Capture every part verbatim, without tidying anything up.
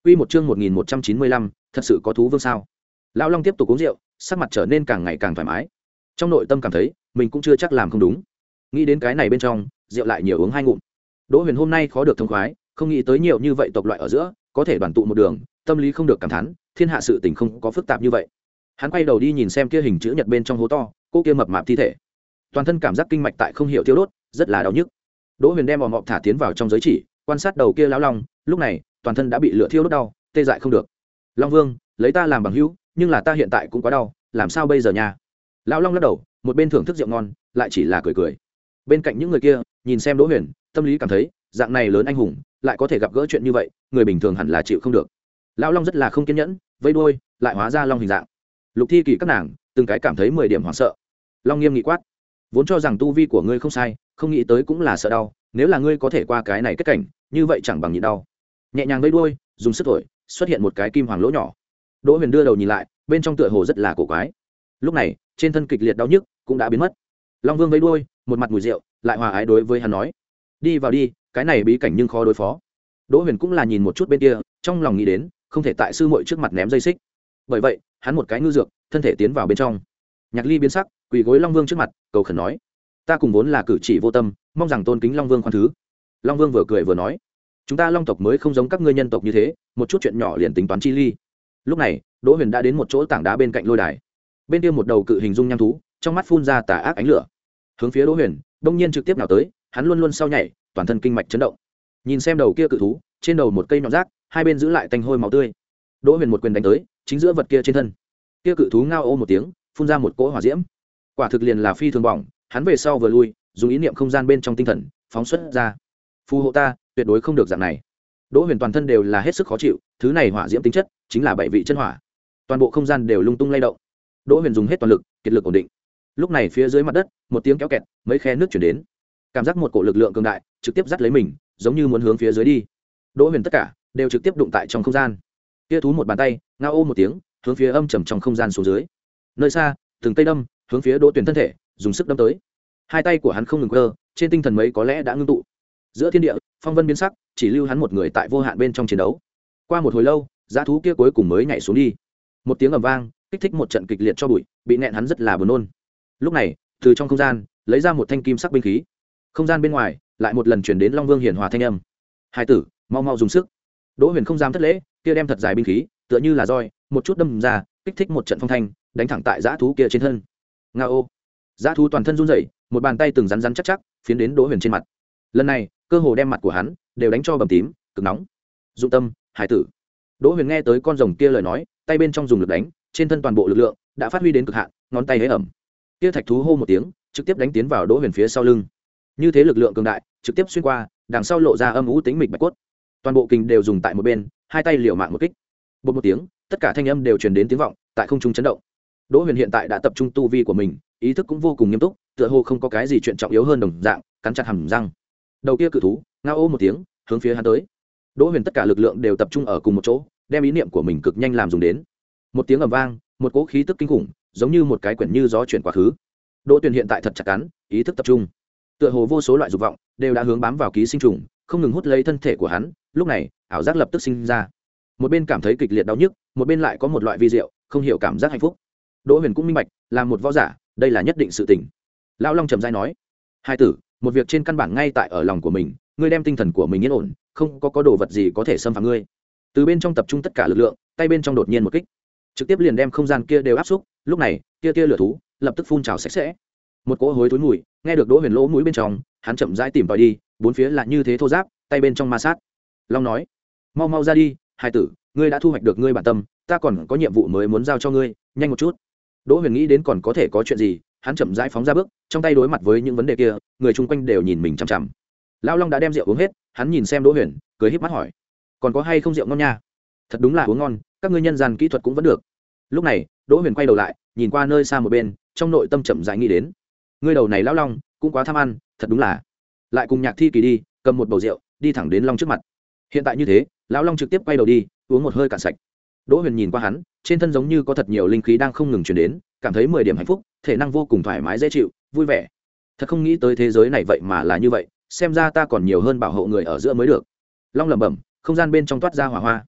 Quy một chương một nghìn một trăm chín mươi lăm, thật sự có thú vương sao? Lão Long tiếp tục uống rượu, sắc mặt trở nên càng ngày càng thoải mái. Trong nội tâm cảm thấy, mình cũng chưa chắc làm không đúng. Nghĩ đến cái này bên trong, rượu lại nhiều uống hai ngụm. Đỗ Huyền hôm nay khó được thông khoái, không nghĩ tới nhiều như vậy tộc loại ở giữa, có thể đoàn tụ một đường, tâm lý không được cảm thán, thiên hạ sự tình không có phức tạp như vậy. Hắn quay đầu đi nhìn xem kia hình chữ nhật bên trong hố to, cô kia mập mạp thi thể. Toàn thân cảm giác kinh mạch tại không hiểu tiêu đốt, rất là đau nhức. Đỗ Huyền đem bò mọc thả tiến vào trong giới chỉ, quan sát đầu kia lão long, lúc này, toàn thân đã bị lửa thiêu đốt đau, tê dại không được. Long Vương, lấy ta làm bằng hữu, nhưng là ta hiện tại cũng quá đau, làm sao bây giờ nha? Lão long lắc đầu, một bên thưởng thức rượu ngon, lại chỉ là cười cười. Bên cạnh những người kia, nhìn xem Đỗ Huyền, tâm lý cảm thấy, dạng này lớn anh hùng, lại có thể gặp gỡ chuyện như vậy, người bình thường hẳn là chịu không được. Lão long rất là không kiên nhẫn, vây đuôi, lại hóa ra long hình dạng. Lục Thi Kỳ các nàng, từng cái cảm thấy mười điểm hoảng sợ. Long nghiêm nghị quát, vốn cho rằng tu vi của ngươi không sai, không nghĩ tới cũng là sợ đau, nếu là ngươi có thể qua cái này kết cảnh, như vậy chẳng bằng nhịn đau. Nhẹ nhàng vây đuôi, dùng sức thổi, xuất hiện một cái kim hoàng lỗ nhỏ. Đỗ Huyền đưa đầu nhìn lại, bên trong tựa hồ rất là cổ quái. Lúc này, trên thân kịch liệt đau nhức cũng đã biến mất. Long Vương vây đuôi, một mặt mùi rượu, lại hòa ái đối với hắn nói, đi vào đi, cái này bí cảnh nhưng khó đối phó. Đỗ Huyền cũng là nhìn một chút bên kia, trong lòng nghĩ đến, không thể tại sư muội trước mặt ném dây xích. Bởi vậy, hắn một cái ngư dược, thân thể tiến vào bên trong. Nhạc Ly biến sắc, quỳ gối Long Vương trước mặt, cầu khẩn nói, ta cùng vốn là cử chỉ vô tâm, mong rằng tôn kính Long Vương khoan thứ. Long Vương vừa cười vừa nói, chúng ta Long tộc mới không giống các ngươi nhân tộc như thế, một chút chuyện nhỏ liền tính toán chi ly. Lúc này, Đỗ Huyền đã đến một chỗ tảng đá bên cạnh lôi đài. Bên kia một đầu cự hình dung nham thú, trong mắt phun ra tà ác ánh lửa, hướng phía Đỗ Huyền, đông nhiên trực tiếp nào tới, hắn luôn luôn sau nhảy, toàn thân kinh mạch chấn động. Nhìn xem đầu kia cự thú, trên đầu một cây nhọn rác, hai bên giữ lại tanh hôi máu tươi. Đỗ Huyền một quyền đánh tới, chính giữa vật kia trên thân. Kia cự thú ngao ô một tiếng, phun ra một cỗ hỏa diễm. Quả thực liền là phi thường bỏng, hắn về sau vừa lui, dùng ý niệm không gian bên trong tinh thần, phóng xuất ra. Phù hộ ta, tuyệt đối không được dạng này. Đỗ Huyền toàn thân đều là hết sức khó chịu, thứ này hỏa diễm tính chất, chính là bảy vị chân hỏa. Toàn bộ không gian đều lung tung lay động. Đỗ Huyền dùng hết toàn lực, kiệt lực ổn định. Lúc này phía dưới mặt đất, một tiếng kéo kẹt, mấy khe nước chuyển đến. Cảm giác một cổ lực lượng cường đại, trực tiếp dắt lấy mình, giống như muốn hướng phía dưới đi. Đỗ Huyền tất cả đều trực tiếp đụng tại trong không gian. Kia thú một bàn tay, ngao ô một tiếng, hướng phía âm trầm trong không gian xuống dưới. Nơi xa, từng cây đâm, hướng phía Đỗ Tuyền thân thể, dùng sức đâm tới. Hai tay của hắn không ngừng cơ, trên tinh thần mấy có lẽ đã ngưng tụ. Giữa thiên địa, phong vân biến sắc, chỉ lưu hắn một người tại vô hạn bên trong chiến đấu. Qua một hồi lâu, dã thú kia cuối cùng mới nhảy xuống đi. Một tiếng ầm vang, kích thích một trận kịch liệt cho bụi, bị nẹn hắn rất là buồn nôn. Lúc này, từ trong không gian, lấy ra một thanh kim sắc binh khí. Không gian bên ngoài, lại một lần truyền đến Long Vương hiển hòa thanh âm. Hai tử, mau mau dùng sức. Đỗ Huyền không dám thất lễ, kia đem thật dài binh khí, tựa như là roi, một chút đâm ra, kích thích một trận phong thanh, đánh thẳng tại dã thú kia trên thân. Ngao. Dã thú toàn thân run rẩy, một bàn tay từng rắn rắn chắc chắc, phiến đến Đỗ Huyền trên mặt. Lần này, cơ hồ đem mặt của hắn đều đánh cho bầm tím, cực nóng. Dụng tâm, hải tử. Đỗ Huyền nghe tới con rồng kia lời nói, tay bên trong dùng lực đánh, trên thân toàn bộ lực lượng đã phát huy đến cực hạn, ngón tay hé ẩm. Kia thạch thú hô một tiếng, trực tiếp đánh tiến vào Đỗ Huyền phía sau lưng. Như thế lực lượng cường đại, trực tiếp xuyên qua, đằng sau lộ ra âm u tính mịch bạch cốt. Toàn bộ kình đều dùng tại một bên, hai tay liều mạng một kích. Bột một tiếng, tất cả thanh âm đều truyền đến tiếng vọng, tại không trung chấn động. Đỗ Huyền hiện tại đã tập trung tu vi của mình, ý thức cũng vô cùng nghiêm túc, tựa hồ không có cái gì chuyện trọng yếu hơn đồng dạng, cắn chặt hàm răng. Đầu kia cự thú, ngao ô một tiếng, hướng phía hắn tới. Đỗ Huyền tất cả lực lượng đều tập trung ở cùng một chỗ, đem ý niệm của mình cực nhanh làm dùng đến. Một tiếng ầm vang, một cỗ khí tức kinh khủng, giống như một cái quyển như gió chuyển quá khứ. Đỗ Tuyền hiện tại thật chặt cắn, ý thức tập trung. Tựa hồ vô số loại dục vọng đều đã hướng bám vào ký sinh trùng, không ngừng hút lấy thân thể của hắn. Lúc này, ảo giác lập tức sinh ra. Một bên cảm thấy kịch liệt đau nhức, một bên lại có một loại vi diệu, không hiểu cảm giác hạnh phúc. Đỗ Huyền cũng minh bạch, là một võ giả, đây là nhất định sự tình. Lão Long trầm giai nói: "Hai tử, một việc trên căn bản ngay tại ở lòng của mình, ngươi đem tinh thần của mình yên ổn, không có có đồ vật gì có thể xâm phạm ngươi." Từ bên trong tập trung tất cả lực lượng, tay bên trong đột nhiên một kích, trực tiếp liền đem không gian kia đều áp xúc. Lúc này, kia kia lửa thú lập tức phun trào sạch sẽ. Một cỗ hối thối mùi, nghe được Đỗ Huyền lỗ mũi bên trong, hắn chậm rãi tìm tòi đi, bốn phía là như thế thô ráp, tay bên trong ma sát. Long nói: "Mau mau ra đi, hai tử, ngươi đã thu hoạch được ngươi bản tâm, ta còn có nhiệm vụ mới muốn giao cho ngươi, nhanh một chút." Đỗ Huyền nghĩ đến còn có thể có chuyện gì, hắn chậm rãi phóng ra bước, trong tay đối mặt với những vấn đề kia, người chung quanh đều nhìn mình chằm chằm. Lão Long đã đem rượu uống hết, hắn nhìn xem Đỗ Huyền, cười híp mắt hỏi: "Còn có hay không rượu ngon nha?" "Thật đúng là uống ngon, các ngươi nhân gian kỹ thuật cũng vẫn được." Lúc này, Đỗ Huyền quay đầu lại, nhìn qua nơi xa một bên, trong nội tâm chậm rãi nghĩ đến: "Ngươi đầu này lão Long, cũng quá tham ăn, thật đúng là." Lại cùng Nhạc Thi Kỳ đi, cầm một bầu rượu, đi thẳng đến Long trước mặt. Hiện tại như thế, lão Long trực tiếp quay đầu đi, uống một hơi cạn sạch. Đỗ Huyền nhìn qua hắn, trên thân giống như có thật nhiều linh khí đang không ngừng truyền đến, cảm thấy mười điểm hạnh phúc, thể năng vô cùng thoải mái dễ chịu, vui vẻ. Thật không nghĩ tới thế giới này vậy mà là như vậy, xem ra ta còn nhiều hơn bảo hộ người ở giữa mới được. Long lẩm bẩm, không gian bên trong toát ra hỏa hoa.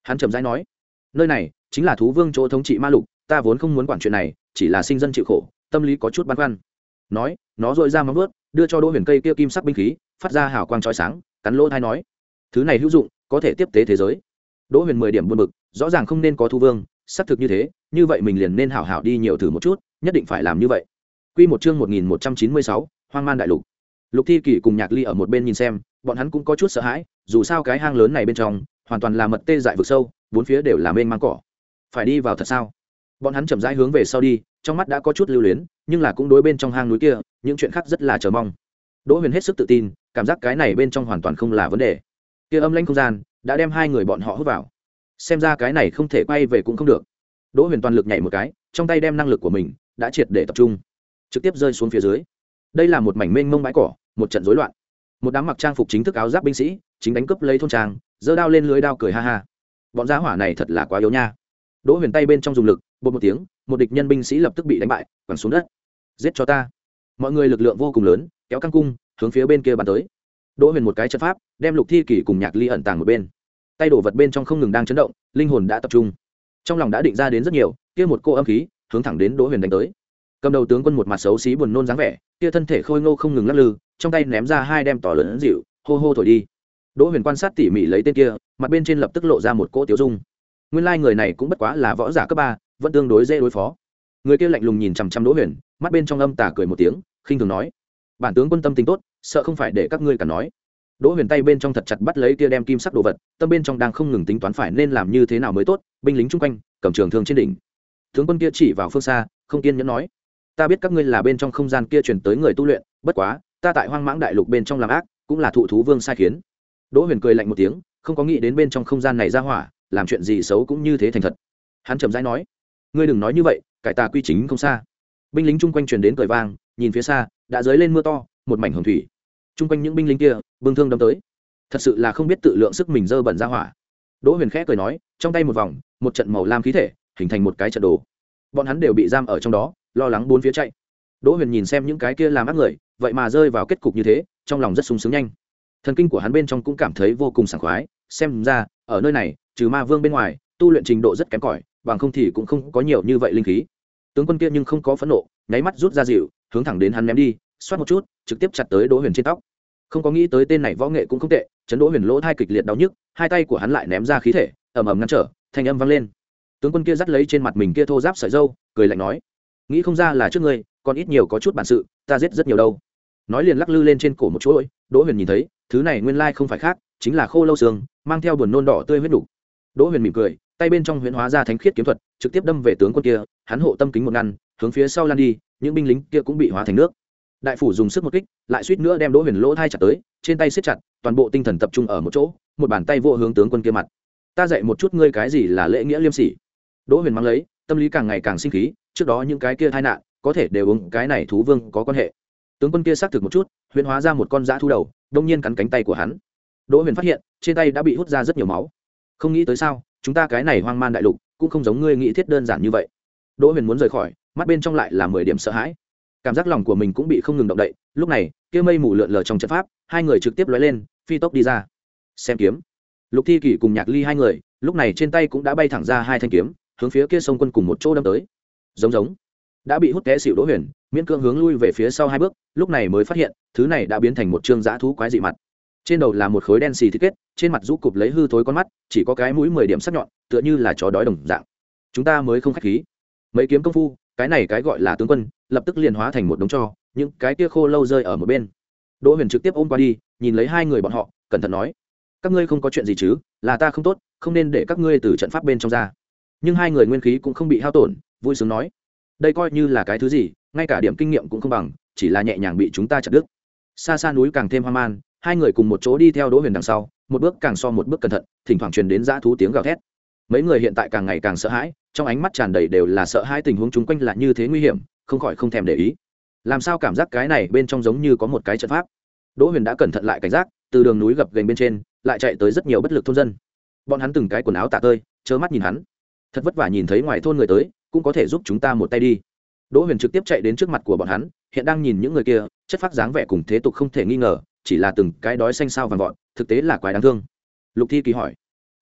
Hắn chậm rãi nói, nơi này chính là thú vương chỗ thống trị ma lục, ta vốn không muốn quản chuyện này, chỉ là sinh dân chịu khổ, tâm lý có chút băn khoăn. Nói, nó dội ra móng vuốt, đưa cho Đỗ Huyền cây kia kim sắc binh khí, phát ra hào quang chói sáng, cắn lỗ tai nói, thứ này hữu dụng, có thể tiếp tế thế giới. Đỗ Huyền mười điểm buồn bực, rõ ràng không nên có thú vương, xác thực như thế, như vậy mình liền nên hảo hảo đi nhiều thử một chút, nhất định phải làm như vậy. Quy một chương một nghìn một trăm chín mươi sáu, Hoang Man đại lục. Lục Thi Kỳ cùng Nhạc Ly ở một bên nhìn xem, bọn hắn cũng có chút sợ hãi, dù sao cái hang lớn này bên trong hoàn toàn là mật tê dại vực sâu, bốn phía đều là mênh mang cỏ. Phải đi vào thật sao? Bọn hắn chậm rãi hướng về sau đi, trong mắt đã có chút lưu luyến, nhưng là cũng đối bên trong hang núi kia, những chuyện khác rất là chờ mong. Đỗ Huyền hết sức tự tin, cảm giác cái này bên trong hoàn toàn không là vấn đề. Kia âm lãnh không gian đã đem hai người bọn họ hút vào. Xem ra cái này không thể quay về cũng không được. Đỗ Huyền toàn lực nhảy một cái, trong tay đem năng lực của mình đã triệt để tập trung, trực tiếp rơi xuống phía dưới. Đây là một mảnh mênh mông bãi cỏ, một trận rối loạn. Một đám mặc trang phục chính thức áo giáp binh sĩ chính đánh cướp lấy thôn trang, giơ đao lên lưới đao cười ha ha. Bọn giá hỏa này thật là quá yếu nha. Đỗ Huyền tay bên trong dùng lực, bột một tiếng, một địch nhân binh sĩ lập tức bị đánh bại, quẳng xuống đất. Giết cho ta! Mọi người lực lượng vô cùng lớn, kéo căng cung, hướng phía bên kia bắn tới. Đỗ Huyền một cái trận pháp, đem Lục Thi Kỳ cùng Nhạc Ly ẩn tàng một bên. Tay đổ vật bên trong không ngừng đang chấn động, linh hồn đã tập trung. Trong lòng đã định ra đến rất nhiều, kia một cô âm khí, hướng thẳng đến Đỗ Huyền đánh tới. Cầm đầu tướng quân một mặt xấu xí buồn nôn dáng vẻ, kia thân thể khôi ngô không ngừng lắc lư, trong tay ném ra hai đem tỏ lớn dịu, hô hô thổi đi. Đỗ Huyền quan sát tỉ mỉ lấy tên kia, mặt bên trên lập tức lộ ra một cỗ tiêu dung. Nguyên lai người này cũng bất quá là võ giả cấp ba, vẫn tương đối dễ đối phó. Người kia lạnh lùng nhìn chằm chằm Đỗ Huyền, mắt bên trong âm tà cười một tiếng, khinh thường nói: "Bản tướng quân tâm tình tốt, sợ không phải để các ngươi cả nói." Đỗ Huyền tay bên trong thật chặt bắt lấy kia đem kim sắc đồ vật, tâm bên trong đang không ngừng tính toán phải nên làm như thế nào mới tốt. Binh lính chung quanh cầm trường thương trên đỉnh. Tướng quân kia chỉ vào phương xa, không kiên nhẫn nói: "Ta biết các ngươi là bên trong không gian kia truyền tới người tu luyện, bất quá, ta tại Hoang Mãng đại lục bên trong làm ác, cũng là thụ thú vương sai khiến." Đỗ Huyền cười lạnh một tiếng, không có nghĩ đến bên trong không gian này ra hỏa, làm chuyện gì xấu cũng như thế thành thật. Hắn chậm rãi nói: "Ngươi đừng nói như vậy, cải tà quy chính không xa." Binh lính chung quanh truyền đến cười vang, nhìn phía xa, đã giấy lên mưa to, một mảnh hồng thủy. Chung quanh những binh lính kia, bưng thương đâm tới. Thật sự là không biết tự lượng sức mình dơ bẩn ra hỏa. Đỗ Huyền khẽ cười nói, trong tay một vòng, một trận màu lam khí thể, hình thành một cái trận đồ. Bọn hắn đều bị giam ở trong đó, lo lắng bốn phía chạy. Đỗ Huyền nhìn xem những cái kia làm ác người, vậy mà rơi vào kết cục như thế, trong lòng rất sung sướng nhanh. Thần kinh của hắn bên trong cũng cảm thấy vô cùng sảng khoái, xem ra, ở nơi này, trừ ma vương bên ngoài, tu luyện trình độ rất kém cỏi, bằng không thì cũng không có nhiều như vậy linh khí. Tướng quân kia nhưng không có phẫn nộ, nháy mắt rút ra dịu, hướng thẳng đến hắn ném đi, xoát một chút, trực tiếp chặt tới Đỗ Huyền trên tóc. Không có nghĩ tới tên này võ nghệ cũng không tệ, chấn Đỗ Huyền lỗ thai kịch liệt đau nhức, hai tay của hắn lại ném ra khí thể, ầm ầm ngăn trở, thanh âm vang lên. Tướng quân kia dắt lấy trên mặt mình kia thô ráp sợi râu, cười lạnh nói: "Nghĩ không ra là trước ngươi, còn ít nhiều có chút bản sự, ta giết rất nhiều đâu." Nói liền lắc lư lên trên cổ một chuỗi, Đỗ Huyền nhìn thấy, thứ này nguyên lai không phải khác, chính là khô lâu xương, mang theo buồn nôn đỏ tươi huyết đủ. Đỗ Huyền mỉm cười, tay bên trong huyễn hóa ra thánh khiết kiếm thuật, trực tiếp đâm về tướng quân kia, hắn hộ tâm kính một ngăn, hướng phía sau lăn đi, những binh lính kia cũng bị hóa thành nước. Đại phủ dùng sức một kích, lại suýt nữa đem Đỗ Huyền lỗ thai chặt tới, trên tay siết chặt, toàn bộ tinh thần tập trung ở một chỗ, một bàn tay vô hướng tướng quân kia mặt. "Ta dạy một chút ngươi cái gì là lễ nghĩa liêm sỉ." Đỗ Huyền mắng lấy, tâm lý càng ngày càng sinh khí, trước đó những cái kia tai nạn, có thể đều uống cái này thú vương có quan hệ. Tướng quân kia xác thực một chút, huyễn hóa ra một con dã thú đầu, đông nhiên cắn cánh tay của hắn. Đỗ Huyền phát hiện, trên tay đã bị hút ra rất nhiều máu. Không nghĩ tới sao, chúng ta cái này hoang man đại lục, cũng không giống ngươi nghĩ thiết đơn giản như vậy. Đỗ Huyền muốn rời khỏi, mắt bên trong lại là mười điểm sợ hãi. Cảm giác lòng của mình cũng bị không ngừng động đậy, lúc này, kia mây mù lượn lờ trong trận pháp, hai người trực tiếp lóe lên, phi tốc đi ra. Xem kiếm. Lục Thi Kỳ cùng Nhạc Ly hai người, lúc này trên tay cũng đã bay thẳng ra hai thanh kiếm, hướng phía kia sông quân cùng một chỗ đâm tới. Giống giống. Đã bị hút té xỉu Đỗ Huyền, miễn cưỡng hướng lui về phía sau hai bước, lúc này mới phát hiện, thứ này đã biến thành một trương dã thú quái dị mặt. Trên đầu là một khối đen xì thịt kết, trên mặt rũ cụp lấy hư thối con mắt, chỉ có cái mũi mười điểm sắc nhọn, tựa như là chó đói đồng dạng. Chúng ta mới không khách khí. Mấy kiếm công phu, cái này cái gọi là tướng quân, lập tức liền hóa thành một đống tro, những cái kia khô lâu rơi ở một bên. Đỗ Huyền trực tiếp ôm qua đi, nhìn lấy hai người bọn họ, cẩn thận nói: "Các ngươi không có chuyện gì chứ? Là ta không tốt, không nên để các ngươi từ trận pháp bên trong ra." Nhưng hai người nguyên khí cũng không bị hao tổn, vui sướng nói: "Đây coi như là cái thứ gì, ngay cả điểm kinh nghiệm cũng không bằng, chỉ là nhẹ nhàng bị chúng ta chặt đứt." Xa xa núi càng thêm hoang man, hai người cùng một chỗ đi theo Đỗ Huyền đằng sau, một bước càng so một bước cẩn thận, thỉnh thoảng truyền đến dã thú tiếng gào thét. Mấy người hiện tại càng ngày càng sợ hãi, trong ánh mắt tràn đầy đều là sợ hãi, tình huống chung quanh là như thế nguy hiểm, không khỏi không thèm để ý. Làm sao cảm giác cái này bên trong giống như có một cái trận pháp? Đỗ Huyền đã cẩn thận lại cảnh giác, từ đường núi gập ghềnh bên trên, lại chạy tới rất nhiều bất lực thôn dân. Bọn hắn từng cái quần áo tả tơi, trơ mắt nhìn hắn. Thật vất vả nhìn thấy ngoài thôn người tới, cũng có thể giúp chúng ta một tay đi. Đỗ Huyền trực tiếp chạy đến trước mặt của bọn hắn, hiện đang nhìn những người kia, chất phác dáng vẻ cùng thế tục không thể nghi ngờ, chỉ là từng cái đói xanh sao vàng vọt, thực tế là quái đáng thương. Lục Thi Kỳ hỏi: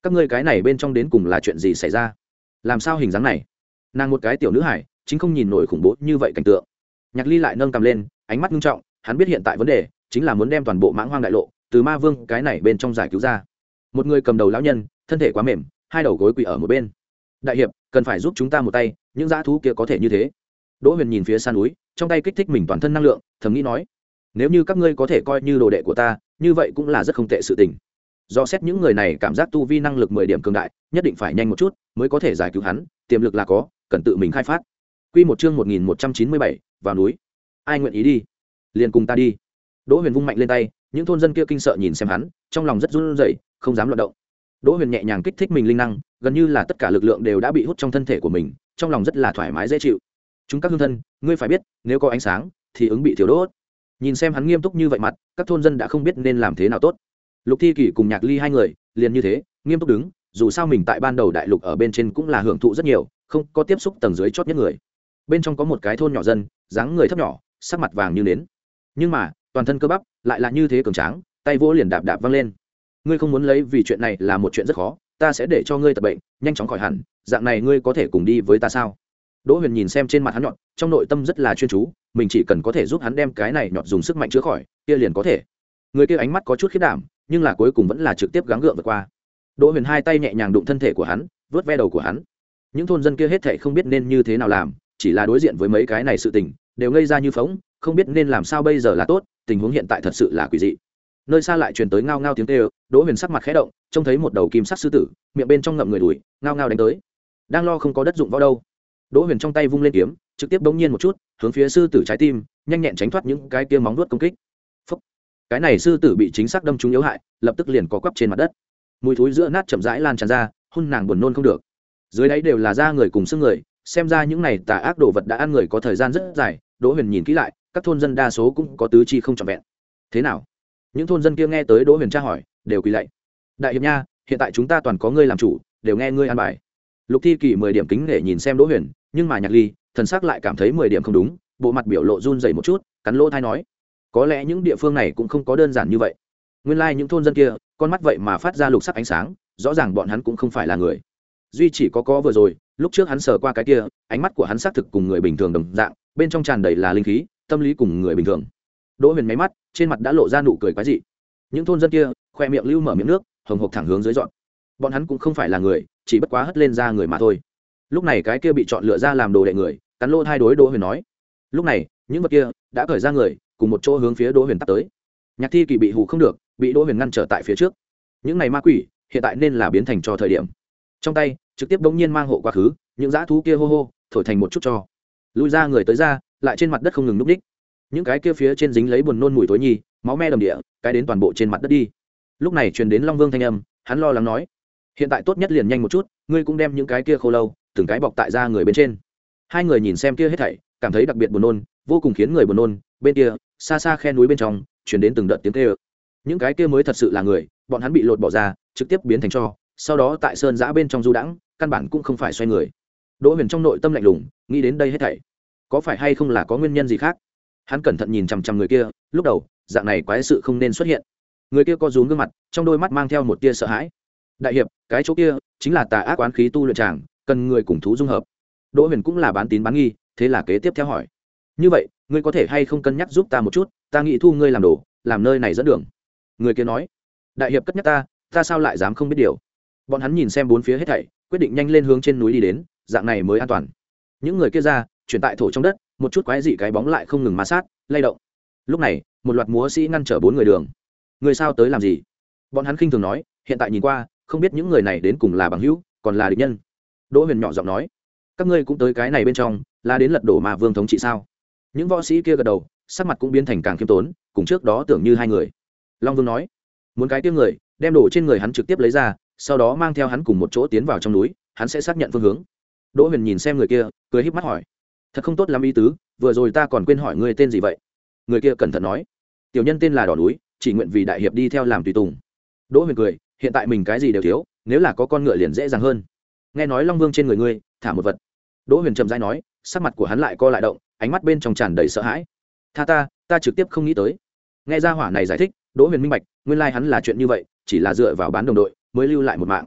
các ngươi cái này bên trong đến cùng là chuyện gì xảy ra, làm sao hình dáng này? Nàng một cái tiểu nữ hải chính không nhìn nổi khủng bố như vậy cảnh tượng. Nhạc Ly lại nâng cầm lên, ánh mắt nghiêm trọng, hắn biết hiện tại vấn đề chính là muốn đem toàn bộ mãng hoang đại lộ từ ma vương cái này bên trong giải cứu ra. Một người cầm đầu lão nhân, thân thể quá mềm, hai đầu gối quỳ ở một bên. Đại hiệp, cần phải giúp chúng ta một tay, những dã thú kia có thể như thế. Đỗ Huyền nhìn phía xa núi, trong tay kích thích mình toàn thân năng lượng, thầm nghĩ nói, nếu như các ngươi có thể coi như đồ đệ của ta, như vậy cũng là rất không tệ sự tình. Do xét những người này cảm giác tu vi năng lực mười điểm cường đại, nhất định phải nhanh một chút mới có thể giải cứu hắn, tiềm lực là có, cần tự mình khai phát. Quy một chương một nghìn một trăm chín mươi bảy, vào núi. Ai nguyện ý đi, liền cùng ta đi. Đỗ Huyền vung mạnh lên tay, những thôn dân kia kinh sợ nhìn xem hắn, trong lòng rất run rẩy, không dám loạn động. Đỗ Huyền nhẹ nhàng kích thích mình linh năng, gần như là tất cả lực lượng đều đã bị hút trong thân thể của mình, trong lòng rất là thoải mái dễ chịu. Chúng các hương thân, ngươi phải biết, nếu có ánh sáng thì ứng bị thiếu đốt. Nhìn xem hắn nghiêm túc như vậy mặt, các thôn dân đã không biết nên làm thế nào tốt. Lục Thi Kỳ cùng Nhạc Ly hai người liền như thế nghiêm túc đứng, dù sao mình tại ban đầu đại lục ở bên trên cũng là hưởng thụ rất nhiều, không có tiếp xúc tầng dưới chót nhất người. Bên trong có một cái thôn nhỏ dân, dáng người thấp nhỏ, sắc mặt vàng như nến, nhưng mà toàn thân cơ bắp lại là như thế cường tráng, tay vỗ liền đạp đạp văng lên. Ngươi không muốn lấy vì chuyện này là một chuyện rất khó, ta sẽ để cho ngươi tập bệnh nhanh chóng khỏi hẳn, dạng này ngươi có thể cùng đi với ta sao? Đỗ Huyền nhìn xem trên mặt hắn nhọn, trong nội tâm rất là chuyên chú, mình chỉ cần có thể giúp hắn đem cái này nhọn dùng sức mạnh chữa khỏi, kia liền có thể. Người kia ánh mắt có chút khiếp đảm, nhưng là cuối cùng vẫn là trực tiếp gắng gượng vượt qua. Đỗ Huyền hai tay nhẹ nhàng đụng thân thể của hắn, vớt ve đầu của hắn. Những thôn dân kia hết thảy không biết nên như thế nào làm, chỉ là đối diện với mấy cái này sự tình, đều ngây ra như phỗng, không biết nên làm sao bây giờ là tốt, tình huống hiện tại thật sự là quỷ dị. Nơi xa lại truyền tới ngao ngao tiếng kêu, Đỗ Huyền sắc mặt khẽ động, trông thấy một đầu kim sắc sư tử, miệng bên trong ngậm người đuổi, ngao ngao đánh tới. Đang lo không có đất dụng võ đâu. Đỗ Huyền trong tay vung lên kiếm, trực tiếp bỗng nhiên một chút, hướng phía sư tử trái tim, nhanh nhẹn tránh thoát những cái kia móng vuốt công kích. Phốc. Cái này sư tử bị chính xác đâm trúng yếu hại, lập tức liền có quắp trên mặt đất. Mùi thối giữa nát chậm rãi lan tràn ra, hôn nàng buồn nôn không được. Dưới đáy đều là da người cùng xương người, xem ra những này tà ác đồ vật đã ăn người có thời gian rất dài. Đỗ Huyền nhìn kỹ lại, các thôn dân đa số cũng có tứ chi không trọn vẹn. Thế nào? Những thôn dân kia nghe tới Đỗ Huyền tra hỏi, đều quỳ lạy. Đại hiệp nha, hiện tại chúng ta toàn có ngươi làm chủ, đều nghe ngươi an bài. Lục Thi Kỳ mười điểm kính nể nhìn xem Đỗ Huyền, nhưng mà Nhạc Ly, thần sắc lại cảm thấy mười điểm không đúng, bộ mặt biểu lộ run rẩy một chút, cắn lỗ tai nói, có lẽ những địa phương này cũng không có đơn giản như vậy. Nguyên lai like những thôn dân kia, con mắt vậy mà phát ra lục sắc ánh sáng, rõ ràng bọn hắn cũng không phải là người. Duy chỉ có có vừa rồi, lúc trước hắn sờ qua cái kia, ánh mắt của hắn xác thực cùng người bình thường đồng dạng, bên trong tràn đầy là linh khí, tâm lý cùng người bình thường. Đỗ Huyền máy mắt, trên mặt đã lộ ra nụ cười quái dị. Những thôn dân kia, khoe miệng lưu mở miệng nước, hồng hộc thẳng hướng dưới dọn. Bọn hắn cũng không phải là người, chỉ bất quá hất lên ra người mà thôi. Lúc này cái kia bị chọn lựa ra làm đồ đệ người, cắn lỗ hai đối Đỗ Huyền nói. Lúc này, những vật kia đã cởi ra người, cùng một chỗ hướng phía Đỗ Huyền tắt tới. Nhạc Thi Kỳ bị hù không được, bị Đỗ Huyền ngăn trở tại phía trước. Những này ma quỷ, hiện tại nên là biến thành cho thời điểm. Trong tay, trực tiếp bỗng nhiên mang hộ quá khứ, những dã thú kia hô hô, thổi thành một chút cho. Lui ra người tới ra, lại trên mặt đất không ngừng núp đích. Những cái kia phía trên dính lấy buồn nôn mùi tối nhi, máu me đầm địa, cái đến toàn bộ trên mặt đất đi. Lúc này truyền đến Long Vương thanh âm, hắn lo lắng nói: "Hiện tại tốt nhất liền nhanh một chút, ngươi cũng đem những cái kia khô lâu, từng cái bọc tại ra người bên trên." Hai người nhìn xem kia hết thảy, cảm thấy đặc biệt buồn nôn, vô cùng khiến người buồn nôn. Bên kia, xa xa khe núi bên trong, truyền đến từng đợt tiếng kêu. Những cái kia mới thật sự là người, bọn hắn bị lột bỏ ra, trực tiếp biến thành tro, sau đó tại sơn giã bên trong du đãng, căn bản cũng không phải xoay người. Đỗ Huyền trong nội tâm lạnh lùng, nghĩ đến đây hết thảy, có phải hay không là có nguyên nhân gì khác? Hắn cẩn thận nhìn chằm chằm người kia, lúc đầu, dạng này quái sự không nên xuất hiện. Người kia có rúm gương mặt, trong đôi mắt mang theo một tia sợ hãi. Đại hiệp, cái chỗ kia chính là tà ác oán khí tu luyện tràng, cần người cùng thú dung hợp. Đỗ Huyền cũng là bán tín bán nghi, thế là kế tiếp theo hỏi: "Như vậy, ngươi có thể hay không cân nhắc giúp ta một chút, ta nghĩ thu ngươi làm đồ, làm nơi này dẫn đường." Người kia nói: "Đại hiệp cất nhắc ta, ta sao lại dám không biết điều?" Bọn hắn nhìn xem bốn phía hết thảy, quyết định nhanh lên hướng trên núi đi đến, dạng này mới an toàn. Những người kia ra, chuyển tại thổ trong đất, một chút quái dị cái bóng lại không ngừng ma sát, lay động. Lúc này, một loạt múa sĩ ngăn trở bốn người đường. "Người sao tới làm gì?" Bọn hắn khinh thường nói, hiện tại nhìn qua, không biết những người này đến cùng là bằng hữu, còn là địch nhân. Đỗ Huyền nhỏ giọng nói: "Các ngươi cũng tới cái này bên trong, là đến lật đổ mà vương thống trị sao?" Những võ sĩ kia gật đầu, sắc mặt cũng biến thành càng khiêm tốn, cùng trước đó tưởng như hai người. Long Vương nói: "Muốn cái kia người, đem đồ trên người hắn trực tiếp lấy ra, sau đó mang theo hắn cùng một chỗ tiến vào trong núi, hắn sẽ xác nhận phương hướng." Đỗ Huyền nhìn xem người kia, cười híp mắt hỏi: "Thật không tốt lắm ý tứ, vừa rồi ta còn quên hỏi ngươi tên gì vậy?" Người kia cẩn thận nói: "Tiểu nhân tên là Đỏ Núi, chỉ nguyện vì đại hiệp đi theo làm tùy tùng." Đỗ Huyền cười, hiện tại mình cái gì đều thiếu, nếu là có con ngựa liền dễ dàng hơn. Nghe nói Long Vương trên người ngươi thả một vật. Đỗ Huyền chậm rãi nói, sắc mặt của hắn lại co lại động, ánh mắt bên trong tràn đầy sợ hãi. "Tha ta, ta trực tiếp không nghĩ tới." Nghe ra hỏa này giải thích, Đỗ Huyền minh bạch, nguyên lai hắn là chuyện như vậy, chỉ là dựa vào bán đồng đội mới lưu lại một mạng.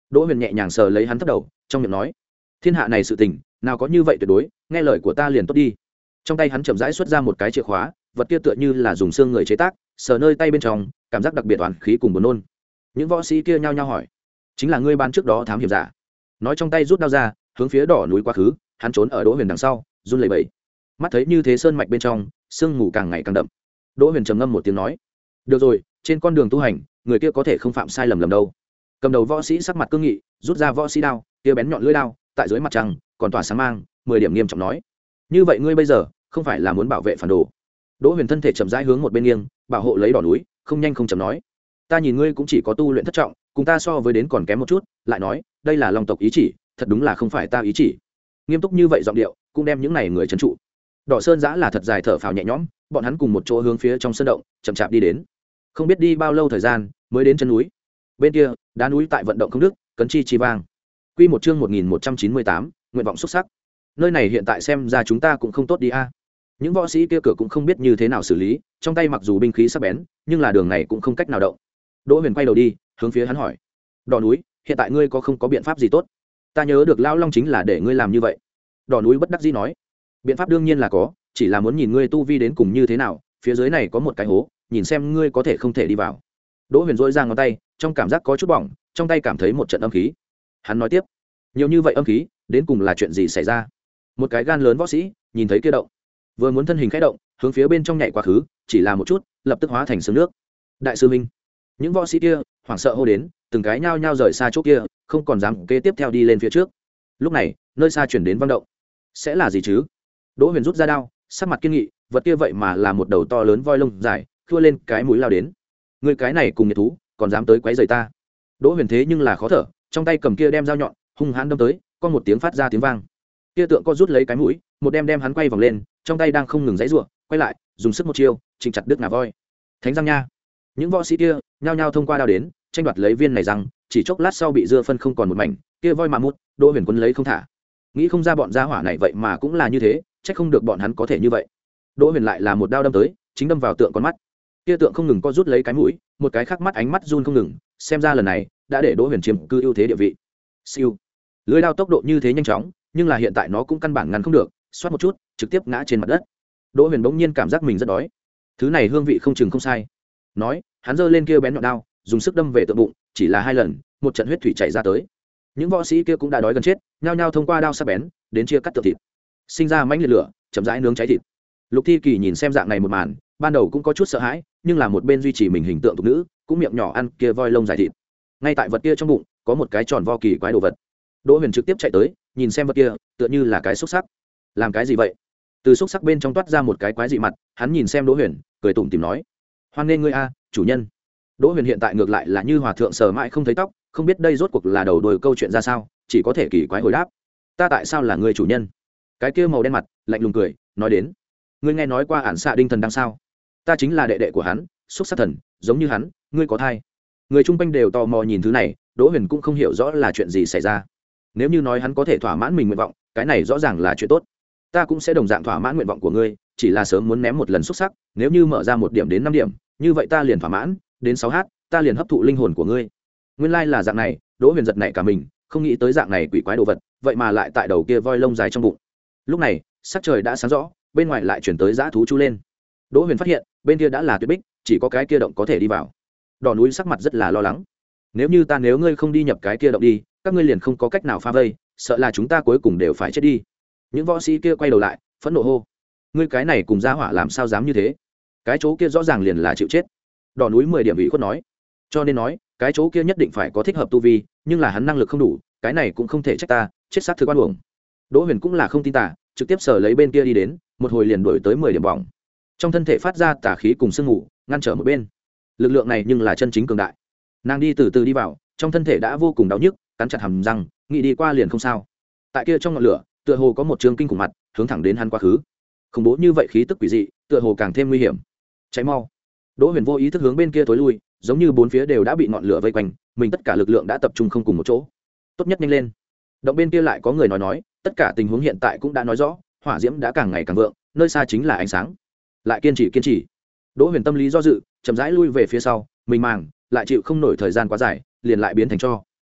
Đỗ Huyền nhẹ nhàng sờ lấy hắn thấp đầu, trong miệng nói: thiên hạ này sự tình nào có như vậy tuyệt đối, nghe lời của ta liền tốt đi. Trong tay hắn chậm rãi xuất ra một cái chìa khóa, vật kia tựa như là dùng xương người chế tác, sờ nơi tay bên trong cảm giác đặc biệt oán khí cùng buồn nôn. Những võ sĩ kia nhao nhao hỏi: chính là ngươi ban trước đó thám hiểm giả? Nói trong tay rút đao ra, hướng phía đỏ núi quá khứ. Hắn trốn ở Đỗ Huyền đằng sau, run lẩy bẩy. Mắt thấy như thế sơn mạch bên trong sương mù càng ngày càng đậm. Đỗ Huyền trầm ngâm một tiếng nói: được rồi, trên con đường tu hành người kia có thể không phạm sai lầm lầm đâu. Cầm đầu võ sĩ sắc mặt cương nghị, rút ra võ sĩ đao, kia bén nhọn lưỡi đao tại dưới mặt trăng còn tỏa sáng mang, mười điểm nghiêm trọng nói: như vậy ngươi bây giờ không phải là muốn bảo vệ phản đồ? Đỗ Huyền thân thể chậm rãi hướng một bên nghiêng, bảo hộ lấy đỏ núi, không nhanh không chậm nói: ta nhìn ngươi cũng chỉ có tu luyện thất trọng, cùng ta so với đến còn kém một chút, lại nói đây là long tộc ý chỉ, thật đúng là không phải ta ý chỉ. Nghiêm túc như vậy giọng điệu cũng đem những này người trấn trụ. Đỏ Sơn Giã là thật dài thở phào nhẹ nhõm, bọn hắn cùng một chỗ hướng phía trong sơn động chậm chạp đi đến. Không biết đi bao lâu thời gian mới đến chân núi. Bên kia đá núi tại vận động không đức, cấn chi chi vang. Quy một chương một nghìn một trăm chín mươi tám, nguyện vọng xuất sắc. Nơi này hiện tại xem ra chúng ta cũng không tốt đi a. Những võ sĩ kia cửa cũng không biết như thế nào xử lý, trong tay mặc dù binh khí sắc bén, nhưng là đường này cũng không cách nào động. Đỗ Huyền quay đầu đi, hướng phía hắn hỏi: đỏ núi, hiện tại ngươi có không có biện pháp gì tốt? Ta nhớ được Lão Long chính là để ngươi làm như vậy. Đỏ núi bất đắc dĩ nói: biện pháp đương nhiên là có, chỉ là muốn nhìn ngươi tu vi đến cùng như thế nào, phía dưới này có một cái hố, nhìn xem ngươi có thể không thể đi vào. Đỗ Huyền dỗi ra ngón tay, trong cảm giác có chút bỏng, trong tay cảm thấy một trận âm khí. Hắn nói tiếp: nhiều như vậy âm khí, đến cùng là chuyện gì xảy ra? Một cái gan lớn võ sĩ nhìn thấy kia động, vừa muốn thân hình khẽ động, hướng phía bên trong nhảy quá khứ, chỉ là một chút, lập tức hóa thành sương nước. Đại sư huynh! Những võ sĩ kia hoảng sợ hô đến, từng cái nhao nhao rời xa chỗ kia, không còn dám kế tiếp theo đi lên phía trước. Lúc này nơi xa chuyển đến vang động, sẽ là gì chứ? Đỗ Huyền rút ra đao, sắc mặt kiên nghị, vật kia vậy mà là một đầu to lớn voi lông dài, khua lên cái mũi lao đến. Người cái này cùng nhiệt thú còn dám tới quấy rầy ta? Đỗ Huyền thế nhưng là khó thở, trong tay cầm kia đem dao nhọn hung hãn đâm tới, có một tiếng phát ra tiếng vang. Kia tượng co rút lấy cái mũi, một đem đem hắn quay vòng lên, trong tay đang không ngừng giãy giụa, quay lại, dùng sức một chiêu, chỉnh chặt đứt ngà voi. Thánh răng nha! Những võ sĩ kia nhao nhao thông qua đao đến, tranh đoạt lấy viên này răng, chỉ chốc lát sau bị dưa phân không còn một mảnh. Kia voi mà mút, Đỗ Huyền quấn lấy không thả. Nghĩ không ra bọn gia hỏa này vậy mà cũng là như thế, chắc không được bọn hắn có thể như vậy. Đỗ Huyền lại là một đao đâm tới, chính đâm vào tượng con mắt. Kia tượng không ngừng co rút lấy cái mũi, một cái khác mắt ánh mắt run không ngừng, xem ra lần này đã để Đỗ Huyền chiếm cư ưu thế địa vị. Siêu. Lưỡi đao tốc độ như thế nhanh chóng, nhưng là hiện tại nó cũng căn bản ngăn không được, xoát một chút, trực tiếp ngã trên mặt đất. Đỗ Huyền bỗng nhiên cảm giác mình rất đói. Thứ này hương vị không chừng không sai. Nói, hắn giơ lên kia bén nhọn đao, dùng sức đâm về tượng bụng, chỉ là hai lần, một trận huyết thủy chảy ra tới. Những võ sĩ kia cũng đã đói gần chết, nhao nhao thông qua đao sắc bén đến chia cắt tượng thịt, sinh ra mãnh liệt lửa, chậm rãi nướng cháy thịt. Lục Thi Kỳ nhìn xem dạng này một màn, ban đầu cũng có chút sợ hãi, nhưng là một bên duy trì mình hình tượng tục nữ, cũng miệng nhỏ ăn kia voi lông dài thịt. Ngay tại vật kia trong bụng có một cái tròn vo kỳ quái đồ vật. Đỗ Huyền trực tiếp chạy tới, nhìn xem vật kia, tựa như là cái xúc sắc. Làm cái gì vậy? Từ xúc sắc bên trong toát ra một cái quái dị mặt, hắn nhìn xem Đỗ Huyền, cười tủm tỉm nói: hoan nghênh ngươi a, chủ nhân. Đỗ Huyền hiện tại ngược lại là như hòa thượng sờ mãi không thấy tóc, không biết đây rốt cuộc là đầu đuôi câu chuyện ra sao, chỉ có thể kỳ quái hồi đáp: ta tại sao là người chủ nhân? Cái kia màu đen mặt lạnh lùng cười, nói đến: ngươi nghe nói qua ản xạ đinh thần đang sao? Ta chính là đệ đệ của hắn, xúc sắc thần, giống như hắn, ngươi có thai. Người chung quanh đều tò mò nhìn thứ này, Đỗ Huyền cũng không hiểu rõ là chuyện gì xảy ra. Nếu như nói hắn có thể thỏa mãn mình nguyện vọng, cái này rõ ràng là chuyện tốt. Ta cũng sẽ đồng dạng thỏa mãn nguyện vọng của ngươi, chỉ là sớm muốn ném một lần xúc sắc, nếu như mở ra một điểm đến năm điểm, như vậy ta liền thỏa mãn, đến sáu h, ta liền hấp thụ linh hồn của ngươi. Nguyên lai là dạng này, Đỗ Huyền giật nảy cả mình, không nghĩ tới dạng này quỷ quái đồ vật, vậy mà lại tại đầu kia voi lông dài trong bụng. Lúc này, sắc trời đã sáng rõ, bên ngoài lại chuyển tới dã thú chu lên. Đỗ Huyền phát hiện, bên kia đã là tuyết bích, chỉ có cái kia động có thể đi vào. Đỏ núi sắc mặt rất là lo lắng. Nếu như ta nếu ngươi không đi nhập cái kia động đi, các ngươi liền không có cách nào phá vây, sợ là chúng ta cuối cùng đều phải chết đi. Những võ sĩ kia quay đầu lại, phẫn nộ hô: ngươi cái này cùng gia hỏa làm sao dám như thế? Cái chỗ kia rõ ràng liền là chịu chết. Đỏ núi mười điểm ủy khuất nói: cho nên nói, cái chỗ kia nhất định phải có thích hợp tu vi, nhưng là hắn năng lực không đủ, cái này cũng không thể trách ta, chết sát thực quan uổng. Đỗ Huyền cũng là không tin tà, trực tiếp sở lấy bên kia đi đến, một hồi liền đuổi tới mười điểm bỏng. Trong thân thể phát ra tà khí cùng sương mù, ngăn trở một bên. Lực lượng này nhưng là chân chính cường đại. Nàng đi từ từ đi vào, trong thân thể đã vô cùng đau nhức, cắn chặt hàm răng, nghĩ đi qua liền không sao. Tại kia trong ngọn lửa, tựa hồ có một trường kinh khủng mặt, hướng thẳng đến hắn quá khứ. Khủng bố như vậy khí tức quỷ dị, tựa hồ càng thêm nguy hiểm. Cháy mau! Đỗ Huyền vô ý thức hướng bên kia tối lui, giống như bốn phía đều đã bị ngọn lửa vây quanh, mình tất cả lực lượng đã tập trung không cùng một chỗ. Tốt nhất nhanh lên. Động bên kia lại có người nói nói, tất cả tình huống hiện tại cũng đã nói rõ, hỏa diễm đã càng ngày càng vượng, nơi xa chính là ánh sáng. Lại kiên trì kiên trì. Đỗ Huyền tâm lý do dự, chậm rãi lui về phía sau, mình màng lại chịu không nổi thời gian quá dài, liền lại biến thành tro.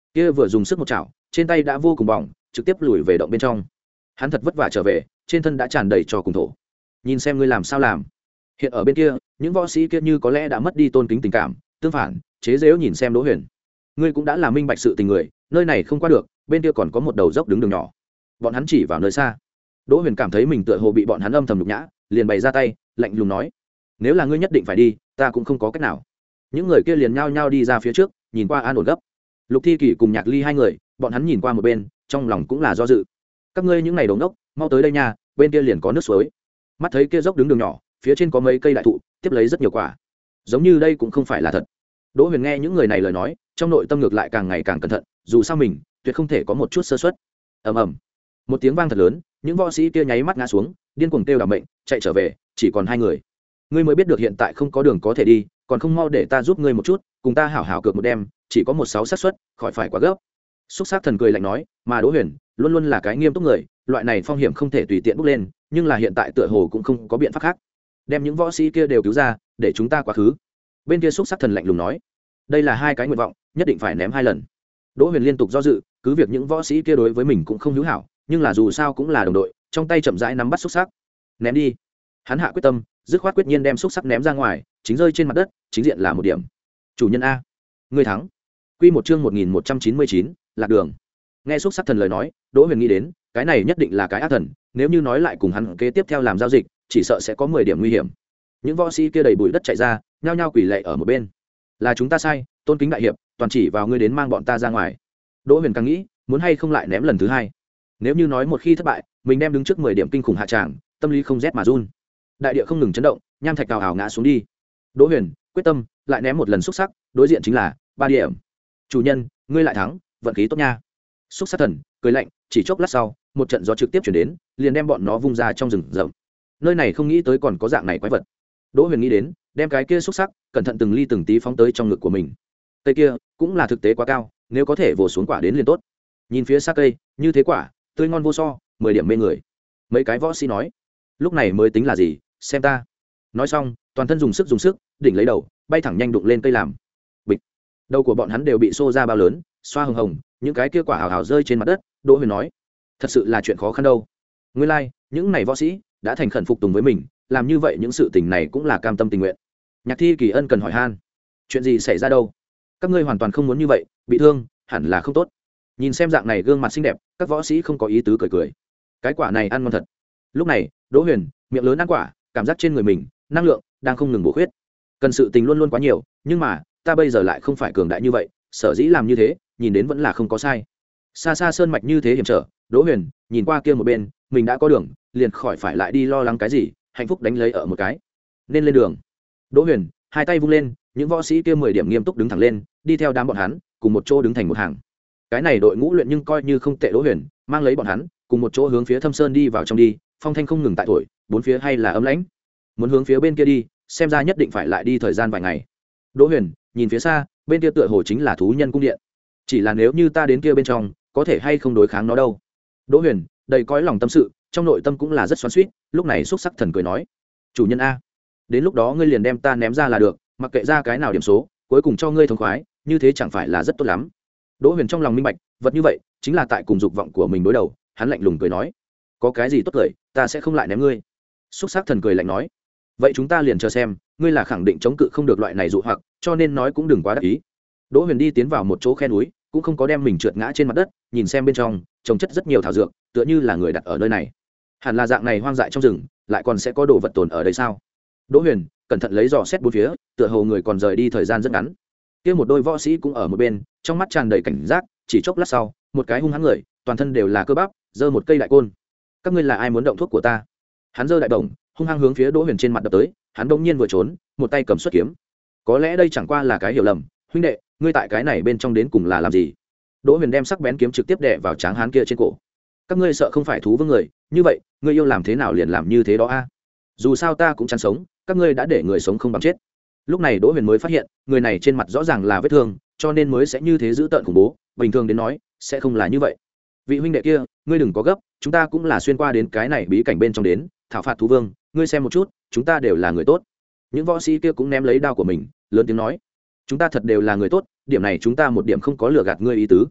kia vừa dùng sức một chảo, trên tay đã vô cùng bỏng, trực tiếp lùi về động bên trong. Hắn thật vất vả trở về, trên thân đã tràn đầy trò cùng thổ. Nhìn xem ngươi làm sao làm. Hiện ở bên kia, những võ sĩ kia như có lẽ đã mất đi tôn kính tình cảm, tương phản, chế giễu nhìn xem Đỗ Huyền. Ngươi cũng đã là minh bạch sự tình người, nơi này không qua được, bên kia còn có một đầu dốc đứng đường nhỏ. Bọn hắn chỉ vào nơi xa. Đỗ Huyền cảm thấy mình tựa hồ bị bọn hắn âm thầm nhục nhã, liền bày ra tay, lạnh lùng nói: "Nếu là ngươi nhất định phải đi, ta cũng không có cách nào." Những người kia liền nhao nhao đi ra phía trước, nhìn qua an ổn gấp. Lục Thi Kỳ cùng Nhạc Ly hai người, bọn hắn nhìn qua một bên, trong lòng cũng là do dự. Các ngươi những này đồ ngốc, mau tới đây nha, bên kia liền có nước suối. Mắt thấy kia dốc đứng đường nhỏ, phía trên có mấy cây đại thụ, tiếp lấy rất nhiều quả. Giống như đây cũng không phải là thật. Đỗ Huyền nghe những người này lời nói, trong nội tâm ngược lại càng ngày càng cẩn thận, dù sao mình tuyệt không thể có một chút sơ suất. Ầm ầm. Một tiếng vang thật lớn, những võ sĩ kia nháy mắt ngã xuống, điên cuồng kêu đảm mệnh, chạy trở về, chỉ còn hai người. Ngươi mới biết được hiện tại không có đường có thể đi, còn không mau để ta giúp ngươi một chút, cùng ta hảo hảo cược một đêm, chỉ có một sáu xác suất, khỏi phải quá gấp. Súc Sắc Thần cười lạnh nói, mà Đỗ Huyền luôn luôn là cái nghiêm túc người, loại này phong hiểm không thể tùy tiện bước lên, nhưng là hiện tại tựa hồ cũng không có biện pháp khác. Đem những võ sĩ kia đều cứu ra, để chúng ta quá khứ. Bên kia Súc Sắc Thần lạnh lùng nói, đây là hai cái nguyện vọng, nhất định phải ném hai lần. Đỗ Huyền liên tục do dự, cứ việc những võ sĩ kia đối với mình cũng không hữu hảo, nhưng là dù sao cũng là đồng đội, trong tay chậm rãi nắm bắt xúc sắc. Ném đi. Hắn hạ quyết tâm, dứt khoát quyết nhiên đem xúc sắc ném ra ngoài, chính rơi trên mặt đất, chính diện là một điểm. Chủ nhân a, ngươi thắng. Quy một chương một nghìn một trăm chín mươi chín, lạc đường. Nghe xúc sắc thần lời nói, Đỗ Huyền nghĩ đến, cái này nhất định là cái ác thần, nếu như nói lại cùng hắn kế tiếp theo làm giao dịch, chỉ sợ sẽ có mười điểm nguy hiểm. Những võ sĩ kia đầy bụi đất chạy ra, nhao nhao quỳ lạy ở một bên. Là chúng ta sai, tôn kính đại hiệp, toàn chỉ vào ngươi đến mang bọn ta ra ngoài. Đỗ Huyền càng nghĩ, muốn hay không lại ném lần thứ hai. Nếu như nói một khi thất bại, mình đem đứng trước mười điểm kinh khủng hạ tràng, tâm lý không rét mà run. Đại địa không ngừng chấn động, nham thạch cào ảo ngã xuống đi. Đỗ Huyền quyết tâm lại ném một lần xúc sắc, đối diện chính là ba điểm. Chủ nhân, ngươi lại thắng, vận khí tốt nha. Xúc sắc thần cười lạnh, chỉ chốc lát sau, một trận gió trực tiếp chuyển đến, liền đem bọn nó vung ra trong rừng rậm. Nơi này không nghĩ tới còn có dạng này quái vật. Đỗ Huyền nghĩ đến, đem cái kia xúc sắc, cẩn thận từng ly từng tí phóng tới trong ngực của mình. Cây kia cũng là thực tế quá cao, nếu có thể vồ xuống quả đến liền tốt. Nhìn phía xa cây, như thế quả tươi ngon vô so, mười điểm mê người. Mấy cái võ sĩ nói, lúc này mới tính là gì, xem ta. Nói xong, toàn thân dùng sức dùng sức, đỉnh lấy đầu, bay thẳng nhanh đụng lên cây làm. Bịch. Đầu của bọn hắn đều bị xô ra bao lớn, xoa hồng hồng, những cái kia quả hào hào rơi trên mặt đất. Đỗ Huyền nói, thật sự là chuyện khó khăn đâu. Nguyên lai, like, những này võ sĩ đã thành khẩn phục tùng với mình, làm như vậy những sự tình này cũng là cam tâm tình nguyện. Nhạc Thi Kỳ ân cần hỏi han, chuyện gì xảy ra đâu? Các ngươi hoàn toàn không muốn như vậy, bị thương hẳn là không tốt. Nhìn xem dạng này gương mặt xinh đẹp, các võ sĩ không có ý tứ cười cười. Cái quả này ăn ngon thật. Lúc này, Đỗ Huyền miệng lớn ăn quả, cảm giác trên người mình năng lượng đang không ngừng bổ khuyết. Cần sự tình luôn luôn quá nhiều, nhưng mà ta bây giờ lại không phải cường đại như vậy, sở dĩ làm như thế, nhìn đến vẫn là không có sai. Xa xa sơn mạch như thế hiểm trở, Đỗ Huyền nhìn qua kia một bên, mình đã có đường, liền khỏi phải lại đi lo lắng cái gì, hạnh phúc đánh lấy ở một cái. Nên lên đường. Đỗ Huyền hai tay vung lên, những võ sĩ kia mười điểm nghiêm túc đứng thẳng lên, đi theo đám bọn hắn, cùng một chỗ đứng thành một hàng. Cái này đội ngũ luyện nhưng coi như không tệ. Đỗ Huyền mang lấy bọn hắn, cùng một chỗ hướng phía Thâm Sơn đi vào trong đi, phong thanh không ngừng tại thổi, bốn phía hay là ấm lãnh. Muốn hướng phía bên kia đi, xem ra nhất định phải lại đi thời gian vài ngày. Đỗ Huyền nhìn phía xa, bên kia tựa hồ chính là thú nhân cung điện. Chỉ là nếu như ta đến kia bên trong, có thể hay không đối kháng nó đâu. Đỗ Huyền đầy cõi lòng tâm sự, trong nội tâm cũng là rất xoắn xuýt. Lúc này Xúc Sắc Thần cười nói, chủ nhân a, đến lúc đó ngươi liền đem ta ném ra là được, mặc kệ ra cái nào điểm số, cuối cùng cho ngươi thống khoái, như thế chẳng phải là rất tốt lắm. Đỗ Huyền trong lòng minh bạch, vật như vậy chính là tại cùng dục vọng của mình đối đầu. Hắn lạnh lùng cười nói, có cái gì tốt cười, ta sẽ không lại ném ngươi. Xúc Sắc Thần cười lạnh nói, vậy chúng ta liền chờ xem, ngươi là khẳng định chống cự không được loại này dụ hoặc, cho nên nói cũng đừng quá đắc ý. Đỗ Huyền đi tiến vào một chỗ khe núi, cũng không có đem mình trượt ngã trên mặt đất, nhìn xem bên trong trồng chất rất nhiều thảo dược, tựa như là người đặt ở nơi này. Hẳn là dạng này hoang dại trong rừng, lại còn sẽ có đồ vật tồn ở đây sao? Đỗ Huyền cẩn thận lấy dò xét bốn phía, tựa hồ người còn rời đi thời gian rất ngắn. Kia một đôi võ sĩ cũng ở một bên, trong mắt tràn đầy cảnh giác, chỉ chốc lát sau, một cái hung hãn người, toàn thân đều là cơ bắp, giơ một cây đại côn. Các ngươi là ai muốn động thuốc của ta? Hắn giơ đại đồng, hung hăng hướng phía Đỗ Huyền trên mặt đập tới, hắn đột nhiên vừa trốn, một tay cầm xuất kiếm. Có lẽ đây chẳng qua là cái hiểu lầm, huynh đệ, ngươi tại cái này bên trong đến cùng là làm gì? Đỗ Huyền đem sắc bén kiếm trực tiếp đè vào tráng hán kia trên cổ. Các ngươi sợ không phải thú vương người, như vậy, ngươi yêu làm thế nào liền làm như thế đó a? Dù sao ta cũng chán sống, các ngươi đã để người sống không bằng chết. Lúc này Đỗ Huyền mới phát hiện, người này trên mặt rõ ràng là vết thương, cho nên mới sẽ như thế dữ tợn khủng bố, bình thường đến nói, sẽ không là như vậy. Vị huynh đệ kia, ngươi đừng có gấp, chúng ta cũng là xuyên qua đến cái này bí cảnh bên trong đến, thảo phạt thú vương, ngươi xem một chút, chúng ta đều là người tốt. Những võ sĩ kia cũng ném lấy đao của mình, lớn tiếng nói, chúng ta thật đều là người tốt, điểm này chúng ta một điểm không có lừa gạt ngươi ý tứ.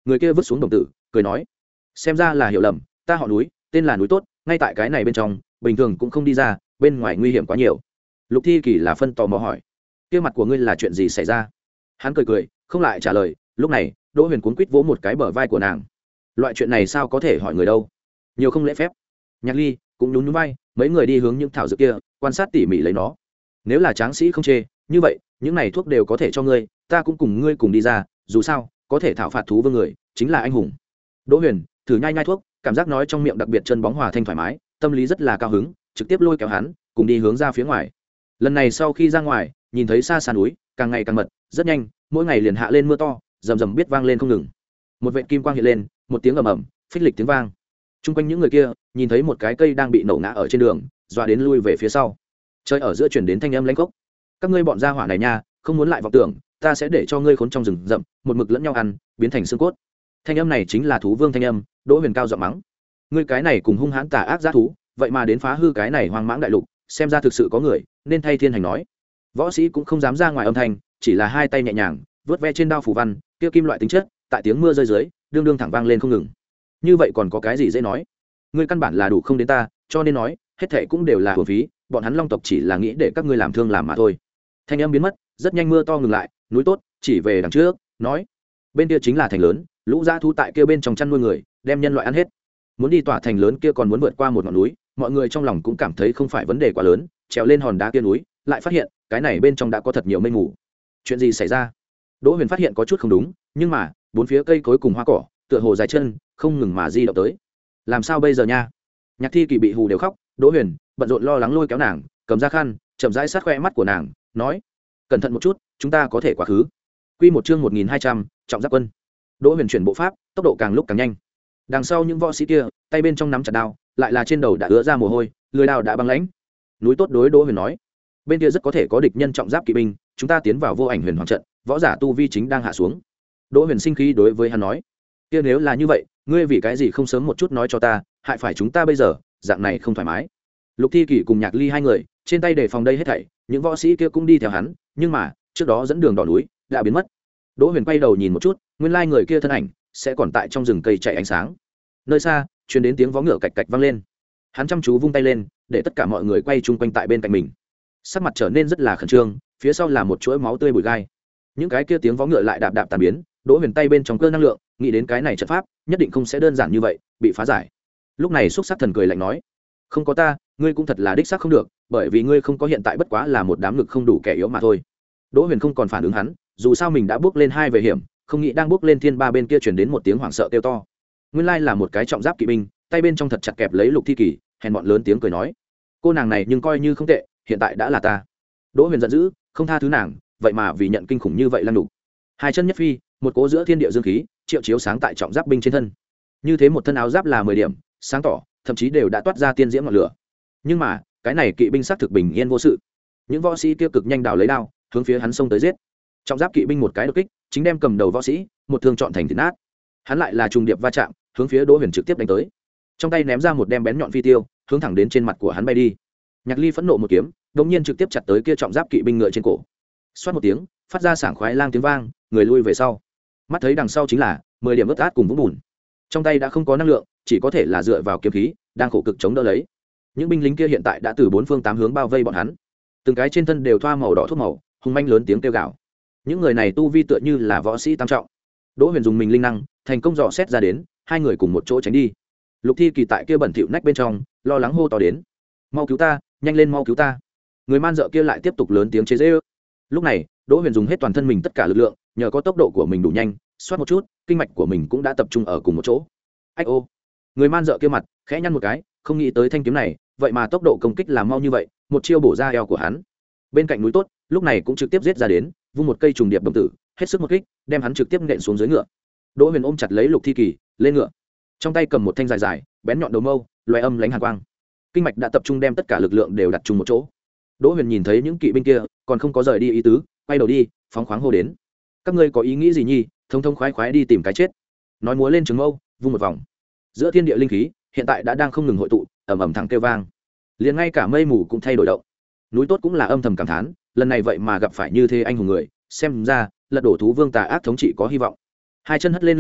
người kia vứt xuống đồng tử cười nói, xem ra là hiểu lầm, ta họ núi, tên là núi tốt, ngay tại cái này bên trong bình thường cũng không đi ra, bên ngoài nguy hiểm quá nhiều. Lục Thi Kỳ là phân tò mò hỏi, kia mặt của ngươi là chuyện gì xảy ra? Hắn cười cười không lại trả lời. Lúc này Đỗ Huyền cuốn quýt vỗ một cái bờ vai của nàng, loại chuyện này sao có thể hỏi người đâu, nhiều không lễ phép. Nhạc Ly cũng nhún nhún vai, mấy người đi hướng những thảo dược kia quan sát tỉ mỉ lấy nó. Nếu là tráng sĩ không chê, như vậy những này thuốc đều có thể cho ngươi, ta cũng cùng ngươi cùng đi ra, dù sao có thể thảo phạt thú vương người chính là anh hùng. Đỗ Huyền thử nhai nhai thuốc, cảm giác nói trong miệng đặc biệt chân bóng hòa thanh thoải mái, tâm lý rất là cao hứng, trực tiếp lôi kéo hắn cùng đi hướng ra phía ngoài. Lần này sau khi ra ngoài, nhìn thấy xa xa núi càng ngày càng mật, rất nhanh mỗi ngày liền hạ lên mưa to, rầm rầm biết vang lên không ngừng. Một vệt kim quang hiện lên, một tiếng ầm ầm phích lịch tiếng vang. Trung quanh những người kia nhìn thấy một cái cây đang bị nổ ngã ở trên đường, dọa đến lui về phía sau. Trời ở giữa chuyển đến thanh âm lãnh khốc, các ngươi bọn gia hỏa này nha, không muốn lại vọng tưởng, ta sẽ để cho ngươi khốn trong rừng rậm, một mực lẫn nhau ăn, biến thành xương cốt. Thanh âm này chính là thú vương thanh âm. Đỗ Huyền cao giọng mắng, ngươi cái này cùng hung hãn tà ác g thú, vậy mà đến phá hư cái này hoang mãng đại lục, xem ra thực sự có người nên thay thiên hành nói. Võ sĩ cũng không dám ra ngoài âm thanh, chỉ là hai tay nhẹ nhàng vớt ve trên đao phù văn, kia kim loại tính chất tại tiếng mưa rơi dưới đương đương thẳng vang lên không ngừng. Như vậy còn có cái gì dễ nói, ngươi căn bản là đủ không đến ta, cho nên nói hết thệ cũng đều là hưởng phí, bọn hắn long tộc chỉ là nghĩ để các ngươi làm thương làm mà thôi. Thanh âm biến mất, rất nhanh mưa to ngừng lại, núi tốt chỉ về đằng trước nói, bên kia chính là thành lớn, lũ dã thú tại kia bên trong chăn nuôi người, đem nhân loại ăn hết. Muốn đi tòa thành lớn kia còn muốn vượt qua một ngọn núi, mọi người trong lòng cũng cảm thấy không phải vấn đề quá lớn, trèo lên hòn đá kia núi lại phát hiện cái này bên trong đã có thật nhiều mây mù. Chuyện gì xảy ra? Đỗ Huyền phát hiện có chút không đúng, nhưng mà bốn phía cây cối cùng hoa cỏ tựa hồ dài chân không ngừng mà di động tới. Làm sao bây giờ nha? Nhạc Thi Kỳ bị hù đều khóc, Đỗ Huyền bận rộn lo lắng lôi kéo nàng, cầm ra khăn chậm rãi sát khoe mắt của nàng, nói, cẩn thận một chút, chúng ta có thể quá khứ. Quy một chương một nghìn hai trăm, trọng giáp quân. Đỗ Huyền chuyển bộ pháp, tốc độ càng lúc càng nhanh. Đằng sau những võ sĩ kia tay bên trong nắm chặt đao, lại là trên đầu đã ứa ra mồ hôi, lưỡi đao đã băng lãnh. Núi tốt đối Đỗ Huyền nói, bên kia rất có thể có địch nhân trọng giáp kỵ binh, chúng ta tiến vào vô ảnh huyền hoàng trận, võ giả tu vi chính đang hạ xuống. Đỗ Huyền sinh khí đối với hắn nói, kia nếu là như vậy, ngươi vì cái gì không sớm một chút nói cho ta, hại phải chúng ta bây giờ dạng này không thoải mái. Lục Thi Kỳ cùng Nhạc Ly hai người trên tay đề phòng đây hết thảy, những võ sĩ kia cũng đi theo hắn, nhưng mà trước đó dẫn đường đỏ núi đã biến mất. Đỗ Huyền quay đầu nhìn một chút, nguyên lai người kia thân ảnh sẽ còn tại trong rừng cây chạy ánh sáng. Nơi xa truyền đến tiếng vó ngựa cạch cạch vang lên, hắn chăm chú vung tay lên để tất cả mọi người quay chung quanh tại bên cạnh mình, sắc mặt trở nên rất là khẩn trương, phía sau là một chuỗi máu tươi bụi gai. Những cái kia tiếng vó ngựa lại đạp đạp tàn biến. Đỗ Huyền tay bên trong cơ năng lượng nghĩ đến cái này trận pháp nhất định không sẽ đơn giản như vậy bị phá giải. Lúc này xúc sắc thần cười lạnh nói, không có ta ngươi cũng thật là đích xác không được, bởi vì ngươi không có hiện tại bất quá là một đám ngực không đủ kẻ yếu mà thôi. Đỗ Huyền không còn phản ứng hắn, dù sao mình đã bước lên hai về hiểm, không nghĩ đang bước lên thiên ba bên kia truyền đến một tiếng hoảng sợ kêu to. Nguyên lai là một cái trọng giáp kỵ binh, tay bên trong thật chặt kẹp lấy Lục Thi Kỳ, hèn mọn lớn tiếng cười nói, cô nàng này nhưng coi như không tệ, hiện tại đã là ta. Đỗ Huyền giận dữ, không tha thứ nàng, vậy mà vì nhận kinh khủng như vậy lăng đục. Hai chân nhất phi, một cỗ giữa thiên địa dương khí triệu chiếu sáng tại trọng giáp binh trên thân, như thế một thân áo giáp là mười điểm sáng tỏ, thậm chí đều đã toát ra tiên diễm ngọn lửa. Nhưng mà cái này kỵ binh xác thực bình yên vô sự. Những võ sĩ kia cực nhanh đào lấy đao hướng phía hắn xông tới giết. Trọng giáp kỵ binh một cái đột kích chính đem cầm đầu võ sĩ một thương chọn thành thịt nát. Hắn lại là trùng điệp va chạm, hướng phía Đỗ Huyền trực tiếp đánh tới, trong tay ném ra một đem bén nhọn phi tiêu hướng thẳng đến trên mặt của hắn bay đi. Nhạc Ly phẫn nộ một kiếm đột nhiên trực tiếp chặt tới kia trọng giáp kỵ binh ngựa trên cổ, xoát một tiếng phát ra sảng khoái lang tiếng vang, người lui về sau. Mắt thấy đằng sau chính là mười điểm ướt át cùng vũng bùn, trong tay đã không có năng lượng, chỉ có thể là dựa vào kiếm khí đang khổ cực chống đỡ lấy. Những binh lính kia hiện tại đã từ bốn phương tám hướng bao vây bọn hắn, từng cái trên thân đều thoa màu đỏ thuốc màu, hung manh lớn tiếng kêu gào. Những người này tu vi tựa như là võ sĩ tam trọng. Đỗ Huyền dùng mình linh năng thành công dò xét ra đến, hai người cùng một chỗ tránh đi. Lục Thi Kỳ tại kia bẩn thỉu nách bên trong lo lắng hô to đến, mau cứu ta, nhanh lên mau cứu ta. Người man dợ kia lại tiếp tục lớn tiếng chế giễu. Lúc này Đỗ Huyền dùng hết toàn thân mình tất cả lực lượng, nhờ có tốc độ của mình đủ nhanh, xoát một chút kinh mạch của mình cũng đã tập trung ở cùng một chỗ. Ách ô! Người man dợ kia mặt khẽ nhăn một cái, không nghĩ tới thanh kiếm này vậy mà tốc độ công kích làm mau như vậy, một chiêu bổ ra eo của hắn. Bên cạnh núi tốt lúc này cũng trực tiếp giết ra đến, vung một cây trùng điệp đồng tử, hết sức một kích đem hắn trực tiếp nện xuống dưới ngựa. Đỗ Huyền ôm chặt lấy Lục Thi Kỳ lên ngựa, trong tay cầm một thanh dài dài bén nhọn đầu mâu, loé âm lánh hàn quang. Kinh mạch đã tập trung đem tất cả lực lượng đều đặt chung một chỗ. Đỗ Huyền nhìn thấy những kỵ binh kia còn không có rời đi ý tứ, quay đầu đi phóng khoáng hô đến, các ngươi có ý nghĩ gì nhi, thông thông khoái khoái đi tìm cái chết. Nói múa lên trường mâu vung một vòng, giữa thiên địa linh khí hiện tại đã đang không ngừng hội tụ, ầm ầm thẳng kêu vang, liền ngay cả mây mù cũng thay đổi động. Núi tốt cũng là âm thầm cảm thán, lần này vậy mà gặp phải như thế anh hùng người, xem ra lật đổ thú vương tà ác thống trị có hy vọng. Hai chân hất lên lưng ngựa,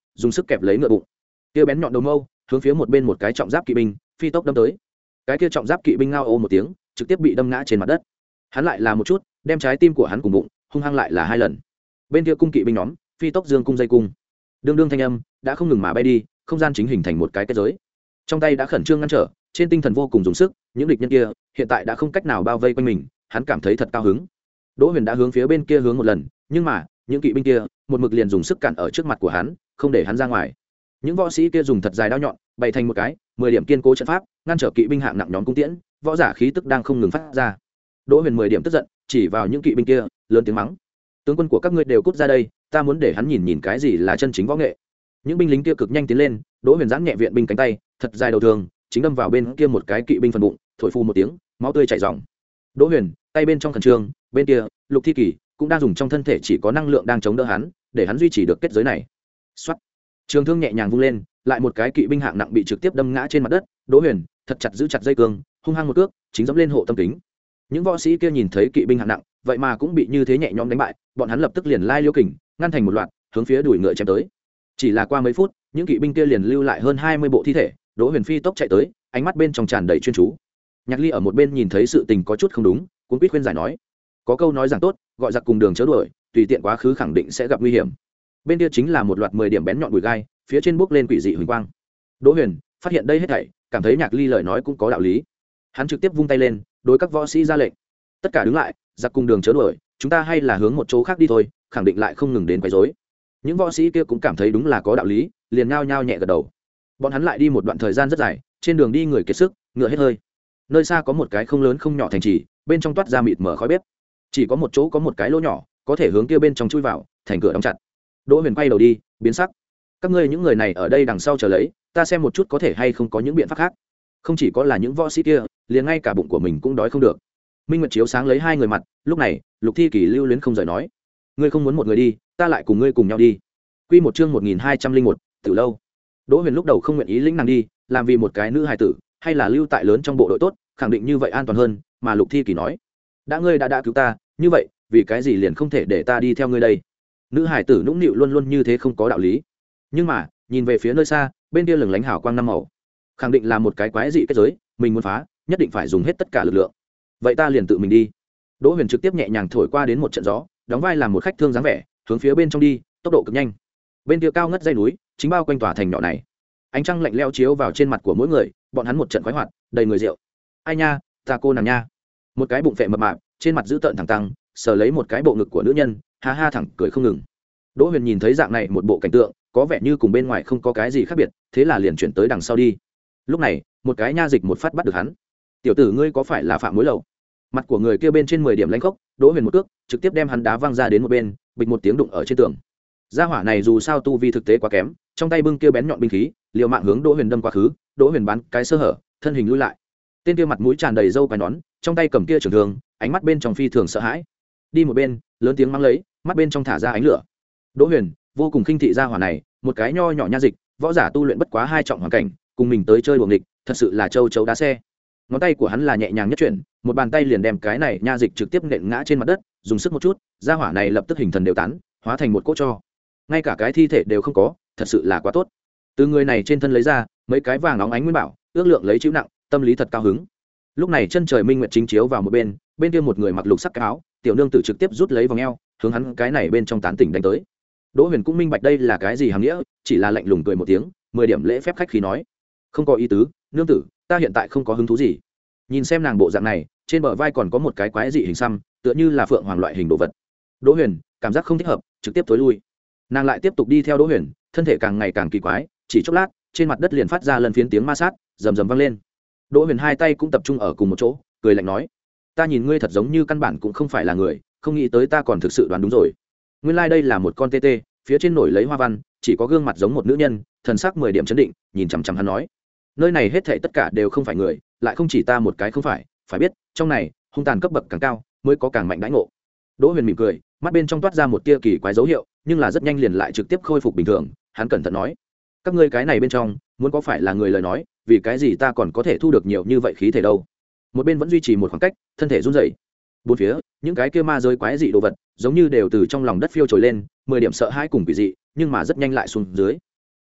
dùng sức kẹp lấy ngựa bụng. Kia bén nhọn đầu mâu hướng phía một bên một cái trọng giáp kỵ binh phi tốc đâm tới. Cái kia trọng giáp kỵ binh ngao ô một tiếng, trực tiếp bị đâm ngã trên mặt đất. Hắn lại là một chút đem trái tim của hắn cùng bụng hung hăng lại là hai lần. Bên kia cung kỵ binh nhóm phi tốc dương cung dây cung, đương đương thanh âm đã không ngừng mà bay đi, không gian chính hình thành một cái kết giới. Trong tay đã khẩn trương ngăn trở, trên tinh thần vô cùng dùng sức, những địch nhân kia hiện tại đã không cách nào bao vây quanh mình, hắn cảm thấy thật cao hứng. Đỗ Huyền đã hướng phía bên kia hướng một lần, nhưng mà những kỵ binh kia một mực liền dùng sức cản ở trước mặt của hắn, không để hắn ra ngoài. Những võ sĩ kia dùng thật dài đao nhọn bày thành một cái mười điểm kiên cố trận pháp, ngăn trở kỵ binh hạng nặng nhóm cung tiễn, võ giả khí tức đang không ngừng phát ra. Đỗ Huyền mười điểm tức giận, chỉ vào những kỵ binh kia lớn tiếng mắng: tướng quân của các ngươi đều cút ra đây, ta muốn để hắn nhìn nhìn cái gì là chân chính võ nghệ. Những binh lính kia cực nhanh tiến lên, Đỗ Huyền giãn nhẹ viện binh cánh tay, thật dài đầu thường chính đâm vào bên kia một cái kỵ binh phần bụng, thổi phù một tiếng, máu tươi chảy ròng. Đỗ Huyền tay bên trong khẩn trương, bên kia Lục Thi Kỳ cũng đang dùng trong thân thể chỉ có năng lượng đang chống đỡ hắn, để hắn duy trì được kết giới này. Soát. Trường thương nhẹ nhàng vung lên, lại một cái kỵ binh hạng nặng bị trực tiếp đâm ngã trên mặt đất. Đỗ Huyền thật chặt giữ chặt dây cương, hung hăng một cước chính dẫm lên hộ tâm kính. Những võ sĩ kia nhìn thấy kỵ binh hạng nặng vậy mà cũng bị như thế nhẹ nhõm đánh bại, bọn hắn lập tức liền lai liêu kình ngăn thành một loạt, hướng phía đuổi ngựa chém tới. Chỉ là qua mấy phút, những kỵ binh kia liền lưu lại hơn hai mươi bộ thi thể. Đỗ Huyền phi tốc chạy tới, ánh mắt bên trong tràn đầy chuyên chú. Nhạc Ly ở một bên nhìn thấy sự tình có chút không đúng, cuốn quýt khuyên giải nói: có câu nói rằng tốt, gọi giặc cùng đường chớ đuổi, tùy tiện quá khứ khẳng định sẽ gặp nguy hiểm. Bên kia chính là một loạt mười điểm bén nhọn bùi gai, phía trên bốc lên quỷ dị huỳnh quang. Đỗ Huyền phát hiện đây hết thảy, cảm thấy Nhạc Ly lời nói cũng có đạo lý. Hắn trực tiếp vung tay lên, đối các võ sĩ ra lệnh: tất cả đứng lại, giặc cùng đường chớ đuổi, chúng ta hay là hướng một chỗ khác đi thôi, khẳng định lại không ngừng đến quấy rối. Những võ sĩ kia cũng cảm thấy đúng là có đạo lý, liền nhao nhao nhẹ gật đầu. Bọn hắn lại đi một đoạn thời gian rất dài, trên đường đi người kiệt sức, ngựa hết hơi. Nơi xa có một cái không lớn không nhỏ thành trì, bên trong toát ra mịt mờ khói bếp. Chỉ có một chỗ có một cái lỗ nhỏ, có thể hướng kia bên trong chui vào, thành cửa đóng chặt. Đỗ Huyền quay đầu đi, biến sắc: các ngươi những người này ở đây đằng sau chờ lấy, ta xem một chút có thể hay không có những biện pháp khác. Không chỉ có là những võ sĩ kia, liền ngay cả bụng của mình cũng đói không được. Minh Nguyệt chiếu sáng lấy hai người mặt, lúc này Lục Thi Kỳ lưu luyến không rời nói: ngươi không muốn một người đi, ta lại cùng ngươi cùng nhau đi. Quy một chương một nghìn hai trăm linh một, Tử lâu. Đỗ Huyền lúc đầu không nguyện ý lĩnh nàng đi, làm vì một cái nữ hài tử, hay là lưu tại lớn trong bộ đội tốt, khẳng định như vậy an toàn hơn, mà Lục Thi Kỳ nói: đã ngươi đã đã cứu ta, như vậy vì cái gì liền không thể để ta đi theo ngươi đây? Nữ hài tử nũng nịu luôn luôn như thế không có đạo lý. Nhưng mà nhìn về phía nơi xa, bên kia lừng lánh hào quang năm màu, khẳng định là một cái quái dị kết giới, mình muốn phá nhất định phải dùng hết tất cả lực lượng. Vậy ta liền tự mình đi. Đỗ Huyền trực tiếp nhẹ nhàng thổi qua đến một trận gió, đóng vai làm một khách thương dáng vẻ, hướng phía bên trong đi, tốc độ cực nhanh. Bên kia cao ngất dãy núi chính bao quanh tòa thành nhỏ này, ánh trăng lạnh lẽo chiếu vào trên mặt của mỗi người, bọn hắn một trận khoái hoạt, đầy người rượu. Ai nha, ta cô nàng nha. Một cái bụng phệ mập mạp, trên mặt dữ tợn thẳng tăng, sờ lấy một cái bộ ngực của nữ nhân, ha ha thẳng cười không ngừng. Đỗ Huyền nhìn thấy dạng này một bộ cảnh tượng, có vẻ như cùng bên ngoài không có cái gì khác biệt, thế là liền chuyển tới đằng sau đi. Lúc này một cái nha dịch một phát bắt được hắn: tiểu tử ngươi có phải là phạm mối lầu? Mặt của người kia bên trên mười điểm lãnh khốc, Đỗ Huyền một cước trực tiếp đem hắn đá văng ra đến một bên, bịch một tiếng đụng ở trên tường. Gia hỏa này dù sao tu vi thực tế quá kém, trong tay bưng kia bén nhọn binh khí, liều mạng hướng Đỗ Huyền đâm quá khứ. Đỗ Huyền bán cái sơ hở, thân hình lùi lại. Tên kia mặt mũi tràn đầy râu quai nón, trong tay cầm kia trường thương, ánh mắt bên trong phi thường sợ hãi. Đi một bên, lớn tiếng mắng lấy, mắt bên trong thả ra ánh lửa. Đỗ Huyền vô cùng khinh thị gia hỏa này, một cái nho nhỏ nha dịch, võ giả tu luyện bất quá hai trọng hoàn cảnh, cùng mình tới chơi đuổi nghịch, thật sự là châu chấu đá xe. Ngón tay của hắn là nhẹ nhàng nhất chuyển, một bàn tay liền đem cái này nha dịch trực tiếp nện ngã trên mặt đất, dùng sức một chút, gia hỏa này lập tức hình thần đều tán, hóa thành một cỗ tro, ngay cả cái thi thể đều không có, thật sự là quá tốt. Từ người này trên thân lấy ra mấy cái vàng óng ánh nguyên bảo, ước lượng lấy chịu nặng, tâm lý thật cao hứng. Lúc này chân trời minh nguyệt chính chiếu vào một bên, bên kia một người mặc lục sắc cái áo, tiểu nương tử trực tiếp rút lấy vòng eo, hướng hắn cái này bên trong tán tỉnh đánh tới. Đỗ Huyền cũng minh bạch đây là cái gì hàm nghĩa, chỉ là lạnh lùng cười một tiếng, mười điểm lễ phép khách khí nói: không có ý tứ, nương tử, ta hiện tại không có hứng thú gì. Nhìn xem nàng bộ dạng này, trên bờ vai còn có một cái quái dị hình xăm, tựa như là phượng hoàng loại hình đồ vật. Đỗ Huyền cảm giác không thích hợp, trực tiếp tối lui. Nàng lại tiếp tục đi theo Đỗ Huyền, thân thể càng ngày càng kỳ quái, chỉ chốc lát, trên mặt đất liền phát ra lần phiến tiếng ma sát, rầm rầm vang lên. Đỗ Huyền hai tay cũng tập trung ở cùng một chỗ, cười lạnh nói: ta nhìn ngươi thật giống như căn bản cũng không phải là người, không nghĩ tới ta còn thực sự đoán đúng rồi. Nguyên lai like đây là một con tê tê, phía trên nổi lấy hoa văn, chỉ có gương mặt giống một nữ nhân, thần sắc mười điểm chấn định, nhìn chằm chằm hắn nói: nơi này hết thảy tất cả đều không phải người, lại không chỉ ta một cái không phải, phải biết, trong này, hung tàn cấp bậc càng cao, mới có càng mạnh đãi ngộ. Đỗ Huyền mỉm cười, mắt bên trong toát ra một tia kỳ quái dấu hiệu, nhưng là rất nhanh liền lại trực tiếp khôi phục bình thường. Hắn cẩn thận nói: các ngươi cái này bên trong, muốn có phải là người lời nói, vì cái gì ta còn có thể thu được nhiều như vậy khí thể đâu? Một bên vẫn duy trì một khoảng cách, thân thể run rẩy. Bốn phía, những cái kia ma giới quái dị đồ vật, giống như đều từ trong lòng đất phiêu trồi lên, mười điểm sợ hãi cùng quỷ dị, nhưng mà rất nhanh lại xuống dưới.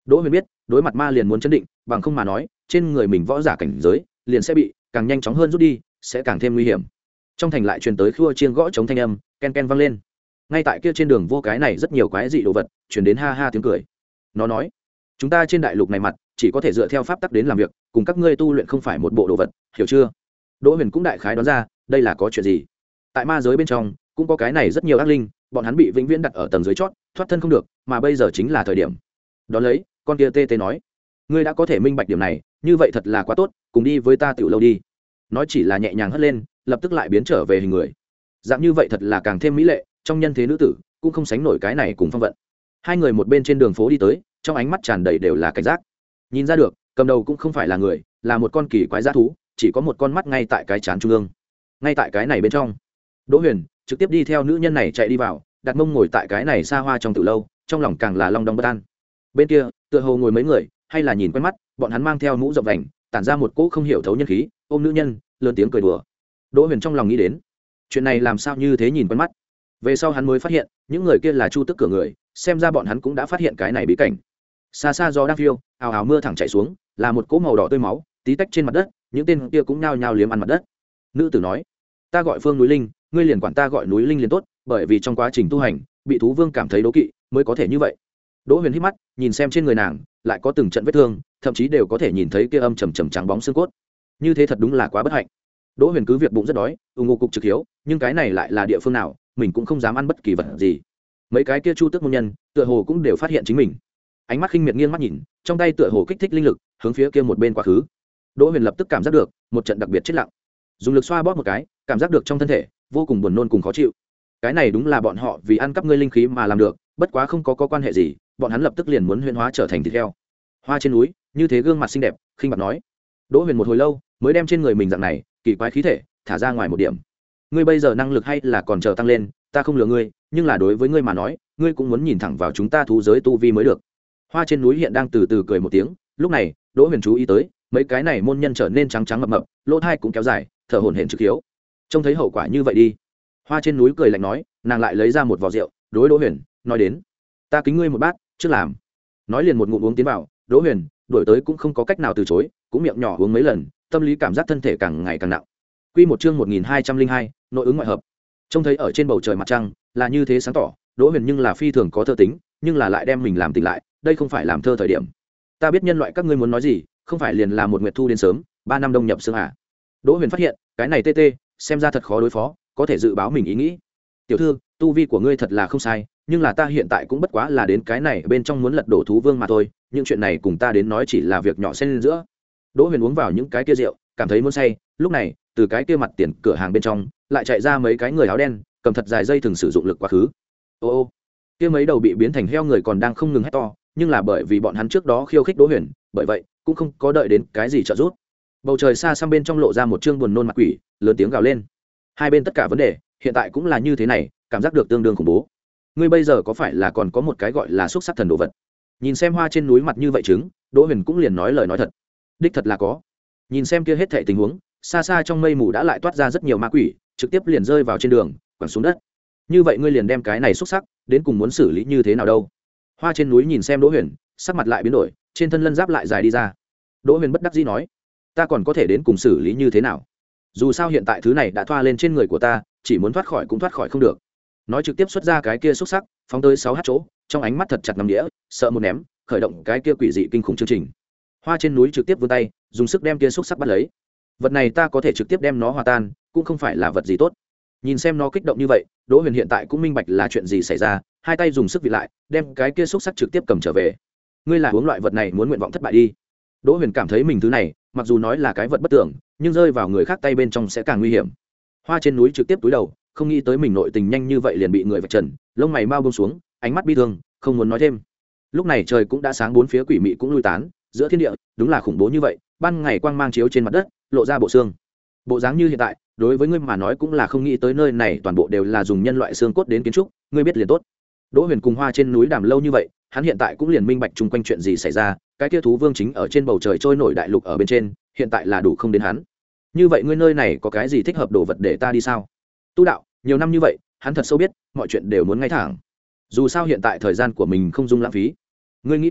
Đỗ Huyền biết đối mặt ma liền muốn chấn định, bằng không mà nói trên người mình võ giả cảnh giới liền sẽ bị càng nhanh chóng hơn rút đi, sẽ càng thêm nguy hiểm. Trong thành lại truyền tới khua chiêng gõ chống thanh âm, ken ken vang lên. Ngay tại kia trên đường vô cái này rất nhiều quái dị đồ vật, truyền đến ha ha tiếng cười. Nó nói, chúng ta trên đại lục này mặt chỉ có thể dựa theo pháp tắc đến làm việc, cùng các ngươi tu luyện không phải một bộ đồ vật, hiểu chưa? Đỗ Huyền cũng đại khái đoán ra đây là có chuyện gì. Tại ma giới bên trong cũng có cái này rất nhiều ác linh, bọn hắn bị vĩnh viễn đặt ở tầng dưới chót, thoát thân không được, mà bây giờ chính là thời điểm. Đó lấy, con kia tê tê nói, ngươi đã có thể minh bạch điểm này, như vậy thật là quá tốt, cùng đi với ta tiểu lâu đi. Nói chỉ là nhẹ nhàng hất lên, lập tức lại biến trở về hình người. Dạng như vậy thật là càng thêm mỹ lệ, trong nhân thế nữ tử cũng không sánh nổi cái này cùng phong vận. Hai người một bên trên đường phố đi tới, trong ánh mắt tràn đầy đều là cảnh giác. Nhìn ra được, cầm đầu cũng không phải là người, là một con kỳ quái dã thú, chỉ có một con mắt ngay tại cái trán trung ương. Ngay tại cái này bên trong, Đỗ Huyền trực tiếp đi theo nữ nhân này chạy đi vào, đặt mông ngồi tại cái này xa hoa trong tiểu lâu, trong lòng càng là long đong bất an. Bên kia, tựa hồ ngồi mấy người, hay là nhìn quen mắt, bọn hắn mang theo mũ rộng vành, tản ra một cỗ không hiểu thấu nhân khí, ôm nữ nhân, lớn tiếng cười đùa. Đỗ Huyền trong lòng nghĩ đến, chuyện này làm sao như thế nhìn quen mắt. Về sau hắn mới phát hiện, những người kia là Chu Tức cửa người, xem ra bọn hắn cũng đã phát hiện cái này bí cảnh. Xa xa gió đang phiêu, ào ào mưa thẳng chảy xuống, là một cỗ màu đỏ tươi máu, tí tách trên mặt đất, những tên kia cũng nhao nhao liếm ăn mặt đất. Nữ tử nói, ta gọi Phương Núi Linh, ngươi liền quản ta gọi Núi Linh liền tốt, bởi vì trong quá trình tu hành, bị thú vương cảm thấy đố kỵ, mới có thể như vậy. Đỗ Huyền hít mắt, nhìn xem trên người nàng, lại có từng trận vết thương, thậm chí đều có thể nhìn thấy kia âm trầm trầm trắng bóng xương cốt. Như thế thật đúng là quá bất hạnh. Đỗ Huyền cứ việc bụng rất đói, ù ngục cục trực hiếu, nhưng cái này lại là địa phương nào, mình cũng không dám ăn bất kỳ vật gì. Mấy cái kia Chu Tước môn nhân, tựa hồ cũng đều phát hiện chính mình. Ánh mắt khinh miệt nghiêng mắt nhìn, trong tay tựa hồ kích thích linh lực, hướng phía kia một bên quá khứ. Đỗ Huyền lập tức cảm giác được một trận đặc biệt chết lặng, dùng lực xoa bóp một cái, cảm giác được trong thân thể vô cùng buồn nôn cùng khó chịu. Cái này đúng là bọn họ vì ăn cắp ngươi linh khí mà làm được, bất quá không có, có quan hệ gì, bọn hắn lập tức liền muốn huyễn hóa trở thành thịt heo. Hoa trên núi, như thế gương mặt xinh đẹp, khinh bạc nói. Đỗ Huyền một hồi lâu mới đem trên người mình dạng này kỳ quái khí thể thả ra ngoài một điểm. Ngươi bây giờ năng lực hay là còn chờ tăng lên, ta không lừa ngươi, nhưng là đối với ngươi mà nói, ngươi cũng muốn nhìn thẳng vào chúng ta thú giới tu vi mới được. Hoa trên núi hiện đang từ từ cười một tiếng, lúc này Đỗ Huyền chú ý tới mấy cái này môn nhân trở nên trắng trắng mập mập, lỗ thai cũng kéo dài, thở hổn hển trực hiếu. Trông thấy hậu quả như vậy đi. Hoa trên núi cười lạnh nói, nàng lại lấy ra một vò rượu, đối Đỗ Huyền nói đến, ta kính ngươi một bát, trước làm. Nói liền một ngụm uống tiến vào. Đỗ Huyền đổi tới cũng không có cách nào từ chối, cũng miệng nhỏ uống mấy lần, tâm lý cảm giác thân thể càng ngày càng nặng. Quy một chương một nghìn hai trăm linh hai, nội ứng ngoại hợp. Trông thấy ở trên bầu trời mặt trăng là như thế sáng tỏ, Đỗ Huyền nhưng là phi thường có thơ tính, nhưng là lại đem mình làm tỉnh lại, đây không phải làm thơ thời điểm. Ta biết nhân loại các ngươi muốn nói gì, không phải liền là một nguyệt thu đến sớm, ba năm đông nhập sương à? Đỗ Huyền phát hiện, cái này tê tê, xem ra thật khó đối phó, có thể dự báo mình ý nghĩ. Tiểu thư, tu vi của ngươi thật là không sai, nhưng là ta hiện tại cũng bất quá là đến cái này bên trong muốn lật đổ thú vương mà thôi, những chuyện này cùng ta đến nói chỉ là việc nhỏ xen lên giữa. Đỗ Huyền uống vào những cái kia rượu, cảm thấy muốn say, lúc này, từ cái kia mặt tiền cửa hàng bên trong, lại chạy ra mấy cái người áo đen, cầm thật dài dây thường sử dụng lực quá khứ. Ô ô, kia mấy đầu bị biến thành heo người còn đang không ngừng hét to, nhưng là bởi vì bọn hắn trước đó khiêu khích Đỗ Huyền, bởi vậy cũng không có đợi đến cái gì trợ giúp. Bầu trời xa xăm bên trong lộ ra một trương buồn nôn mặt quỷ, lớn tiếng gào lên. Hai bên tất cả vấn đề hiện tại cũng là như thế này, cảm giác được tương đương khủng bố. Ngươi bây giờ có phải là còn có một cái gọi là xúc sắc thần đồ vật? Nhìn xem hoa trên núi mặt như vậy chứng, Đỗ Huyền cũng liền nói lời nói thật. Đích thật là có. Nhìn xem kia hết thảy tình huống, xa xa trong mây mù đã lại toát ra rất nhiều ma quỷ, trực tiếp liền rơi vào trên đường, quẳng xuống đất. Như vậy ngươi liền đem cái này xúc sắc, đến cùng muốn xử lý như thế nào đâu? Hoa trên núi nhìn xem Đỗ Huyền, sắc mặt lại biến đổi, trên thân lân giáp lại dài đi ra. Đỗ Huyền bất đắc dĩ nói, ta còn có thể đến cùng xử lý như thế nào? Dù sao hiện tại thứ này đã thoa lên trên người của ta, chỉ muốn thoát khỏi cũng thoát khỏi không được. Nói trực tiếp xuất ra cái kia xúc sắc, phóng tới sáu h chỗ, trong ánh mắt thật chặt nằm đĩa, sợ một ném, khởi động cái kia quỷ dị kinh khủng chương trình. Hoa trên núi trực tiếp vươn tay, dùng sức đem kia xúc sắc bắt lấy. Vật này ta có thể trực tiếp đem nó hòa tan, cũng không phải là vật gì tốt. Nhìn xem nó kích động như vậy, Đỗ Huyền hiện tại cũng minh bạch là chuyện gì xảy ra, hai tay dùng sức vị lại, đem cái kia xúc sắc trực tiếp cầm trở về. Ngươi là uống loại vật này muốn nguyện vọng thất bại đi. Đỗ Huyền cảm thấy mình thứ này, mặc dù nói là cái vật bất tưởng, nhưng rơi vào người khác tay bên trong sẽ càng nguy hiểm. Hoa trên núi trực tiếp túi đầu, không nghĩ tới mình nội tình nhanh như vậy liền bị người vạch trần, lông mày mau buông xuống, ánh mắt bi thương, không muốn nói thêm. Lúc này trời cũng đã sáng, bốn phía quỷ mị cũng lui tán, giữa thiên địa đúng là khủng bố như vậy, ban ngày quang mang chiếu trên mặt đất, lộ ra bộ xương. Bộ dáng như hiện tại, đối với ngươi mà nói cũng là không nghĩ tới nơi này toàn bộ đều là dùng nhân loại xương cốt đến kiến trúc, ngươi biết liền tốt. Đỗ Huyền cùng Hoa trên núi đàm lâu như vậy, hắn hiện tại cũng liền minh bạch chung quanh chuyện gì xảy ra, cái kia thú vương chính ở trên bầu trời trôi nổi đại lục ở bên trên, hiện tại là đủ không đến hắn. Như vậy ngươi nơi này có cái gì thích hợp đồ vật để ta đi sao? Tu đạo, nhiều năm như vậy, hắn thật sâu biết, mọi chuyện đều muốn ngay thẳng. Dù sao hiện tại thời gian của mình không dung lãng phí. Ngươi nghĩ có,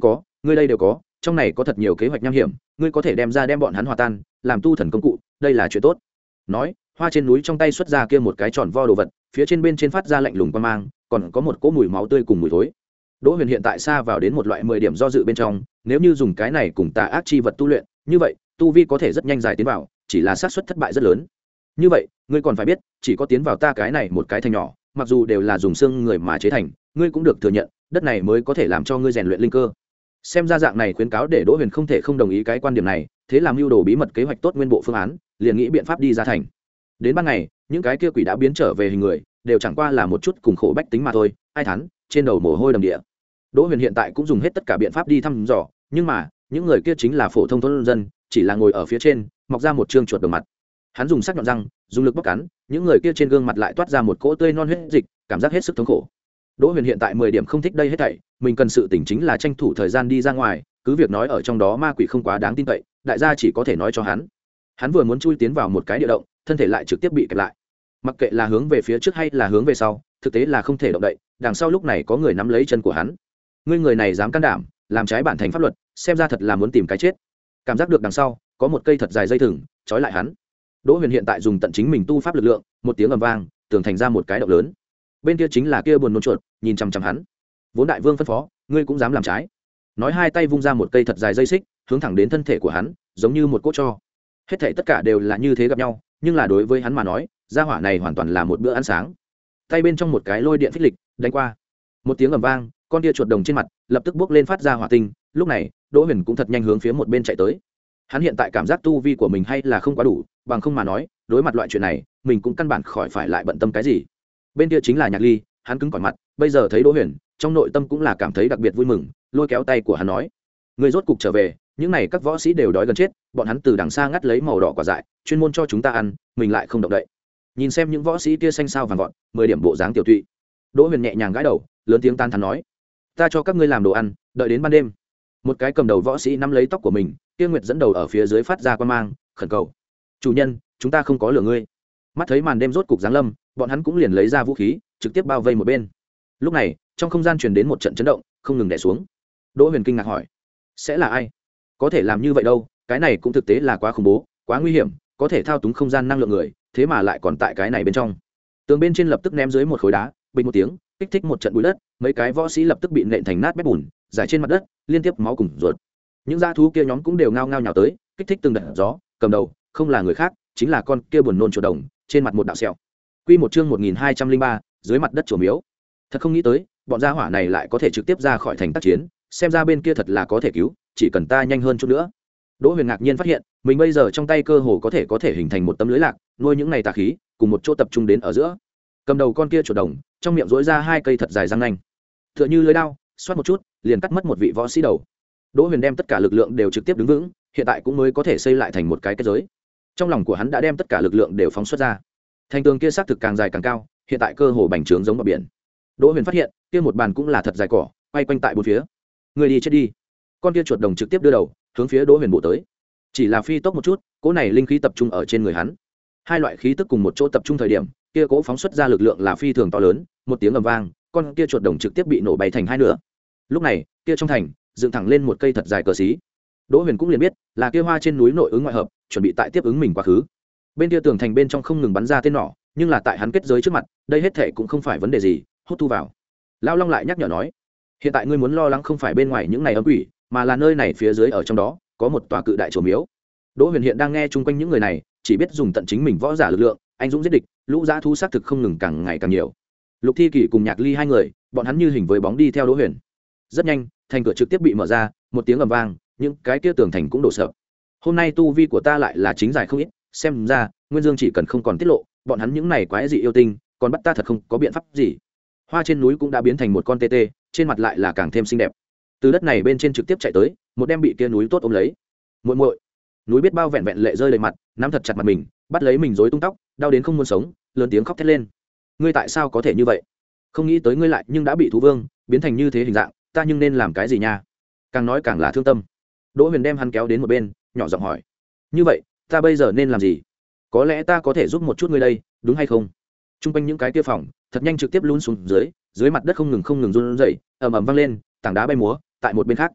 ngươi đây đều có, trong này có thật nhiều kế hoạch nham hiểm, ngươi có thể đem ra đem bọn hắn hòa tan làm tu thần công cụ, đây là chuyện tốt. Nói, hoa trên núi trong tay xuất ra kia một cái tròn vo đồ vật, phía trên bên trên phát ra lạnh lùng qua mang, còn có một cỗ mùi máu tươi cùng mùi thối. Đỗ Huyền hiện tại xa vào đến một loại mười điểm do dự bên trong, nếu như dùng cái này cùng tà ác chi vật tu luyện, như vậy, tu vi có thể rất nhanh dài tiến vào, chỉ là xác suất thất bại rất lớn. Như vậy, ngươi còn phải biết, chỉ có tiến vào ta cái này một cái thành nhỏ, mặc dù đều là dùng xương người mà chế thành, ngươi cũng được thừa nhận, đất này mới có thể làm cho ngươi rèn luyện linh cơ. Xem ra dạng này khuyến cáo để Đỗ Huyền không thể không đồng ý cái quan điểm này, thế làm mưu đồ bí mật kế hoạch tốt nguyên bộ phương án, liền nghĩ biện pháp đi ra thành. Đến ban ngày, những cái kia quỷ đã biến trở về hình người, đều chẳng qua là một chút cùng khổ bách tính mà thôi, ai thắn, trên đầu mồ hôi đầm địa. Đỗ Huyền hiện tại cũng dùng hết tất cả biện pháp đi thăm dò, nhưng mà, những người kia chính là phổ thông thôn dân, chỉ là ngồi ở phía trên, mọc ra một trương chuột đầu mặt. Hắn dùng sắc nhọn răng, dùng lực bóc cắn, những người kia trên gương mặt lại toát ra một cỗ tươi non huyết dịch, cảm giác hết sức thống khổ. Đỗ Huyền hiện tại mười điểm không thích đây hết thảy, mình cần sự tỉnh chính là tranh thủ thời gian đi ra ngoài, cứ việc nói ở trong đó ma quỷ không quá đáng tin cậy, đại gia chỉ có thể nói cho hắn. Hắn vừa muốn chui tiến vào một cái địa động, thân thể lại trực tiếp bị kẹp lại. Mặc kệ là hướng về phía trước hay là hướng về sau, thực tế là không thể động đậy, đằng sau lúc này có người nắm lấy chân của hắn. Ngươi người này dám can đảm, làm trái bản thành pháp luật, xem ra thật là muốn tìm cái chết. Cảm giác được đằng sau, có một cây thật dài dây thừng, trói lại hắn. Đỗ Huyền hiện tại dùng tận chính mình tu pháp lực lượng, một tiếng ầm vang, tường thành ra một cái động lớn. Bên kia chính là kia buồn nôn chuột, nhìn chằm chằm hắn. Vốn đại vương phân phó, ngươi cũng dám làm trái. Nói hai tay vung ra một cây thật dài dây xích, hướng thẳng đến thân thể của hắn, giống như một cốt tro. Hết thảy tất cả đều là như thế gặp nhau, nhưng là đối với hắn mà nói, gia hỏa này hoàn toàn là một bữa ăn sáng. Tay bên trong một cái lôi điện phích lịch, đánh qua. Một tiếng ầm vang, con kia chuột đồng trên mặt lập tức bốc lên phát ra hỏa tinh, lúc này, Đỗ Huyền cũng thật nhanh hướng phía một bên chạy tới. Hắn hiện tại cảm giác tu vi của mình hay là không quá đủ, bằng không mà nói, đối mặt loại chuyện này, mình cũng căn bản khỏi phải lại bận tâm cái gì. Bên kia chính là Nhạc Ly, hắn cứng cỏi mặt, bây giờ thấy Đỗ Huyền, trong nội tâm cũng là cảm thấy đặc biệt vui mừng, lôi kéo tay của hắn nói: "Ngươi rốt cục trở về, những này các võ sĩ đều đói gần chết, bọn hắn từ đằng xa ngắt lấy màu đỏ quả dại, chuyên môn cho chúng ta ăn, mình lại không động đậy." Nhìn xem những võ sĩ kia xanh xao vàng vọt, mười điểm bộ dáng tiểu tụy. Đỗ Huyền nhẹ nhàng gãi đầu, lớn tiếng tan thán nói: "Ta cho các ngươi làm đồ ăn, đợi đến ban đêm." Một cái cầm đầu võ sĩ nắm lấy tóc của mình, Kia Nguyệt dẫn đầu ở phía dưới phát ra quan mang, khẩn cầu: "Chủ nhân, chúng ta không có lửa ngươi." Mắt thấy màn đêm rốt cục giáng lâm, bọn hắn cũng liền lấy ra vũ khí, trực tiếp bao vây một bên. Lúc này, trong không gian truyền đến một trận chấn động, không ngừng đè xuống. Đỗ Huyền kinh ngạc hỏi: "Sẽ là ai? Có thể làm như vậy đâu, cái này cũng thực tế là quá khủng bố, quá nguy hiểm, có thể thao túng không gian năng lượng người, thế mà lại còn tại cái này bên trong." Tường bên trên lập tức ném dưới một khối đá, bình một tiếng, kích thích một trận bụi đất, mấy cái võ sĩ lập tức bị nện thành nát bét bùn, rải trên mặt đất, liên tiếp máu cùng ruột. Những dã thú kia nhóm cũng đều ngao ngao nhào tới, kích thích từng đợt gió, cầm đầu không là người khác, chính là con kia buồn nôn chuột đồng, trên mặt một đạo sẹo. Quy một chương một nghìn hai trăm linh ba, dưới mặt đất chùa miếu. Thật không nghĩ tới, bọn gia hỏa này lại có thể trực tiếp ra khỏi thành tác chiến, xem ra bên kia thật là có thể cứu, chỉ cần ta nhanh hơn chút nữa. Đỗ Huyền ngạc nhiên phát hiện, mình bây giờ trong tay cơ hồ có thể có thể hình thành một tấm lưới lạc, nuôi những này tà khí, cùng một chỗ tập trung đến ở giữa. Cầm đầu con kia chuột đồng, trong miệng rỗi ra hai cây thật dài răng nanh, tựa như lưới đao, xoát một chút, liền cắt mất một vị võ sĩ đầu. Đỗ Huyền đem tất cả lực lượng đều trực tiếp đứng vững, hiện tại cũng mới có thể xây lại thành một cái kết giới. Trong lòng của hắn đã đem tất cả lực lượng đều phóng xuất ra. Thành tường kia xác thực càng dài càng cao, hiện tại cơ hồ bành trướng giống bờ biển. Đỗ Huyền phát hiện, kia một bàn cũng là thật dài cỏ, quay quanh tại bốn phía. Người đi chết đi. Con kia chuột đồng trực tiếp đưa đầu, hướng phía Đỗ Huyền bộ tới. Chỉ là phi tốc một chút, cỗ này linh khí tập trung ở trên người hắn. Hai loại khí tức cùng một chỗ tập trung thời điểm, kia cỗ phóng xuất ra lực lượng là phi thường to lớn, một tiếng ầm vang, con kia chuột đồng trực tiếp bị nổ bay thành hai nửa. Lúc này, kia trong thành dựng thẳng lên một cây thật dài cờ xí. Đỗ Huyền cũng liền biết, là kia hoa trên núi nội ứng ngoại hợp, chuẩn bị tại tiếp ứng mình quá khứ. Bên kia tường thành bên trong không ngừng bắn ra tên nỏ, nhưng là tại hắn kết giới trước mặt, đây hết thảy cũng không phải vấn đề gì, hút thu vào. Lão Long lại nhắc nhở nói, hiện tại ngươi muốn lo lắng không phải bên ngoài những này ấm quỷ, mà là nơi này phía dưới ở trong đó, có một tòa cự đại chùa miếu. Đỗ Huyền hiện đang nghe chung quanh những người này, chỉ biết dùng tận chính mình võ giả lực lượng, anh dũng giết địch, lũ dã thú xác thực không ngừng càng ngày càng nhiều. Lục Thi Kỳ cùng Nhạc Ly hai người, bọn hắn như hình với bóng đi theo Đỗ Huyền. Rất nhanh, thành cửa trực tiếp bị mở ra, một tiếng ầm vang, những cái kia tường thành cũng đổ sập. Hôm nay tu vi của ta lại là chính giải không ít, xem ra Nguyên Dương chỉ cần không còn tiết lộ, bọn hắn những này quái dị yêu tinh, còn bắt ta thật không có biện pháp gì. Hoa trên núi cũng đã biến thành một con tê tê, trên mặt lại là càng thêm xinh đẹp. Từ đất này bên trên trực tiếp chạy tới, một đem bị kia núi tốt ôm lấy. Muội muội. Núi biết bao vẹn vẹn lệ rơi đầy mặt, nắm thật chặt mặt mình, bắt lấy mình rối tung tóc, đau đến không muốn sống, lớn tiếng khóc thét lên. Ngươi tại sao có thể như vậy? Không nghĩ tới ngươi lại nhưng đã bị thú vương biến thành như thế hình dạng, ta nhưng nên làm cái gì nha? Càng nói càng là thương tâm. Đỗ Huyền đem hắn kéo đến một bên, nhỏ giọng hỏi, như vậy ta bây giờ nên làm gì? Có lẽ ta có thể giúp một chút ngươi đây, đúng hay không? Trung quanh những cái kia phòng thật nhanh trực tiếp lún xuống dưới, dưới mặt đất không ngừng không ngừng run rẩy, ầm ầm vang lên, tảng đá bay múa. Tại một bên khác,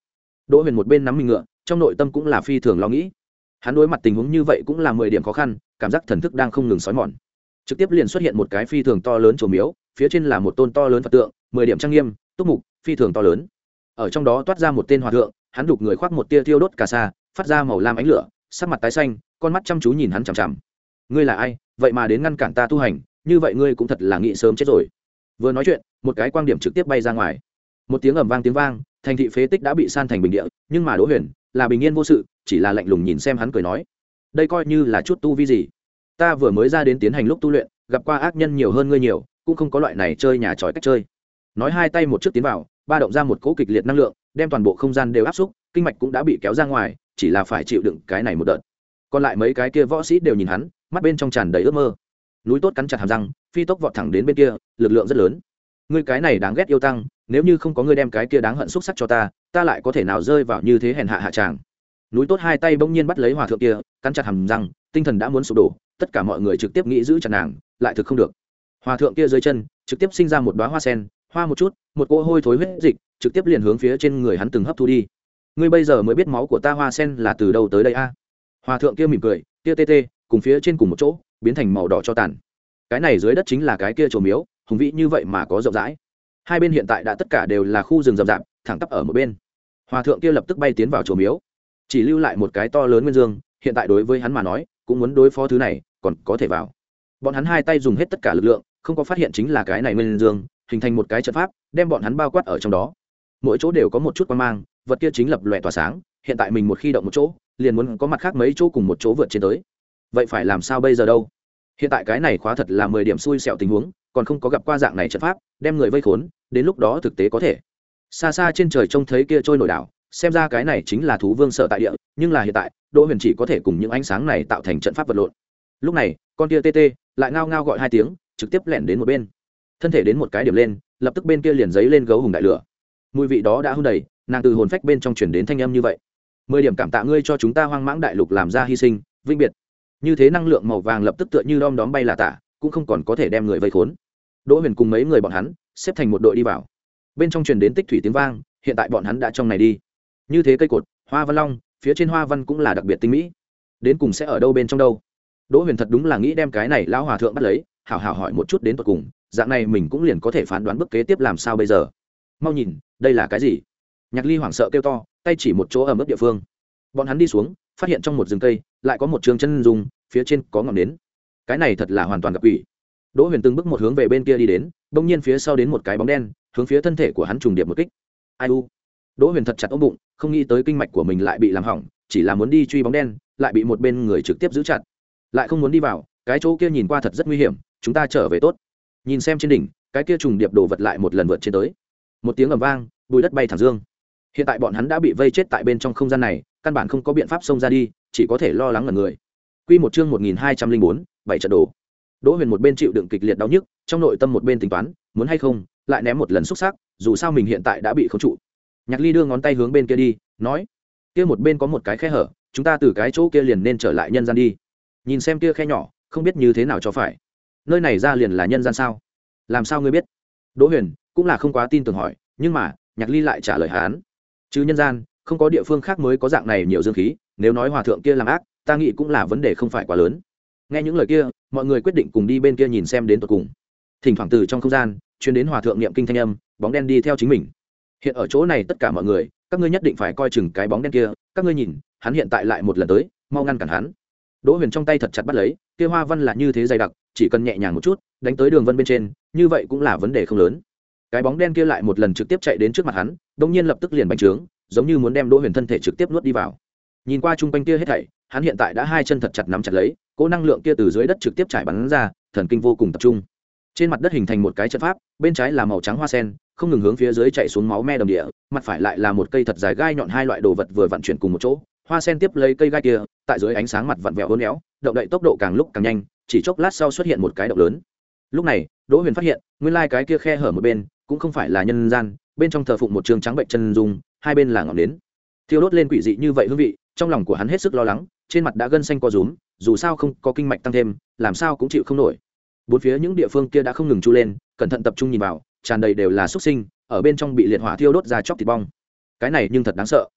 Đỗ Huyền một bên nắm mình ngựa, trong nội tâm cũng là phi thường lo nghĩ. Hắn đối mặt tình huống như vậy cũng là mười điểm khó khăn, cảm giác thần thức đang không ngừng xói mòn. Trực tiếp liền xuất hiện một cái phi thường to lớn chùa miếu, phía trên là một tôn to lớn Phật tượng, mười điểm trang nghiêm, túc mục, phi thường to lớn. Ở trong đó toát ra một tên hòa thượng, hắn đục người khoác một tia thiêu đốt cà sa, phát ra màu lam ánh lửa, sắc mặt tái xanh, con mắt chăm chú nhìn hắn chằm chằm. Ngươi là ai, vậy mà đến ngăn cản ta tu hành, như vậy ngươi cũng thật là nghĩ sớm chết rồi. Vừa nói chuyện, một cái quang điểm trực tiếp bay ra ngoài. Một tiếng ầm vang tiếng vang, thành thị phế tích đã bị san thành bình địa, nhưng mà Đỗ Huyền là bình yên vô sự, chỉ là lạnh lùng nhìn xem hắn cười nói: đây coi như là chút tu vi gì? Ta vừa mới ra đến tiến hành lúc tu luyện, gặp qua ác nhân nhiều hơn ngươi nhiều, cũng không có loại này chơi nhà tròi cách chơi. Nói hai tay một trước tiến vào, ba động ra một cỗ kịch liệt năng lượng, đem toàn bộ không gian đều áp xúc, kinh mạch cũng đã bị kéo ra ngoài, chỉ là phải chịu đựng cái này một đợt. Còn lại mấy cái kia võ sĩ đều nhìn hắn, mắt bên trong tràn đầy ước mơ. Núi Tốt cắn chặt hàm răng, phi tốc vọt thẳng đến bên kia, lực lượng rất lớn. Ngươi cái này đáng ghét yêu tăng, nếu như không có ngươi đem cái kia đáng hận xúc sắc cho ta, ta lại có thể nào rơi vào như thế hèn hạ hạ tràng. Núi Tốt hai tay bỗng nhiên bắt lấy hòa thượng kia, cắn chặt hàm răng, tinh thần đã muốn sụp đổ, tất cả mọi người trực tiếp nghĩ giữ chặt nàng, lại thực không được. Hòa thượng kia dưới chân trực tiếp sinh ra một đóa hoa sen, hoa một chút, một cỗ hôi thối huyết dịch trực tiếp liền hướng phía trên người hắn từng hấp thu đi. Ngươi bây giờ mới biết máu của ta hoa sen là từ đâu tới đây a? À? Hòa thượng kia mỉm cười, tia tê tê, cùng phía trên cùng một chỗ, biến thành màu đỏ cho tàn. Cái này dưới đất chính là cái kia chùa miếu, hùng vĩ như vậy mà có rộng rãi. Hai bên hiện tại đã tất cả đều là khu rừng rậm rạp, thẳng tắp ở một bên. Hòa thượng kia lập tức bay tiến vào chùa miếu, chỉ lưu lại một cái to lớn nguyên dương, hiện tại đối với hắn mà nói, cũng muốn đối phó thứ này, còn có thể vào. Bọn hắn hai tay dùng hết tất cả lực lượng, không có phát hiện chính là cái này nguyên dương, hình thành một cái trận pháp, đem bọn hắn bao quát ở trong đó. Mỗi chỗ đều có một chút quang mang, vật kia chính lập lòe tỏa sáng, hiện tại mình một khi động một chỗ, liền muốn có mặt khác mấy chỗ cùng một chỗ vượt trên tới. Vậy phải làm sao bây giờ đâu? Hiện tại cái này khóa thật là mười điểm xui xẻo tình huống, còn không có gặp qua dạng này trận pháp, đem người vây khốn, đến lúc đó thực tế có thể. Xa xa trên trời trông thấy kia trôi nổi đảo, xem ra cái này chính là thú vương sở tại địa, nhưng là hiện tại, Đỗ Huyền chỉ có thể cùng những ánh sáng này tạo thành trận pháp vật lộn. Lúc này, con kia tê tê lại ngao ngao gọi hai tiếng, trực tiếp lẻn đến một bên. Thân thể đến một cái điểm lên, lập tức bên kia liền giấy lên gấu hùng đại lửa. Mùi vị đó đã hun đầy, nàng từ hồn phách bên trong truyền đến thanh âm như vậy. Mười điểm cảm tạ ngươi cho chúng ta Hoang Mãng Đại Lục làm ra hy sinh, vinh biệt. Như thế năng lượng màu vàng lập tức tựa như đom đóm bay là tả, cũng không còn có thể đem người vây khốn. Đỗ Huyền cùng mấy người bọn hắn xếp thành một đội đi vào. Bên trong truyền đến tích thủy tiếng vang, hiện tại bọn hắn đã trong này đi. Như thế cây cột, hoa văn long, phía trên hoa văn cũng là đặc biệt tinh mỹ. Đến cùng sẽ ở đâu bên trong đâu? Đỗ Huyền thật đúng là nghĩ đem cái này lão hòa thượng bắt lấy, hảo hảo hỏi một chút đến tận cùng, dạng này mình cũng liền có thể phán đoán bước kế tiếp làm sao bây giờ. Mau nhìn, đây là cái gì? Nhạc Ly hoảng sợ kêu to, tay chỉ một chỗ ẩm ướt địa phương. Bọn hắn đi xuống, phát hiện trong một rừng cây lại có một trường chân dung, phía trên có ngọn nến. Cái này thật là hoàn toàn gặp quỷ. Đỗ Huyền từng bước một hướng về bên kia đi đến, bỗng nhiên phía sau đến một cái bóng đen, hướng phía thân thể của hắn trùng điệp một kích. Ai u? Đỗ Huyền thật chặt ôm bụng, không nghĩ tới kinh mạch của mình lại bị làm hỏng, chỉ là muốn đi truy bóng đen, lại bị một bên người trực tiếp giữ chặt. Lại không muốn đi vào, cái chỗ kia nhìn qua thật rất nguy hiểm, chúng ta trở về tốt. Nhìn xem trên đỉnh, cái kia trùng điệp đổ vật lại một lần vượt trên tới. Một tiếng ầm vang, bụi đất bay thẳng dương. Hiện tại bọn hắn đã bị vây chết tại bên trong không gian này, căn bản không có biện pháp xông ra đi, chỉ có thể lo lắng ngẩn người. Quy một chương một nghìn hai trăm linh bốn, bảy trận đổ. Đỗ Huyền một bên chịu đựng kịch liệt đau nhức, trong nội tâm một bên tính toán, muốn hay không, lại ném một lần xúc sắc, dù sao mình hiện tại đã bị khống trụ. Nhạc Ly đưa ngón tay hướng bên kia đi, nói: "Kia một bên có một cái khe hở, chúng ta từ cái chỗ kia liền nên trở lại nhân gian đi. Nhìn xem kia khe nhỏ, không biết như thế nào cho phải. Nơi này ra liền là nhân gian sao? Làm sao ngươi biết?" Đỗ Huyền cũng là không quá tin tưởng hỏi, nhưng mà, Nhạc Ly lại trả lời hắn: "Chứ nhân gian, không có địa phương khác mới có dạng này nhiều dương khí, nếu nói hòa thượng kia làm ác, ta nghĩ cũng là vấn đề không phải quá lớn." Nghe những lời kia, mọi người quyết định cùng đi bên kia nhìn xem đến tận cùng. Thỉnh thoảng từ trong không gian truyền đến hòa thượng niệm kinh thanh âm, bóng đen đi theo chính mình. Hiện ở chỗ này tất cả mọi người, các ngươi nhất định phải coi chừng cái bóng đen kia, các ngươi nhìn, hắn hiện tại lại một lần tới, mau ngăn cản hắn. Đỗ Huyền trong tay thật chặt bắt lấy, kia hoa văn là như thế dày đặc, chỉ cần nhẹ nhàng một chút, đánh tới đường vân bên trên, như vậy cũng là vấn đề không lớn. Cái bóng đen kia lại một lần trực tiếp chạy đến trước mặt hắn, đột nhiên lập tức liền bành trướng, giống như muốn đem Đỗ Huyền thân thể trực tiếp nuốt đi vào. Nhìn qua trung quanh kia hết thảy, hắn hiện tại đã hai chân thật chặt nắm chặt lấy, cỗ năng lượng kia từ dưới đất trực tiếp trải bắn ra, thần kinh vô cùng tập trung. Trên mặt đất hình thành một cái trận pháp, bên trái là màu trắng hoa sen, không ngừng hướng phía dưới chạy xuống máu me đầm địa, mặt phải lại là một cây thật dài gai nhọn, hai loại đồ vật vừa vận chuyển cùng một chỗ. Hoa sen tiếp lấy cây gai kia, tại dưới ánh sáng mặt vặn vẹo uốn éo, động đậy tốc độ càng lúc càng nhanh, chỉ chốc lát sau xuất hiện một cái động lớn. Lúc này, Đỗ Huyền phát hiện, nguyên lai cái kia khe hở một bên, cũng không phải là nhân gian, bên trong thờ phụng một trường trắng bệnh chân dung, hai bên là ngọn nến. Thiêu đốt lên quỷ dị như vậy hương vị, trong lòng của hắn hết sức lo lắng, trên mặt đã gân xanh co rúm, dù sao không có kinh mạch tăng thêm, làm sao cũng chịu không nổi. Bốn phía những địa phương kia đã không ngừng chu lên, cẩn thận tập trung nhìn vào, tràn đầy đều là xúc sinh, ở bên trong bị liệt hỏa thiêu đốt ra chóc thịt bong. Cái này nhưng thật đáng sợ.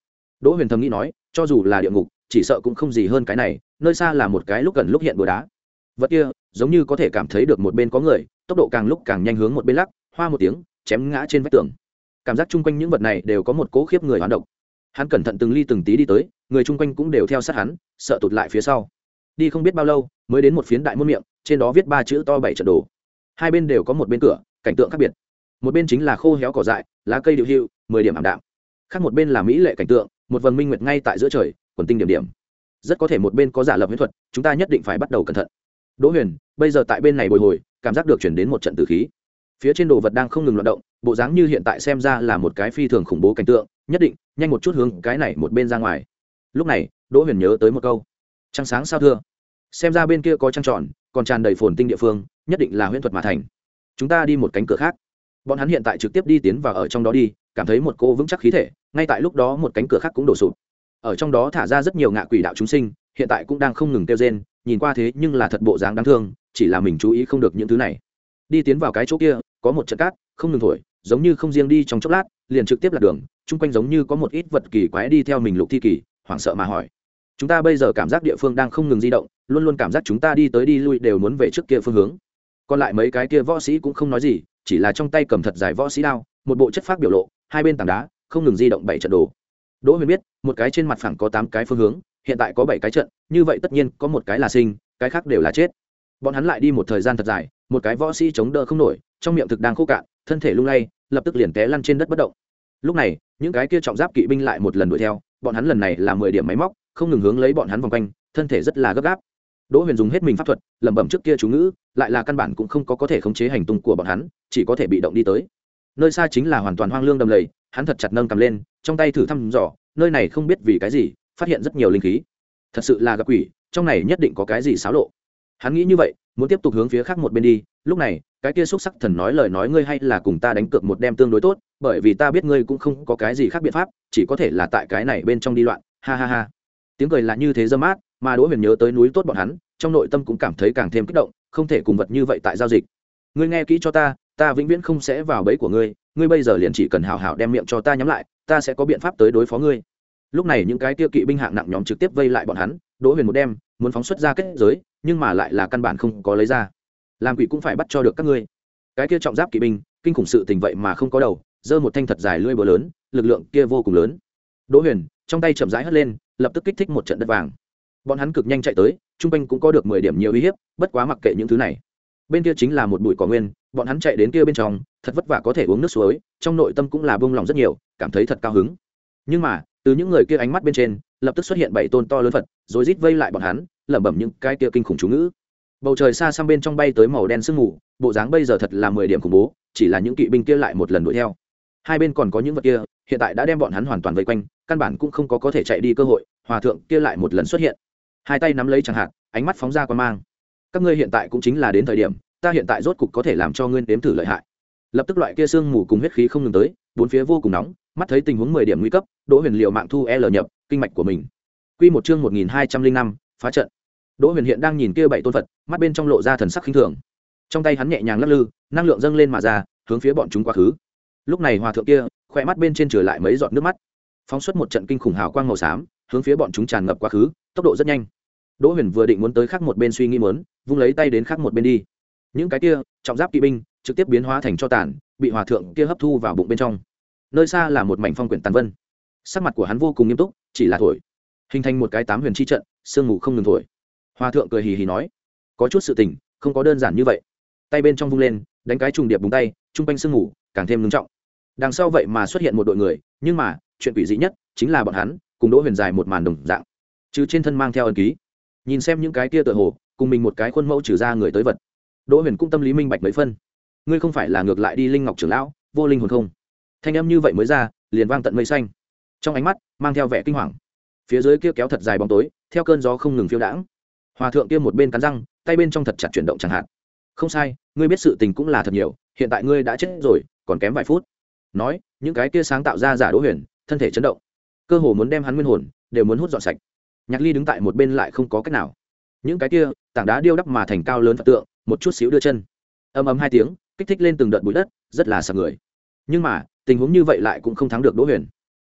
Đỗ Huyền thầm nghĩ nói, cho dù là địa ngục chỉ sợ cũng không gì hơn cái này, nơi xa là một cái lúc gần lúc hiện búa đá, vật kia giống như có thể cảm thấy được một bên có người, tốc độ càng lúc càng nhanh hướng một bên lắc, hoa một tiếng chém ngã trên vách tường. Cảm giác chung quanh những vật này đều có một cỗ khiếp người hoán độc. Hắn cẩn thận từng ly từng tí đi tới, người chung quanh cũng đều theo sát hắn, sợ tụt lại phía sau. Đi không biết bao lâu mới đến một phiến đại môn miệng, trên đó viết ba chữ to bảy trận đồ. Hai bên đều có một bên cửa, cảnh tượng khác biệt. Một bên chính là khô héo cỏ dại, lá cây điệu hữu, mười điểm ảm đạm. Khác một bên là mỹ lệ cảnh tượng, một vầng minh nguyệt ngay tại giữa trời, quần tinh điểm điểm. Rất có thể một bên có giả lập huyễn thuật, chúng ta nhất định phải bắt đầu cẩn thận. Đỗ Huyền bây giờ tại bên này bồi hồi, cảm giác được chuyển đến một trận tử khí. Phía trên đồ vật đang không ngừng loạn động, bộ dáng như hiện tại xem ra là một cái phi thường khủng bố cảnh tượng, nhất định nhanh một chút hướng cái này một bên ra ngoài. Lúc này Đỗ Huyền nhớ tới một câu, trăng sáng sao thưa, xem ra bên kia có trăng tròn, còn tràn đầy phồn tinh địa phương, nhất định là huyễn thuật mà thành. Chúng ta đi một cánh cửa khác. Bọn hắn hiện tại trực tiếp đi tiến vào ở trong đó đi, cảm thấy một cô vững chắc khí thể, ngay tại lúc đó một cánh cửa khác cũng đổ sụp. Ở trong đó thả ra rất nhiều ngạ quỷ đạo chúng sinh, hiện tại cũng đang không ngừng kêu rên, nhìn qua thế nhưng là thật bộ dáng đáng thương, chỉ là mình chú ý không được những thứ này. Đi tiến vào cái chỗ kia, có một trận cát không ngừng thổi, giống như không riêng đi trong chốc lát liền trực tiếp lạc đường, chung quanh giống như có một ít vật kỳ quái đi theo mình. Lục Thi Kỳ hoảng sợ mà hỏi, chúng ta bây giờ cảm giác địa phương đang không ngừng di động, luôn luôn cảm giác chúng ta đi tới đi lui đều muốn về trước kia phương hướng. Còn lại mấy cái kia võ sĩ cũng không nói gì, chỉ là trong tay cầm thật dài võ sĩ đao, một bộ chất phác biểu lộ, hai bên tảng đá không ngừng di động bảy trận đồ. Đỗ Huyền biết một cái trên mặt phẳng có tám cái phương hướng, hiện tại có bảy cái trận, như vậy tất nhiên có một cái là sinh, cái khác đều là chết. Bọn hắn lại đi một thời gian thật dài, một cái võ sĩ chống đỡ không nổi, trong miệng thực đang khô cạn, thân thể lung lay, lập tức liền té lăn trên đất bất động. Lúc này những cái kia trọng giáp kỵ binh lại một lần đuổi theo, bọn hắn lần này là mười điểm máy móc, không ngừng hướng lấy bọn hắn vòng quanh, thân thể rất là gấp gáp. Đỗ Huyền dùng hết mình pháp thuật lẩm bẩm trước kia chú ngữ, lại là căn bản cũng không có có thể khống chế hành tung của bọn hắn, chỉ có thể bị động đi tới. Nơi xa chính là hoàn toàn hoang lương đầm lầy, hắn thật chặt nâng cầm lên, trong tay thử thăm dò, nơi này không biết vì cái gì phát hiện rất nhiều linh khí, thật sự là gặp quỷ, trong này nhất định có cái gì xáo lộ. Hắn nghĩ như vậy, muốn tiếp tục hướng phía khác một bên đi. Lúc này cái kia xúc sắc thần nói lời nói, ngươi hay là cùng ta đánh cược một đêm tương đối tốt, bởi vì ta biết ngươi cũng không có cái gì khác biện pháp, chỉ có thể là tại cái này bên trong đi loạn, ha ha ha. Tiếng cười là như thế dâm mát, mà Đỗ Huyền nhớ tới núi tốt bọn hắn, trong nội tâm cũng cảm thấy càng thêm kích động, không thể cùng vật như vậy tại giao dịch. Ngươi nghe kỹ cho ta, ta vĩnh viễn không sẽ vào bẫy của ngươi, ngươi bây giờ liền chỉ cần hào hào đem miệng cho ta nhắm lại, ta sẽ có biện pháp tới đối phó ngươi. Lúc này những cái kia kỵ binh hạng nặng nhóm trực tiếp vây lại bọn hắn, Đỗ Huyền một đêm muốn phóng xuất ra kết giới, nhưng mà lại là căn bản không có lấy ra. Làm quỷ cũng phải bắt cho được các ngươi. Cái kia trọng giáp kỵ binh kinh khủng sự tình vậy mà không có đầu, giơ một thanh thật dài lưỡi búa lớn, lực lượng kia vô cùng lớn. Đỗ Huyền trong tay chậm rãi hất lên, lập tức kích thích một trận đất vàng. Bọn hắn cực nhanh chạy tới, trung quanh cũng có được mười điểm nhiều uy hiếp, bất quá mặc kệ những thứ này. Bên kia chính là một bụi cỏ nguyên, bọn hắn chạy đến kia bên trong, thật vất vả có thể uống nước suối, trong nội tâm cũng là bông lòng rất nhiều, cảm thấy thật cao hứng. Nhưng mà từ những người kia ánh mắt bên trên lập tức xuất hiện bảy tôn to lớn Phật, rồi rít vây lại bọn hắn, lẩm bẩm những cái kia kinh khủng chú ngữ. Bầu trời xa xăm bên trong bay tới màu đen sương mù, bộ dáng bây giờ thật là mười điểm khủng bố, chỉ là những kỵ binh kia lại một lần đuổi theo. Hai bên còn có những vật kia, hiện tại đã đem bọn hắn hoàn toàn vây quanh, căn bản cũng không có có thể chạy đi cơ hội. Hòa thượng kia lại một lần xuất hiện, hai tay nắm lấy chẳng hạn, ánh mắt phóng ra quan mang. Các ngươi hiện tại cũng chính là đến thời điểm, ta hiện tại rốt cục có thể làm cho ngươi nếm thử lợi hại. Lập tức loại kia sương mù cùng huyết khí không ngừng tới, bốn phía vô cùng nóng, mắt thấy tình huống mười điểm nguy cấp, Đỗ Huyền liều mạng thu L nhập kinh mạch của mình. Quy một chương một nghìn hai trăm linh năm, phá trận. Đỗ Huyền hiện đang nhìn kia bảy tôn Phật, mắt bên trong lộ ra thần sắc khinh thường. Trong tay hắn nhẹ nhàng lắc lư, năng lượng dâng lên mà ra, hướng phía bọn chúng quá khứ. Lúc này hòa thượng kia, khóe mắt bên trên trừ lại mấy giọt nước mắt, phóng xuất một trận kinh khủng hào quang màu xám, hướng phía bọn chúng tràn ngập quá khứ, tốc độ rất nhanh. Đỗ Huyền vừa định muốn tới khác một bên suy nghĩ muốn, vung lấy tay đến khác một bên đi. Những cái kia trọng giáp kỵ binh trực tiếp biến hóa thành cho tàn, bị hòa thượng kia hấp thu vào bụng bên trong. Nơi xa là một mảnh phong quyển tàn vân. Sắc mặt của hắn vô cùng nghiêm túc, chỉ là thổi, hình thành một cái tám huyền chi trận, sương mù không ngừng thổi. Hòa thượng cười hì hì nói, có chút sự tình không có đơn giản như vậy. Tay bên trong vung lên, đánh cái trùng điệp búng tay, trung quanh sương mù càng thêm nghiêm trọng. Đằng sau vậy mà xuất hiện một đội người, nhưng mà chuyện quỷ dị nhất chính là bọn hắn cùng Đỗ Huyền dài một màn đồng dạng, chứ trên thân mang theo ấn ký. Nhìn xem những cái kia tựa hồ cùng mình một cái khuôn mẫu trừ ra người tới vật, Đỗ Huyền cũng tâm lý minh bạch mấy phân. Ngươi không phải là ngược lại đi Linh Ngọc trưởng lão, vô linh hồn không? Thanh âm như vậy mới ra, liền vang tận mây xanh. Trong ánh mắt mang theo vẻ kinh hoàng. Phía dưới kia kéo thật dài bóng tối, theo cơn gió không ngừng phiêu đãng. Hòa thượng kia một bên cắn răng, tay bên trong thật chặt chuyển động chẳng hạn. Không sai, ngươi biết sự tình cũng là thật nhiều, hiện tại ngươi đã chết rồi, còn kém vài phút. Nói, những cái kia sáng tạo ra giả Đỗ Huyền, thân thể chấn động, cơ hồ muốn đem hắn nguyên hồn đều muốn hút dọn sạch. Nhạc Ly đứng tại một bên lại không có cách nào. Những cái kia tảng đá điêu đắp mà thành cao lớn Phật tượng, một chút xíu đưa chân, ầm ầm hai tiếng, kích thích lên từng đợt bụi đất, rất là sặc người. Nhưng mà tình huống như vậy lại cũng không thắng được Đỗ Huyền.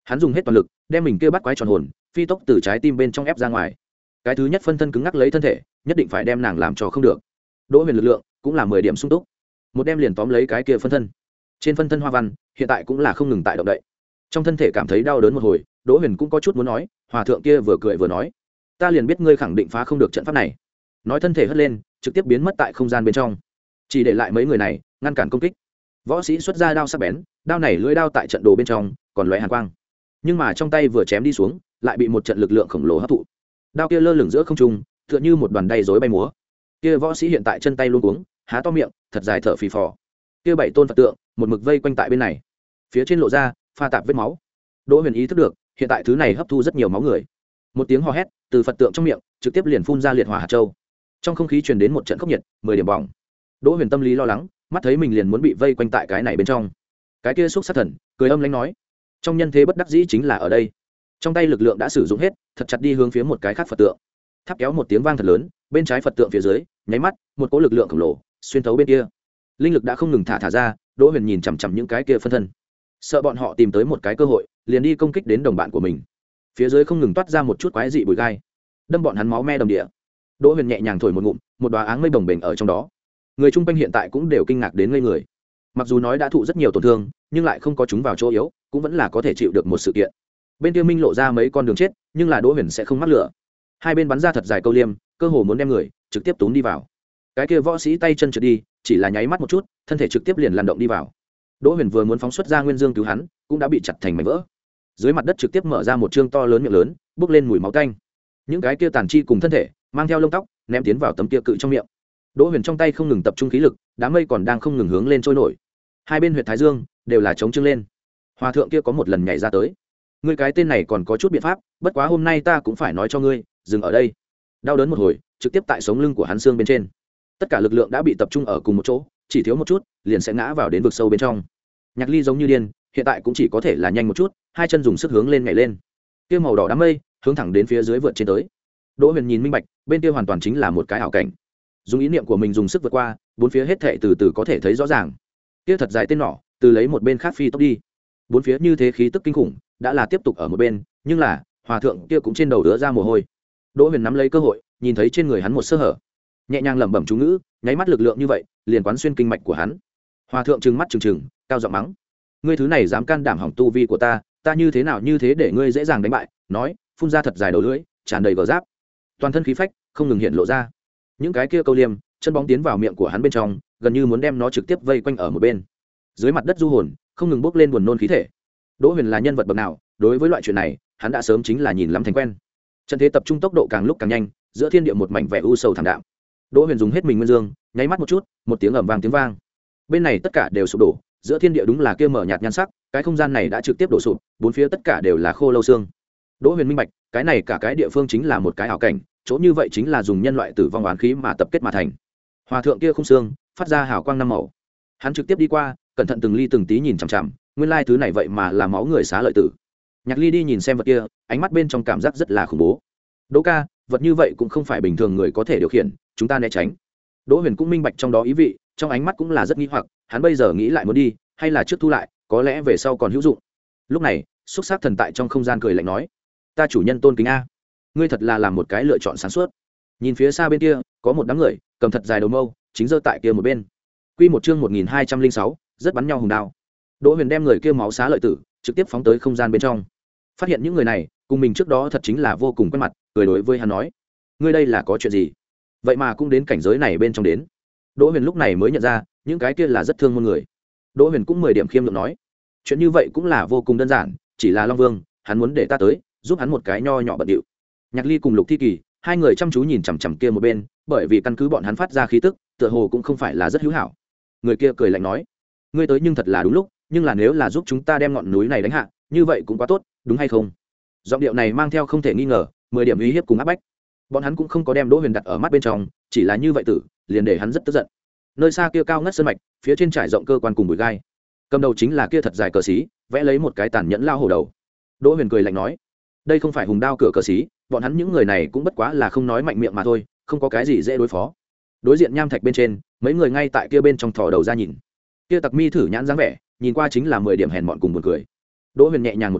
hắn dùng hết toàn lực đem mình kia bắt quái tròn hồn phi tốc từ trái tim bên trong ép ra ngoài. Cái thứ nhất phân thân cứng ngắc lấy thân thể, nhất định phải đem nàng làm cho không được. Đỗ Huyền lực lượng cũng là mười điểm sung túc, một đem liền tóm lấy cái kia phân thân. Trên phân thân hoa văn hiện tại cũng là không ngừng tại động đậy. Trong thân thể cảm thấy đau đớn một hồi, Đỗ Huyền cũng có chút muốn nói, hòa thượng kia vừa cười vừa nói, ta liền biết ngươi khẳng định phá không được trận pháp này. Nói thân thể hất lên, trực tiếp biến mất tại không gian bên trong, chỉ để lại mấy người này ngăn cản công kích. Võ sĩ xuất ra đao sắc bén, đao này lưỡi đao tại trận đồ bên trong còn lóe hàn quang, nhưng mà trong tay vừa chém đi xuống, lại bị một trận lực lượng khổng lồ hấp thụ. Đao kia lơ lửng giữa không trung, tựa như một đoàn đay rối bay múa. Kia võ sĩ hiện tại chân tay luống cuống, há to miệng, thật dài thở phì phò. Kia bảy tôn Phật tượng, một mực vây quanh tại bên này, phía trên lộ ra pha tạp vết máu. Đỗ Huyền ý thức được, hiện tại thứ này hấp thu rất nhiều máu người. Một tiếng hò hét từ Phật tượng trong miệng trực tiếp liền phun ra liệt hỏa hạt châu. Trong không khí truyền đến một trận khốc nhiệt, mười điểm bỏng. Đỗ Huyền tâm lý lo lắng, mắt thấy mình liền muốn bị vây quanh tại cái này bên trong. Cái kia xúc sát thần cười âm lãnh nói, trong nhân thế bất đắc dĩ chính là ở đây. Trong tay lực lượng đã sử dụng hết, thật chặt đi hướng phía một cái khác Phật tượng. Tháp kéo một tiếng vang thật lớn, bên trái Phật tượng phía dưới, nháy mắt, một cỗ lực lượng khổng lồ xuyên thấu bên kia. Linh lực đã không ngừng thả thả ra, Đỗ Huyền nhìn chằm chằm những cái kia phân thân, sợ bọn họ tìm tới một cái cơ hội, liền đi công kích đến đồng bạn của mình. Phía dưới không ngừng toát ra một chút quái dị bụi gai, đâm bọn hắn máu me đầm địa. Đỗ Huyền nhẹ nhàng thổi một ngụm, một đóa áng mây bồng bềnh ở trong đó. Người chung quanh hiện tại cũng đều kinh ngạc đến ngây người. Mặc dù nói đã thụ rất nhiều tổn thương, nhưng lại không có chúng vào chỗ yếu, cũng vẫn là có thể chịu được một sự kiện. Bên kia Minh lộ ra mấy con đường chết, nhưng là Đỗ Huyền sẽ không mắc lửa. Hai bên bắn ra thật dài câu liêm, cơ hồ muốn đem người trực tiếp túm đi vào. Cái kia võ sĩ tay chân trượt đi, chỉ là nháy mắt một chút, thân thể trực tiếp liền lăn động đi vào. Đỗ Huyền vừa muốn phóng xuất ra nguyên dương cứu hắn, cũng đã bị chặt thành mảnh vỡ. Dưới mặt đất trực tiếp mở ra một trương to lớn miệng lớn, bốc lên mùi máu tanh. Những cái kia tàn chi cùng thân thể, mang theo lông tóc, ném tiến vào tấm kia cự trong miệng. Đỗ Huyền trong tay không ngừng tập trung khí lực, đám mây còn đang không ngừng hướng lên trôi nổi. Hai bên huyệt thái dương đều là chống trưng lên. Hòa thượng kia có một lần nhảy ra tới, ngươi cái tên này còn có chút biện pháp, bất quá hôm nay ta cũng phải nói cho ngươi, dừng ở đây. Đau đớn một hồi, trực tiếp tại sống lưng của hắn xương bên trên. Tất cả lực lượng đã bị tập trung ở cùng một chỗ, chỉ thiếu một chút, liền sẽ ngã vào đến vực sâu bên trong. Nhạc Ly giống như điên, hiện tại cũng chỉ có thể là nhanh một chút, hai chân dùng sức hướng lên nhảy lên. Kia màu đỏ đám mây, hướng thẳng đến phía dưới vượt trên tới. Đỗ Huyền nhìn minh bạch, bên kia hoàn toàn chính là một cái ảo cảnh. Dùng ý niệm của mình dùng sức vượt qua, bốn phía hết thảy từ từ có thể thấy rõ ràng. Kia thật dài tên nỏ, từ lấy một bên khác phi tốc đi. Bốn phía như thế khí tức kinh khủng, đã là tiếp tục ở một bên, nhưng là, hòa thượng kia cũng trên đầu đứa ra mồ hôi. Đỗ Huyền nắm lấy cơ hội, nhìn thấy trên người hắn một sơ hở, nhẹ nhàng lẩm bẩm chú ngữ, nháy mắt lực lượng như vậy, liền quán xuyên kinh mạch của hắn. Hòa thượng trừng mắt trừng trừng, cao giọng mắng: "Ngươi thứ này dám can đảm hỏng tu vi của ta, ta như thế nào như thế để ngươi dễ dàng đánh bại?" Nói, phun ra thật dài đầu lưỡi, tràn đầy gờ giáp, toàn thân khí phách không ngừng hiện lộ ra. Những cái kia câu liêm, chân bóng tiến vào miệng của hắn bên trong, gần như muốn đem nó trực tiếp vây quanh ở một bên. Dưới mặt đất du hồn, không ngừng bốc lên buồn nôn khí thể. Đỗ Huyền là nhân vật bậc nào, đối với loại chuyện này, hắn đã sớm chính là nhìn lắm thành quen. Trận thế tập trung tốc độ càng lúc càng nhanh, giữa thiên địa một mảnh vẻ u sầu thảm đạm. Đỗ Huyền dùng hết mình nguyên dương, nháy mắt một chút, một tiếng ầm vang tiếng vang. Bên này tất cả đều sụp đổ, giữa thiên địa đúng là kia mở nhạt nhan sắc, cái không gian này đã trực tiếp đổ sụp, bốn phía tất cả đều là khô lâu xương. Đỗ Huyền minh bạch, cái này cả cái địa phương chính là một cái ảo cảnh, chỗ như vậy chính là dùng nhân loại tử vong oán khí mà tập kết mà thành. Hòa thượng kia không xương, phát ra hào quang năm màu. Hắn trực tiếp đi qua, cẩn thận từng ly từng tí nhìn chằm chằm, nguyên lai thứ này vậy mà là máu người xá lợi tử. Nhạc Ly đi nhìn xem vật kia, ánh mắt bên trong cảm giác rất là khủng bố. Đỗ ca, vật như vậy cũng không phải bình thường người có thể điều khiển, chúng ta né tránh. Đỗ Huyền cũng minh bạch trong đó ý vị, trong ánh mắt cũng là rất nghi hoặc, hắn bây giờ nghĩ lại muốn đi, hay là trước thu lại, có lẽ về sau còn hữu dụng. Lúc này, xúc sắc thần tại trong không gian cười lạnh nói: "Ta chủ nhân tôn kính a, ngươi thật là làm một cái lựa chọn sáng suốt." Nhìn phía xa bên kia, có một đám người, cầm thật dài đầu mâu, chính giơ tại kia một bên. Quy một chương một nghìn hai trăm lẻ sáu, rất bắn nhau hùng đao. Đỗ Huyền đem người kia máu xá lợi tử trực tiếp phóng tới không gian bên trong. Phát hiện những người này, cùng mình trước đó thật chính là vô cùng quen mặt, cười đối với hắn nói: "Ngươi đây là có chuyện gì? Vậy mà cũng đến cảnh giới này bên trong đến." Đỗ Huyền lúc này mới nhận ra, những cái kia là rất thương môn người. Đỗ Huyền cũng mười điểm khiêm lượng nói: "Chuyện như vậy cũng là vô cùng đơn giản, chỉ là Long Vương, hắn muốn để ta tới, giúp hắn một cái nho nhỏ bận điệu." Nhạc Ly cùng Lục Thi Kỳ, hai người chăm chú nhìn chằm chằm kia một bên, bởi vì căn cứ bọn hắn phát ra khí tức, tựa hồ cũng không phải là rất hữu hảo. Người kia cười lạnh nói: "Ngươi tới nhưng thật là đúng lúc, nhưng là nếu là giúp chúng ta đem ngọn núi này đánh hạ, như vậy cũng quá tốt, đúng hay không?" Giọng điệu này mang theo không thể nghi ngờ, mười điểm uy hiếp cùng áp bách. Bọn hắn cũng không có đem Đỗ Huyền đặt ở mắt bên trong, chỉ là như vậy tử, liền để hắn rất tức giận. Nơi xa kia cao ngất sơn mạch, phía trên trải rộng cơ quan cùng bụi gai. Cầm đầu chính là kia thật dài cờ xí, vẽ lấy một cái tàn nhẫn lao hổ đầu. Đỗ Huyền cười lạnh nói: "Đây không phải hùng đao cửa cờ xí, bọn hắn những người này cũng bất quá là không nói mạnh miệng mà thôi, không có cái gì dễ đối phó." Đối diện nham thạch bên trên, mấy người ngay tại kia bên trong thò đầu ra nhìn. Kia Tặc Mi thử nhãn dáng vẻ, nhìn qua chính là mười điểm hèn mọn cùng buồn cười. Đỗ Huyền nhẹ nhàng một chiêu,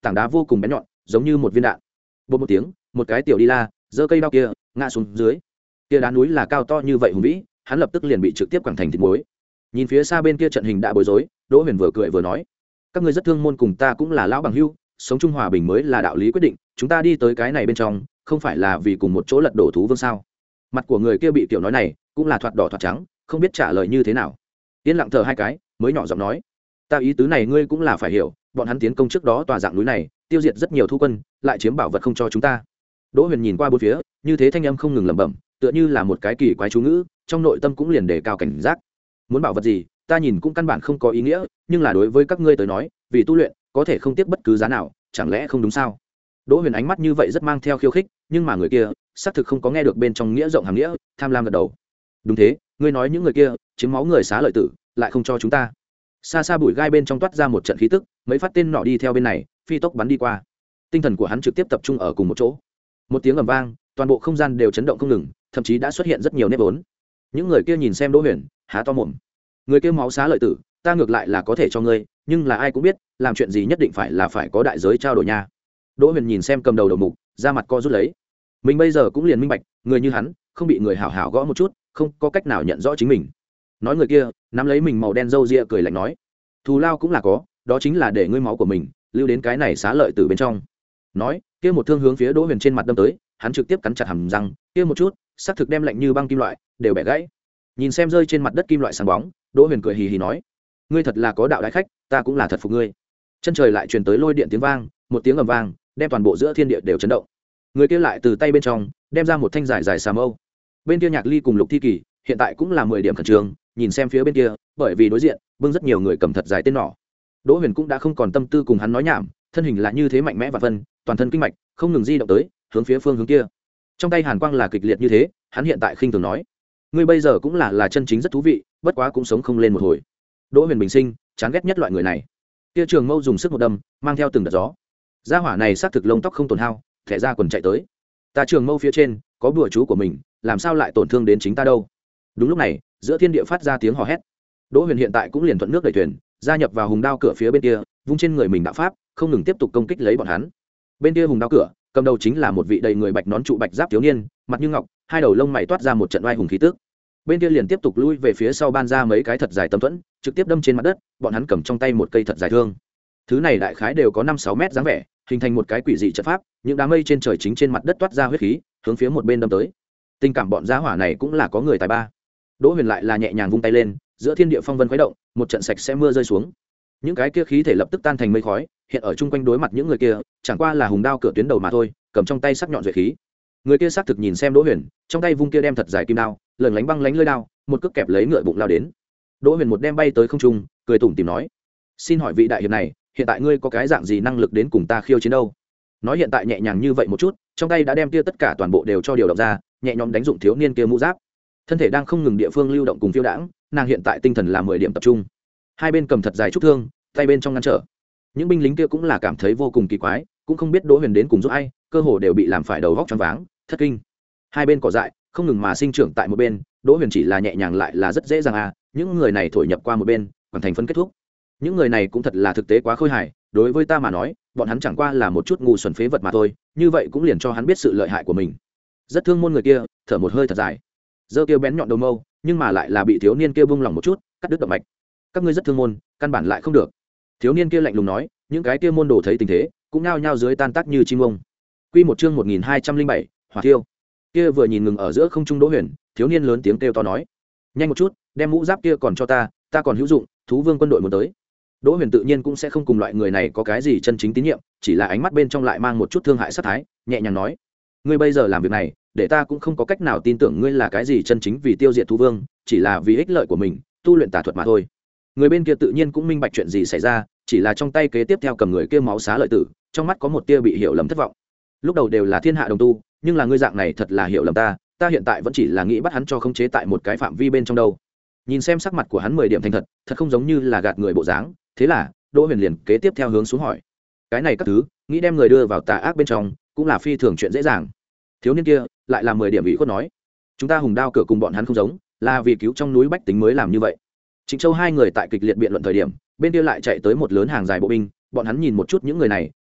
tảng đá vô cùng bén nhọn giống như một viên đạn. Bột một tiếng, một cái tiểu đi la giơ cây đao kia ngã xuống dưới. Kia đá núi là cao to như vậy hùng vĩ, hắn lập tức liền bị trực tiếp quẳng thành thịt muối. Nhìn phía xa bên kia trận hình đã bối rối, Đỗ Huyền vừa cười vừa nói: các ngươi rất thương môn, cùng ta cũng là lão bằng hữu, sống chung hòa bình mới là đạo lý quyết định, chúng ta đi tới cái này bên trong không phải là vì cùng một chỗ lật đổ thú vương sao? Mặt của người kia bị tiểu nói này cũng là thoạt đỏ thoạt trắng, không biết trả lời như thế nào. Yên lặng thở hai cái mới nhỏ giọng nói: ta ý tứ này ngươi cũng là phải hiểu, bọn hắn tiến công trước đó tòa dạng núi này, tiêu diệt rất nhiều thu quân, lại chiếm bảo vật không cho chúng ta. Đỗ Huyền nhìn qua bốn phía, như thế thanh âm không ngừng lẩm bẩm, tựa như là một cái kỳ quái chú ngữ, trong nội tâm cũng liền đề cao cảnh giác. Muốn bảo vật gì, ta nhìn cũng căn bản không có ý nghĩa, nhưng là đối với các ngươi tới nói, vì tu luyện có thể không tiếc bất cứ giá nào, chẳng lẽ không đúng sao? Đỗ Huyền ánh mắt như vậy rất mang theo khiêu khích, nhưng mà người kia xác thực không có nghe được bên trong nghĩa rộng hàm nghĩa, tham lam gật đầu. Đúng thế, ngươi nói những người kia chiếm máu người xá lợi tử, lại không cho chúng ta. Xa xa bụi gai bên trong toát ra một trận khí tức, mấy phát tên nọ đi theo bên này, phi tốc bắn đi qua. Tinh thần của hắn trực tiếp tập trung ở cùng một chỗ. Một tiếng ầm vang, toàn bộ không gian đều chấn động không ngừng, thậm chí đã xuất hiện rất nhiều nếp vốn. Những người kia nhìn xem Đỗ Huyền, há to mồm. Người kia máu xá lợi tử, ta ngược lại là có thể cho ngươi, nhưng là ai cũng biết, làm chuyện gì nhất định phải là phải có đại giới trao đổi nha. Đỗ Huyền nhìn xem cầm đầu đầu mục, ra mặt co rút lấy. Mình bây giờ cũng liền minh bạch, người như hắn, không bị người hảo hảo gõ một chút, không có cách nào nhận rõ chính mình. Nói người kia, nắm lấy mình màu đen râu ria cười lạnh nói: thù lao cũng là có, đó chính là để ngươi máu của mình lưu đến cái này xá lợi tử bên trong. Nói, kia một thương hướng phía Đỗ Huyền trên mặt đâm tới, hắn trực tiếp cắn chặt hàm răng, kia một chút, sắc thực đem lạnh như băng kim loại đều bẻ gãy. Nhìn xem rơi trên mặt đất kim loại sáng bóng, Đỗ Huyền cười hì hì nói: ngươi thật là có đạo đại khách, ta cũng là thật phục ngươi. Chân trời lại truyền tới lôi điện tiếng vang, một tiếng ầm vang, đem toàn bộ giữa thiên địa đều chấn động. Người kia lại từ tay bên trong đem ra một thanh dài dài xà mâu. Bên kia Nhạc Ly cùng Lục Thi Kỳ hiện tại cũng là mười điểm khẩn trương, nhìn xem phía bên kia, bởi vì đối diện bưng rất nhiều người cầm thật dài tên nỏ. Đỗ Huyền cũng đã không còn tâm tư cùng hắn nói nhảm, thân hình là như thế mạnh mẽ và phân, toàn thân kinh mạch không ngừng di động tới, hướng phía phương hướng kia. Trong tay hàn quang là kịch liệt như thế, hắn hiện tại khinh thường nói: ngươi bây giờ cũng là là chân chính rất thú vị, bất quá cũng sống không lên một hồi. Đỗ Huyền bình sinh chán ghét nhất loại người này. Kia trường mâu dùng sức một đâm, mang theo từng đợt gió. Gia hỏa này xác thực lông tóc không tổn hao, thẻ ra quần chạy tới. Ta trường mâu phía trên có bùa chú của mình, làm sao lại tổn thương đến chính ta đâu? Đúng lúc này, giữa thiên địa phát ra tiếng hò hét. Đỗ Huyền hiện tại cũng liền thuận nước đẩy thuyền, gia nhập vào hùng đao cửa phía bên kia, vung trên người mình đạo pháp, không ngừng tiếp tục công kích lấy bọn hắn. Bên kia hùng đao cửa, cầm đầu chính là một vị đầy người bạch nón trụ bạch giáp thiếu niên, mặt như ngọc, hai đầu lông mày toát ra một trận oai hùng khí tức. Bên kia liền tiếp tục lui về phía sau ban ra mấy cái thật dài tấm thuẫn, trực tiếp đâm trên mặt đất, bọn hắn cầm trong tay một cây thật dài thương. Thứ này đại khái đều có năm sáu mét dáng vẻ, hình thành một cái quỷ dị trận pháp, những đám mây trên trời chính trên mặt đất toát ra huyết khí, hướng phía một bên đâm tới. Tình cảm bọn gia hỏa này cũng là có người tài ba. Đỗ Huyền lại là nhẹ nhàng vung tay lên, giữa thiên địa phong vân khuấy động, một trận sạch sẽ mưa rơi xuống. Những cái kia khí thể lập tức tan thành mây khói, hiện ở chung quanh đối mặt những người kia, chẳng qua là hùng đao cửa tuyến đầu mà thôi, cầm trong tay sắc nhọn duệ khí. Người kia xác thực nhìn xem Đỗ Huyền, trong tay vung kia đem thật dài kim đao, lởn lánh băng lánh lưỡi đao, một cước kẹp lấy ngựa bụng lao đến. Đỗ Huyền một đem bay tới không trung, cười tủm tỉm nói: xin hỏi vị đại hiệp này, hiện tại ngươi có cái dạng gì năng lực đến cùng ta khiêu chiến đâu? Nói hiện tại nhẹ nhàng như vậy một chút, trong tay đã đem kia tất cả toàn bộ đều cho điều động ra, nhẹ nhõm đánh dụng thiếu niên kia mũ giáp. Thân thể đang không ngừng địa phương lưu động cùng phiêu đãng, nàng hiện tại tinh thần là mười điểm tập trung. Hai bên cầm thật dài trúc thương, tay bên trong ngăn trở. Những binh lính kia cũng là cảm thấy vô cùng kỳ quái, cũng không biết Đỗ Huyền đến cùng giúp ai, cơ hồ đều bị làm phải đầu góc choáng váng, thất kinh. Hai bên cỏ dại không ngừng mà sinh trưởng tại một bên, Đỗ Huyền chỉ là nhẹ nhàng lại là rất dễ dàng à, những người này thổi nhập qua một bên, hoàn thành phân kết thúc. Những người này cũng thật là thực tế quá khôi hài, đối với ta mà nói, bọn hắn chẳng qua là một chút ngu xuẩn phế vật mà thôi, như vậy cũng liền cho hắn biết sự lợi hại của mình. Rất thương môn người kia, thở một hơi thật dài. Giơ kia bén nhọn đầu mâu, nhưng mà lại là bị thiếu niên kia bung lỏng một chút, cắt đứt động mạch. Các ngươi rất thương môn, căn bản lại không được. Thiếu niên kia lạnh lùng nói, những cái kia môn đồ thấy tình thế, cũng nhao nhao dưới tan tác như chim ông. Quy một chương một nghìn hai trăm linh bảy, Hỏa Thiêu. Kia vừa nhìn ngừng ở giữa không trung Đỗ Huyền, thiếu niên lớn tiếng kêu to nói: nhanh một chút, đem mũ giáp kia còn cho ta, ta còn hữu dụng, thú vương quân đội muốn tới. Đỗ Huyền tự nhiên cũng sẽ không cùng loại người này có cái gì chân chính tín nhiệm, chỉ là ánh mắt bên trong lại mang một chút thương hại sát thái, nhẹ nhàng nói: ngươi bây giờ làm việc này, để ta cũng không có cách nào tin tưởng ngươi là cái gì chân chính vì tiêu diệt thú vương, chỉ là vì ích lợi của mình, tu luyện tà thuật mà thôi. Người bên kia tự nhiên cũng minh bạch chuyện gì xảy ra, chỉ là trong tay kế tiếp theo cầm người kia máu xá lợi tử, trong mắt có một tia bị hiểu lầm thất vọng. Lúc đầu đều là thiên hạ đồng tu, nhưng là ngươi dạng này thật là hiểu lầm ta, ta hiện tại vẫn chỉ là nghĩ bắt hắn cho khống chế tại một cái phạm vi bên trong đâu. Nhìn xem sắc mặt của hắn mười điểm thành thật, thật không giống như là gạt người bộ dáng, thế là Đỗ Huyền liền kế tiếp theo hướng xuống hỏi: cái này các thứ, nghĩ đem người đưa vào tà ác bên trong, cũng là phi thường chuyện dễ dàng. Thiếu niên kia lại là mười điểm ủy khuất nói: chúng ta hùng đao cửa cùng bọn hắn không giống, là vì cứu trong núi bách tính mới làm như vậy. Trịnh Châu hai người tại kịch liệt biện luận thời điểm, bên kia lại chạy tới một lớn hàng dài bộ binh, bọn hắn nhìn một chút những người này,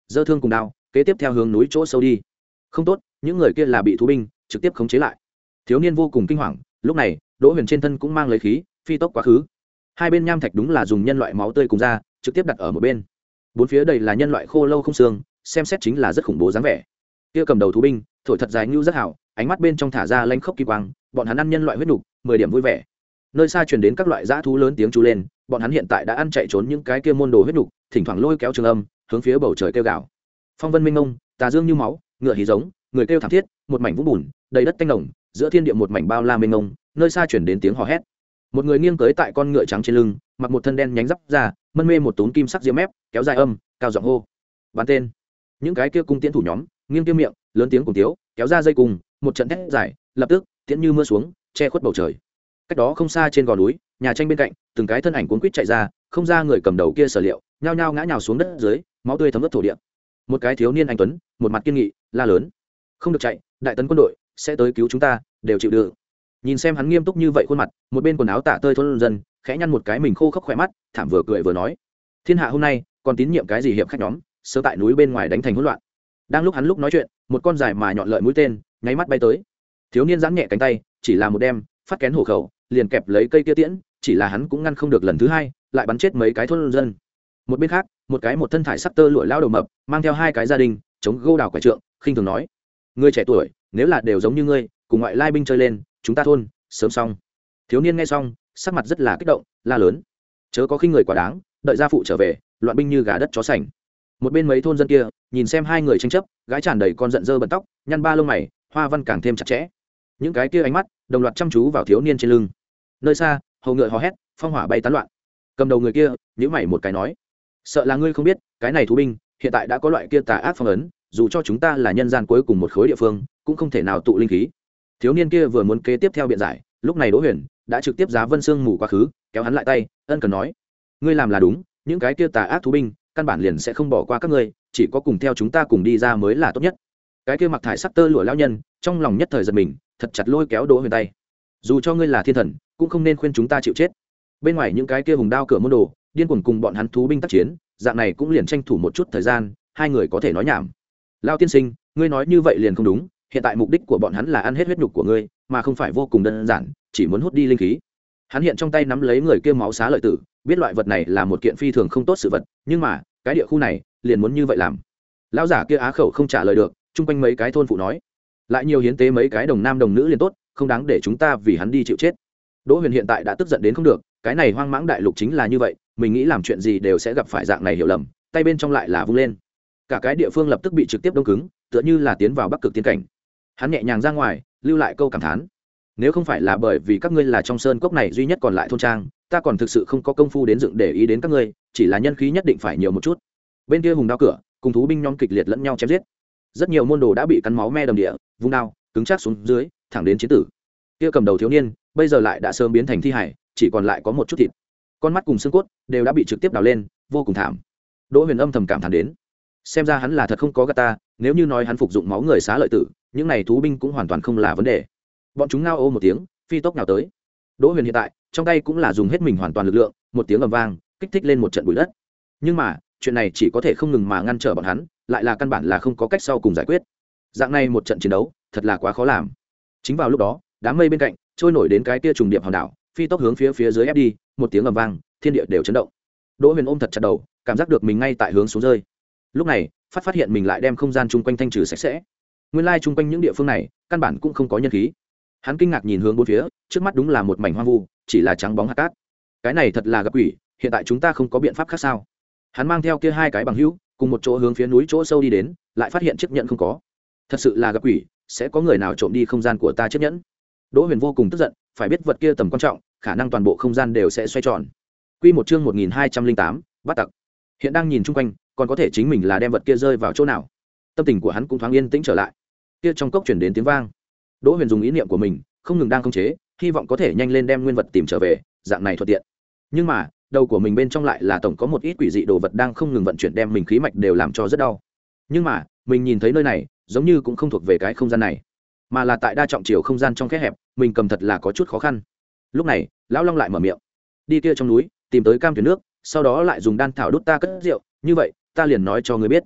giơ thương cùng đao kế tiếp theo hướng núi chỗ sâu đi. Không tốt, những người kia là bị thú binh trực tiếp khống chế lại. Thiếu niên vô cùng kinh hoàng, lúc này Đỗ Huyền trên thân cũng mang lấy khí phi tốc quá khứ. Hai bên nham thạch đúng là dùng nhân loại máu tươi cùng ra trực tiếp đặt ở một bên, bốn phía đầy là nhân loại khô lâu không xương, xem xét chính là rất khủng bố dáng vẻ. Kia cầm đầu thú binh thổi thật dài ngưu rất hảo, ánh mắt bên trong thả ra lanh khốc kỳ quang, bọn hắn ăn nhân loại huyết nục, mười điểm vui vẻ. Nơi xa truyền đến các loại dã thú lớn tiếng chú lên, bọn hắn hiện tại đã ăn chạy trốn những cái kia môn đồ huyết nục, thỉnh thoảng lôi kéo trường âm hướng phía bầu trời kêu gào. Phong vân minh ngông, tà dương như máu, ngựa hí giống, người kêu thảm thiết, một mảnh vũng bùn đầy đất tanh nồng, giữa thiên địa một mảnh bao la mênh mông, nơi xa chuyển đến tiếng hò hét. Một người nghiêng tới tại con ngựa trắng trên lưng, mặc một thân đen nhánh giáp ra, mân mê một túm kim sắc diễm mép, kéo dài âm cao giọng hô bắn tên. Những cái kia cung tiễn thủ nhóm nghiêng tiêu miệng lớn tiếng cùng tiếu, kéo ra dây cùng, một trận thét dài lập tức tiễn như mưa xuống, che khuất bầu trời. Cách đó không xa trên gò núi, nhà tranh bên cạnh, từng cái thân ảnh cuốn quýt chạy ra, không ra người cầm đầu kia sở liệu, nhao nhao ngã nhào xuống đất dưới, máu tươi thấm ướt thổ địa. Một cái thiếu niên anh tuấn, một mặt kiên nghị, la lớn: không được chạy, đại tấn quân đội sẽ tới cứu chúng ta, đều chịu đựng. Nhìn xem hắn nghiêm túc như vậy khuôn mặt, một bên quần áo tả tơi thôn dân khẽ nhăn một cái mình khô khốc khỏe mắt, thảm vừa cười vừa nói: thiên hạ hôm nay còn tín nhiệm cái gì hiệp khách nhóm, sơ tại núi bên ngoài đánh thành hỗn loạn. Đang lúc hắn lúc nói chuyện, một con dài mà nhọn lợi mũi tên nháy mắt bay tới. Thiếu niên giãn nhẹ cánh tay, chỉ là một đem phát kén hổ khẩu, liền kẹp lấy cây kia tiễn, chỉ là hắn cũng ngăn không được lần thứ hai, lại bắn chết mấy cái thôn dân. Một bên khác, một cái một thân thải sắc tơ lụa lao đầu mập, mang theo hai cái gia đình, chống gô đào quải trượng, khinh thường nói: ngươi trẻ tuổi, nếu là đều giống như ngươi, cùng ngoại lai binh chơi lên, chúng ta thôn sớm xong. Thiếu niên nghe xong, sắc mặt rất là kích động, la lớn: chớ có khinh người quá đáng, đợi gia phụ trở về, loạn binh như gà đất chó sành. Một bên mấy thôn dân kia nhìn xem hai người tranh chấp, gái tràn đầy con giận dơ bận tóc, nhăn ba lông mày, hoa văn càng thêm chặt chẽ. Những cái kia ánh mắt đồng loạt chăm chú vào thiếu niên trên lưng. Nơi xa, hầu ngựa hò hét, phong hỏa bay tán loạn. Cầm đầu người kia nhíu mày một cái nói: sợ là ngươi không biết, cái này thú binh hiện tại đã có loại kia tà ác phong ấn, dù cho chúng ta là nhân gian cuối cùng một khối địa phương, cũng không thể nào tụ linh khí. Thiếu niên kia vừa muốn kế tiếp theo biện giải, lúc này Đỗ Huyền đã trực tiếp giá Vân Sương mù quá khứ, kéo hắn lại tay, ân cần nói: ngươi làm là đúng, những cái kia tà ác thú binh căn bản liền sẽ không bỏ qua các ngươi, chỉ có cùng theo chúng ta cùng đi ra mới là tốt nhất. Cái kia mặc thải sắc tơ lụa lão nhân trong lòng nhất thời giật mình, thật chặt lôi kéo Đỗ Huyền tay: dù cho ngươi là thiên thần, cũng không nên khuyên chúng ta chịu chết. Bên ngoài những cái kia hùng đao cửa môn đồ điên cuồng cùng bọn hắn thú binh tác chiến, dạng này cũng liền tranh thủ một chút thời gian, hai người có thể nói nhảm. Lão tiên sinh, ngươi nói như vậy liền không đúng, hiện tại mục đích của bọn hắn là ăn hết huyết nhục của ngươi, mà không phải vô cùng đơn giản, chỉ muốn hút đi linh khí. Hắn hiện trong tay nắm lấy người kia máu xá lợi tử, biết loại vật này là một kiện phi thường không tốt sự vật, nhưng mà cái địa khu này liền muốn như vậy làm. Lão giả kia á khẩu không trả lời được, chung quanh mấy cái thôn phụ nói: lại nhiều hiến tế mấy cái đồng nam đồng nữ liền tốt, không đáng để chúng ta vì hắn đi chịu chết. Đỗ Huyền hiện tại đã tức giận đến không được, cái này hoang mãng đại lục chính là như vậy, mình nghĩ làm chuyện gì đều sẽ gặp phải dạng này hiểu lầm, tay bên trong lại là vung lên, cả cái địa phương lập tức bị trực tiếp đông cứng, tựa như là tiến vào bắc cực tiên cảnh. Hắn nhẹ nhàng ra ngoài, lưu lại câu cảm thán: nếu không phải là bởi vì các ngươi là trong sơn cốc này duy nhất còn lại thôn trang, ta còn thực sự không có công phu đến dựng để ý đến các ngươi, chỉ là nhân khí nhất định phải nhiều một chút. Bên kia hùng đao cửa cùng thú binh nhóm kịch liệt lẫn nhau chém giết, rất nhiều môn đồ đã bị cắn máu me đầm địa, vung đao cứng chắc xuống dưới, thẳng đến chiến tử. Kia cầm đầu thiếu niên bây giờ lại đã sớm biến thành thi hải, chỉ còn lại có một chút thịt, con mắt cùng xương cốt đều đã bị trực tiếp đào lên, vô cùng thảm. Đỗ Huyền âm thầm cảm thán đến, xem ra hắn là thật không có gạt ta, nếu như nói hắn phục dụng máu người xá lợi tử, những này thú binh cũng hoàn toàn không là vấn đề. Bọn chúng ngao ô một tiếng, phi tốc nào tới. Đỗ Huyền hiện tại trong tay cũng là dùng hết mình hoàn toàn lực lượng, một tiếng ầm vang kích thích lên một trận bụi đất. Nhưng mà chuyện này chỉ có thể không ngừng mà ngăn trở bọn hắn, lại là căn bản là không có cách sau cùng giải quyết. Dạng này một trận chiến đấu thật là quá khó làm. Chính vào lúc đó, đám mây bên cạnh trôi nổi đến cái kia trùng điệp hòn đảo, phi tốc hướng phía phía dưới ép đi, một tiếng ầm vang, thiên địa đều chấn động. Đỗ Huyền ôm thật chặt đầu, cảm giác được mình ngay tại hướng xuống rơi. Lúc này phát phát hiện mình lại đem không gian chung quanh thanh trừ sạch sẽ, nguyên lai chung quanh những địa phương này căn bản cũng không có nhân khí. Hắn kinh ngạc nhìn hướng bốn phía, trước mắt đúng là một mảnh hoang vu, chỉ là trắng bóng hạt cát. Cái này thật là gặp quỷ, hiện tại chúng ta không có biện pháp khác sao? Hắn mang theo kia hai cái bằng hữu cùng một chỗ hướng phía núi chỗ sâu đi đến, lại phát hiện chiếc nhẫn không có. Thật sự là gặp quỷ, sẽ có người nào trộm đi không gian của ta chiếc nhẫn? Đỗ Huyền vô cùng tức giận, phải biết vật kia tầm quan trọng, khả năng toàn bộ không gian đều sẽ xoay tròn. Quy một chương một nghìn hai trăm lẻ tám, bắt tặc. Hiện đang nhìn chung quanh, còn có thể chính mình là đem vật kia rơi vào chỗ nào? Tâm tình của hắn cũng thoáng yên tĩnh trở lại. Kia trong cốc truyền đến tiếng vang. Đỗ Huyền dùng ý niệm của mình, không ngừng đang khống chế, hy vọng có thể nhanh lên đem nguyên vật tìm trở về, dạng này thuận tiện. Nhưng mà, đầu của mình bên trong lại là tổng có một ít quỷ dị đồ vật đang không ngừng vận chuyển, đem mình khí mạch đều làm cho rất đau. Nhưng mà, mình nhìn thấy nơi này, giống như cũng không thuộc về cái không gian này, mà là tại đa trọng chiều không gian trong kẽ hẹp, mình cầm thật là có chút khó khăn. Lúc này, lão Long lại mở miệng: đi kia trong núi, tìm tới cam tuyển nước, sau đó lại dùng đan thảo đốt ta cất rượu, như vậy, ta liền nói cho ngươi biết.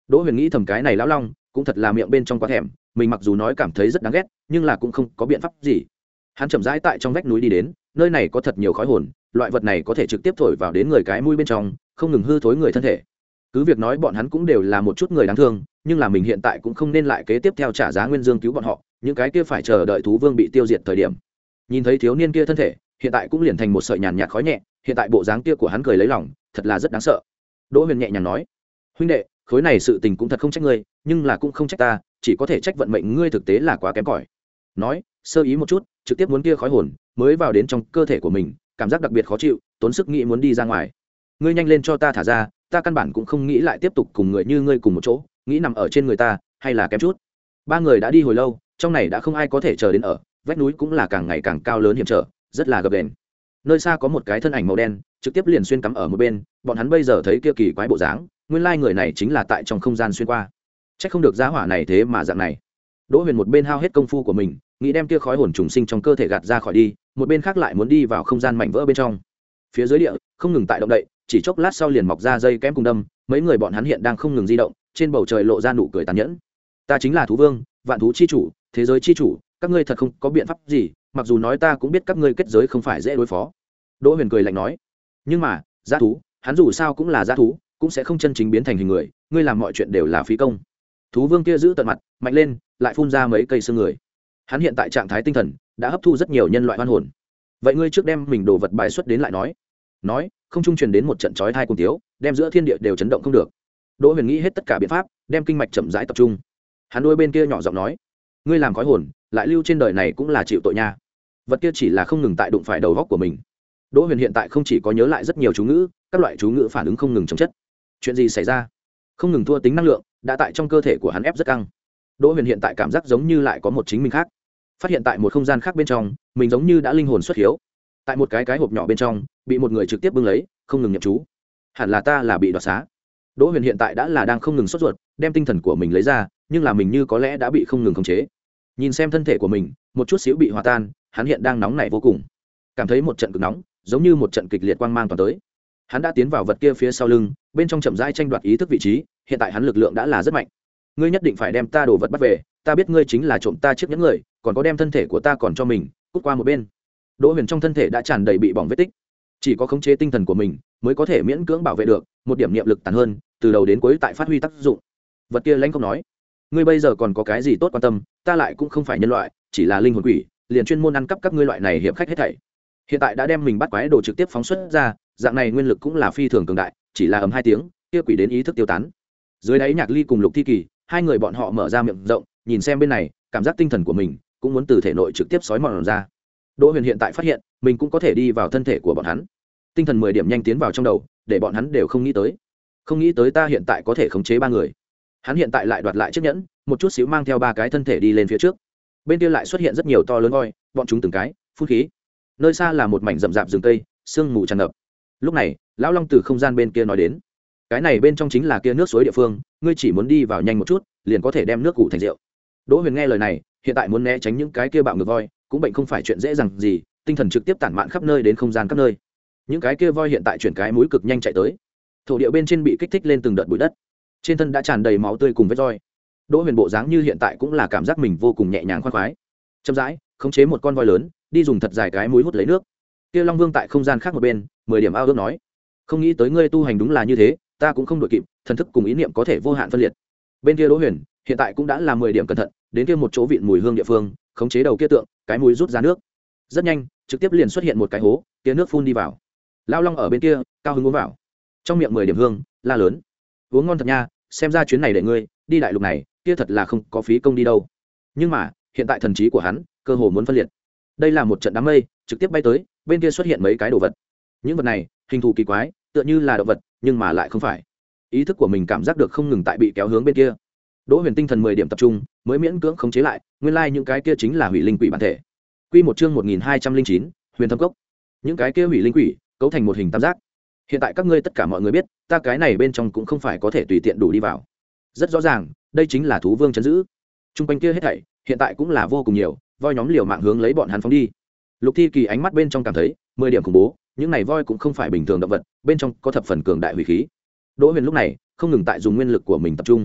Đỗ Huyền nghĩ thầm cái này lão long cũng thật là miệng bên trong quá thèm, mình mặc dù nói cảm thấy rất đáng ghét nhưng là cũng không có biện pháp gì. Hắn chậm rãi tại trong vách núi đi đến, nơi này có thật nhiều khói hồn, loại vật này có thể trực tiếp thổi vào đến người cái mũi bên trong, không ngừng hư thối người thân thể. Cứ việc nói bọn hắn cũng đều là một chút người đáng thương, nhưng là mình hiện tại cũng không nên lại kế tiếp theo trả giá nguyên dương cứu bọn họ, những cái kia phải chờ đợi thú vương bị tiêu diệt thời điểm. Nhìn thấy thiếu niên kia thân thể hiện tại cũng liền thành một sợi nhàn nhạt khói nhẹ, hiện tại bộ dáng kia của hắn cười lấy lòng, thật là rất đáng sợ. Đỗ Huyền nhẹ nhàng nói, huynh đệ, khối này sự tình cũng thật không trách ngươi, nhưng là cũng không trách ta, chỉ có thể trách vận mệnh ngươi thực tế là quá kém cỏi. Nói sơ ý một chút, trực tiếp muốn kia khói hồn mới vào đến trong cơ thể của mình, cảm giác đặc biệt khó chịu, tốn sức nghĩ muốn đi ra ngoài. Ngươi nhanh lên cho ta thả ra, ta căn bản cũng không nghĩ lại tiếp tục cùng người như ngươi cùng một chỗ, nghĩ nằm ở trên người ta hay là kém chút. Ba người đã đi hồi lâu, trong này đã không ai có thể chờ đến ở, vách núi cũng là càng ngày càng cao lớn hiểm trở, rất là gập ghềnh. Nơi xa có một cái thân ảnh màu đen trực tiếp liền xuyên cắm ở một bên, bọn hắn bây giờ thấy kia kỳ quái bộ dáng, nguyên lai người này chính là tại trong không gian xuyên qua. Chắc không được giá hỏa này thế mà dạng này. Đỗ Huyền một bên hao hết công phu của mình, nghĩ đem kia khói hồn trùng sinh trong cơ thể gạt ra khỏi đi, một bên khác lại muốn đi vào không gian mảnh vỡ bên trong. Phía dưới địa không ngừng tại động đậy, chỉ chốc lát sau liền mọc ra dây kém cùng đâm, mấy người bọn hắn hiện đang không ngừng di động, trên bầu trời lộ ra nụ cười tàn nhẫn. Ta chính là thú vương, vạn thú chi chủ, thế giới chi chủ, các ngươi thật không có biện pháp gì, mặc dù nói ta cũng biết các ngươi kết giới không phải dễ đối phó. Đỗ Huyền cười lạnh nói, nhưng mà dã thú, hắn dù sao cũng là dã thú, cũng sẽ không chân chính biến thành hình người, ngươi làm mọi chuyện đều là phí công. Thú vương kia giữ tận mặt mạnh lên, lại phun ra mấy cây xương người. Hắn hiện tại trạng thái tinh thần đã hấp thu rất nhiều nhân loại hoan hồn. Vậy ngươi trước đem mình đồ vật bài xuất đến lại nói. Nói không trung truyền đến một trận chói tai cùng tiếu, đem giữa thiên địa đều chấn động không được. Đỗ Huyền nghĩ hết tất cả biện pháp, đem kinh mạch chậm rãi tập trung. Hắn đôi bên kia nhỏ giọng nói, ngươi làm khói hồn lại lưu trên đời này cũng là chịu tội nha. Vật kia chỉ là không ngừng tại đụng phải đầu góc của mình. Đỗ Huyền hiện tại không chỉ có nhớ lại rất nhiều chú ngữ, các loại chú ngữ phản ứng không ngừng chống chất. Chuyện gì xảy ra? Không ngừng thua tính năng lượng đã tại trong cơ thể của hắn ép rất căng. Đỗ Huyền hiện tại cảm giác giống như lại có một chính mình khác, phát hiện tại một không gian khác bên trong, mình giống như đã linh hồn xuất hiếu, tại một cái cái hộp nhỏ bên trong bị một người trực tiếp bưng lấy, không ngừng nhập chú. Hẳn là ta là bị đoạt xá. Đỗ Huyền hiện tại đã là đang không ngừng sốt ruột, đem tinh thần của mình lấy ra, nhưng là mình như có lẽ đã bị không ngừng khống chế. Nhìn xem thân thể của mình, một chút xíu bị hòa tan, hắn hiện đang nóng nảy vô cùng, cảm thấy một trận cực nóng, giống như một trận kịch liệt quang mang toàn tới. Hắn đã tiến vào vật kia phía sau lưng, bên trong chậm rãi tranh đoạt ý thức vị trí, hiện tại hắn lực lượng đã là rất mạnh. Ngươi nhất định phải đem ta đồ vật bắt về, ta biết ngươi chính là trộm ta chiếc nhẫn người, còn có đem thân thể của ta còn cho mình, cút qua một bên. Đỗ Huyền trong thân thể đã tràn đầy bị bỏng vết tích, chỉ có khống chế tinh thần của mình mới có thể miễn cưỡng bảo vệ được, một điểm niệm lực tàn hơn, từ đầu đến cuối tại phát huy tác dụng. Vật kia lãnh không nói, ngươi bây giờ còn có cái gì tốt quan tâm, ta lại cũng không phải nhân loại, chỉ là linh hồn quỷ, liền chuyên môn ăn cắp các ngươi loại này hiệp khách hết thảy. Hiện tại đã đem mình bắt quái đồ trực tiếp phóng xuất ra, dạng này nguyên lực cũng là phi thường cường đại, chỉ là ầm hai tiếng, kia quỷ đến ý thức tiêu tán. Dưới đáy Nhạc Ly cùng Lục Thi Kỳ, hai người bọn họ mở ra miệng rộng, nhìn xem bên này, cảm giác tinh thần của mình cũng muốn từ thể nội trực tiếp sói mòn ra. Đỗ Huyền hiện tại phát hiện, mình cũng có thể đi vào thân thể của bọn hắn. Tinh thần mười điểm nhanh tiến vào trong đầu, để bọn hắn đều không nghĩ tới. Không nghĩ tới ta hiện tại có thể khống chế ba người. Hắn hiện tại lại đoạt lại chiếc nhẫn, một chút xíu mang theo ba cái thân thể đi lên phía trước. Bên kia lại xuất hiện rất nhiều to lớn voi, bọn chúng từng cái phun khí. Nơi xa là một mảnh rậm rạp rừng cây, sương mù tràn ngập. Lúc này, lão long từ không gian bên kia nói đến, cái này bên trong chính là kia nước suối địa phương, ngươi chỉ muốn đi vào nhanh một chút, liền có thể đem nước cụ thành rượu. Đỗ Huyền nghe lời này, hiện tại muốn né tránh những cái kia bạo ngược voi, cũng bệnh không phải chuyện dễ dàng gì, tinh thần trực tiếp tản mạn khắp nơi đến không gian các nơi. Những cái kia voi hiện tại chuyển cái mũi cực nhanh chạy tới, thổ địa bên trên bị kích thích lên từng đợt bụi đất, trên thân đã tràn đầy máu tươi cùng vết roi. Đỗ Huyền bộ dáng như hiện tại cũng là cảm giác mình vô cùng nhẹ nhàng khoan khoái, chậm rãi khống chế một con voi lớn, đi dùng thật dài cái mũi hút lấy nước. Kia Long Vương tại không gian khác một bên, mười điểm ao ước nói, không nghĩ tới ngươi tu hành đúng là như thế, ta cũng không đội kịp, thần thức cùng ý niệm có thể vô hạn phân liệt. Bên kia Đỗ Huyền hiện tại cũng đã là mười điểm cẩn thận, đến kia một chỗ vịn mùi hương địa phương, khống chế đầu kia tượng, cái mũi rút ra nước, rất nhanh, trực tiếp liền xuất hiện một cái hố, kia nước phun đi vào. Lão Long ở bên kia, cao hứng uống vào, trong miệng mười điểm hương, la lớn, uống ngon thật nha, xem ra chuyến này để ngươi đi đại lục này, kia thật là không có phí công đi đâu. Nhưng mà hiện tại thần trí của hắn cơ hồ muốn phân liệt. Đây là một trận đám mây trực tiếp bay tới, bên kia xuất hiện mấy cái đồ vật. Những vật này hình thù kỳ quái, tựa như là động vật, nhưng mà lại không phải. Ý thức của mình cảm giác được không ngừng tại bị kéo hướng bên kia. Đỗ Huyền tinh thần mười điểm tập trung, mới miễn cưỡng khống chế lại, nguyên lai like những cái kia chính là hủy linh quỷ bản thể. Quy một chương một nghìn hai trăm linh chín, Huyền Thâm Cốc. Những cái kia hủy linh quỷ cấu thành một hình tam giác. Hiện tại các ngươi tất cả mọi người biết, ta cái này bên trong cũng không phải có thể tùy tiện đủ đi vào. Rất rõ ràng, đây chính là thú vương trấn giữ. Trung quanh kia hết thảy, hiện tại cũng là vô cùng nhiều, voi nhóm liều mạng hướng lấy bọn hắn phóng đi. Lục Thi Kỳ ánh mắt bên trong cảm thấy mười điểm khủng bố, những này voi cũng không phải bình thường động vật, bên trong có thập phần cường đại hủy khí. Đỗ Huyền lúc này không ngừng tại dùng nguyên lực của mình tập trung,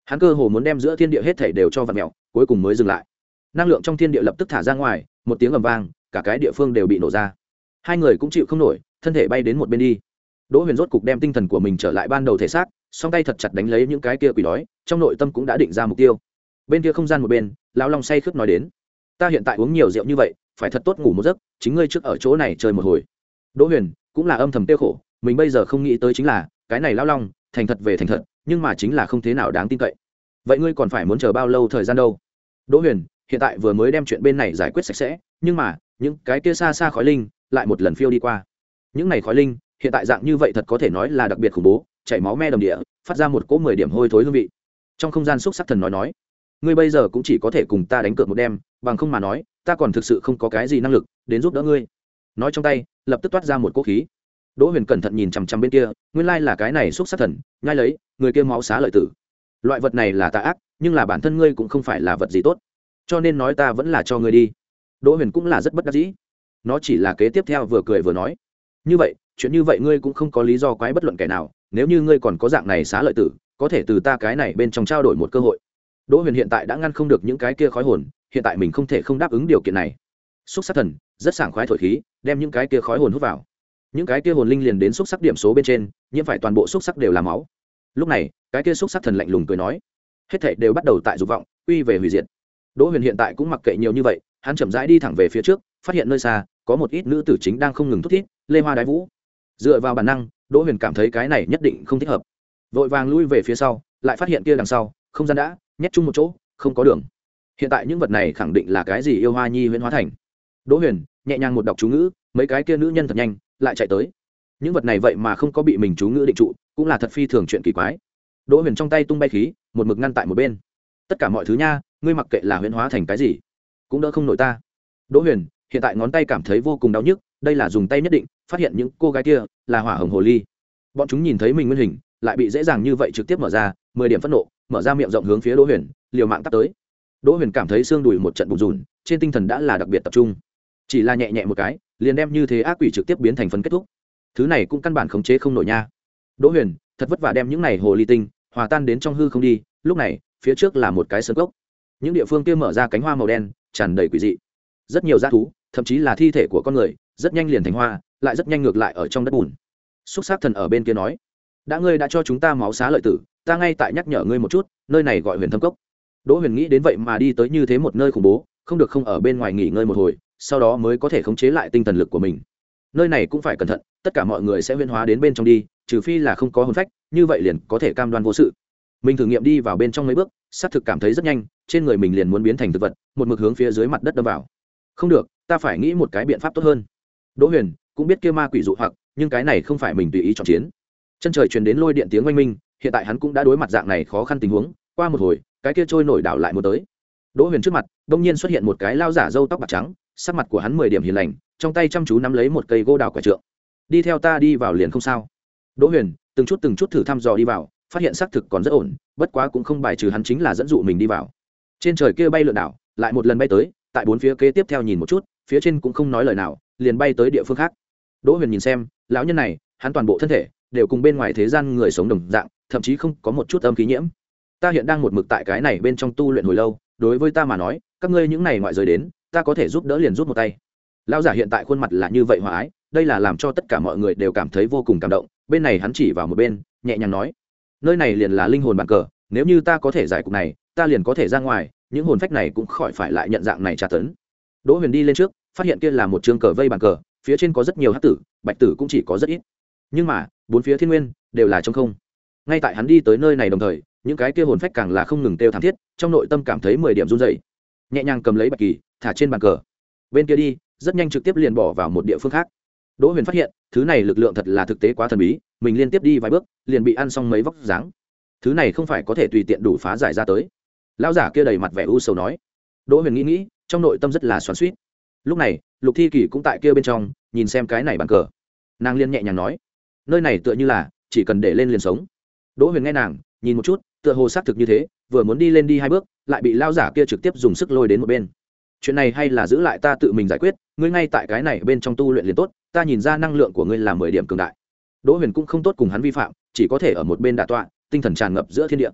hắn cơ hồ muốn đem giữa thiên địa hết thảy đều cho vặn mèo, cuối cùng mới dừng lại. Năng lượng trong thiên địa lập tức thả ra ngoài, một tiếng ầm vang, cả cái địa phương đều bị nổ ra. Hai người cũng chịu không nổi, thân thể bay đến một bên đi. Đỗ Huyền rốt cục đem tinh thần của mình trở lại ban đầu thể xác, song tay thật chặt đánh lấy những cái kia quỷ đói, trong nội tâm cũng đã định ra mục tiêu. Bên kia không gian một bên, lão long say khướt nói đến: ta hiện tại uống nhiều rượu như vậy, phải thật tốt ngủ một giấc, chính ngươi trước ở chỗ này chơi một hồi. Đỗ Huyền cũng là âm thầm tiêu khổ, mình bây giờ không nghĩ tới chính là cái này lão long thành thật về thành thật, nhưng mà chính là không thế nào đáng tin cậy. Vậy ngươi còn phải muốn chờ bao lâu thời gian đâu? Đỗ Huyền hiện tại vừa mới đem chuyện bên này giải quyết sạch sẽ, nhưng mà những cái kia xa xa khói linh lại một lần phiêu đi qua. Những này khói linh hiện tại dạng như vậy thật có thể nói là đặc biệt khủng bố, chảy máu me đầm địa, phát ra một cỗ mười điểm hôi thối hương vị. Trong không gian xúc sắc thần nói nói: ngươi bây giờ cũng chỉ có thể cùng ta đánh cược một đêm, bằng không mà nói ta còn thực sự không có cái gì năng lực đến giúp đỡ ngươi. Nói trong tay lập tức toát ra một cỗ khí. Đỗ Huyền cẩn thận nhìn chằm chằm bên kia, nguyên lai là cái này xúc sắc thần, nhai lấy người kia máu xá lợi tử. Loại vật này là tà ác, nhưng là bản thân ngươi cũng không phải là vật gì tốt, cho nên nói ta vẫn là cho ngươi đi. Đỗ Huyền cũng là rất bất đắc dĩ, nó chỉ là kế tiếp theo vừa cười vừa nói: như vậy chuyện như vậy ngươi cũng không có lý do quái bất luận kẻ nào, nếu như ngươi còn có dạng này xá lợi tử, có thể từ ta cái này bên trong trao đổi một cơ hội. Đỗ Huyền hiện tại đã ngăn không được những cái kia khói hồn, hiện tại mình không thể không đáp ứng điều kiện này. Xúc sắc thần rất sảng khoái thổi khí, đem những cái kia khói hồn hút vào. Những cái kia hồn linh liền đến xúc sắc điểm số bên trên, nhiễm phải toàn bộ xúc sắc đều là máu. Lúc này, cái kia xúc sắc thần lạnh lùng cười nói: hết thảy đều bắt đầu tại dục vọng, uy về hủy diệt. Đỗ Huyền hiện tại cũng mặc kệ nhiều như vậy, hắn chậm rãi đi thẳng về phía trước, phát hiện nơi xa có một ít nữ tử chính đang không ngừng thút thít, lê hoa đái vũ. Dựa vào bản năng, Đỗ Huyền cảm thấy cái này nhất định không thích hợp, vội vàng lui về phía sau, lại phát hiện kia đằng sau không gian đã nhét chung một chỗ, không có đường. Hiện tại những vật này khẳng định là cái gì yêu hoa nhi huyễn hóa thành. Đỗ Huyền nhẹ nhàng một đọc chú ngữ, mấy cái kia nữ nhân thật nhanh lại chạy tới. Những vật này vậy mà không có bị mình chú ngữ định trụ, cũng là thật phi thường chuyện kỳ quái. Đỗ Huyền trong tay tung bay khí, một mực ngăn tại một bên. Tất cả mọi thứ nha, ngươi mặc kệ là huyễn hóa thành cái gì, cũng đỡ không nổi ta. Đỗ Huyền hiện tại ngón tay cảm thấy vô cùng đau nhức, đây là dùng tay nhất định, phát hiện những cô gái kia là hỏa hồng hồ ly. Bọn chúng nhìn thấy mình nguyên hình, lại bị dễ dàng như vậy trực tiếp mở ra, mười điểm phẫn nộ, mở ra miệng rộng hướng phía Đỗ Huyền, liều mạng tắt tới. Đỗ Huyền cảm thấy xương đùi một trận bùn rùn, trên tinh thần đã là đặc biệt tập trung. Chỉ là nhẹ nhẹ một cái, liền đem như thế ác quỷ trực tiếp biến thành phấn kết thúc. Thứ này cũng căn bản khống chế không nổi nha. Đỗ Huyền thật vất vả đem những này hồ ly tinh hòa tan đến trong hư không đi, lúc này, phía trước là một cái sơn cốc. Những địa phương kia mở ra cánh hoa màu đen, tràn đầy quỷ dị. Rất nhiều dã thú, thậm chí là thi thể của con người, rất nhanh liền thành hoa, lại rất nhanh ngược lại ở trong đất bùn. Xúc sắc thần ở bên kia nói: đã ngươi đã cho chúng ta máu xá lợi tử, ta ngay tại nhắc nhở ngươi một chút, nơi này gọi Huyền Thâm Cốc. Đỗ Huyền nghĩ đến vậy mà đi tới như thế một nơi khủng bố, không được không ở bên ngoài nghỉ ngơi một hồi, sau đó mới có thể khống chế lại tinh thần lực của mình. Nơi này cũng phải cẩn thận, tất cả mọi người sẽ huyễn hóa đến bên trong đi, trừ phi là không có hồn phách, như vậy liền có thể cam đoan vô sự. Mình thử nghiệm đi vào bên trong mấy bước, xác thực cảm thấy rất nhanh, trên người mình liền muốn biến thành thực vật, một mực hướng phía dưới mặt đất đâm vào. Không được, ta phải nghĩ một cái biện pháp tốt hơn. Đỗ Huyền cũng biết kia ma quỷ dụ hoặc, nhưng cái này không phải mình tùy ý chọn chiến. Chân trời truyền đến lôi điện tiếng oanh minh, hiện tại hắn cũng đã đối mặt dạng này khó khăn tình huống, qua một hồi, cái kia trôi nổi đảo lại một tới. Đỗ Huyền trước mặt, đột nhiên xuất hiện một cái lao giả râu tóc bạc trắng, sắc mặt của hắn mười điểm hiền lành, trong tay chăm chú nắm lấy một cây gỗ đào quả trượng. Đi theo ta đi vào liền không sao. Đỗ Huyền từng chút từng chút thử thăm dò đi vào, phát hiện xác thực còn rất ổn, bất quá cũng không bài trừ hắn chính là dẫn dụ mình đi vào. Trên trời kia bay lượn đảo, lại một lần bay tới, tại bốn phía kế tiếp theo nhìn một chút, phía trên cũng không nói lời nào, liền bay tới địa phương khác. Đỗ Huyền nhìn xem, lão nhân này, hắn toàn bộ thân thể đều cùng bên ngoài thế gian người sống đồng dạng, thậm chí không có một chút âm khí nhiễm. Ta hiện đang một mực tại cái này bên trong tu luyện hồi lâu, đối với ta mà nói, các ngươi những này ngoại giới đến, ta có thể giúp đỡ liền giúp một tay. Lão giả hiện tại khuôn mặt là như vậy hòa ái, đây là làm cho tất cả mọi người đều cảm thấy vô cùng cảm động. Bên này hắn chỉ vào một bên, nhẹ nhàng nói: nơi này liền là linh hồn bàn cờ, nếu như ta có thể giải cục này, ta liền có thể ra ngoài, những hồn phách này cũng khỏi phải lại nhận dạng này tra tấn. Đỗ Huyền đi lên trước, phát hiện kia là một trường cờ vây bàn cờ, phía trên có rất nhiều hắc tử, bạch tử cũng chỉ có rất ít. Nhưng mà, bốn phía thiên nguyên đều là trống không. Ngay tại hắn đi tới nơi này đồng thời, những cái kia hồn phách càng là không ngừng kêu thảm thiết, trong nội tâm cảm thấy mười điểm run rẩy. Nhẹ nhàng cầm lấy bạch kỳ, thả trên bàn cờ. Bên kia đi, rất nhanh trực tiếp liền bỏ vào một địa phương khác. Đỗ Huyền phát hiện, thứ này lực lượng thật là thực tế quá thần bí, mình liên tiếp đi vài bước, liền bị ăn xong mấy vóc dáng. Thứ này không phải có thể tùy tiện đủ phá giải ra tới. Lão giả kia đầy mặt vẻ u sầu nói. Đỗ Huyền nghĩ nghĩ, trong nội tâm rất là xoắn xuýt. Lúc này, Lục Thi Kỳ cũng tại kia bên trong, nhìn xem cái này bàn cờ. Nàng liên nhẹ nhàng nói: nơi này tựa như là chỉ cần để lên liền sống. Đỗ Huyền nghe nàng, nhìn một chút, tựa hồ xác thực như thế, vừa muốn đi lên đi hai bước, lại bị lão giả kia trực tiếp dùng sức lôi đến một bên. Chuyện này hay là giữ lại ta tự mình giải quyết, ngươi ngay tại cái này bên trong tu luyện liền tốt, ta nhìn ra năng lượng của ngươi là mười điểm cường đại. Đỗ Huyền cũng không tốt cùng hắn vi phạm, chỉ có thể ở một bên đả tọa, tinh thần tràn ngập giữa thiên địa.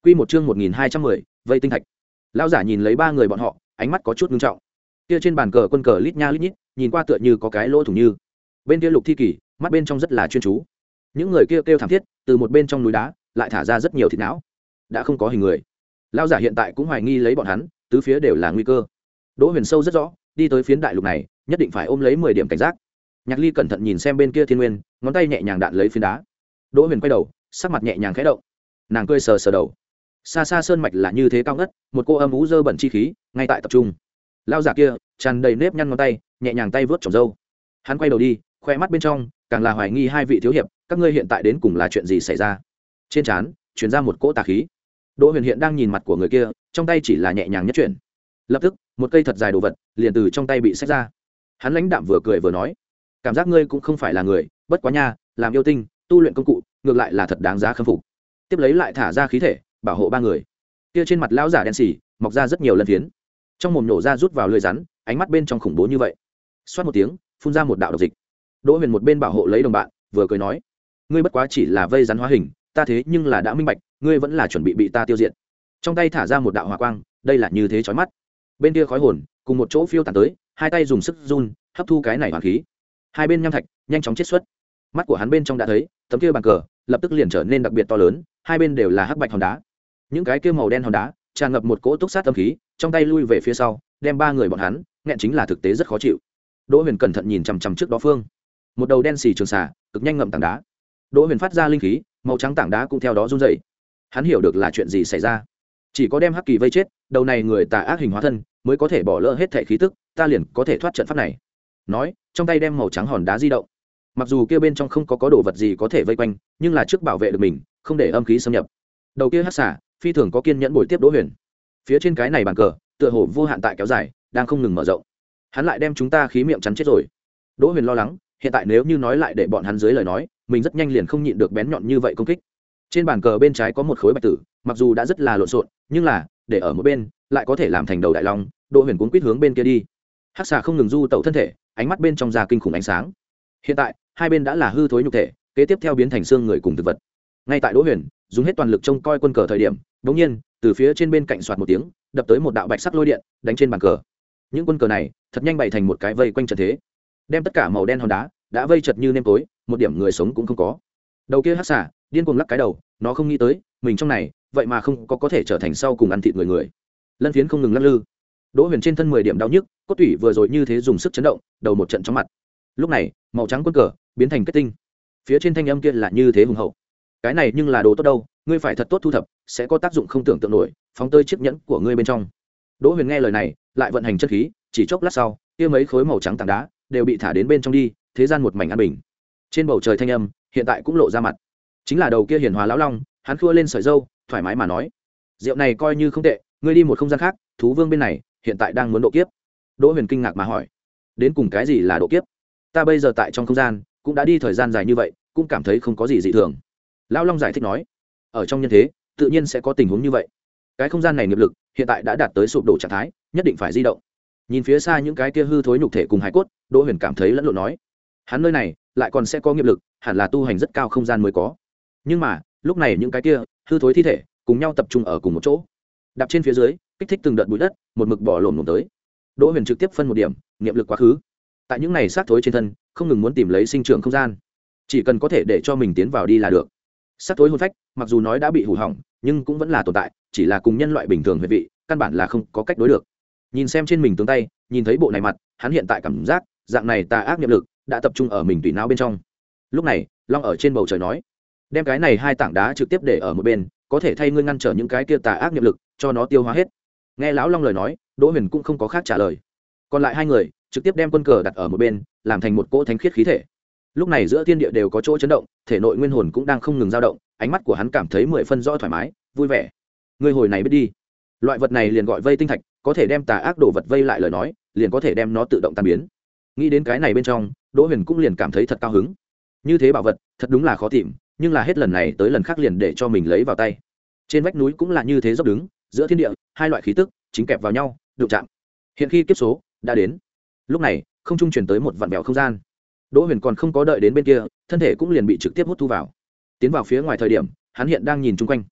Quy một chương một nghìn hai trăm mười, vây tinh thạch. Lão giả nhìn lấy ba người bọn họ, ánh mắt có chút nghiêm trọng. Kia trên bàn cờ quân cờ lít nha lít nhít, nhìn qua tựa như có cái lỗ thủng như. Bên kia Lục Thi Kỳ, mắt bên trong rất là chuyên chú. Những người kia kêu, kêu thảm thiết, từ một bên trong núi đá, lại thả ra rất nhiều thịt não. Đã không có hình người. Lão giả hiện tại cũng hoài nghi lấy bọn hắn, tứ phía đều là nguy cơ. Đỗ Huyền sâu rất rõ, đi tới phiến đại lục này, nhất định phải ôm lấy mười điểm cảnh giác. Nhạc Ly cẩn thận nhìn xem bên kia Thiên Nguyên, ngón tay nhẹ nhàng đạn lấy phiến đá. Đỗ Huyền quay đầu, sắc mặt nhẹ nhàng khẽ động. Nàng cười sờ sờ đầu. Xa xa sơn mạch là như thế cao ngất, một cô âm ú dơ bẩn chi khí ngay tại tập trung. Lão giả kia tràn đầy nếp nhăn ngón tay, nhẹ nhàng tay vớt trồng râu. Hắn quay đầu đi, khoe mắt bên trong càng là hoài nghi hai vị thiếu hiệp, các ngươi hiện tại đến cùng là chuyện gì xảy ra? Trên trán truyền ra một cỗ tà khí. Đỗ Huyền hiện đang nhìn mặt của người kia, trong tay chỉ là nhẹ nhàng nhất chuyển. Lập tức, một cây thật dài đồ vật liền từ trong tay bị xách ra. Hắn lãnh đạm vừa cười vừa nói, cảm giác ngươi cũng không phải là người, bất quá nha, làm yêu tinh, tu luyện công cụ, ngược lại là thật đáng giá khâm phục. Tiếp lấy lại thả ra khí thể, bảo hộ ba người. Kia trên mặt lão giả đen xỉ, mọc ra rất nhiều lân phiến, trong mồm nổ ra rút vào lưỡi rắn, ánh mắt bên trong khủng bố như vậy. Xoát một tiếng, phun ra một đạo độc dịch. Đỗ Huyền một bên bảo hộ lấy đồng bạn, vừa cười nói, ngươi bất quá chỉ là vây rắn hóa hình, ta thế nhưng là đã minh bạch, ngươi vẫn là chuẩn bị bị ta tiêu diệt. Trong tay thả ra một đạo hỏa quang, đây là như thế chói mắt. Bên kia khói hồn cùng một chỗ phiêu tán tới, hai tay dùng sức run, hấp thu cái này hỏa khí. Hai bên nham thạch nhanh chóng chết xuất. Mắt của hắn bên trong đã thấy, tấm kia bàn cờ lập tức liền trở nên đặc biệt to lớn, hai bên đều là hắc bạch hòn đá. Những cái kia màu đen hòn đá tràn ngập một cỗ túc sát âm khí, trong tay lui về phía sau, đem ba người bọn hắn nghẹn, chính là thực tế rất khó chịu. Đỗ Huyền cẩn thận nhìn chằm chằm trước đó phương, một đầu đen xì trường xà cực nhanh ngậm tảng đá. Đỗ Huyền phát ra linh khí, màu trắng tảng đá cũng theo đó run rẩy. Hắn hiểu được là chuyện gì xảy ra, chỉ có đem hắc kỳ vây chết, đầu này người tà ác hình hóa thân mới có thể bỏ lỡ hết thể khí tức, ta liền có thể thoát trận pháp này. Nói, trong tay đem màu trắng hòn đá di động. Mặc dù kia bên trong không có có đồ vật gì có thể vây quanh, nhưng là trước bảo vệ được mình, không để âm khí xâm nhập. Đầu kia hắc xà phi thường có kiên nhẫn bồi tiếp Đỗ Huyền. Phía trên cái này bàn cờ tựa hồ vô hạn tại kéo dài, đang không ngừng mở rộng. Hắn lại đem chúng ta khí miệng chắn chết rồi. Đỗ Huyền lo lắng, hiện tại nếu như nói lại để bọn hắn dưới lời nói, mình rất nhanh liền không nhịn được bén nhọn như vậy công kích. Trên bàn cờ bên trái có một khối bạch tử, mặc dù đã rất là lộn xộn, nhưng là để ở một bên lại có thể làm thành đầu đại long. Đỗ Huyền cuống quýt hướng bên kia đi. Hắc xà không ngừng du tẩu thân thể, ánh mắt bên trong ra kinh khủng ánh sáng. Hiện tại hai bên đã là hư thối nhục thể, kế tiếp theo biến thành xương người cùng thực vật. Ngay tại Đỗ Huyền dùng hết toàn lực trông coi quân cờ thời điểm, đột nhiên từ phía trên bên cạnh xoạt một tiếng, đập tới một đạo bạch sắc lôi điện, đánh trên bàn cờ. Những quân cờ này thật nhanh bày thành một cái vây quanh trận thế, đem tất cả màu đen hòn đá đã vây chật như nêm tối, một điểm người sống cũng không có. Đầu kia hắc xà điên cuồng lắc cái đầu, nó không nghĩ tới mình trong này vậy mà không có có thể trở thành sau cùng ăn thịt người người. Lân phiến không ngừng lắc lư. Đỗ Huyền trên thân mười điểm đau nhức, cốt tủy vừa rồi như thế dùng sức chấn động, đầu một trận chóng mặt. Lúc này màu trắng quân cờ biến thành kết tinh, phía trên thanh âm kia là như thế hùng hậu. Cái này nhưng là đồ tốt đâu, ngươi phải thật tốt thu thập, sẽ có tác dụng không tưởng tượng nổi, phóng tơi chiếc nhẫn của ngươi bên trong. Đỗ Huyền nghe lời này, lại vận hành chân khí, chỉ chốc lát sau, kia mấy khối màu trắng tảng đá đều bị thả đến bên trong đi, thế gian một mảnh an bình. Trên bầu trời thanh âm hiện tại cũng lộ ra mặt, chính là đầu kia hiền hòa lão long, hắn khua lên sợi râu, thoải mái mà nói, rượu này coi như không tệ, ngươi đi một không gian khác, thú vương bên này hiện tại đang muốn độ kiếp. Đỗ Huyền kinh ngạc mà hỏi, đến cùng cái gì là độ kiếp? Ta bây giờ tại trong không gian cũng đã đi thời gian dài như vậy, cũng cảm thấy không có gì dị thường. Lão long giải thích nói, ở trong nhân thế tự nhiên sẽ có tình huống như vậy, cái không gian này nghiệp lực hiện tại đã đạt tới sụp đổ trạng thái, nhất định phải di động. Nhìn phía xa những cái kia hư thối nhục thể cùng hải cốt, Đỗ Huyền cảm thấy lẫn lộn nói, hắn nơi này lại còn sẽ có nghiệp lực, hẳn là tu hành rất cao không gian mới có. Nhưng mà lúc này những cái kia hư thối thi thể cùng nhau tập trung ở cùng một chỗ, đạp trên phía dưới, kích thích từng đợt bụi đất một mực bỏ lổm lổm tới. Đỗ Huyền trực tiếp phân một điểm nghiệp lực quá khứ, tại những này xác thối trên thân không ngừng muốn tìm lấy sinh trưởng không gian, chỉ cần có thể để cho mình tiến vào đi là được. Xác thối hồn phách mặc dù nói đã bị hủ hỏng, nhưng cũng vẫn là tồn tại, chỉ là cùng nhân loại bình thường huyết vị căn bản là không có cách đối được. Nhìn xem trên mình tướng tay, nhìn thấy bộ này mặt, hắn hiện tại cảm giác dạng này tà ác nghiệp lực đã tập trung ở mình tùy não bên trong. Lúc này long ở trên bầu trời nói, đem cái này hai tảng đá trực tiếp để ở một bên, có thể thay ngươi ngăn trở những cái kia tà ác nghiệp lực, cho nó tiêu hóa hết. Nghe lão long lời nói, Đỗ Huyền cũng không có khác trả lời. Còn lại hai người trực tiếp đem quân cờ đặt ở một bên, làm thành một cỗ thánh khiết khí thể. Lúc này giữa thiên địa đều có chỗ chấn động, thể nội nguyên hồn cũng đang không ngừng dao động, ánh mắt của hắn cảm thấy mười phân rõ thoải mái, vui vẻ. Ngươi hồi này biết đi, loại vật này liền gọi vây tinh thạch, có thể đem tà ác đồ vật vây lại lời nói, liền có thể đem nó tự động tan biến. Nghĩ đến cái này bên trong, Đỗ Huyền cũng liền cảm thấy thật cao hứng. Như thế bảo vật thật đúng là khó tìm, nhưng là hết lần này tới lần khác liền để cho mình lấy vào tay. Trên vách núi cũng là như thế dốc đứng, giữa thiên địa hai loại khí tức chính kẹp vào nhau, đụng chạm. Hiện khi kiếp số đã đến. Lúc này không trung truyền tới một vạn bèo không gian. Đỗ Huyền còn không có đợi đến bên kia, thân thể cũng liền bị trực tiếp hút thu vào. Tiến vào phía ngoài thời điểm, hắn hiện đang nhìn chung quanh,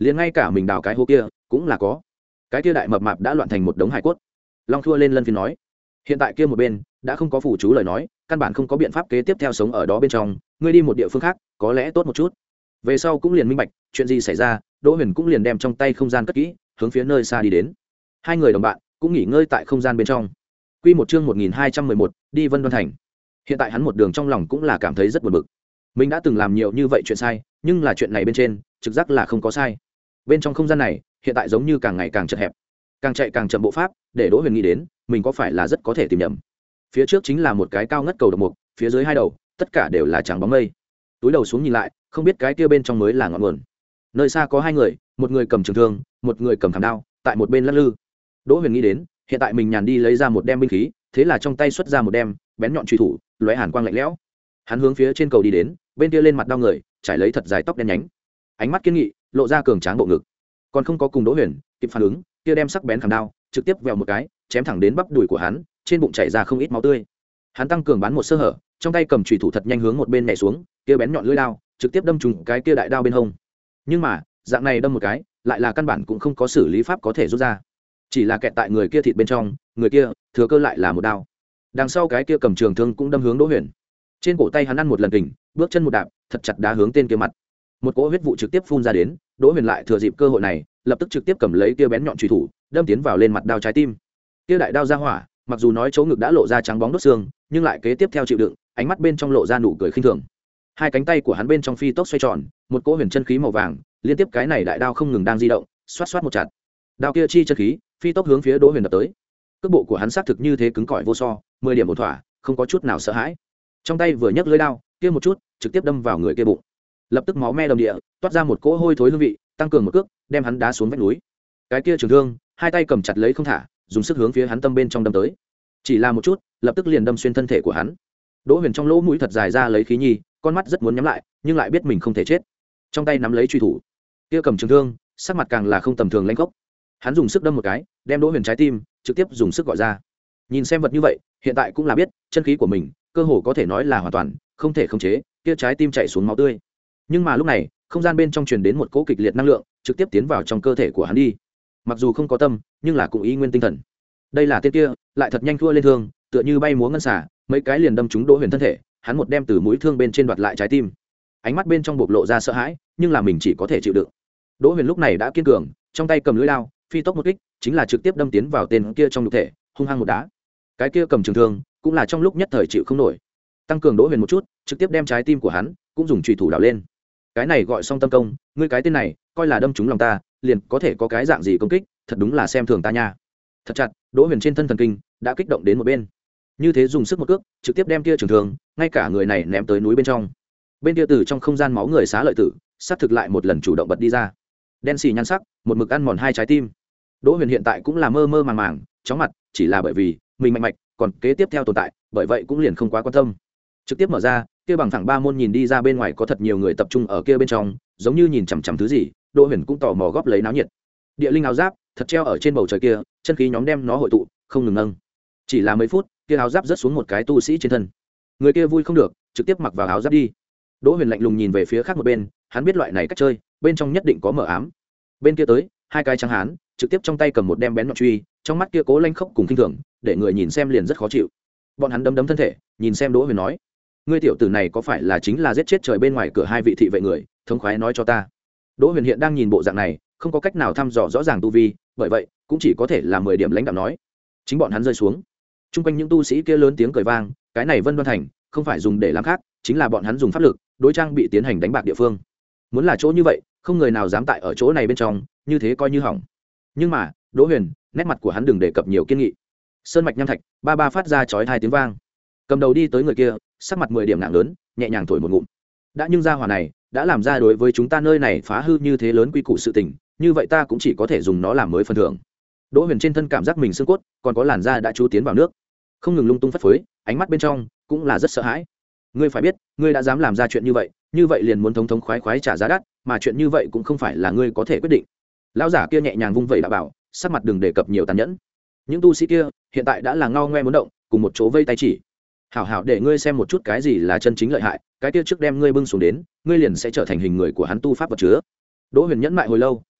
liền ngay cả mình đào cái hố kia cũng là có. Cái kia đại mập mạp đã loạn thành một đống hải cốt. Long Thua lên lân phiên nói, hiện tại kia một bên đã không có phù chú lời nói, căn bản không có biện pháp kế tiếp theo sống ở đó bên trong, ngươi đi một địa phương khác có lẽ tốt một chút. Về sau cũng liền minh bạch chuyện gì xảy ra, Đỗ Huyền cũng liền đem trong tay không gian cất kỹ, hướng phía nơi xa đi đến. Hai người đồng bạn cũng nghỉ ngơi tại không gian bên trong. Quy một chương một nghìn hai trăm mười một, đi Vân Đoan thành. Hiện tại hắn một đường trong lòng cũng là cảm thấy rất buồn bực. Mình đã từng làm nhiều như vậy chuyện sai, nhưng là chuyện này bên trên, trực giác là không có sai. Bên trong không gian này, hiện tại giống như càng ngày càng chật hẹp, càng chạy càng chậm bộ pháp, để Đỗ Huyền nghĩ đến, mình có phải là rất có thể tìm nhầm. Phía trước chính là một cái cao ngất cầu độc mục, phía dưới hai đầu, tất cả đều là trắng bóng mây. Túi đầu xuống nhìn lại, không biết cái kia bên trong mới là ngọn nguồn. Nơi xa có hai người, một người cầm trường thương, một người cầm khảm đao, tại một bên lắc lư. Đỗ Huyền nghĩ đến, hiện tại mình nhàn đi lấy ra một đem binh khí, thế là trong tay xuất ra một đem bén nhọn truy thủ, lóe hàn quang lạnh lẽo. Hắn hướng phía trên cầu đi đến, bên kia lên mặt đao người, trải lấy thật dài tóc đen nhánh, ánh mắt kiên nghị, lộ ra cường tráng bộ ngực. Còn không có cùng Đỗ Huyền kịp phản ứng, kia đem sắc bén khảm đao trực tiếp vèo một cái, chém thẳng đến bắp đùi của hắn, trên bụng chảy ra không ít máu tươi. Hắn tăng cường bán một sơ hở, trong tay cầm chùy thủ thật nhanh hướng một bên nhảy xuống, kia bén nhọn lưỡi đao trực tiếp đâm trúng cái kia đại đao bên hông. Nhưng mà dạng này đâm một cái, lại là căn bản cũng không có xử lý pháp có thể rút ra, chỉ là kẹt tại người kia thịt bên trong, người kia thừa cơ lại là một đao. Đằng sau cái kia cầm trường thương cũng đâm hướng Đỗ Huyền, trên cổ tay hắn ăn một lần kình, bước chân một đạp, thật chặt đá hướng tên kia mặt. Một cỗ huyết vụ trực tiếp phun ra đến, Đỗ Huyền lại thừa dịp cơ hội này, lập tức trực tiếp cầm lấy kia bén nhọn chùy thủ, đâm tiến vào lên mặt đao trái tim. Kia đại đao ra hỏa, mặc dù nói chỗ ngực đã lộ ra trắng bóng đốt xương, nhưng lại kế tiếp theo chịu đựng, ánh mắt bên trong lộ ra nụ cười khinh thường. Hai cánh tay của hắn bên trong phi tốc xoay tròn, một cỗ huyền chân khí màu vàng liên tiếp cái này đại đao không ngừng đang di động, xoát xoát một chặt. Đao kia chi chân khí phi tốc hướng phía Đỗ Huyền đập tới. Cước bộ của hắn xác thực như thế cứng cỏi vô so, mười điểm ổn thỏa, không có chút nào sợ hãi. Trong tay vừa nhấc lưỡi đao, kia một chút, trực tiếp đâm vào người kia bụng. Lập tức máu me đầm địa, toát ra một cỗ hôi thối hương vị, tăng cường một cước, đem hắn đá xuống vách núi. Cái kia trường thương, hai tay cầm chặt lấy không thả, dùng sức hướng phía hắn tâm bên trong đâm tới. Chỉ là một chút, lập tức liền đâm xuyên thân thể của hắn. Đỗ Huyền trong lỗ mũi thật dài ra lấy khí nhi, con mắt rất muốn nhắm lại, nhưng lại biết mình không thể chết. Trong tay nắm lấy truy thủ, kia cầm trường thương, sắc mặt càng là không tầm thường lãnh khốc. Hắn dùng sức đâm một cái, đem Đỗ Huyền trái tim trực tiếp dùng sức gọi ra. Nhìn xem vật như vậy, hiện tại cũng là biết, chân khí của mình, cơ hồ có thể nói là hoàn toàn không thể khống chế, kia trái tim chảy xuống máu tươi. Nhưng mà lúc này, không gian bên trong truyền đến một cỗ kịch liệt năng lượng, trực tiếp tiến vào trong cơ thể của hắn đi. Mặc dù không có tâm, nhưng là cũng ý nguyên tinh thần. Đây là tên kia, lại thật nhanh thua lên thương, tựa như bay múa ngân xả, mấy cái liền đâm trúng Đỗ Huyền thân thể, hắn một đem từ mũi thương bên trên đoạt lại trái tim. Ánh mắt bên trong bộc lộ ra sợ hãi, nhưng là mình chỉ có thể chịu đựng. Đỗ Huyền lúc này đã kiên cường, trong tay cầm lưỡi đao, phi tốc một kích, chính là trực tiếp đâm tiến vào tên kia trong nhục thể, hung hăng một đá. Cái kia cầm trường thương, cũng là trong lúc nhất thời chịu không nổi. Tăng cường Đỗ Huyền một chút, trực tiếp đem trái tim của hắn cũng dùng chùy thủ đào lên. Cái này gọi xong tâm công, ngươi cái tên này, coi là đâm trúng lòng ta, liền có thể có cái dạng gì công kích, thật đúng là xem thường ta nha. Thật chặt, Đỗ Huyền trên thân thần kinh đã kích động đến một bên. Như thế dùng sức một cước, trực tiếp đem kia trường thương, ngay cả người này ném tới núi bên trong. Bên kia từ trong không gian máu người xá lợi tử, sát thực lại một lần chủ động bật đi ra. Đen xì nhăn sắc, một mực ăn mòn hai trái tim. Đỗ Huyền hiện tại cũng là mơ mơ màng màng, chóng mặt, chỉ là bởi vì mình mạnh mạch, còn kế tiếp theo tồn tại, bởi vậy cũng liền không quá quan tâm. Trực tiếp mở ra, kia bằng thẳng ba môn nhìn đi ra bên ngoài có thật nhiều người tập trung ở kia bên trong, giống như nhìn chằm chằm thứ gì, Đỗ Huyền cũng tò mò góp lấy náo nhiệt. Địa linh áo giáp thật treo ở trên bầu trời kia, chân khí nhóm đem nó hội tụ, không ngừng nâng. Chỉ là mấy phút, kia áo giáp rớt xuống một cái tu sĩ trên thân. Người kia vui không được, trực tiếp mặc vào áo giáp đi. Đỗ Huyền lạnh lùng nhìn về phía khác một bên, hắn biết loại này cách chơi, bên trong nhất định có mở ám. Bên kia tới, hai cái trắng hán, trực tiếp trong tay cầm một đem bén nhọn truy, trong mắt kia cố lanh khốc cùng kinh thường, để người nhìn xem liền rất khó chịu. Bọn hắn đấm đấm thân thể, nhìn xem Đỗ Huyền nói: "Ngươi tiểu tử này có phải là chính là giết chết trời bên ngoài cửa hai vị thị vệ người, thống khoái nói cho ta." Đỗ Huyền hiện đang nhìn bộ dạng này, không có cách nào thăm dò rõ ràng tu vi, bởi vậy cũng chỉ có thể là mười điểm lãnh đạm nói. Chính bọn hắn rơi xuống, chung quanh những tu sĩ kia lớn tiếng cười vang, cái này Vân Đoan thành không phải dùng để làm khác, chính là bọn hắn dùng pháp lực đối trang bị tiến hành đánh bạc địa phương. Muốn là chỗ như vậy, không người nào dám tại ở chỗ này bên trong, như thế coi như hỏng. Nhưng mà Đỗ Huyền, nét mặt của hắn đừng đề cập nhiều kiên nghị. Sơn mạch nham thạch ba ba phát ra chói tai tiếng vang. Cầm đầu đi tới người kia, sắc mặt mười điểm nặng lớn, nhẹ nhàng thổi một ngụm. Đã nhưng gia hỏa này đã làm ra đối với chúng ta nơi này phá hư như thế lớn quy củ sự tình, như vậy ta cũng chỉ có thể dùng nó làm mới phần thưởng. Đỗ Huyền trên thân cảm giác mình xương cốt, còn có làn da đã chú tiến vào nước, không ngừng lung tung phất phới, ánh mắt bên trong cũng là rất sợ hãi. Ngươi phải biết, ngươi đã dám làm ra chuyện như vậy, như vậy liền muốn thống thống khoái khoái trả giá đắt, mà chuyện như vậy cũng không phải là ngươi có thể quyết định. Lão giả kia nhẹ nhàng vung vẩy đã bảo, sắc mặt đừng đề cập nhiều tàn nhẫn. Những tu sĩ kia hiện tại đã là ngao ngoe muốn động, cùng một chỗ vây tay chỉ. Hảo hảo để ngươi xem một chút cái gì là chân chính lợi hại, cái kia trước đem ngươi bưng xuống đến, ngươi liền sẽ trở thành hình người của hắn tu pháp vật chứa. Đỗ Huyền nhẫn mại hồi lâu,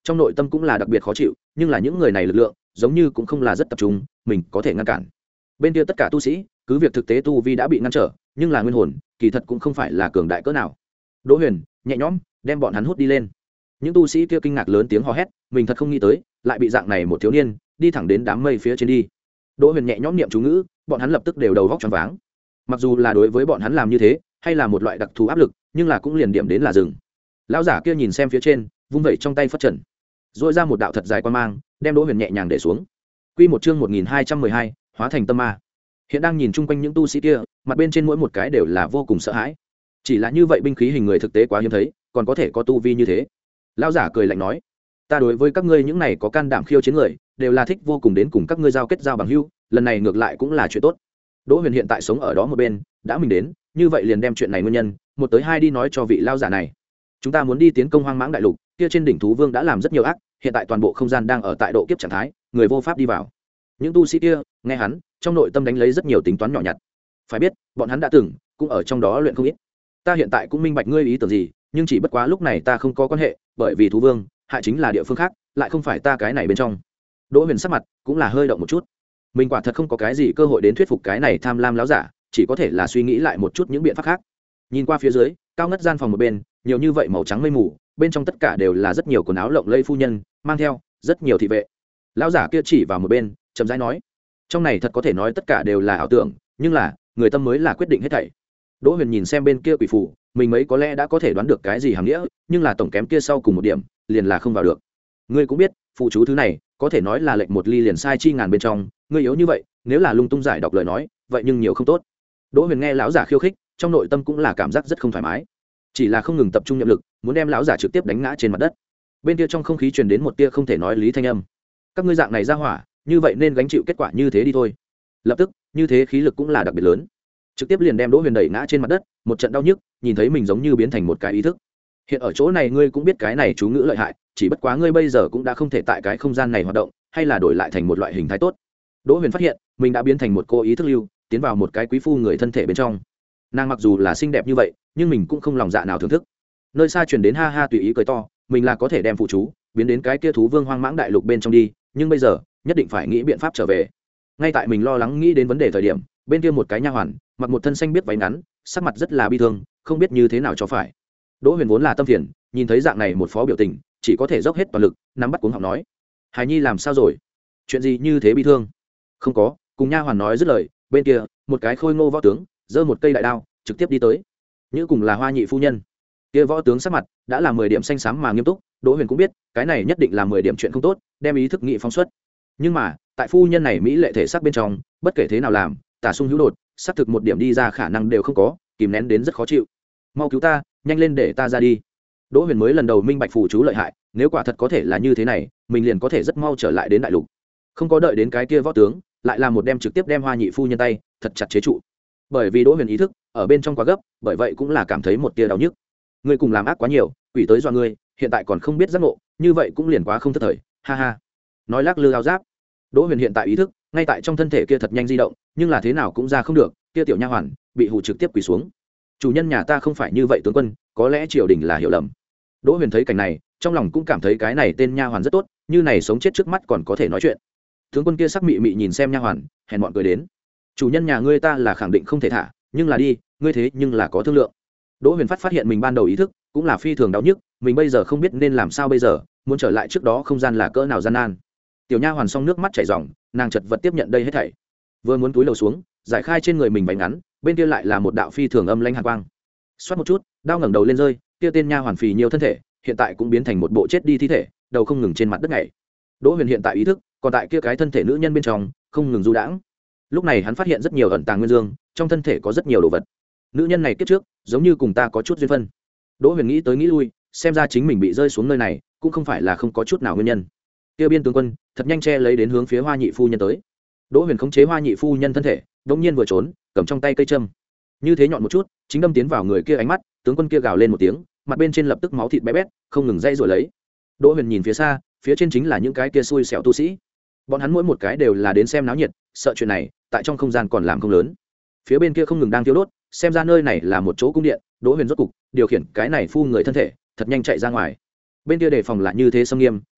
trong nội tâm cũng là đặc biệt khó chịu, nhưng là những người này lực lượng giống như cũng không là rất tập trung, mình có thể ngăn cản. Bên kia tất cả tu sĩ cứ việc thực tế tu vi đã bị ngăn trở, nhưng là nguyên hồn kỳ thật cũng không phải là cường đại cỡ nào. Đỗ Huyền nhẹ nhõm đem bọn hắn hút đi lên. Những tu sĩ kia kinh ngạc lớn tiếng hò hét, mình thật không nghĩ tới lại bị dạng này một thiếu niên đi thẳng đến đám mây phía trên đi. Đỗ Huyền nhẹ nhõm niệm chú ngữ, bọn hắn lập tức đều đầu vóc choáng váng. Mặc dù là đối với bọn hắn làm như thế hay là một loại đặc thù áp lực, nhưng là cũng liền điểm đến là dừng. Lão giả kia nhìn xem phía trên, vung vẩy trong tay phất trần, dội ra một đạo thật dài quan mang, đem Đỗ Huyền nhẹ nhàng để xuống. Quy một chương một nghìn hai trăm mười hai, hóa thành tâm ma. Hiện đang nhìn chung quanh những tu sĩ kia, mặt bên trên mỗi một cái đều là vô cùng sợ hãi. Chỉ là như vậy binh khí hình người thực tế quá hiếm thấy, còn có thể có tu vi như thế. Lão giả cười lạnh nói, ta đối với các ngươi những này có can đảm khiêu chiến người đều là thích vô cùng, đến cùng các ngươi giao kết giao bằng hữu, lần này ngược lại cũng là chuyện tốt. Đỗ Huyền hiện tại sống ở đó một bên, đã mình đến, như vậy liền đem chuyện này nguyên nhân một tới hai đi nói cho vị lão giả này. Chúng ta muốn đi tiến công Hoang Mãng Đại Lục, kia trên đỉnh thú vương đã làm rất nhiều ác, hiện tại toàn bộ không gian đang ở tại độ kiếp trạng thái, người vô pháp đi vào. Những tu sĩ kia nghe hắn, trong nội tâm đánh lấy rất nhiều tính toán nhỏ nhặt. Phải biết, bọn hắn đã từng cũng ở trong đó luyện không ít. Ta hiện tại cũng minh bạch ngươi ý tưởng gì, nhưng chỉ bất quá lúc này ta không có quan hệ, bởi vì thú vương hại chính là địa phương khác, lại không phải ta cái này bên trong. Đỗ Huyền sắc mặt cũng là hơi động một chút. Mình quả thật không có cái gì cơ hội đến thuyết phục cái này tham lam láo giả, chỉ có thể là suy nghĩ lại một chút những biện pháp khác. Nhìn qua phía dưới, cao ngất gian phòng một bên, nhiều như vậy màu trắng mây mù, bên trong tất cả đều là rất nhiều quần áo lộng lẫy phu nhân, mang theo rất nhiều thị vệ. Lão giả kia chỉ vào một bên, chậm rãi nói, trong này thật có thể nói tất cả đều là ảo tưởng, nhưng là người tâm mới là quyết định hết thảy. Đỗ Huyền nhìn xem bên kia quỷ phù, mình mấy có lẽ đã có thể đoán được cái gì hàm nghĩa, nhưng là tổng kém kia sau cùng một điểm, liền là không vào được. Ngươi cũng biết, phụ chú thứ này có thể nói là lệnh một ly liền sai chi ngàn bên trong, ngươi yếu như vậy, nếu là lung tung giải đọc lời nói, vậy nhưng nhiều không tốt. Đỗ Huyền nghe lão giả khiêu khích, trong nội tâm cũng là cảm giác rất không thoải mái, chỉ là không ngừng tập trung niệm lực, muốn đem lão giả trực tiếp đánh ngã trên mặt đất. Bên kia trong không khí truyền đến một tia không thể nói lý thanh âm, các ngươi dạng này ra hỏa, như vậy nên gánh chịu kết quả như thế đi thôi. Lập tức, như thế khí lực cũng là đặc biệt lớn, trực tiếp liền đem Đỗ Huyền đẩy ngã trên mặt đất, một trận đau nhức, nhìn thấy mình giống như biến thành một cái ý thức. Hiện ở chỗ này ngươi cũng biết cái này chú ngữ lợi hại, chỉ bất quá ngươi bây giờ cũng đã không thể tại cái không gian này hoạt động, hay là đổi lại thành một loại hình thái tốt. Đỗ Huyền phát hiện mình đã biến thành một cô ý thức lưu, tiến vào một cái quý phu người thân thể bên trong. Nàng mặc dù là xinh đẹp như vậy, nhưng mình cũng không lòng dạ nào thưởng thức. Nơi xa truyền đến ha ha tùy ý cười to, mình là có thể đem phụ chú biến đến cái kia thú vương Hoang Mãng Đại Lục bên trong đi, nhưng bây giờ nhất định phải nghĩ biện pháp trở về. Ngay tại mình lo lắng nghĩ đến vấn đề thời điểm, bên kia một cái nha hoàn mặc một thân xanh biết váy ngắn, sắc mặt rất là bi thương, không biết như thế nào cho phải. Đỗ Huyền vốn là tâm phiền, nhìn thấy dạng này một phó biểu tình, chỉ có thể dốc hết toàn lực nắm bắt cuống họng nói, Hải Nhi làm sao rồi? Chuyện gì như thế bi thương? Không có. Cùng nha hoàn nói dứt lời, bên kia một cái khôi ngô võ tướng giơ một cây đại đao trực tiếp đi tới. Như cùng là Hoa Nhị phu nhân. Kia võ tướng sắc mặt đã là mười điểm xanh xám mà nghiêm túc, Đỗ Huyền cũng biết cái này nhất định là mười điểm chuyện không tốt, đem ý thức nghị phóng xuất. Nhưng mà tại phu nhân này mỹ lệ thể xác bên trong, bất kể thế nào làm, tả sung hữu đột, xác thực một điểm đi ra khả năng đều không có, kìm nén đến rất khó chịu. Mau cứu ta, nhanh lên để ta ra đi. Đỗ Huyền mới lần đầu minh bạch phù chú lợi hại, nếu quả thật có thể là như thế này, mình liền có thể rất mau trở lại đến đại lục. Không có đợi đến cái kia võ tướng, lại là một đem trực tiếp đem Hoa Nhị phu nhân tay thật chặt chế trụ. Bởi vì Đỗ Huyền ý thức ở bên trong quá gấp, bởi vậy cũng là cảm thấy một tia đau nhức. Ngươi cùng làm ác quá nhiều, quỷ tới dọa ngươi, hiện tại còn không biết giác ngộ, như vậy cũng liền quá không thất thời, ha ha. Nói lắc lư áo giáp. Đỗ Huyền hiện tại ý thức ngay tại trong thân thể kia thật nhanh di động, nhưng là thế nào cũng ra không được, kia tiểu nha hoàn bị hù trực tiếp quỳ xuống. Chủ nhân nhà ta không phải như vậy tướng quân, có lẽ triều đình là hiểu lầm. Đỗ Huyền thấy cảnh này, trong lòng cũng cảm thấy cái này tên nha hoàn rất tốt, như này sống chết trước mắt còn có thể nói chuyện. Tướng quân kia sắc mị mị nhìn xem nha hoàn, hèn mọn cười đến, chủ nhân nhà ngươi ta là khẳng định không thể thả, nhưng là đi, ngươi thế nhưng là có thương lượng. Đỗ Huyền phát phát hiện mình ban đầu ý thức cũng là phi thường đau nhức, mình bây giờ không biết nên làm sao bây giờ, muốn trở lại trước đó không gian là cỡ nào gian nan. Tiểu nha hoàn xong nước mắt chảy ròng, nàng chật vật tiếp nhận đây hết thảy, vừa muốn túi lầu xuống giải khai trên người mình váy ngắn, bên kia lại là một đạo phi thường âm lãnh hàn quang. Xoát một chút, đao ngẩng đầu lên rơi, kia tên nha hoàn phì nhiều thân thể, hiện tại cũng biến thành một bộ chết đi thi thể, đầu không ngừng trên mặt đất nhảy. Đỗ Huyền hiện tại ý thức còn tại kia cái thân thể nữ nhân bên trong, không ngừng du đãng. Lúc này hắn phát hiện rất nhiều ẩn tàng nguyên dương, trong thân thể có rất nhiều đồ vật. Nữ nhân này kiếp trước giống như cùng ta có chút duyên phận. Đỗ Huyền nghĩ tới nghĩ lui, xem ra chính mình bị rơi xuống nơi này cũng không phải là không có chút nào nguyên nhân. Kia biên tướng quân thật nhanh che lấy đến hướng phía Hoa Nhị phu nhân tới. Đỗ Huyền khống chế Hoa Nhị phu nhân thân thể, đột nhiên vừa trốn, cầm trong tay cây châm, như thế nhọn một chút, chính đâm tiến vào người kia ánh mắt. Tướng quân kia gào lên một tiếng, mặt bên trên lập tức máu thịt bé bét, không ngừng dây rồi lấy. Đỗ Huyền nhìn phía xa, phía trên chính là những cái kia xui xẻo tu sĩ, bọn hắn mỗi một cái đều là đến xem náo nhiệt, sợ chuyện này tại trong không gian còn làm không lớn. Phía bên kia không ngừng đang thiêu đốt, xem ra nơi này là một chỗ cung điện. Đỗ Huyền rốt cục điều khiển cái này phu người thân thể thật nhanh chạy ra ngoài. Bên kia đề phòng là như thế xâm nghiêm,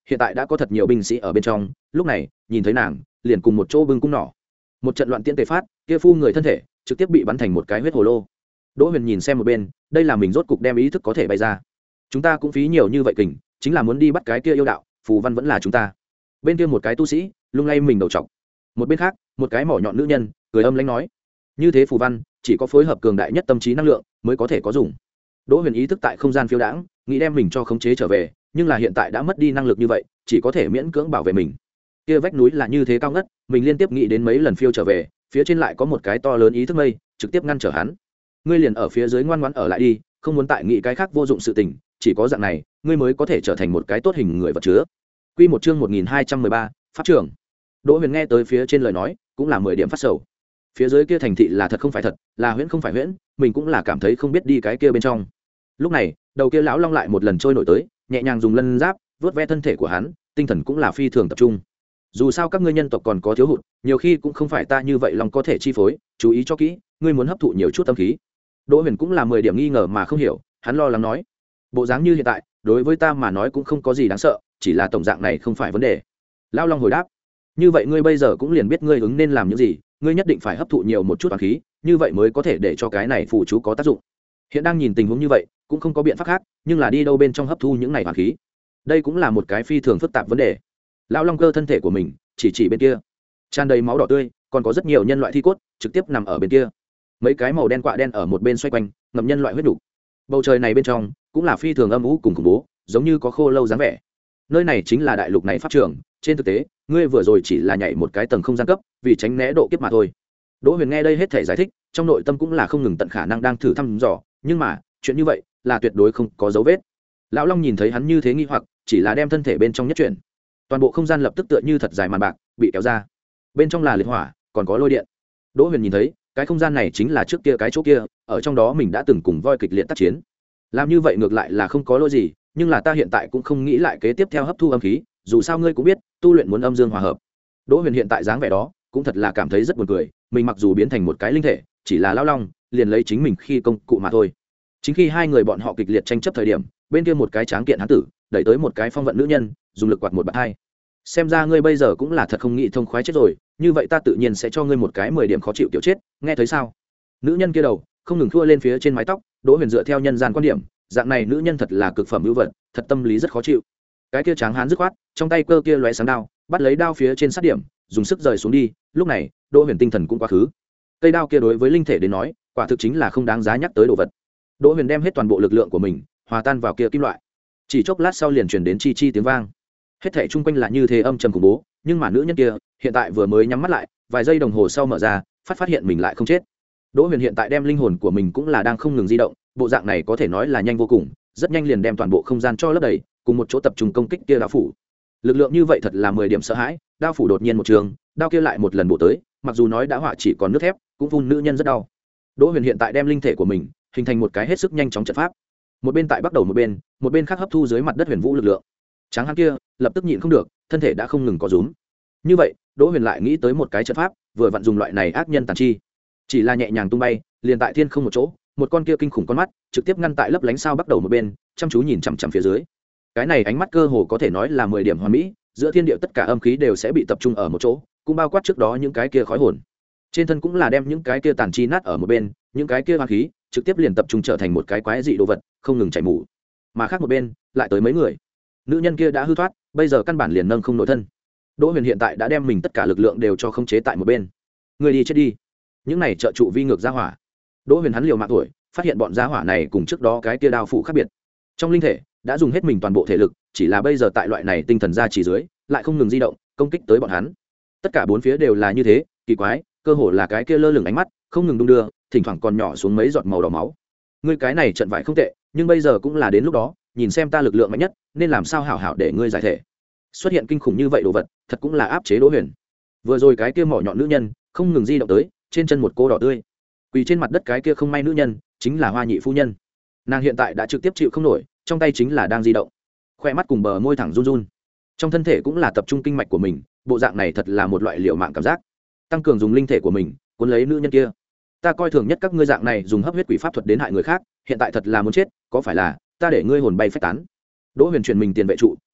hiện tại đã có thật nhiều binh sĩ ở bên trong, lúc này nhìn thấy nàng liền cùng một chỗ bưng cung nỏ, một trận loạn tiễn tề phát, kia phu người thân thể trực tiếp bị bắn thành một cái huyết hồ lô. Đỗ Huyền nhìn xem một bên, đây là mình rốt cục đem ý thức có thể bay ra. Chúng ta cũng phí nhiều như vậy kình, chính là muốn đi bắt cái kia yêu đạo, phù văn vẫn là chúng ta. Bên kia một cái tu sĩ lung lay mình đầu trọc, một bên khác một cái mỏ nhọn nữ nhân cười âm lãnh nói, như thế phù văn chỉ có phối hợp cường đại nhất tâm trí năng lượng mới có thể có dùng. Đỗ Huyền ý thức tại không gian phiêu đãng, nghĩ đem mình cho khống chế trở về, nhưng là hiện tại đã mất đi năng lực như vậy, chỉ có thể miễn cưỡng bảo vệ mình. Kia vách núi là như thế cao ngất, mình liên tiếp nghĩ đến mấy lần phiêu trở về, phía trên lại có một cái to lớn ý thức mây trực tiếp ngăn trở hắn. Ngươi liền ở phía dưới ngoan ngoãn ở lại đi, không muốn tại nghĩ cái khác vô dụng sự tình, chỉ có dạng này ngươi mới có thể trở thành một cái tốt hình người vật chứa. Quy một chương một nghìn hai trăm mười ba, pháp trưởng. Đỗ Huyền nghe tới phía trên lời nói, cũng là mười điểm phát sầu. Phía dưới kia thành thị là thật không phải thật, là huyễn không phải huyễn, mình cũng là cảm thấy không biết đi cái kia bên trong. Lúc này, đầu kia lão long lại một lần trôi nổi tới, nhẹ nhàng dùng lân giáp vớt ve thân thể của hắn, tinh thần cũng là phi thường tập trung. Dù sao các ngươi nhân tộc còn có thiếu hụt, nhiều khi cũng không phải ta như vậy long có thể chi phối, chú ý cho kỹ, ngươi muốn hấp thụ nhiều chút tâm khí. Đỗ Huyền cũng là mười điểm nghi ngờ mà không hiểu, hắn lo lắng nói, bộ dáng như hiện tại, đối với ta mà nói cũng không có gì đáng sợ, chỉ là tổng dạng này không phải vấn đề. Lão long hồi đáp, như vậy ngươi bây giờ cũng liền biết ngươi ứng nên làm những gì, ngươi nhất định phải hấp thụ nhiều một chút toán khí, như vậy mới có thể để cho cái này phụ chú có tác dụng. Hiện đang nhìn tình huống như vậy, cũng không có biện pháp khác, nhưng là đi đâu bên trong hấp thu những này toán khí, đây cũng là một cái phi thường phức tạp vấn đề. Lão long cơ thân thể của mình chỉ chỉ bên kia, tràn đầy máu đỏ tươi, còn có rất nhiều nhân loại thi cốt trực tiếp nằm ở bên kia, mấy cái màu đen quạ đen ở một bên xoay quanh, ngậm nhân loại huyết đủ. Bầu trời này bên trong cũng là phi thường âm u cùng khủng bố, giống như có khô lâu dáng vẻ. Nơi này chính là đại lục này pháp trường, trên thực tế ngươi vừa rồi chỉ là nhảy một cái tầng không gian cấp, vì tránh né độ kiếp mà thôi. Đỗ Huyền nghe đây hết thể giải thích, trong nội tâm cũng là không ngừng tận khả năng đang thử thăm dò, nhưng mà chuyện như vậy là tuyệt đối không có dấu vết. Lão long nhìn thấy hắn như thế nghi hoặc, chỉ là đem thân thể bên trong nhất chuyển, toàn bộ không gian lập tức tựa như thật dài màn bạc bị kéo ra, bên trong là liệt hỏa, còn có lôi điện. Đỗ Huyền nhìn thấy cái không gian này chính là trước kia cái chỗ kia, ở trong đó mình đã từng cùng voi kịch liệt tác chiến. Làm như vậy ngược lại là không có lỗi gì, nhưng là ta hiện tại cũng không nghĩ lại kế tiếp theo hấp thu âm khí, dù sao ngươi cũng biết tu luyện muốn âm dương hòa hợp. Đỗ Huyền hiện tại dáng vẻ đó cũng thật là cảm thấy rất buồn cười, mình mặc dù biến thành một cái linh thể, chỉ là lão long liền lấy chính mình khi công cụ mà thôi. Chính khi hai người bọn họ kịch liệt tranh chấp thời điểm, bên kia một cái tráng kiện hán tử đẩy tới một cái phong vận nữ nhân, dùng lực quạt một bạt hai. Xem ra ngươi bây giờ cũng là thật không nghĩ thông khoái chết rồi, như vậy ta tự nhiên sẽ cho ngươi một cái mười điểm khó chịu kiểu chết, nghe thấy sao? Nữ nhân kia đầu không ngừng thua lên phía trên mái tóc. Đỗ Huyền dựa theo nhân gian quan điểm, dạng này nữ nhân thật là cực phẩm ưu vật, thật tâm lý rất khó chịu. Cái kia tráng hán dứt khoát, trong tay cơ kia lóe sáng đao, bắt lấy đao phía trên sát điểm, dùng sức rời xuống đi. Lúc này Đỗ Huyền tinh thần cũng quá khứ, cây đao kia đối với linh thể đến nói quả thực chính là không đáng giá nhắc tới đồ vật. Đỗ Huyền đem hết toàn bộ lực lượng của mình hòa tan vào kia kim loại, chỉ chốc lát sau liền truyền đến chi chi tiếng vang. Hết thảy chung quanh là như thế âm trầm khủng bố, nhưng mà nữ nhân kia hiện tại vừa mới nhắm mắt lại, vài giây đồng hồ sau mở ra, phát phát hiện mình lại không chết. Đỗ Huyền hiện tại đem linh hồn của mình cũng là đang không ngừng di động, bộ dạng này có thể nói là nhanh vô cùng, rất nhanh liền đem toàn bộ không gian cho lấp đầy, cùng một chỗ tập trung công kích kia đao phủ. Lực lượng như vậy thật là mười điểm sợ hãi, đao phủ đột nhiên một trường, đao kia lại một lần bổ tới, mặc dù nói đã họa chỉ còn nước thép, cũng vun nữ nhân rất đau. Đỗ Huyền hiện tại đem linh thể của mình hình thành một cái hết sức nhanh chóng trận pháp, một bên tại bắt đầu một bên, một bên khác hấp thu dưới mặt đất huyền vũ lực lượng. Tráng hán kia lập tức nhịn không được, thân thể đã không ngừng có rúm. Như vậy, Đỗ Huyền lại nghĩ tới một cái trận pháp, vừa vặn dùng loại này ác nhân tàn chi, chỉ là nhẹ nhàng tung bay, liền tại thiên không một chỗ, một con kia kinh khủng con mắt trực tiếp ngăn tại lấp lánh sao bắt đầu một bên, chăm chú nhìn chằm chằm phía dưới. Cái này ánh mắt cơ hồ có thể nói là mười điểm hoàn mỹ, giữa thiên địa tất cả âm khí đều sẽ bị tập trung ở một chỗ, cũng bao quát trước đó những cái kia khói hồn. Trên thân cũng là đem những cái kia tàn chi nát ở một bên, những cái kia hoang khí trực tiếp liền tập trung trở thành một cái quái dị đồ vật, không ngừng chảy mủ. Mà khác một bên, lại tới mấy người. Nữ nhân kia đã hư thoát, bây giờ căn bản liền nâng không nổi thân. Đỗ Huyền hiện tại đã đem mình tất cả lực lượng đều cho khống chế tại một bên. Người đi chết đi. Những này trợ trụ vi ngược gia hỏa. Đỗ Huyền hắn liều mạng tuổi, phát hiện bọn gia hỏa này cùng trước đó cái kia đao phủ khác biệt. Trong linh thể đã dùng hết mình toàn bộ thể lực, chỉ là bây giờ tại loại này tinh thần gia chỉ dưới, lại không ngừng di động, công kích tới bọn hắn. Tất cả bốn phía đều là như thế, kỳ quái, cơ hồ là cái kia lơ lửng ánh mắt, không ngừng đung đưa, thỉnh thoảng còn nhỏ xuống mấy giọt màu đỏ máu. Ngươi cái này trận vải không tệ, nhưng bây giờ cũng là đến lúc đó, nhìn xem ta lực lượng mạnh nhất, nên làm sao hảo hảo để ngươi giải thể. Xuất hiện kinh khủng như vậy đồ vật, thật cũng là áp chế Đỗ Huyền. Vừa rồi cái kia mỏ nhọn nữ nhân, không ngừng di động tới, trên chân một cô đỏ tươi. Quỳ trên mặt đất cái kia không may nữ nhân, chính là Hoa Nhị phu nhân. Nàng hiện tại đã trực tiếp chịu không nổi, trong tay chính là đang di động, khoe mắt cùng bờ môi thẳng run run. Trong thân thể cũng là tập trung kinh mạch của mình, bộ dạng này thật là một loại liệu mạng cảm giác. Tăng cường dùng linh thể của mình, cuốn lấy nữ nhân kia. Ta coi thường nhất các ngươi dạng này dùng hấp huyết quỷ pháp thuật đến hại người khác, hiện tại thật là muốn chết, có phải là ta để ngươi hồn bay phách tán. Đỗ Huyền truyền mình tiền vệ trụ,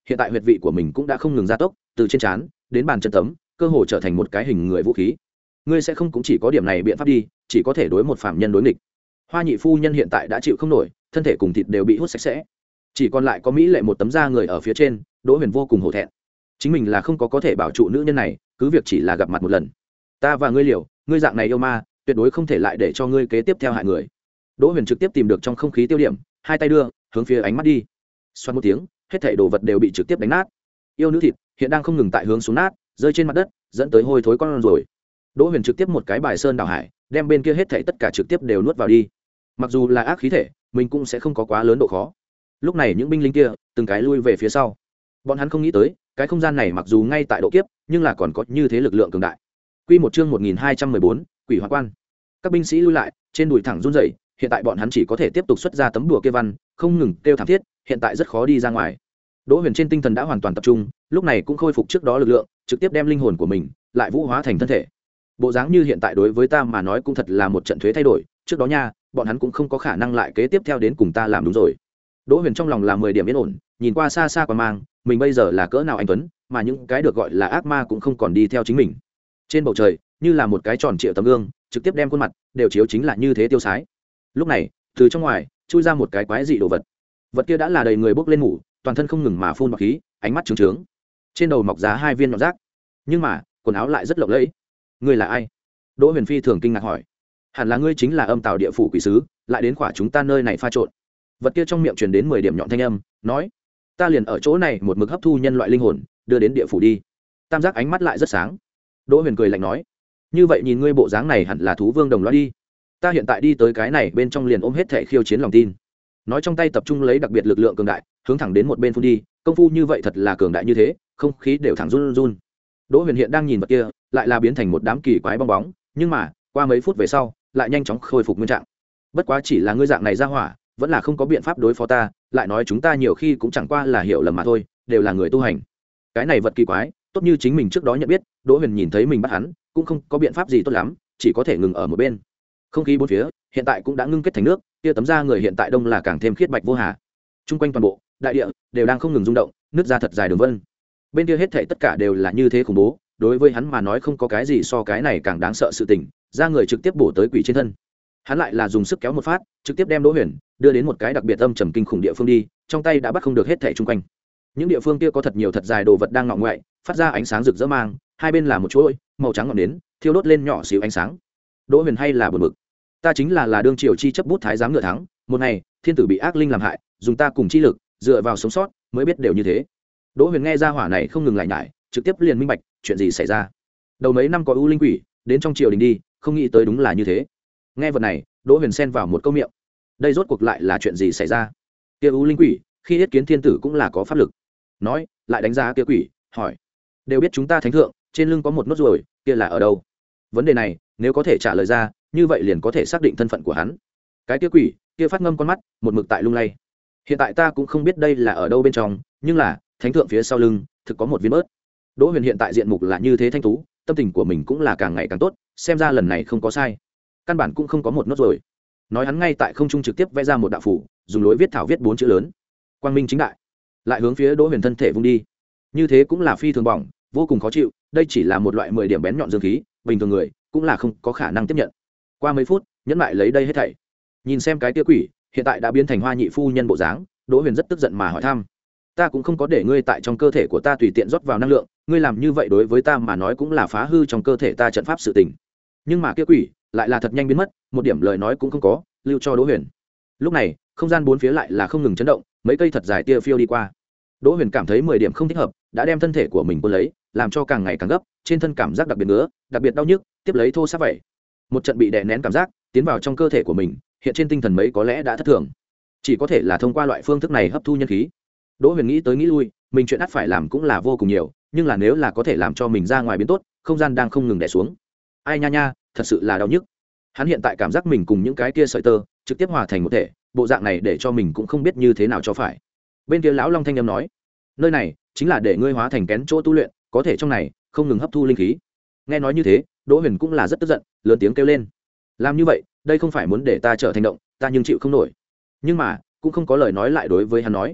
hiện tại huyệt vị của mình cũng đã không ngừng gia tốc, từ trên trán đến bàn chân tấm cơ hồ trở thành một cái hình người vũ khí. Ngươi sẽ không cũng chỉ có điểm này biện pháp đi, chỉ có thể đối một phạm nhân đối nghịch. Hoa nhị phu nhân hiện tại đã chịu không nổi, thân thể cùng thịt đều bị hút sạch sẽ, chỉ còn lại có mỹ lệ một tấm da người ở phía trên. Đỗ Huyền vô cùng hổ thẹn, chính mình là không có có thể bảo trụ nữ nhân này, cứ việc chỉ là gặp mặt một lần. Ta và ngươi liều, ngươi dạng này yêu ma tuyệt đối không thể lại để cho ngươi kế tiếp theo hại người. Đỗ Huyền trực tiếp tìm được trong không khí tiêu điểm, hai tay đưa hướng phía ánh mắt đi, xoắn một tiếng, hết thảy đồ vật đều bị trực tiếp đánh nát. Yêu nữ thịt hiện đang không ngừng tại hướng xuống nát, rơi trên mặt đất, dẫn tới hôi thối con rồi. Đỗ Huyền trực tiếp một cái bài sơn đảo hải, đem bên kia hết thảy tất cả trực tiếp đều nuốt vào đi. Mặc dù là ác khí thể, mình cũng sẽ không có quá lớn độ khó. Lúc này những binh lính kia từng cái lui về phía sau. Bọn hắn không nghĩ tới, cái không gian này mặc dù ngay tại độ kiếp, nhưng là còn có như thế lực lượng cường đại. Quy một chương một nghìn hai trăm mười bốn, Quỷ Hỏa Quan. Các binh sĩ lui lại, trên đùi thẳng run rẩy, hiện tại bọn hắn chỉ có thể tiếp tục xuất ra tấm đùa kia văn, không ngừng kêu thảm thiết, hiện tại rất khó đi ra ngoài. Đỗ Huyền trên tinh thần đã hoàn toàn tập trung, lúc này cũng khôi phục trước đó lực lượng, trực tiếp đem linh hồn của mình lại vũ hóa thành thân thể. Bộ dáng như hiện tại đối với ta mà nói cũng thật là một trận thuế thay đổi, trước đó nha, bọn hắn cũng không có khả năng lại kế tiếp theo đến cùng ta làm đúng rồi. Đỗ Huyền trong lòng là mười điểm yên ổn, nhìn qua xa xa qua mang, mình bây giờ là cỡ nào anh tuấn, mà những cái được gọi là ác ma cũng không còn đi theo chính mình. Trên bầu trời, như là một cái tròn trịa tấm gương, trực tiếp đem khuôn mặt đều chiếu chính là như thế tiêu sái. Lúc này, từ trong ngoài chui ra một cái quái dị đồ vật. Vật kia đã là đầy người bốc lên mủ, toàn thân không ngừng mà phun bọt khí, ánh mắt trướng trướng, trên đầu mọc ra hai viên nhọn rác, nhưng mà quần áo lại rất lộng lẫy. Ngươi là ai? Đỗ Huyền phi thường kinh ngạc hỏi. Hẳn là ngươi chính là Âm Tào địa phủ quỷ sứ, lại đến khỏa chúng ta nơi này pha trộn. Vật kia trong miệng truyền đến mười điểm nhọn thanh âm, nói: ta liền ở chỗ này một mực hấp thu nhân loại linh hồn, đưa đến địa phủ đi. Tam giác ánh mắt lại rất sáng. Đỗ Huyền cười lạnh nói: như vậy nhìn ngươi bộ dáng này hẳn là thú vương đồng loa đi. Ta hiện tại đi tới cái này bên trong liền ôm hết thể khiêu chiến lòng tin. Nói trong tay tập trung lấy đặc biệt lực lượng cường đại, hướng thẳng đến một bên phun đi, công phu như vậy thật là cường đại như thế, không khí đều thẳng run run. Đỗ Huyền hiện đang nhìn vật kia, lại là biến thành một đám kỳ quái bong bóng, nhưng mà qua mấy phút về sau, lại nhanh chóng khôi phục nguyên trạng. Bất quá chỉ là ngươi dạng này ra hỏa, vẫn là không có biện pháp đối phó ta, lại nói chúng ta nhiều khi cũng chẳng qua là hiểu lầm mà thôi, đều là người tu hành. Cái này vật kỳ quái, tốt như chính mình trước đó nhận biết, Đỗ Huyền nhìn thấy mình bắt hắn, cũng không có biện pháp gì tốt lắm, chỉ có thể ngừng ở một bên. Không khí bốn phía hiện tại cũng đã ngưng kết thành nước, kia tấm da người hiện tại đông là càng thêm khiết bạch vô hà. Trung quanh toàn bộ đại địa đều đang không ngừng rung động, nứt ra thật dài đường vân. Bên kia hết thảy tất cả đều là như thế khủng bố, đối với hắn mà nói không có cái gì so cái này càng đáng sợ sự tình, da người trực tiếp bổ tới quỷ trên thân. Hắn lại là dùng sức kéo một phát, trực tiếp đem Đỗ Huyền đưa đến một cái đặc biệt âm trầm kinh khủng địa phương đi, trong tay đã bắt không được hết thảy chung quanh. Những địa phương kia có thật nhiều thật dài đồ vật đang ngọ ngoại, phát ra ánh sáng rực rỡ mang, hai bên là một chuỗi màu trắng ngọn nến, thiêu đốt lên nhỏ xíu ánh sáng. Đỗ Huyền hay là buồn bực. Ta chính là là đương triều chi chấp bút thái giám ngựa thắng, một ngày thiên tử bị ác linh làm hại, dùng ta cùng chi lực dựa vào sống sót mới biết đều như thế. Đỗ Huyền nghe ra hỏa này không ngừng lại nhải, trực tiếp liền minh bạch chuyện gì xảy ra. Đầu mấy năm có ưu linh quỷ đến trong triều đình đi, không nghĩ tới đúng là như thế. Nghe vật này, Đỗ Huyền xen vào một câu miệng. Đây rốt cuộc lại là chuyện gì xảy ra? Kia ưu linh quỷ khi yết kiến thiên tử cũng là có pháp lực. Nói lại đánh giá kia quỷ, hỏi: đều biết chúng ta thánh thượng trên lưng có một nốt ruồi, kia là ở đâu? Vấn đề này nếu có thể trả lời ra, như vậy liền có thể xác định thân phận của hắn. Cái kia quỷ kia phát ngâm con mắt một mực tại lung lay. Hiện tại ta cũng không biết đây là ở đâu bên trong, nhưng là thánh thượng phía sau lưng thực có một viên bớt. Đỗ Huyền hiện tại diện mục là như thế thanh tú, tâm tình của mình cũng là càng ngày càng tốt, xem ra lần này không có sai, căn bản cũng không có một nốt rồi. Nói hắn ngay tại không trung trực tiếp vẽ ra một đạo phủ, dùng lối viết thảo viết bốn chữ lớn: quang minh chính đại, lại hướng phía Đỗ Huyền thân thể vung đi. Như thế cũng là phi thường bỏng, vô cùng khó chịu, đây chỉ là một loại mười điểm bén nhọn dương khí, bình thường người cũng là không có khả năng tiếp nhận. Qua mấy phút, nhẫn lại lấy đây hết thảy. Nhìn xem cái kia quỷ, hiện tại đã biến thành Hoa nhị phu nhân bộ dáng, Đỗ Huyền rất tức giận mà hỏi thăm: ta cũng không có để ngươi tại trong cơ thể của ta tùy tiện rót vào năng lượng, ngươi làm như vậy đối với ta mà nói cũng là phá hư trong cơ thể ta trận pháp sự tình. Nhưng mà kia quỷ lại là thật nhanh biến mất, một điểm lời nói cũng không có lưu cho Đỗ Huyền. Lúc này không gian bốn phía lại là không ngừng chấn động, mấy cây thật dài tia phiêu đi qua. Đỗ Huyền cảm thấy mười điểm không thích hợp, đã đem thân thể của mình cuốn lấy, làm cho càng ngày càng gấp, trên thân cảm giác đặc biệt ngứa, đặc biệt đau nhức, tiếp lấy thô ráp vậy. Một trận bị đè nén cảm giác tiến vào trong cơ thể của mình, hiện trên tinh thần mấy có lẽ đã thất thường, chỉ có thể là thông qua loại phương thức này hấp thu nhân khí. Đỗ Huyền nghĩ tới nghĩ lui, mình chuyện ắt phải làm cũng là vô cùng nhiều, nhưng là nếu là có thể làm cho mình ra ngoài biến tốt, không gian đang không ngừng đè xuống. Ai nha nha, thật sự là đau nhức. Hắn hiện tại cảm giác mình cùng những cái kia sợi tơ trực tiếp hòa thành một thể, bộ dạng này để cho mình cũng không biết như thế nào cho phải. Bên kia lão Long thanh âm nói: nơi này chính là để ngươi hóa thành kén chỗ tu luyện, có thể trong này không ngừng hấp thu linh khí. Nghe nói như thế, Đỗ Huyền cũng là rất tức giận, lớn tiếng kêu lên: làm như vậy, đây không phải muốn để ta trở thành động, ta nhưng chịu không nổi. Nhưng mà cũng không có lời nói lại đối với hắn nói.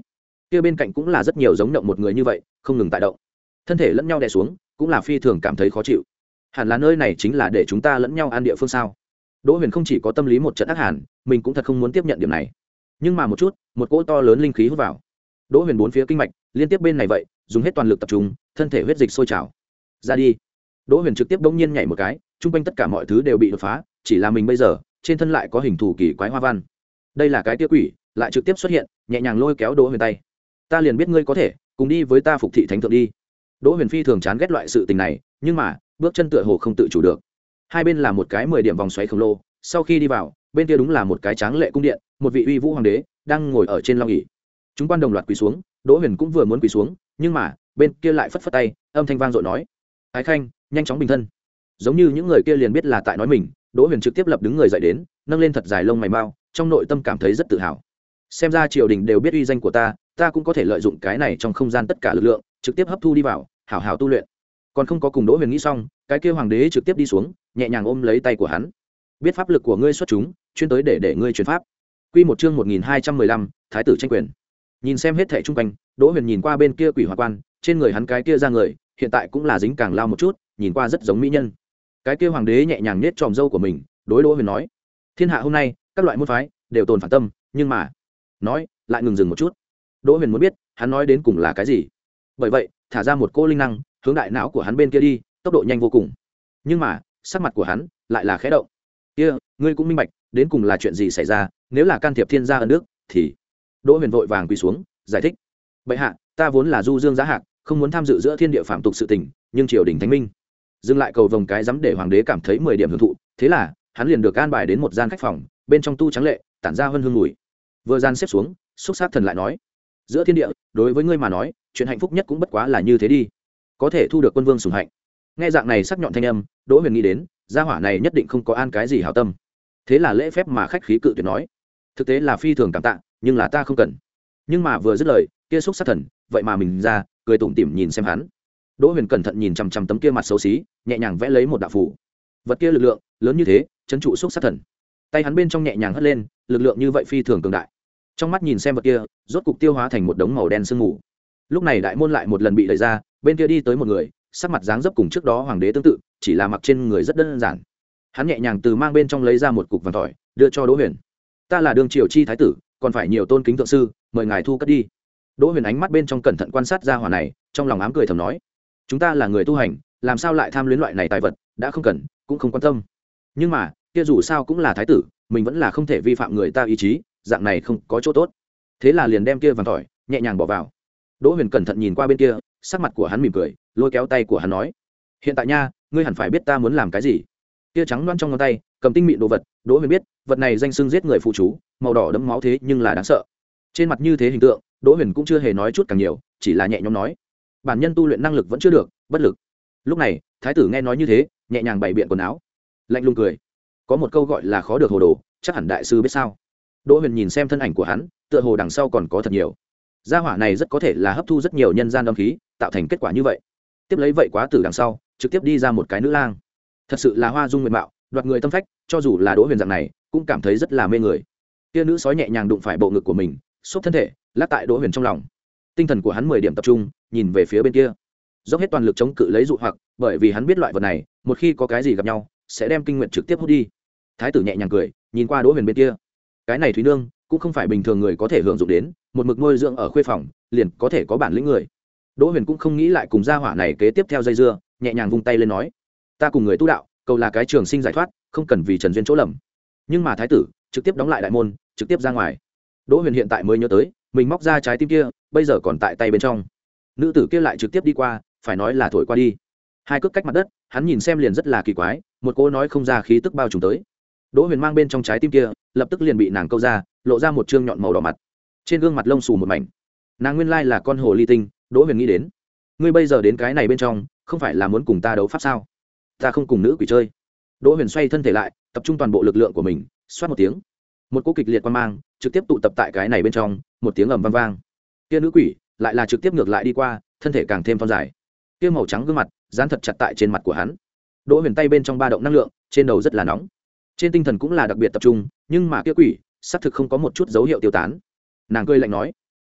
kia bên cạnh cũng là rất nhiều giống động một người như vậy không ngừng tại động, thân thể lẫn nhau đè xuống cũng là phi thường cảm thấy khó chịu. Hẳn là nơi này chính là để chúng ta lẫn nhau ăn địa phương sao? Đỗ Huyền không chỉ có tâm lý một trận ác hàn, mình cũng thật không muốn tiếp nhận điểm này. Nhưng mà một chút, một cỗ to lớn linh khí hút vào. Đỗ Huyền bốn phía kinh mạch liên tiếp bên này vậy, dùng hết toàn lực tập trung, thân thể huyết dịch sôi trào. Ra đi. Đỗ Huyền trực tiếp bỗng nhiên nhảy một cái, trung quanh tất cả mọi thứ đều bị đột phá, chỉ là mình bây giờ, trên thân lại có hình thù kỳ quái hoa văn. Đây là cái tia quỷ, lại trực tiếp xuất hiện, nhẹ nhàng lôi kéo Đỗ Huyền tay. Ta liền biết ngươi có thể, cùng đi với ta phục thị thánh thượng đi. Đỗ Huyền phi thường chán ghét loại sự tình này, nhưng mà, bước chân tựa hồ không tự chủ được. Hai bên là một cái mười điểm vòng xoáy khổng lồ, sau khi đi vào, bên kia đúng là một cái tráng lệ cung điện, một vị uy vũ hoàng đế đang ngồi ở trên long ỷ. Chúng quan đồng loạt quỳ xuống, Đỗ Huyền cũng vừa muốn quỳ xuống, nhưng mà, bên kia lại phất phất tay, âm thanh vang dội nói: "Ái khanh, nhanh chóng bình thân." Giống như những người kia liền biết là tại nói mình, Đỗ Huyền trực tiếp lập đứng người dậy đến, nâng lên thật dài lông mày mau, trong nội tâm cảm thấy rất tự hào. Xem ra triều đình đều biết uy danh của ta, ta cũng có thể lợi dụng cái này trong không gian tất cả lực lượng, trực tiếp hấp thu đi vào, hảo hảo tu luyện. Còn không có cùng Đỗ Huyền nghĩ xong, cái kia hoàng đế trực tiếp đi xuống, nhẹ nhàng ôm lấy tay của hắn. Biết pháp lực của ngươi xuất chúng, chuyên tới để để ngươi truyền pháp. Quy một chương một nghìn hai trăm mười lăm, thái tử tranh quyền. Nhìn xem hết thảy chung quanh, Đỗ Huyền nhìn qua bên kia quỷ hỏa quan, trên người hắn cái kia ra người, hiện tại cũng là dính càng lao một chút, nhìn qua rất giống mỹ nhân. Cái kia hoàng đế nhẹ nhàng nhếch tròm râu của mình, đối Đỗ Huyền nói: "Thiên hạ hôm nay, các loại môn phái đều tồn phản tâm, nhưng mà..." Nói, lại ngừng dừng một chút. Đỗ Huyền muốn biết, hắn nói đến cùng là cái gì. Bởi vậy, thả ra một cô linh năng, hướng đại não của hắn bên kia đi, tốc độ nhanh vô cùng. Nhưng mà, sắc mặt của hắn lại là khẽ động. "Kia, ngươi cũng minh bạch, đến cùng là chuyện gì xảy ra, nếu là can thiệp thiên gia ân đức thì..." Đỗ Huyền vội vàng quỳ xuống, giải thích: "Bệ hạ, ta vốn là du dương giá hạc, không muốn tham dự giữa thiên địa phạm tục sự tình, nhưng triều đình thánh minh dừng lại cầu vồng cái dám để hoàng đế cảm thấy mười điểm hưởng thụ, thế là hắn liền được an bài đến một gian khách phòng, bên trong tu trắng lệ, tản ra hương hương mùi." Vừa gian xếp xuống, xúc sát thần lại nói: "Giữa thiên địa, đối với ngươi mà nói, chuyện hạnh phúc nhất cũng bất quá là như thế đi, có thể thu được quân vương sủng hạnh." Nghe dạng này sắc nhọn thanh âm, Đỗ Huyền nghĩ đến, gia hỏa này nhất định không có an cái gì hảo tâm, thế là lễ phép mà khách khí cự tuyệt nói: "Thực tế là phi thường cảm tạ, nhưng là ta không cần." Nhưng mà vừa dứt lời, kia xúc sát thần vậy mà mình ra, cười tủm tỉm nhìn xem hắn. Đỗ Huyền cẩn thận nhìn chằm chằm tấm kia mặt xấu xí, nhẹ nhàng vẽ lấy một đạo phù. Vật kia lực lượng lớn như thế, trấn trụ xúc sát thần. Tay hắn bên trong nhẹ nhàng hất lên, lực lượng như vậy phi thường cường đại. Trong mắt nhìn xem vật kia, rốt cục tiêu hóa thành một đống màu đen sương mù. Lúc này đại môn lại một lần bị đẩy ra, bên kia đi tới một người, sắc mặt dáng dấp cùng trước đó hoàng đế tương tự, chỉ là mặc trên người rất đơn giản. Hắn nhẹ nhàng từ mang bên trong lấy ra một cục vàng tỏi, đưa cho Đỗ Huyền. "Ta là đương triều chi thái tử, còn phải nhiều tôn kính thượng sư, mời ngài thu cất đi." Đỗ Huyền ánh mắt bên trong cẩn thận quan sát ra hỏa này, trong lòng ám cười thầm nói: "Chúng ta là người tu hành, làm sao lại tham luyến loại này tài vật, đã không cần, cũng không quan tâm. Nhưng mà, kia dù sao cũng là thái tử, mình vẫn là không thể vi phạm người ta ý chí, dạng này không có chỗ tốt." Thế là liền đem kia vàng tỏi nhẹ nhàng bỏ vào. Đỗ Huyền cẩn thận nhìn qua bên kia, sắc mặt của hắn mỉm cười, lôi kéo tay của hắn nói: "Hiện tại nha, ngươi hẳn phải biết ta muốn làm cái gì." Kia trắng loăn trong ngón tay cầm tinh mịn đồ vật, Đỗ Huyền biết, vật này danh xưng giết người phụ chú, màu đỏ đẫm máu thế nhưng là đáng sợ. Trên mặt như thế hình tượng, Đỗ Huyền cũng chưa hề nói chút càng nhiều, chỉ là nhẹ nhõm nói: "Bản nhân tu luyện năng lực vẫn chưa được, bất lực." Lúc này, thái tử nghe nói như thế, nhẹ nhàng bày biện quần áo, lạnh lùng cười: "Có một câu gọi là khó được hồ đồ, chắc hẳn đại sư biết sao." Đỗ Huyền nhìn xem thân ảnh của hắn, tựa hồ đằng sau còn có thật nhiều. Gia hỏa này rất có thể là hấp thu rất nhiều nhân gian âm khí, tạo thành kết quả như vậy. Tiếp lấy vậy quá tử đằng sau, trực tiếp đi ra một cái nữ lang. Thật sự là hoa dung nguyện mạo, đoạt người tâm phách, cho dù là Đỗ Huyền dạng này, cũng cảm thấy rất là mê người. Kia nữ sói nhẹ nhàng đụng phải bộ ngực của mình, xúc thân thể, lắc tại Đỗ Huyền trong lòng. Tinh thần của hắn mười điểm tập trung, nhìn về phía bên kia, dốc hết toàn lực chống cự lấy dụ hoặc, bởi vì hắn biết loại vật này, một khi có cái gì gặp nhau, sẽ đem kinh nguyện trực tiếp hút đi. Thái tử nhẹ nhàng cười, nhìn qua Đỗ Huyền bên kia. Cái này Thúy Nương cũng không phải bình thường người có thể hưởng dụng đến, một mực nuôi dưỡng ở khuê phòng, liền có thể có bản lĩnh người. Đỗ Huyền cũng không nghĩ lại cùng gia hỏa này kế tiếp theo dây dưa, nhẹ nhàng vung tay lên nói: "Ta cùng người tu đạo, cầu là cái trường sinh giải thoát, không cần vì trần duyên chỗ lầm." Nhưng mà thái tử trực tiếp đóng lại đại môn, trực tiếp ra ngoài. Đỗ Huyền hiện tại mới nhớ tới, mình móc ra trái tim kia, bây giờ còn tại tay bên trong. Nữ tử kia lại trực tiếp đi qua, phải nói là thổi qua đi. Hai cước cách mặt đất, hắn nhìn xem liền rất là kỳ quái, một cô nói không ra khí tức bao trùm tới. Đỗ Huyền mang bên trong trái tim kia, lập tức liền bị nàng câu ra, lộ ra một trương nhọn màu đỏ mặt. Trên gương mặt lông xù một mảnh. Nàng nguyên lai là con hồ ly tinh, Đỗ Huyền nghĩ đến. Ngươi bây giờ đến cái này bên trong, không phải là muốn cùng ta đấu pháp sao? Ta không cùng nữ quỷ chơi. Đỗ Huyền xoay thân thể lại, tập trung toàn bộ lực lượng của mình, xoát một tiếng. Một cỗ kịch liệt quang mang, trực tiếp tụ tập tại cái này bên trong, một tiếng ầm vang vang. Kia nữ quỷ lại là trực tiếp ngược lại đi qua, thân thể càng thêm thon dài. Kia màu trắng gương mặt, dán thật chặt tại trên mặt của hắn. Đỗ Huyền tay bên trong ba động năng lượng, trên đầu rất là nóng. Trên tinh thần cũng là đặc biệt tập trung, nhưng mà kia quỷ, xác thực không có một chút dấu hiệu tiêu tán. Nàng cười lạnh nói: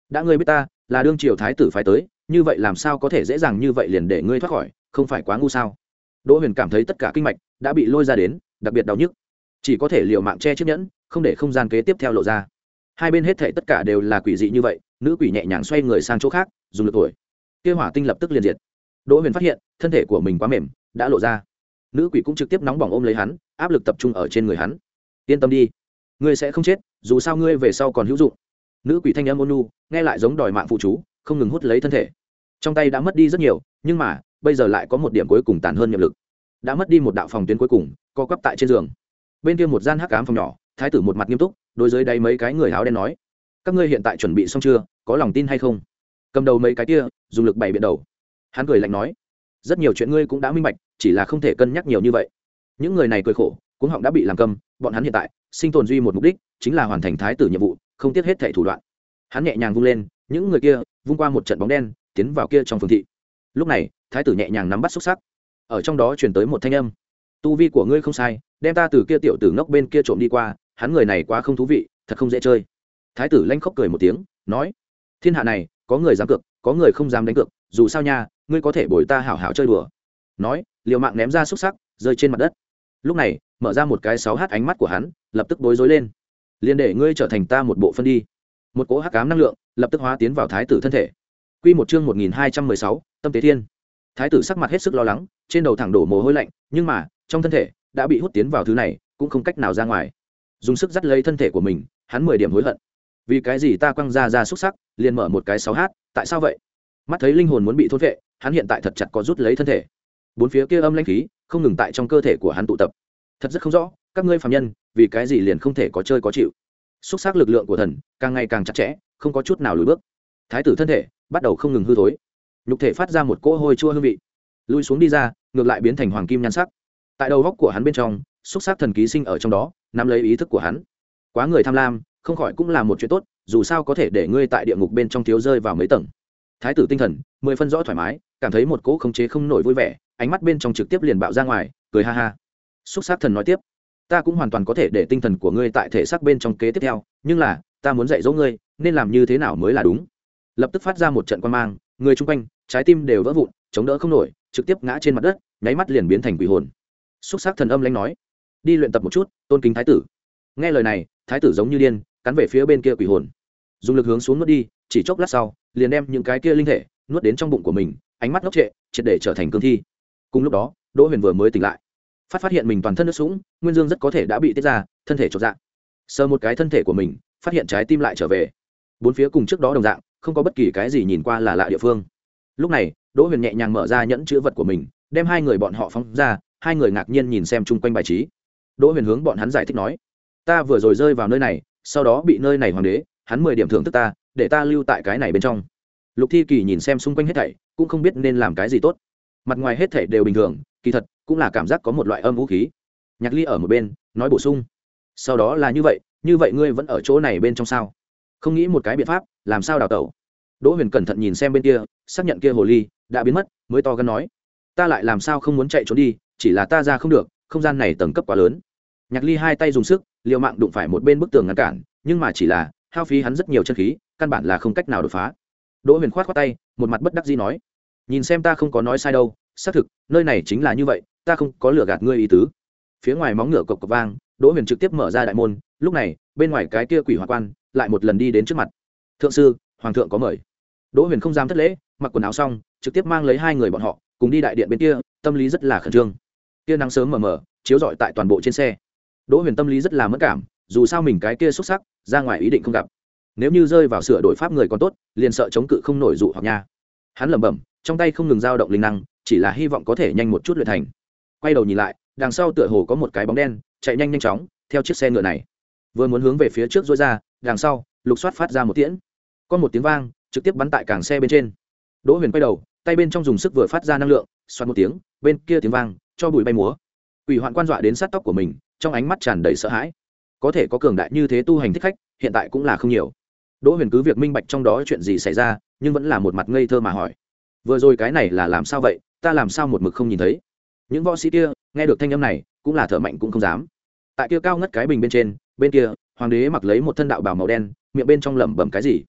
đã ngươi biết ta là đương triều thái tử phái tới, như vậy làm sao có thể dễ dàng như vậy liền để ngươi thoát khỏi, không phải quá ngu sao? Đỗ Huyền cảm thấy tất cả kinh mạch đã bị lôi ra đến, đặc biệt đau nhức, chỉ có thể liều mạng che chiếc nhẫn, không để không gian kế tiếp theo lộ ra. Hai bên hết thảy tất cả đều là quỷ dị như vậy, nữ quỷ nhẹ nhàng xoay người sang chỗ khác, dùng lực thổi, kia hỏa tinh lập tức liền diệt. Đỗ Huyền phát hiện thân thể của mình quá mềm, đã lộ ra. Nữ quỷ cũng trực tiếp nóng bỏng ôm lấy hắn, áp lực tập trung ở trên người hắn. Yên tâm đi, ngươi sẽ không chết, dù sao ngươi về sau còn hữu dụng. Nữ quỷ thanh âm ôn nhu, nghe lại giống đòi mạng phụ chú, không ngừng hút lấy thân thể. Trong tay đã mất đi rất nhiều, nhưng mà bây giờ lại có một điểm cuối cùng tàn hơn nhiệm lực. Đã mất đi một đạo phòng tuyến cuối cùng, co quắp tại trên giường. Bên kia một gian hắc ám phòng nhỏ, thái tử một mặt nghiêm túc, đối với đây mấy cái người áo đen nói: các ngươi hiện tại chuẩn bị xong chưa, có lòng tin hay không? Cầm đầu mấy cái kia dùng lực bày biện đầu. Hắn cười lạnh nói: rất nhiều chuyện ngươi cũng đã minh bạch, chỉ là không thể cân nhắc nhiều như vậy. Những người này cười khổ, cuống họng đã bị làm câm, bọn hắn hiện tại sinh tồn duy một mục đích chính là hoàn thành thái tử nhiệm vụ, không tiếc hết thảy thủ đoạn. Hắn nhẹ nhàng vung lên, những người kia vung qua một trận bóng đen, tiến vào kia trong phường thị. Lúc này thái tử nhẹ nhàng nắm bắt xúc sắc, ở trong đó truyền tới một thanh âm: tu vi của ngươi không sai, đem ta từ kia tiểu tử ngốc bên kia trộm đi qua, hắn người này quá không thú vị, thật không dễ chơi. Thái tử lanh khóc cười một tiếng, nói: thiên hạ này có người dám cược, có người không dám đánh cược, dù sao nha, ngươi có thể bồi ta hảo hảo chơi đùa. Nói liều mạng ném ra xúc sắc, rơi trên mặt đất. Lúc này mở ra một cái sáu h ánh mắt của hắn lập tức bối rối lên. Liên để ngươi trở thành ta một bộ phân đi. Một cỗ hắc ám năng lượng lập tức hóa tiến vào thái tử thân thể. Quy một chương một nghìn hai trăm mười sáu, Tâm Tế Thiên. Thái tử sắc mặt hết sức lo lắng, trên đầu thẳng đổ mồ hôi lạnh, nhưng mà trong thân thể đã bị hút tiến vào thứ này, cũng không cách nào ra ngoài. Dùng sức dắt lấy thân thể của mình, hắn mười điểm hối hận. Vì cái gì ta quăng ra ra xúc sắc, liền mở một cái sáu h, tại sao vậy? Mắt thấy linh hồn muốn bị thôn vệ, hắn hiện tại thật chặt có rút lấy thân thể. Bốn phía kia âm lãnh khí không ngừng tại trong cơ thể của hắn tụ tập. Thật rất không rõ, các ngươi phàm nhân, vì cái gì liền không thể có chơi có chịu? Xúc sắc lực lượng của thần càng ngày càng chặt chẽ, không có chút nào lùi bước. Thái tử thân thể bắt đầu không ngừng hư thối, nhục thể phát ra một cỗ hôi chua hương vị, lui xuống đi ra, ngược lại biến thành hoàng kim nhan sắc. Tại đầu góc của hắn bên trong, xúc sắc thần ký sinh ở trong đó, nắm lấy ý thức của hắn. Quá người tham lam, không khỏi cũng là một chuyện tốt, dù sao có thể để ngươi tại địa ngục bên trong thiếu rơi vào mấy tầng. Thái tử tinh thần mười phân rõ thoải mái, cảm thấy một cỗ khống chế không nổi vui vẻ, ánh mắt bên trong trực tiếp liền bạo ra ngoài, cười ha ha. Xúc sắc thần nói tiếp: ta cũng hoàn toàn có thể để tinh thần của ngươi tại thể xác bên trong kế tiếp theo, nhưng là ta muốn dạy dỗ ngươi nên làm như thế nào mới là đúng. Lập tức phát ra một trận quan mang, người chung quanh trái tim đều vỡ vụn, chống đỡ không nổi, trực tiếp ngã trên mặt đất, nháy mắt liền biến thành quỷ hồn. Xúc sắc thần âm lãnh nói: đi luyện tập một chút, tôn kính thái tử. Nghe lời này, thái tử giống như điên, cắn về phía bên kia quỷ hồn, dùng lực hướng xuống nuốt đi, chỉ chốc lát sau liền đem những cái kia linh thể nuốt đến trong bụng của mình, ánh mắt ngốc trệ, triệt để trở thành cương thi. Cùng lúc đó Đỗ Huyền vừa mới tỉnh lại, phát phát hiện mình toàn thân nước sũng, nguyên dương rất có thể đã bị tiết ra, thân thể chột dạ. Sờ một cái thân thể của mình, phát hiện trái tim lại trở về, bốn phía cùng trước đó đồng dạng, không có bất kỳ cái gì nhìn qua là lạ địa phương. Lúc này Đỗ Huyền nhẹ nhàng mở ra nhẫn chữ vật của mình, đem hai người bọn họ phóng ra. Hai người ngạc nhiên nhìn xem chung quanh bài trí. Đỗ Huyền hướng bọn hắn giải thích nói: ta vừa rồi rơi vào nơi này, sau đó bị nơi này hoàng đế hắn mười điểm thưởng thức ta, để ta lưu tại cái này bên trong. Lục Thi Kỳ nhìn xem xung quanh hết thảy, cũng không biết nên làm cái gì tốt. Mặt ngoài hết thảy đều bình thường, kỳ thật cũng là cảm giác có một loại âm vũ khí. Nhạc Ly ở một bên nói bổ sung: sau đó là như vậy, như vậy ngươi vẫn ở chỗ này bên trong sao? Không nghĩ một cái biện pháp làm sao đào tẩu? Đỗ Huyền cẩn thận nhìn xem bên kia, xác nhận kia hồ ly đã biến mất, mới to gan nói: ta lại làm sao không muốn chạy trốn đi, chỉ là ta ra không được, không gian này tầng cấp quá lớn. Nhạc Ly hai tay dùng sức, liều mạng đụng phải một bên bức tường ngăn cản, nhưng mà chỉ là hao phí hắn rất nhiều chân khí, căn bản là không cách nào đột phá. Đỗ Huyền khoát khoát tay, một mặt bất đắc dĩ nói: nhìn xem ta không có nói sai đâu, xác thực nơi này chính là như vậy, ta không có lừa gạt ngươi ý tứ. Phía ngoài móng ngựa cộc cộc vang, Đỗ Huyền trực tiếp mở ra đại môn. Lúc này bên ngoài cái kia quỷ hỏa quan lại một lần đi đến trước mặt. Thượng sư, hoàng thượng có mời. Đỗ Huyền không dám thất lễ, mặc quần áo xong trực tiếp mang lấy hai người bọn họ cùng đi đại điện bên kia, tâm lý rất là khẩn trương. Kia nắng sớm mờ mờ chiếu rọi tại toàn bộ trên xe. Đỗ Huyền tâm lý rất là mất cảm, dù sao mình cái kia xuất sắc ra ngoài ý định không gặp, nếu như rơi vào sửa đổi pháp người còn tốt, liền sợ chống cự không nổi dụ hoặc nha. Hắn lẩm bẩm, trong tay không ngừng dao động linh năng, chỉ là hy vọng có thể nhanh một chút luyện thành. Quay đầu nhìn lại, đằng sau tựa hồ có một cái bóng đen chạy nhanh nhanh chóng theo chiếc xe ngựa này, vừa muốn hướng về phía trước dối ra, đằng sau lục soát phát ra một tiễn, có một tiếng vang trực tiếp bắn tại càng xe bên trên. Đỗ Huyền quay đầu, tay bên trong dùng sức vừa phát ra năng lượng, xoát một tiếng, bên kia tiếng vang cho bụi bay múa. Quỷ hoạn quan dọa đến sát tóc của mình, trong ánh mắt tràn đầy sợ hãi. Có thể có cường đại như thế tu hành thích khách, hiện tại cũng là không nhiều. Đỗ Huyền cứ việc minh bạch trong đó chuyện gì xảy ra, nhưng vẫn là một mặt ngây thơ mà hỏi: vừa rồi cái này là làm sao vậy, ta làm sao một mực không nhìn thấy? Những võ sĩ kia nghe được thanh âm này cũng là thở mạnh cũng không dám. Tại kia cao ngất cái bình bên trên, bên kia hoàng đế mặc lấy một thân đạo bào màu đen, miệng bên trong lẩm bẩm cái gì.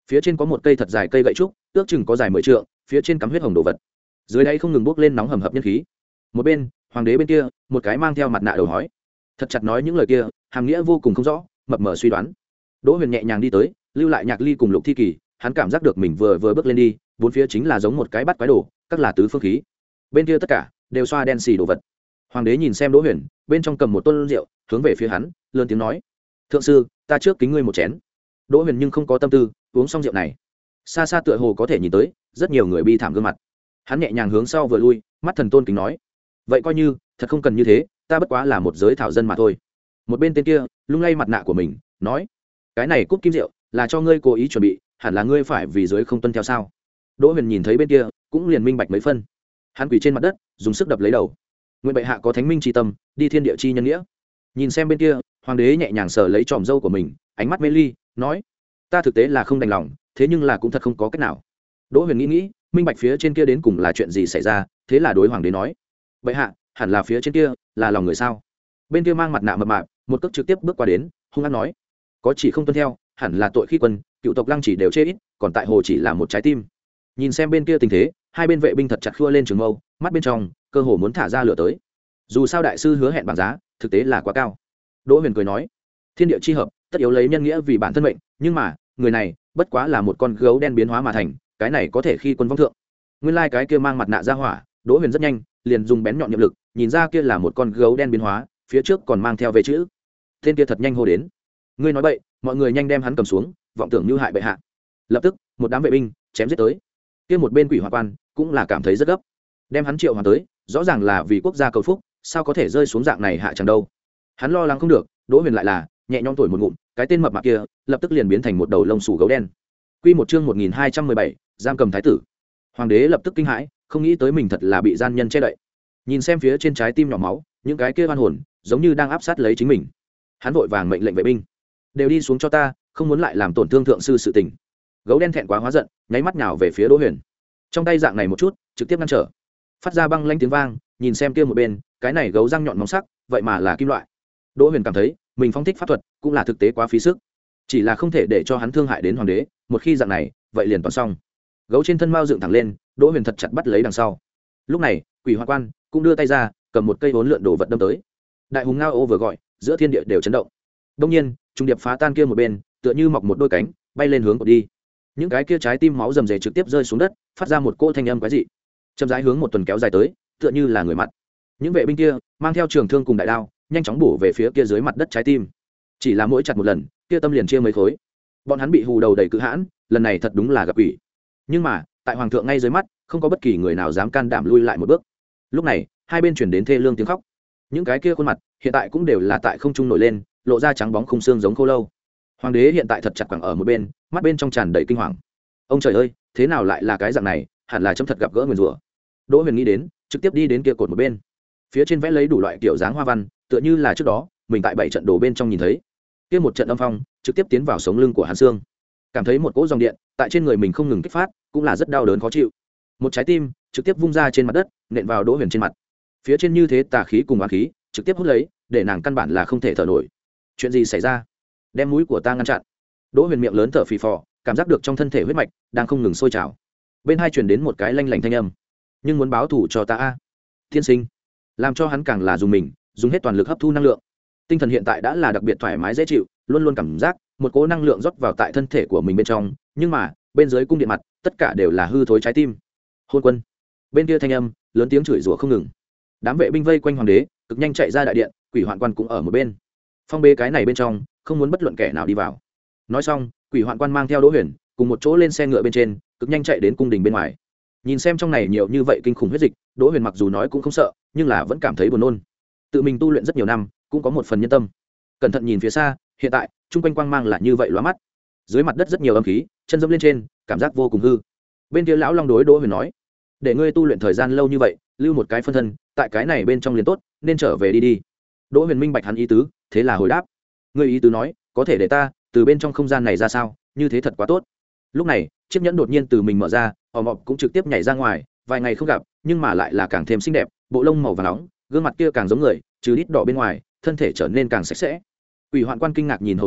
phía trên có một cây thật dài cây gậy trúc, ước chừng có dài mười trượng, phía trên cắm huyết hồng đồ vật, dưới đây không ngừng bốc lên nóng hầm hập nhân khí. Một bên hoàng đế bên kia, một cái mang theo mặt nạ đầu hói thật chặt nói những lời kia, hàm nghĩa vô cùng không rõ, mập mờ suy đoán. Đỗ Huyền nhẹ nhàng đi tới, lưu lại Nhạc Ly cùng Lục Thi Kỳ, hắn cảm giác được mình vừa vừa bước lên đi, bốn phía chính là giống một cái bắt quái đồ, các là tứ phương khí. Bên kia tất cả đều xoa đen xì đồ vật. Hoàng đế nhìn xem Đỗ Huyền, bên trong cầm một tôn rượu, hướng về phía hắn, lớn tiếng nói: "Thượng sư, ta trước kính ngươi một chén." Đỗ Huyền nhưng không có tâm tư, uống xong rượu này, xa xa tựa hồ có thể nhìn tới rất nhiều người bi thảm gương mặt. Hắn nhẹ nhàng hướng sau vừa lui, mắt thần tôn kính nói: "Vậy coi như thật không cần như thế, ta bất quá là một giới thảo dân mà thôi." Một bên tên kia lung lay mặt nạ của mình, nói: "Cái này cúp kim rượu là cho ngươi cố ý chuẩn bị, hẳn là ngươi phải vì giới không tuân theo sao?" Đỗ Huyền nhìn thấy bên kia, cũng liền minh bạch mấy phân. Hắn quỳ trên mặt đất, dùng sức đập lấy đầu. Nguyện bệ hạ có thánh minh tri tâm, đi thiên địa chi nhân nghĩa. Nhìn xem bên kia, hoàng đế nhẹ nhàng sờ lấy tròm râu của mình, ánh mắt mê ly, nói: "Ta thực tế là không đành lòng, thế nhưng là cũng thật không có cách nào." Đỗ Huyền nghĩ nghĩ, minh bạch phía trên kia đến cùng là chuyện gì xảy ra, thế là đối hoàng đế nói: "Bệ hạ, hẳn là phía trên kia là lòng người sao?" Bên kia mang mặt nạ mập mạp, một cước trực tiếp bước qua đến, hung hăng nói: "Có chỉ không tuân theo, hẳn là tội khi quân, cựu tộc Lăng chỉ đều chê ít, còn tại hồ chỉ là một trái tim." Nhìn xem bên kia tình thế, hai bên vệ binh thật chặt khua lên trường mâu, mắt bên trong cơ hồ muốn thả ra lửa tới. Dù sao đại sư hứa hẹn bảng giá, thực tế là quá cao. Đỗ Huyền cười nói: "Thiên địa chi hợp, tất yếu lấy nhân nghĩa vì bản thân mệnh, nhưng mà, người này bất quá là một con gấu đen biến hóa mà thành, cái này có thể khi quân vong thượng." Nguyên lai like cái kia mang mặt nạ ra hỏa, Đỗ Huyền rất nhanh liền dùng bén nhọn nhiệm lực, nhìn ra kia là một con gấu đen biến hóa, phía trước còn mang theo về chữ. Tên kia thật nhanh hô đến: "Ngươi nói bậy, mọi người nhanh đem hắn cầm xuống, vọng tưởng mưu hại bệ hạ." Lập tức, một đám vệ binh chém giết tới. Kia một bên quỷ hoa quan cũng là cảm thấy rất gấp, đem hắn triệu hoàn tới, rõ ràng là vì quốc gia cầu phúc, sao có thể rơi xuống dạng này hạ chẳng đâu. Hắn lo lắng không được, Đỗ Huyền lại là nhẹ nhõm thổi một ngụm, cái tên mập mạp kia lập tức liền biến thành một đầu lông xù gấu đen. Quy một chương một nghìn hai trăm mười bảy, giam cầm thái tử. Hoàng đế lập tức kinh hãi, không nghĩ tới mình thật là bị gian nhân che đậy. Nhìn xem phía trên trái tim nhỏ máu, những cái kia oan hồn giống như đang áp sát lấy chính mình. Hắn vội vàng mệnh lệnh vệ binh: "Đều đi xuống cho ta, không muốn lại làm tổn thương thượng sư sự tình." Gấu đen thẹn quá hóa giận, nháy mắt nhào về phía Đỗ Huyền. Trong tay dạng này một chút, trực tiếp ngăn trở. Phát ra băng lanh tiếng vang, nhìn xem kia một bên, cái này gấu răng nhọn móng sắc, vậy mà là kim loại. Đỗ Huyền cảm thấy, mình phong thích pháp thuật, cũng là thực tế quá phí sức. Chỉ là không thể để cho hắn thương hại đến hoàng đế, một khi dạng này, vậy liền toàn xong. Gấu trên thân mao dựng thẳng lên, Đỗ Huyền thật chặt bắt lấy đằng sau. Lúc này, quỷ hoa quan cũng đưa tay ra, cầm một cây vốn lượn đồ vật đâm tới. Đại hùng ngao ô vừa gọi, giữa thiên địa đều chấn động. Đông nhiên, trung điệp phá tan kia một bên, tựa như mọc một đôi cánh, bay lên hướng của đi. Những cái kia trái tim máu rầm rề trực tiếp rơi xuống đất, phát ra một cỗ thanh âm quái dị. Chậm rãi hướng một tuần kéo dài tới, tựa như là người mặt. Những vệ binh kia mang theo trường thương cùng đại đao, nhanh chóng bổ về phía kia dưới mặt đất trái tim. Chỉ là mỗi chặt một lần, kia tâm liền chia mấy khối. Bọn hắn bị hù đầu đầy cự hãn, lần này thật đúng là gặp quỷ. Nhưng mà, tại hoàng thượng ngay dưới mắt, không có bất kỳ người nào dám can đảm lui lại một bước. Lúc này, hai bên chuyển đến thê lương tiếng khóc. Những cái kia khuôn mặt, hiện tại cũng đều là tại không trung nổi lên, lộ ra trắng bóng khung xương giống khô lâu. Hoàng đế hiện tại thật chặt quẳng ở một bên, mắt bên trong tràn đầy kinh hoàng. Ông trời ơi, thế nào lại là cái dạng này, hẳn là chấm thật gặp gỡ nguyền rủa. Đỗ Huyền nghĩ đến, trực tiếp đi đến kia cột một bên. Phía trên vẽ lấy đủ loại kiểu dáng hoa văn, tựa như là trước đó mình tại bảy trận đồ bên trong nhìn thấy. Kia một trận âm phong, trực tiếp tiến vào sống lưng của hắn xương. Cảm thấy một cỗ dòng điện tại trên người mình không ngừng kích phát, cũng là rất đau đớn khó chịu. Một trái tim trực tiếp vung ra trên mặt đất, nện vào Đỗ Huyền trên mặt. Phía trên như thế tà khí cùng oán khí, trực tiếp hút lấy, để nàng căn bản là không thể thở nổi. Chuyện gì xảy ra? Đem mũi của ta ngăn chặn. Đỗ Huyền miệng lớn thở phì phò, cảm giác được trong thân thể huyết mạch đang không ngừng sôi trào. Bên hai truyền đến một cái lanh lảnh thanh âm: "Nhưng muốn báo thù cho ta a, thiên sinh." Làm cho hắn càng là dùng mình, dùng hết toàn lực hấp thu năng lượng. Tinh thần hiện tại đã là đặc biệt thoải mái dễ chịu, luôn luôn cảm giác một cỗ năng lượng rót vào tại thân thể của mình bên trong, nhưng mà, bên dưới cung điện mặt, tất cả đều là hư thối trái tim. Hôn quân. Bên kia thanh âm lớn tiếng chửi rủa không ngừng. Đám vệ binh vây quanh hoàng đế, cực nhanh chạy ra đại điện, quỷ hoạn quan cũng ở một bên. Phong bế cái này bên trong, không muốn bất luận kẻ nào đi vào. Nói xong, quỷ hoạn quan mang theo Đỗ Huyền cùng một chỗ lên xe ngựa bên trên, cực nhanh chạy đến cung đình bên ngoài. Nhìn xem trong này nhiều như vậy kinh khủng huyết dịch, Đỗ Huyền mặc dù nói cũng không sợ, nhưng là vẫn cảm thấy buồn nôn. Tự mình tu luyện rất nhiều năm, cũng có một phần nhân tâm. Cẩn thận nhìn phía xa, hiện tại trung quanh quang mang là như vậy lóa mắt. Dưới mặt đất rất nhiều âm khí, chân dẫm lên trên, cảm giác vô cùng hư. Bên kia lão long đối Đỗ Huyền nói: "Để ngươi tu luyện thời gian lâu như vậy, lưu một cái phân thân, tại cái này bên trong liền tốt, nên trở về đi đi." Đỗ Huyền minh bạch hắn ý tứ, thế là hồi đáp: "Ngươi ý tứ nói, có thể để ta từ bên trong không gian này ra sao? Như thế thật quá tốt." Lúc này, chiếc nhẫn đột nhiên từ mình mở ra, ò mọp cũng trực tiếp nhảy ra ngoài, vài ngày không gặp, nhưng mà lại là càng thêm xinh đẹp, bộ lông màu vàng nóng, gương mặt kia càng giống người, trừ đít đỏ bên ngoài, thân thể trở nên càng sạch sẽ. Quỷ hoạn quan kinh ngạc nhìn hầu tử,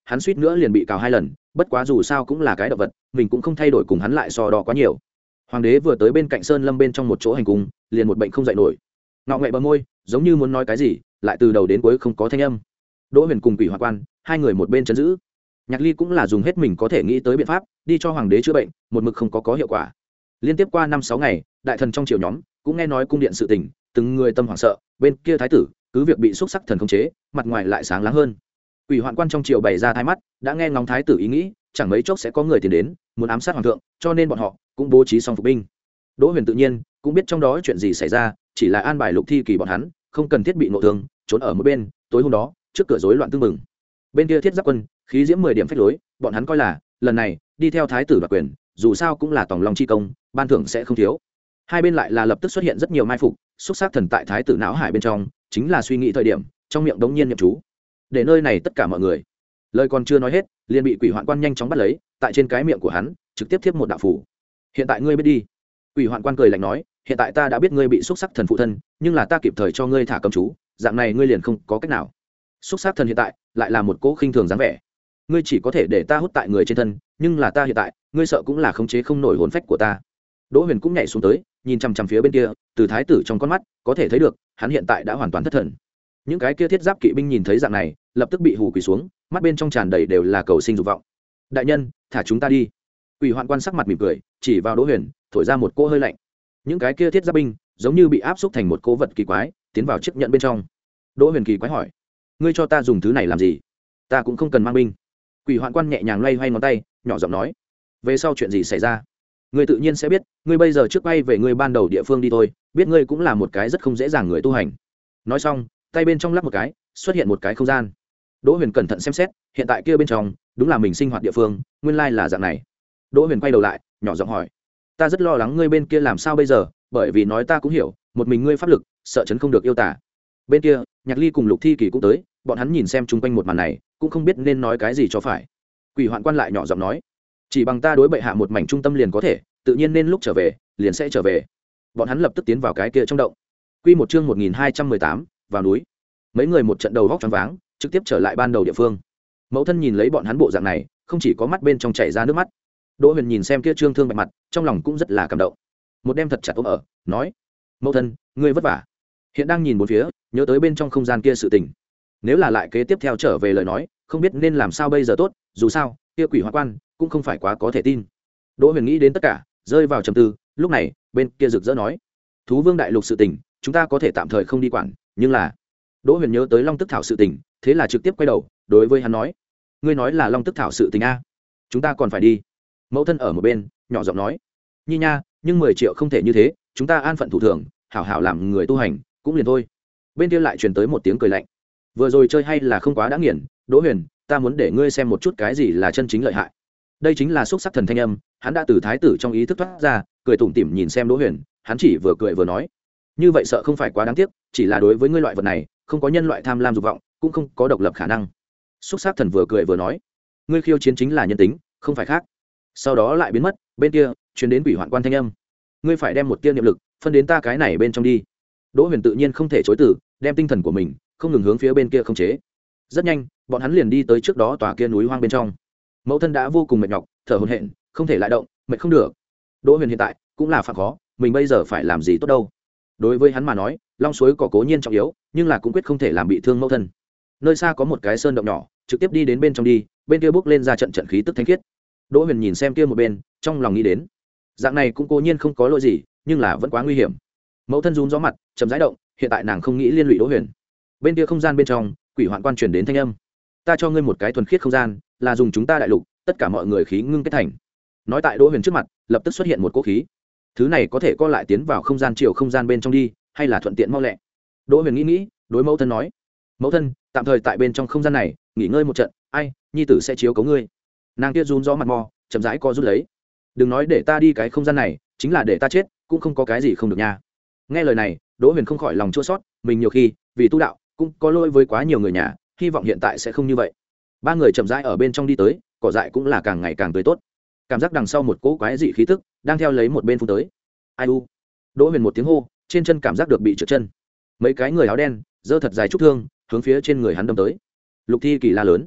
hắn suýt nữa liền bị cào hai lần, bất quá dù sao cũng là cái động vật, mình cũng không thay đổi cùng hắn lại so đo quá nhiều. Hoàng đế vừa tới bên cạnh sơn lâm bên trong một chỗ hành cung, liền một bệnh không dậy nổi. Ngọ Nghệ bờ môi, giống như muốn nói cái gì, lại từ đầu đến cuối không có thanh âm. Đỗ Huyền cùng Quỷ Hỏa Quan, hai người một bên trấn giữ. Nhạc Ly cũng là dùng hết mình có thể nghĩ tới biện pháp, đi cho hoàng đế chữa bệnh, một mực không có có hiệu quả. Liên tiếp qua năm sáu ngày, đại thần trong triều nhóm cũng nghe nói cung điện sự tình, từng người tâm hoảng sợ, bên kia thái tử cứ việc bị xúc sắc thần khống chế, mặt ngoài lại sáng láng hơn. Quỷ Hoạn Quan trong triều bày ra thái mắt, đã nghe ngóng thái tử ý nghĩ, chẳng mấy chốc sẽ có người tìm đến, muốn ám sát hoàng thượng, cho nên bọn họ cũng bố trí xong phục binh. Đỗ Huyền tự nhiên cũng biết trong đó chuyện gì xảy ra, chỉ là an bài Lục Thi Kỳ bọn hắn, không cần thiết bị nội thương, trốn ở một bên. Tối hôm đó, trước cửa rối loạn tương mừng. Bên kia Thiết Giáp Quân, khí diễm mười điểm phách lối, bọn hắn coi là lần này đi theo thái tử đoạt quyền, dù sao cũng là tòng long chi công, ban thưởng sẽ không thiếu. Hai bên lại là lập tức xuất hiện rất nhiều mai phục, xúc sắc thần tại thái tử não hải bên trong, chính là suy nghĩ thời điểm, trong miệng đống nhiên niệm chú, để nơi này tất cả mọi người. Lời còn chưa nói hết, liền bị Quỷ Hoạn Quan nhanh chóng bắt lấy, tại trên cái miệng của hắn trực tiếp thiếp một đạo phủ. Hiện tại ngươi biết đi. Quỷ Hoạn Quan cười lạnh nói, hiện tại ta đã biết ngươi bị xúc sắc thần phụ thân, nhưng là ta kịp thời cho ngươi thả cấm chú, dạng này ngươi liền không có cách nào. Xúc sắc thần hiện tại lại là một cỗ khinh thường dáng vẻ, ngươi chỉ có thể để ta hút tại người trên thân, nhưng là ta hiện tại, ngươi sợ cũng là khống chế không nổi hồn phách của ta. Đỗ Huyền cũng nhảy xuống tới, nhìn chằm chằm phía bên kia, từ thái tử trong con mắt có thể thấy được, hắn hiện tại đã hoàn toàn thất thần. Những cái kia thiết giáp kỵ binh nhìn thấy dạng này, lập tức bị hù quỳ xuống, mắt bên trong tràn đầy đều là cầu sinh dục vọng. Đại nhân, thả chúng ta đi. Quỷ Hoạn Quan sắc mặt mỉm cười, chỉ vào Đỗ Huyền, thổi ra một cỗ hơi lạnh. Những cái kia thiết giáp binh giống như bị áp xúc thành một cỗ vật kỳ quái, tiến vào chiếc nhận bên trong. Đỗ Huyền kỳ quái hỏi, ngươi cho ta dùng thứ này làm gì? Ta cũng không cần mang binh. Quỷ Hoạn Quan nhẹ nhàng loay hoay ngón tay, nhỏ giọng nói, về sau chuyện gì xảy ra, ngươi tự nhiên sẽ biết. Ngươi bây giờ trước bay về ngươi ban đầu địa phương đi thôi, biết ngươi cũng là một cái rất không dễ dàng người tu hành. Nói xong, tay bên trong lắp một cái, xuất hiện một cái không gian. Đỗ Huyền cẩn thận xem xét, hiện tại kia bên trong đúng là mình sinh hoạt địa phương, nguyên lai là dạng này. Đỗ Huyền quay đầu lại, nhỏ giọng hỏi, ta rất lo lắng ngươi bên kia làm sao bây giờ, bởi vì nói ta cũng hiểu, một mình ngươi pháp lực, sợ chấn không được yêu tả. Bên kia, Nhạc Ly cùng Lục Thi Kỳ cũng tới, bọn hắn nhìn xem chung quanh một màn này, cũng không biết nên nói cái gì cho phải. Quỷ Hoạn Quan lại nhỏ giọng nói, chỉ bằng ta đối bệ hạ một mảnh trung tâm liền có thể, tự nhiên nên lúc trở về liền sẽ trở về. Bọn hắn lập tức tiến vào cái kia trong động. Quy một chương một nghìn hai trăm mười tám, vào núi. Mấy người một trận đầu vóc choáng váng, trực tiếp trở lại ban đầu địa phương. Mẫu thân nhìn lấy bọn hắn bộ dạng này, không chỉ có mắt bên trong chảy ra nước mắt. Đỗ Huyền nhìn xem kia trương thương bạch mặt, trong lòng cũng rất là cảm động. Một đêm thật chặt ôm ở, nói, mẫu thân, ngươi vất vả. Hiện đang nhìn bốn phía, nhớ tới bên trong không gian kia sự tình. Nếu là lại kế tiếp theo trở về lời nói, không biết nên làm sao bây giờ tốt, dù sao, kia Quỷ Hoạn Quan cũng không phải quá có thể tin. Đỗ Huyền nghĩ đến tất cả, rơi vào trầm tư. Lúc này, bên kia rực rỡ nói, thú vương đại lục sự tình, chúng ta có thể tạm thời không đi quản, nhưng là Đỗ Huyền nhớ tới Long Tức Thảo sự tình, thế là trực tiếp quay đầu, đối với hắn nói, ngươi nói là Long Tức Thảo sự tình a, chúng ta còn phải đi. Mẫu thân ở một bên, nhỏ giọng nói, nhi nha, nhưng mười triệu không thể như thế, chúng ta an phận thủ thường, hảo hảo làm người tu hành, cũng liền thôi. Bên kia lại truyền tới một tiếng cười lạnh, vừa rồi chơi hay là không quá đã nghiền, Đỗ Huyền, ta muốn để ngươi xem một chút cái gì là chân chính lợi hại. Đây chính là xúc sắc thần thanh âm, hắn đã từ thái tử trong ý thức thoát ra, cười tủm tỉm nhìn xem Đỗ Huyền, hắn chỉ vừa cười vừa nói, như vậy sợ không phải quá đáng tiếc, chỉ là đối với ngươi loại vật này, không có nhân loại tham lam dục vọng, cũng không có độc lập khả năng. Xúc sắc thần vừa cười vừa nói, ngươi khiêu chiến chính là nhân tính, không phải khác. Sau đó lại biến mất, bên kia truyền đến Quỷ Hoạn Quan thanh âm, ngươi phải đem một tia niệm lực phân đến ta cái này bên trong đi. Đỗ Huyền tự nhiên không thể chối từ, đem tinh thần của mình không ngừng hướng phía bên kia khống chế. Rất nhanh, bọn hắn liền đi tới trước đó tòa kia núi hoang bên trong. Mẫu thân đã vô cùng mệt nhọc, thở hổn hển, không thể lại động, mệt không được. Đỗ Huyền hiện tại cũng là phạm khó, mình bây giờ phải làm gì tốt đâu. Đối với hắn mà nói, long suối cỏ cố nhiên trọng yếu, nhưng là cũng quyết không thể làm bị thương mẫu thân. Nơi xa có một cái sơn động nhỏ, trực tiếp đi đến bên trong đi, bên kia bước lên ra trận trận khí tức thánh khiết. Đỗ Huyền nhìn xem kia một bên, trong lòng nghĩ đến, dạng này cũng cố nhiên không có lỗi gì, nhưng là vẫn quá nguy hiểm. Mẫu thân run gió mặt, chậm rãi động, hiện tại nàng không nghĩ liên lụy Đỗ Huyền. Bên kia không gian bên trong, Quỷ Hoạn Quan truyền đến thanh âm, ta cho ngươi một cái thuần khiết không gian, là dùng chúng ta đại lục tất cả mọi người khí ngưng kết thành. Nói tại Đỗ Huyền trước mặt, lập tức xuất hiện một cỗ khí. Thứ này có thể co lại tiến vào không gian chiều không gian bên trong đi, hay là thuận tiện mau lẹ. Đỗ Huyền nghĩ nghĩ, đối mẫu thân nói, mẫu thân, tạm thời tại bên trong không gian này nghỉ ngơi một trận, ai nhi tử sẽ chiếu cố ngươi. Nàng kia run gió mặt mò, chậm rãi co rút lấy, đừng nói để ta đi cái không gian này, chính là để ta chết cũng không có cái gì không được nha. Nghe lời này, Đỗ Huyền không khỏi lòng chua xót, mình nhiều khi vì tu đạo cũng có lỗi với quá nhiều người nhà, hy vọng hiện tại sẽ không như vậy. Ba người chậm rãi ở bên trong đi tới, cỏ dại cũng là càng ngày càng tươi tốt. Cảm giác đằng sau một cỗ quái dị khí tức đang theo lấy một bên phun tới. Ai u. Đỗ Huyền một tiếng hô, trên chân cảm giác được bị trượt chân. Mấy cái người áo đen giơ thật dài trúc thương hướng phía trên người hắn đâm tới. Lục Thi Kỳ la lớn,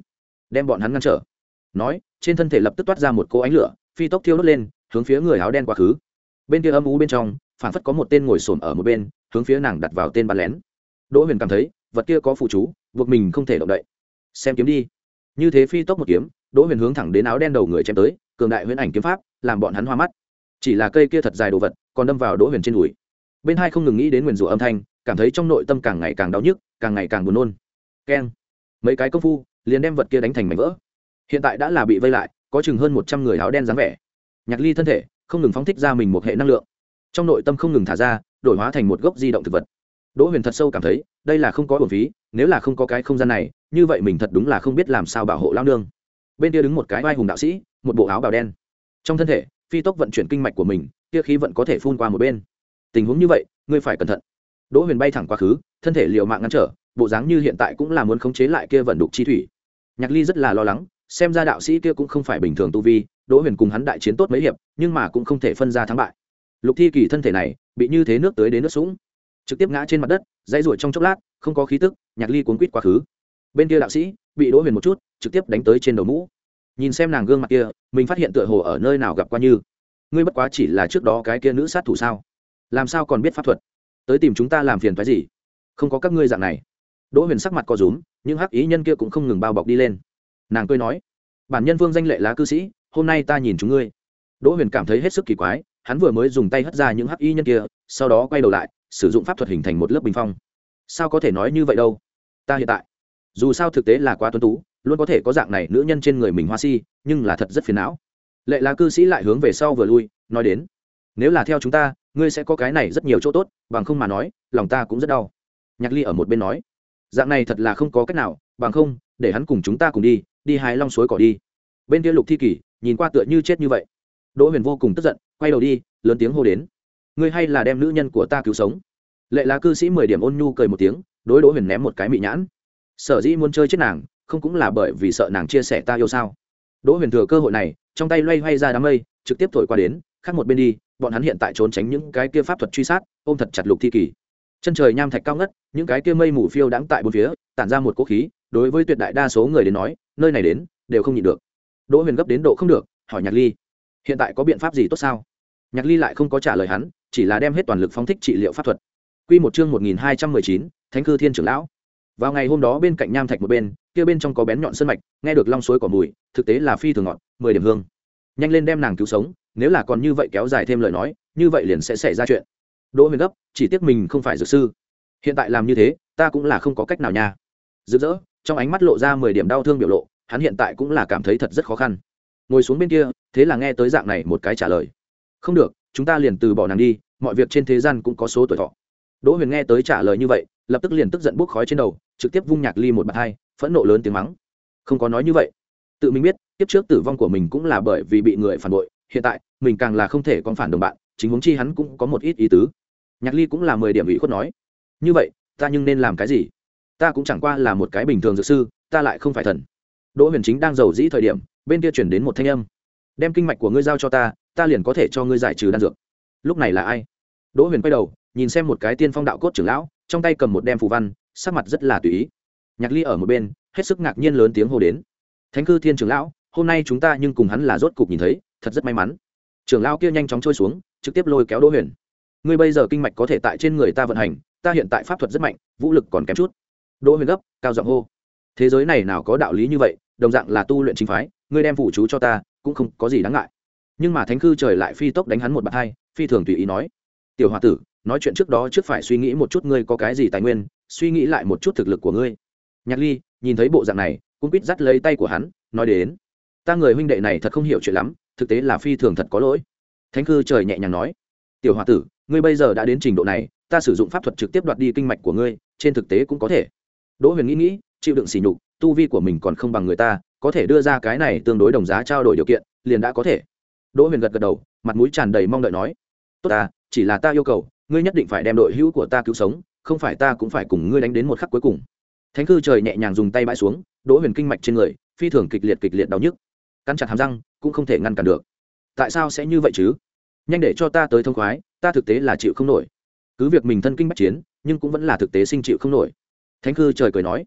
đem bọn hắn ngăn trở. Nói, trên thân thể lập tức toát ra một cỗ ánh lửa, phi tốc thiêu đốt lên, hướng phía người áo đen quá khứ. Bên kia âm u bên trong, phản phất có một tên ngồi xổm ở một bên, hướng phía nàng đặt vào tên bắn lén. Đỗ Huyền cảm thấy, vật kia có phụ chú, buộc mình không thể động đậy. Xem kiếm đi. Như thế phi tốc một kiếm, Đỗ Huyền hướng thẳng đến áo đen đầu người chém tới, cường đại huyễn ảnh kiếm pháp, làm bọn hắn hoa mắt. Chỉ là cây kia thật dài đồ vật, còn đâm vào Đỗ Huyền trên đùi. Bên hai không ngừng nghĩ đến nguyền rủa âm thanh, cảm thấy trong nội tâm càng ngày càng đau nhức, càng ngày càng buồn nôn. Keng. Mấy cái công phu, liền đem vật kia đánh thành mảnh vỡ. Hiện tại đã là bị vây lại, có chừng hơn một trăm người áo đen dáng vẻ. Nhạc Ly thân thể không ngừng phóng thích ra mình một hệ năng lượng, trong nội tâm không ngừng thả ra, đổi hóa thành một gốc di động thực vật. Đỗ Huyền thật sâu cảm thấy, đây là không có uổng phí, nếu là không có cái không gian này, như vậy mình thật đúng là không biết làm sao bảo hộ lão nương. Bên kia đứng một cái vai hùng đạo sĩ, một bộ áo bào đen. Trong thân thể, phi tốc vận chuyển kinh mạch của mình, kia khí vận có thể phun qua một bên. Tình huống như vậy, ngươi phải cẩn thận. Đỗ Huyền bay thẳng quá khứ, thân thể liều mạng ngăn trở, bộ dáng như hiện tại cũng là muốn khống chế lại kia vận đục chi thủy. Nhạc Ly rất là lo lắng, xem ra đạo sĩ kia cũng không phải bình thường tu vi, Đỗ Huyền cùng hắn đại chiến tốt mấy hiệp, nhưng mà cũng không thể phân ra thắng bại. Lục Thi Kỳ thân thể này, bị như thế nước tới đến nước sũng, trực tiếp ngã trên mặt đất, dãy rủa trong chốc lát, không có khí tức, Nhạc Ly cuống quýt quá khứ. Bên kia đạo sĩ, bị Đỗ Huyền một chút, trực tiếp đánh tới trên đầu mũ. Nhìn xem nàng gương mặt kia, mình phát hiện tựa hồ ở nơi nào gặp qua như. Ngươi bất quá chỉ là trước đó cái kia nữ sát thủ sao? Làm sao còn biết pháp thuật? Tới tìm chúng ta làm phiền phái gì? Không có các ngươi dạng này. Đỗ Huyền sắc mặt co rúm, nhưng hắc ý nhân kia cũng không ngừng bao bọc đi lên. Nàng cười nói, bản nhân vương danh lệ lá cư sĩ, hôm nay ta nhìn chúng ngươi. Đỗ Huyền cảm thấy hết sức kỳ quái, hắn vừa mới dùng tay hất ra những hắc y nhân kia, sau đó quay đầu lại, sử dụng pháp thuật hình thành một lớp bình phong. Sao có thể nói như vậy đâu? Ta hiện tại, dù sao thực tế là quá tuấn tú, luôn có thể có dạng này nữ nhân trên người mình hoa si, nhưng là thật rất phiền não. Lệ lá cư sĩ lại hướng về sau vừa lui, nói đến, nếu là theo chúng ta, ngươi sẽ có cái này rất nhiều chỗ tốt, bằng không mà nói, lòng ta cũng rất đau. Nhạc Ly ở một bên nói, dạng này thật là không có cách nào, bằng không, để hắn cùng chúng ta cùng đi, đi hái long suối cỏ đi. Bên kia Lục Thi Kỳ nhìn qua tựa như chết như vậy. Đỗ Huyền vô cùng tức giận, quay đầu đi, lớn tiếng hô đến, ngươi hay là đem nữ nhân của ta cứu sống. Lệ lá cư sĩ mười điểm ôn nhu cười một tiếng, đối Đỗ Huyền ném một cái mị nhãn. Sở dĩ muốn chơi chết nàng, không cũng là bởi vì sợ nàng chia sẻ ta yêu sao? Đỗ Huyền thừa cơ hội này, trong tay loay hoay ra đám mây, trực tiếp thổi qua đến, khác một bên đi, bọn hắn hiện tại trốn tránh những cái kia pháp thuật truy sát, ôm thật chặt Lục Thi Kỳ. Chân trời nham thạch cao ngất, những cái kia mây mù phiêu đãng tại bốn phía, tản ra một cỗ khí, đối với tuyệt đại đa số người đến nói, nơi này đến, đều không nhịn được. Đỗ Huyền gấp đến độ không được, hỏi Nhạc Ly, hiện tại có biện pháp gì tốt sao? Nhạc Ly lại không có trả lời hắn, chỉ là đem hết toàn lực phóng thích trị liệu pháp thuật. Quy một chương một nghìn hai trăm mười chín, Thánh Cư Thiên trưởng lão. Vào ngày hôm đó bên cạnh nham thạch một bên, kia bên trong có bén nhọn sơn mạch, nghe được long suối cỏ mùi, thực tế là phi thường ngọt, mười điểm hương. Nhanh lên đem nàng cứu sống, nếu là còn như vậy kéo dài thêm lời nói, như vậy liền sẽ xảy ra chuyện. Đỗ Huyền gấp, chỉ tiếc mình không phải dược sư. Hiện tại làm như thế, ta cũng là không có cách nào nha. Rực rỡ, trong ánh mắt lộ ra mười điểm đau thương biểu lộ, hắn hiện tại cũng là cảm thấy thật rất khó khăn. Ngồi xuống bên kia, thế là nghe tới dạng này một cái trả lời. Không được, chúng ta liền từ bỏ nàng đi, mọi việc trên thế gian cũng có số tuổi thọ. Đỗ Huyền nghe tới trả lời như vậy, lập tức liền tức giận bốc khói trên đầu, trực tiếp vung Nhạc Ly một bạt hai, phẫn nộ lớn tiếng mắng. Không có nói như vậy. Tự mình biết, tiếp trước tử vong của mình cũng là bởi vì bị người phản bội, hiện tại, mình càng là không thể còn phản đồng bạn, chính huống chi hắn cũng có một ít ý tứ. Nhạc Ly cũng là mười điểm ủy khuất nói. Như vậy, ta nhưng nên làm cái gì? Ta cũng chẳng qua là một cái bình thường dược sư, ta lại không phải thần. Đỗ Huyền chính đang giàu dĩ thời điểm, bên kia truyền đến một thanh âm. Đem kinh mạch của ngươi giao cho ta, ta liền có thể cho ngươi giải trừ đan dược. Lúc này là ai? Đỗ Huyền quay đầu, nhìn xem một cái tiên phong đạo cốt trưởng lão, trong tay cầm một đem phù văn, sắc mặt rất là tùy ý. Nhạc Ly ở một bên, hết sức ngạc nhiên lớn tiếng hô đến. Thánh Cư Thiên trưởng lão, hôm nay chúng ta nhưng cùng hắn là rốt cục nhìn thấy, thật rất may mắn. Trưởng lão kia nhanh chóng trôi xuống, trực tiếp lôi kéo Đỗ Huyền. Ngươi bây giờ kinh mạch có thể tại trên người ta vận hành, ta hiện tại pháp thuật rất mạnh, vũ lực còn kém chút. Đỗ Huyền gấp, cao giọng hô. Thế giới này nào có đạo lý như vậy, đồng dạng là tu luyện chính phái, ngươi đem phụ chú cho ta, cũng không có gì đáng ngại. Nhưng mà Thánh Cư trời lại phi tốc đánh hắn một bạt hai, phi thường tùy ý nói. Tiểu hòa tử, nói chuyện trước đó trước phải suy nghĩ một chút ngươi có cái gì tài nguyên, suy nghĩ lại một chút thực lực của ngươi. Nhạc Ly nhìn thấy bộ dạng này, cũng quýt dắt lấy tay của hắn, nói đến, ta người huynh đệ này thật không hiểu chuyện lắm, thực tế là phi thường thật có lỗi. Thánh Cư trời nhẹ nhàng nói, tiểu hòa tử, ngươi bây giờ đã đến trình độ này, ta sử dụng pháp thuật trực tiếp đoạt đi kinh mạch của ngươi, trên thực tế cũng có thể. Đỗ Huyền nghĩ nghĩ, chịu đựng sỉ nhục, tu vi của mình còn không bằng người ta, có thể đưa ra cái này tương đối đồng giá trao đổi điều kiện, liền đã có thể. Đỗ Huyền gật gật đầu, mặt mũi tràn đầy mong đợi nói, tốt ta, chỉ là ta yêu cầu, ngươi nhất định phải đem đội hữu của ta cứu sống, không phải ta cũng phải cùng ngươi đánh đến một khắc cuối cùng. Thánh Cư trời nhẹ nhàng dùng tay bãi xuống, Đỗ Huyền kinh mạch trên người phi thường kịch liệt kịch liệt đau nhức, cắn chặt hàm răng cũng không thể ngăn cản được. Tại sao sẽ như vậy chứ? Nhanh để cho ta tới thông khoái, ta thực tế là chịu không nổi. Cứ việc mình thân kinh bách chiến, nhưng cũng vẫn là thực tế sinh chịu không nổi. Thánh Cư trời cười nói,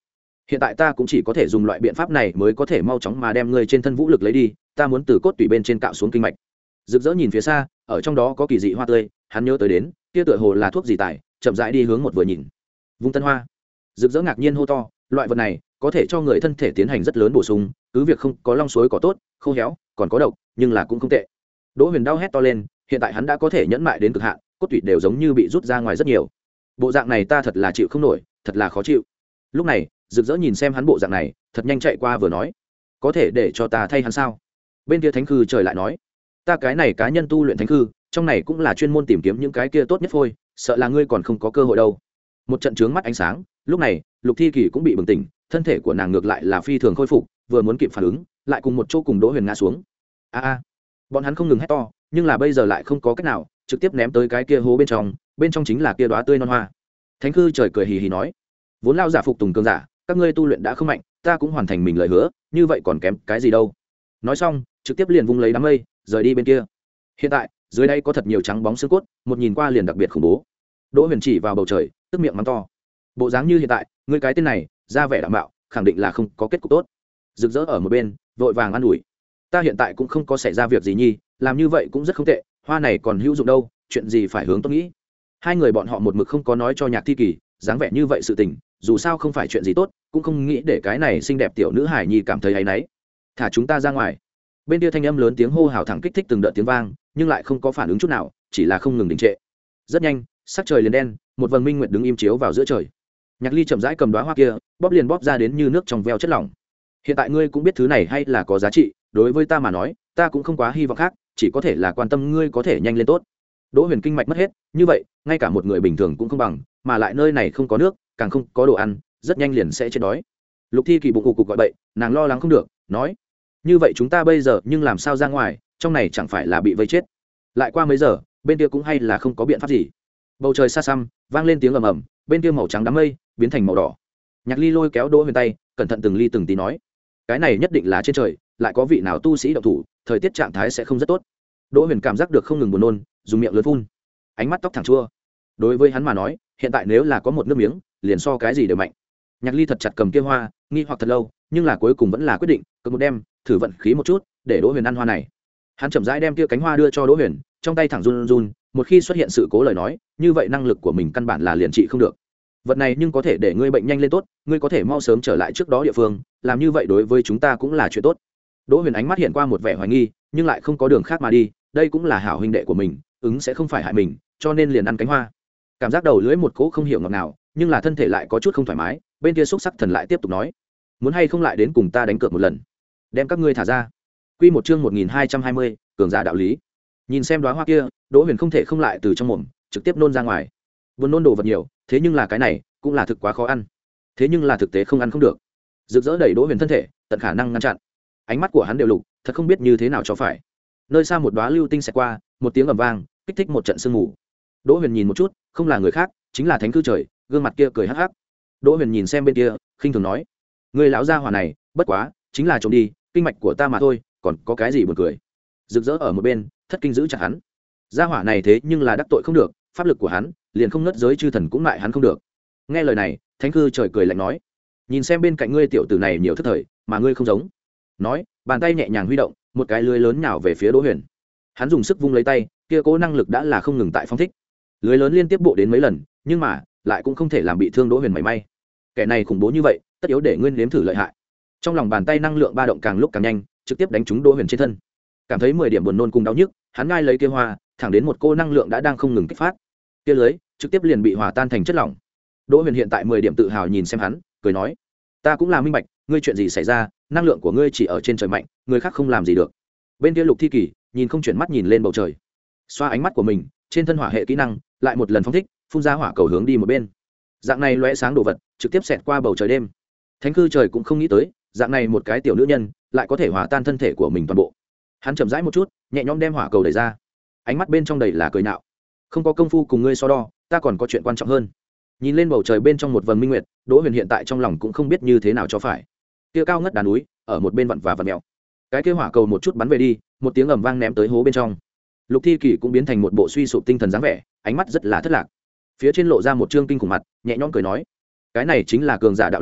hiện tại ta cũng chỉ có thể dùng loại biện pháp này mới có thể mau chóng mà đem ngươi trên thân vũ lực lấy đi, ta muốn từ cốt tủy bên trên cạo xuống kinh mạch. Rực rỡ nhìn phía xa, ở trong đó có kỳ dị hoa tươi, hắn nhớ tới đến kia tựa hồ là thuốc gì tài, chậm rãi đi hướng một vừa nhìn. Vung tân hoa. Rực rỡ ngạc nhiên hô to, loại vật này có thể cho người thân thể tiến hành rất lớn bổ sung, cứ việc không có long suối có tốt, khô héo, còn có độc, nhưng là cũng không tệ. Đỗ Huyền đau hét to lên, hiện tại hắn đã có thể nhẫn mại đến cực hạn, cốt tủy đều giống như bị rút ra ngoài rất nhiều. Bộ dạng này ta thật là chịu không nổi, thật là khó chịu. Lúc này, Rực rỡ nhìn xem hắn bộ dạng này, thật nhanh chạy qua vừa nói, có thể để cho ta thay hắn sao? Bên kia thánh khư trời lại nói, ta cái này cá nhân tu luyện thánh khư, trong này cũng là chuyên môn tìm kiếm những cái kia tốt nhất phôi, sợ là ngươi còn không có cơ hội đâu. Một trận trướng mắt ánh sáng, lúc này Lục Thi Kỳ cũng bị bừng tỉnh, thân thể của nàng ngược lại là phi thường khôi phục, vừa muốn kịp phản ứng, lại cùng một chỗ cùng Đỗ Huyền ngã xuống. A a, bọn hắn không ngừng hét to, nhưng là bây giờ lại không có cách nào, trực tiếp ném tới cái kia hố bên trong, bên trong chính là kia đóa tươi non hoa. Thánh khư trời cười hì hì nói, vốn lao giả phục tùng cường giả, các ngươi tu luyện đã không mạnh, ta cũng hoàn thành mình lời hứa, như vậy còn kém cái gì đâu. Nói xong, trực tiếp liền vung lấy đám mây, rời đi bên kia. Hiện tại, dưới đây có thật nhiều trắng bóng xương cốt, một nhìn qua liền đặc biệt khủng bố. Đỗ Huyền chỉ vào bầu trời, tức miệng mắng to, bộ dáng như hiện tại, ngươi cái tên này, ra vẻ đạm bạo, khẳng định là không có kết cục tốt. Rực rỡ ở một bên, vội vàng an ủi, ta hiện tại cũng không có xảy ra việc gì nhi, làm như vậy cũng rất không tệ, hoa này còn hữu dụng đâu, chuyện gì phải hướng tôi nghĩ. Hai người bọn họ một mực không có nói cho Nhạc Thi Kỳ, dáng vẻ như vậy sự tình, dù sao không phải chuyện gì tốt, cũng không nghĩ để cái này xinh đẹp tiểu nữ hải nhi cảm thấy áy náy. Thả chúng ta ra ngoài. Bên kia thanh âm lớn tiếng hô hào thẳng kích thích từng đợt tiếng vang, nhưng lại không có phản ứng chút nào, chỉ là không ngừng đình trệ. Rất nhanh, sắc trời liền đen, một vầng minh nguyệt đứng im chiếu vào giữa trời. Nhạc Ly chậm rãi cầm đóa hoa kia, bóp liền bóp ra đến như nước trong veo chất lỏng. Hiện tại ngươi cũng biết thứ này hay là có giá trị, đối với ta mà nói, ta cũng không quá hy vọng khác, chỉ có thể là quan tâm ngươi có thể nhanh lên tốt. Đỗ Huyền kinh mạch mất hết, như vậy, ngay cả một người bình thường cũng không bằng, mà lại nơi này không có nước, càng không có đồ ăn, rất nhanh liền sẽ chết đói. Lục Thi Kỳ bụng cục cục gọi bậy, nàng lo lắng không được, nói, như vậy chúng ta bây giờ nhưng làm sao ra ngoài, trong này chẳng phải là bị vây chết. Lại qua mấy giờ, bên kia cũng hay là không có biện pháp gì. Bầu trời xa xăm, vang lên tiếng ầm ầm, bên kia màu trắng đám mây biến thành màu đỏ. Nhạc Ly lôi kéo Đỗ Huyền tay, cẩn thận từng ly từng tí nói, cái này nhất định là trên trời, lại có vị nào tu sĩ động thủ, thời tiết trạng thái sẽ không rất tốt. Đỗ Huyền cảm giác được không ngừng buồn nôn, dùng miệng lớn phun, ánh mắt tóc thẳng chua. Đối với hắn mà nói, hiện tại nếu là có một nước miếng, liền so cái gì đều mạnh. Nhạc Ly thật chặt cầm kia hoa, nghi hoặc thật lâu, nhưng là cuối cùng vẫn là quyết định, cứ một đem, thử vận khí một chút, để Đỗ Huyền ăn hoa này. Hắn chậm rãi đem kia cánh hoa đưa cho Đỗ Huyền, trong tay thẳng run run, một khi xuất hiện sự cố lời nói, như vậy năng lực của mình căn bản là liền trị không được. Vật này nhưng có thể để ngươi bệnh nhanh lên tốt, ngươi có thể mau sớm trở lại trước đó địa phương, làm như vậy đối với chúng ta cũng là chuyện tốt. Đỗ Huyền ánh mắt hiện qua một vẻ hoài nghi, nhưng lại không có đường khác mà đi, đây cũng là hảo huynh đệ của mình, ứng sẽ không phải hại mình, cho nên liền ăn cánh hoa. Cảm giác đầu lưỡi một cỗ không hiểu ngọt nào, nhưng là thân thể lại có chút không thoải mái, bên kia xúc sắc thần lại tiếp tục nói, muốn hay không lại đến cùng ta đánh cược một lần, đem các ngươi thả ra. Quy một chương một nghìn hai trăm hai mươi, cường giả đạo lý. Nhìn xem đóa hoa kia, Đỗ Huyền không thể không lại từ trong mồm trực tiếp nôn ra ngoài. Buồn nôn đồ vật nhiều, thế nhưng là cái này cũng là thực quá khó ăn. Thế nhưng là thực tế không ăn không được. Rực rỡ đẩy Đỗ Huyền thân thể, tận khả năng ngăn chặn. Ánh mắt của hắn đều lục, thật không biết như thế nào cho phải. Nơi xa một đóa lưu tinh xẹt qua, một tiếng ầm vang, kích thích một trận sương mù. Đỗ Huyền nhìn một chút, không là người khác, chính là Thánh Cư Trời, gương mặt kia cười hắc hắc. Đỗ Huyền nhìn xem bên kia, khinh thường nói, người lão gia hỏa này, bất quá, chính là trộm đi, kinh mạch của ta mà thôi, còn có cái gì buồn cười. Rực rỡ ở một bên, thất kinh giữ chặt hắn. Gia hỏa này thế nhưng là đắc tội không được, pháp lực của hắn, liền không ngất giới chư thần cũng mại hắn không được. Nghe lời này, Thánh Cư Trời cười lạnh nói, nhìn xem bên cạnh ngươi tiểu tử này nhiều thất thời, mà ngươi không giống. Nói, bàn tay nhẹ nhàng huy động, một cái lưới lớn nhào về phía Đỗ Huyền. Hắn dùng sức vung lấy tay, kia cố năng lực đã là không ngừng tại phong thích. Lưới lớn liên tiếp bộ đến mấy lần, nhưng mà lại cũng không thể làm bị thương Đỗ Huyền mảy may. Kẻ này khủng bố như vậy, tất yếu để nguyên nếm thử lợi hại. Trong lòng bàn tay năng lượng ba động càng lúc càng nhanh, trực tiếp đánh trúng Đỗ Huyền trên thân. Cảm thấy mười điểm buồn nôn cùng đau nhức, hắn ngai lấy kia hoa, thẳng đến một cô năng lượng đã đang không ngừng kích phát. Kia lưới trực tiếp liền bị hòa tan thành chất lỏng. Đỗ Huyền hiện tại mười điểm tự hào nhìn xem hắn, cười nói, ta cũng là minh bạch, ngươi chuyện gì xảy ra, năng lượng của ngươi chỉ ở trên trời mạnh, người khác không làm gì được. Bên kia Lục Thi Kỳ nhìn không chuyển mắt nhìn lên bầu trời, xoa ánh mắt của mình trên thân hỏa hệ kỹ năng, lại một lần phóng thích, phun ra hỏa cầu hướng đi một bên. Dạng này lóe sáng đồ vật trực tiếp xẹt qua bầu trời đêm. Thánh Cư Trời cũng không nghĩ tới, dạng này một cái tiểu nữ nhân lại có thể hòa tan thân thể của mình toàn bộ. Hắn chậm rãi một chút, nhẹ nhõm đem hỏa cầu đẩy ra, ánh mắt bên trong đầy là cười nhạo, không có công phu cùng ngươi so đo, ta còn có chuyện quan trọng hơn. Nhìn lên bầu trời bên trong một vầng minh nguyệt, Đỗ Huyền hiện tại trong lòng cũng không biết như thế nào cho phải. Kia cao ngất đá núi ở một bên vặn và vặn mèo, cái kia hỏa cầu một chút bắn về đi, một tiếng ầm vang ném tới hố bên trong. Lục Thi Kỳ cũng biến thành một bộ suy sụp tinh thần dáng vẻ, ánh mắt rất là thất lạc. Phía trên lộ ra một trương kinh khủng mặt, nhẹ nhõm cười nói, cái này chính là cường giả đạo lý,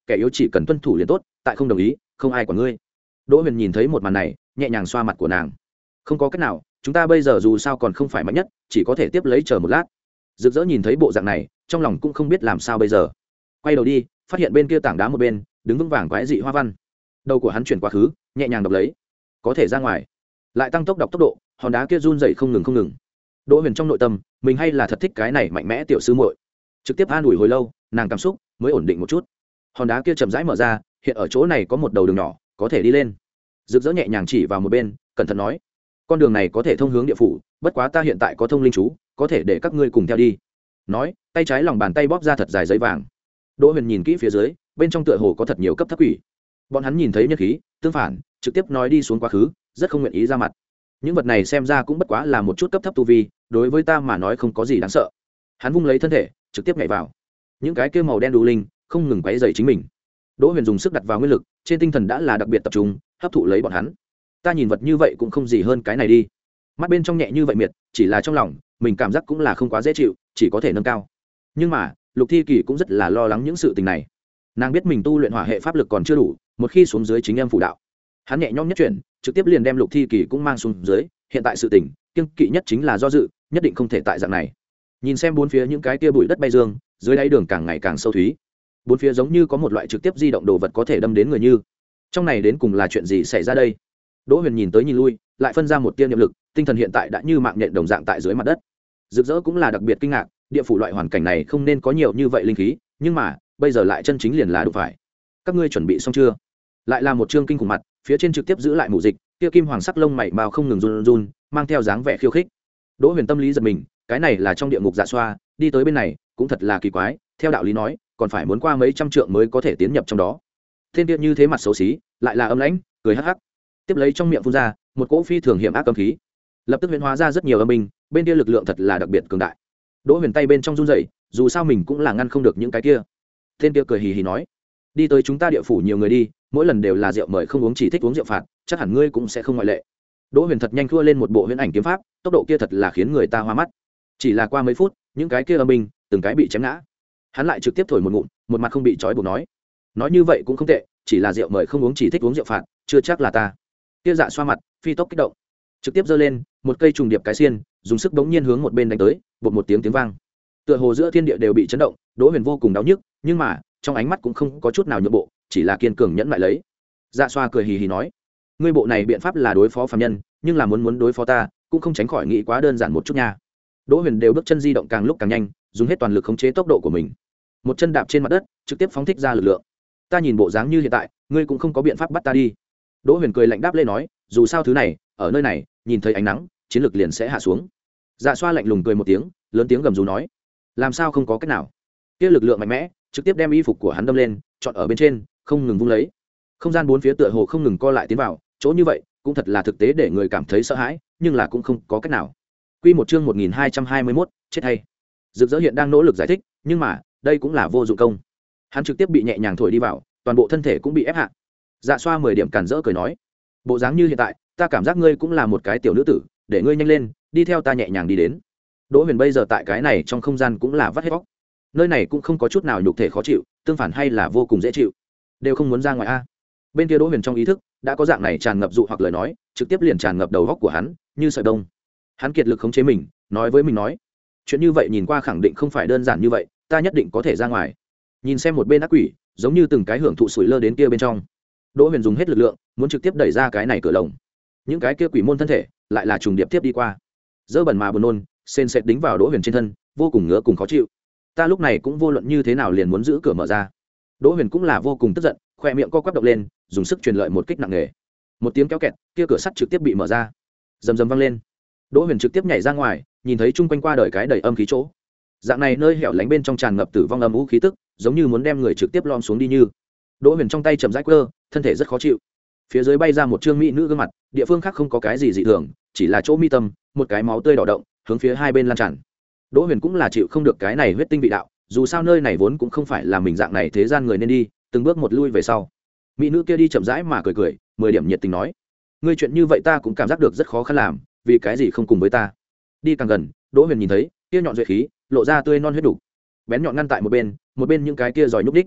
kẻ yếu chỉ cần tuân thủ liền tốt, tại không đồng ý không ai quản ngươi. Đỗ Huyền nhìn thấy một màn này, nhẹ nhàng xoa mặt của nàng. Không có cách nào, chúng ta bây giờ dù sao còn không phải mạnh nhất, chỉ có thể tiếp lấy chờ một lát. Rực Rỡ nhìn thấy bộ dạng này, trong lòng cũng không biết làm sao bây giờ. Quay đầu đi, phát hiện bên kia tảng đá một bên đứng vững vàng quái dị hoa văn. Đầu của hắn chuyển qua khứ, nhẹ nhàng đọc lấy. Có thể ra ngoài. Lại tăng tốc đọc tốc độ, hòn đá kia run rẩy không ngừng không ngừng. Đỗ Huyền trong nội tâm, mình hay là thật thích cái này mạnh mẽ tiểu sư muội. Trực tiếp an ủi hồi lâu, nàng cảm xúc mới ổn định một chút. Hòn đá kia chậm rãi mở ra, hiện ở chỗ này có một đầu đường nhỏ, có thể đi lên. Rực Rỡ nhẹ nhàng chỉ vào một bên, cẩn thận nói: con đường này có thể thông hướng địa phủ, bất quá ta hiện tại có thông linh chú, có thể để các ngươi cùng theo đi. Nói, tay trái lòng bàn tay bóp ra thật dài giấy vàng. Đỗ Huyền nhìn kỹ phía dưới, bên trong tựa hồ có thật nhiều cấp thấp quỷ. Bọn hắn nhìn thấy nhân khí, tương phản, trực tiếp nói đi xuống quá khứ, rất không nguyện ý ra mặt. Những vật này xem ra cũng bất quá là một chút cấp thấp tu vi, đối với ta mà nói không có gì đáng sợ. Hắn vung lấy thân thể, trực tiếp nhảy vào. Những cái kia màu đen đu linh không ngừng quấy rầy chính mình. Đỗ Huyền dùng sức đặt vào nguyên lực, trên tinh thần đã là đặc biệt tập trung, hấp thụ lấy bọn hắn. Ta nhìn vật như vậy cũng không gì hơn cái này đi. Mắt bên trong nhẹ như vậy miệt, chỉ là trong lòng mình cảm giác cũng là không quá dễ chịu, chỉ có thể nâng cao. Nhưng mà Lục Thi Kỳ cũng rất là lo lắng những sự tình này. Nàng biết mình tu luyện hỏa hệ pháp lực còn chưa đủ, một khi xuống dưới chính em phủ đạo. Hắn nhẹ nhõm nhất chuyển, trực tiếp liền đem Lục Thi Kỳ cũng mang xuống dưới. Hiện tại sự tình kiêng kỵ nhất chính là do dự, nhất định không thể tại dạng này. Nhìn xem bốn phía những cái kia bụi đất bay dương, dưới đáy đường càng ngày càng sâu thúy. Bốn phía giống như có một loại trực tiếp di động đồ vật có thể đâm đến người như. Trong này đến cùng là chuyện gì xảy ra đây? Đỗ Huyền nhìn tới nhìn lui, lại phân ra một tia niệm lực, tinh thần hiện tại đã như mạng nhện đồng dạng tại dưới mặt đất. Rực Rỡ cũng là đặc biệt kinh ngạc, địa phủ loại hoàn cảnh này không nên có nhiều như vậy linh khí, nhưng mà bây giờ lại chân chính liền là đủ phải. Các ngươi chuẩn bị xong chưa? Lại là một trương kinh khủng mặt, phía trên trực tiếp giữ lại mù dịch, kia kim hoàng sắc lông mày mao không ngừng run run, mang theo dáng vẻ khiêu khích. Đỗ Huyền tâm lý giật mình, cái này là trong địa ngục dạ xoa, đi tới bên này cũng thật là kỳ quái, theo đạo lý nói, còn phải muốn qua mấy trăm trượng mới có thể tiến nhập trong đó. Thiên địa như thế mặt xấu xí, lại là âm lãnh, cười hắc hắc. Tiếp lấy trong miệng phun ra một cỗ phi thường hiểm ác âm khí, lập tức huyễn hóa ra rất nhiều âm binh, bên kia lực lượng thật là đặc biệt cường đại. Đỗ Huyền tay bên trong run rẩy, dù sao mình cũng là ngăn không được những cái kia. Thiên kia cười hì hì nói: đi tới chúng ta địa phủ nhiều người đi, mỗi lần đều là rượu mời không uống, chỉ thích uống rượu phạt, chắc hẳn ngươi cũng sẽ không ngoại lệ. Đỗ Huyền thật nhanh thua lên một bộ huyễn ảnh kiếm pháp, tốc độ kia thật là khiến người ta hoa mắt. Chỉ là qua mấy phút, những cái kia âm binh từng cái bị chém ngã. Hắn lại trực tiếp thổi một ngụm, một mặt không bị trói buộc nói: nói như vậy cũng không tệ, chỉ là rượu mời không uống, chỉ thích uống rượu phạt, chưa chắc là ta. Kia dạ xoa mặt phi tốc kích động, trực tiếp giơ lên một cây trùng điệp cái xiên, dùng sức bỗng nhiên hướng một bên đánh tới, bột một tiếng tiếng vang, tựa hồ giữa thiên địa đều bị chấn động. Đỗ Huyền vô cùng đau nhức, nhưng mà trong ánh mắt cũng không có chút nào nhượng bộ, chỉ là kiên cường nhẫn lại lấy. Dạ xoa cười hì hì nói: ngươi bộ này biện pháp là đối phó phàm nhân, nhưng là muốn muốn đối phó ta cũng không tránh khỏi nghĩ quá đơn giản một chút nha. Đỗ Huyền đều bước chân di động càng lúc càng nhanh, dùng hết toàn lực khống chế tốc độ của mình, một chân đạp trên mặt đất, trực tiếp phóng thích ra lực lượng. Ta nhìn bộ dáng như hiện tại, ngươi cũng không có biện pháp bắt ta đi. Đỗ Huyền cười lạnh đáp lên nói: dù sao thứ này ở nơi này nhìn thấy ánh nắng, chiến lực liền sẽ hạ xuống. Dạ xoa lạnh lùng cười một tiếng, lớn tiếng gầm rú nói: làm sao không có cách nào? Kia lực lượng mạnh mẽ trực tiếp đem y phục của hắn đâm lên, chọn ở bên trên, không ngừng vung lấy. Không gian bốn phía tựa hồ không ngừng co lại tiến vào, chỗ như vậy cũng thật là thực tế để người cảm thấy sợ hãi, nhưng là cũng không có cách nào. Quy một chương một nghìn hai trăm hai mươi mốt, chết hay. Rực Rỡ hiện đang nỗ lực giải thích, nhưng mà đây cũng là vô dụng công. Hắn trực tiếp bị nhẹ nhàng thổi đi vào, toàn bộ thân thể cũng bị ép hạ. Dạ xoa mười điểm cản rỡ cười nói: bộ dáng như hiện tại, ta cảm giác ngươi cũng là một cái tiểu nữ tử, để ngươi nhanh lên, đi theo ta nhẹ nhàng đi đến. Đỗ Huyền bây giờ tại cái này trong không gian cũng là vắt hết bóc, nơi này cũng không có chút nào nhục thể khó chịu, tương phản hay là vô cùng dễ chịu, đều không muốn ra ngoài a. Bên kia Đỗ Huyền trong ý thức đã có dạng này tràn ngập dụ hoặc lời nói, trực tiếp liền tràn ngập đầu góc của hắn như sợi đông. Hắn kiệt lực khống chế mình, nói với mình nói: chuyện như vậy nhìn qua khẳng định không phải đơn giản như vậy, ta nhất định có thể ra ngoài. Nhìn xem một bên ác quỷ giống như từng cái hưởng thụ sủi lơ đến kia bên trong, Đỗ Huyền dùng hết lực lượng muốn trực tiếp đẩy ra cái này cửa lồng. Những cái kia quỷ môn thân thể lại là trùng điệp tiếp đi qua, dơ bẩn mà buồn nôn, sền sệt đính vào Đỗ Huyền trên thân, vô cùng ngứa cùng khó chịu. Ta lúc này cũng vô luận như thế nào liền muốn giữ cửa mở ra. Đỗ Huyền cũng là vô cùng tức giận, khoe miệng co quắp động lên, dùng sức truyền lợi một kích nặng nề. Một tiếng kéo kẹt, kia cửa sắt trực tiếp bị mở ra, rầm rầm vang lên. Đỗ Huyền trực tiếp nhảy ra ngoài, nhìn thấy chung quanh qua đời cái đầy âm khí chỗ. Dạng này nơi hẻo lánh bên trong tràn ngập tử vong âm u khí tức, giống như muốn đem người trực tiếp lom xuống đi như. Đỗ Huyền trong tay chậm rãi quơ, thân thể rất khó chịu. Phía dưới bay ra một trương mỹ nữ gương mặt, địa phương khác không có cái gì dị thường, chỉ là chỗ mi tâm, một cái máu tươi đỏ động, hướng phía hai bên lan tràn. Đỗ Huyền cũng là chịu không được cái này huyết tinh vị đạo, dù sao nơi này vốn cũng không phải là mình dạng này thế gian người nên đi, từng bước một lui về sau. Mỹ nữ kia đi chậm rãi mà cười cười, mười điểm nhiệt tình nói: ngươi chuyện như vậy ta cũng cảm giác được rất khó khăn làm, vì cái gì không cùng với ta? Đi càng gần, Đỗ Huyền nhìn thấy kia nhọn duệ khí lộ ra tươi non huyết đủ, bén nhọn ngăn tại một bên, một bên những cái kia giỏi nhúc đích.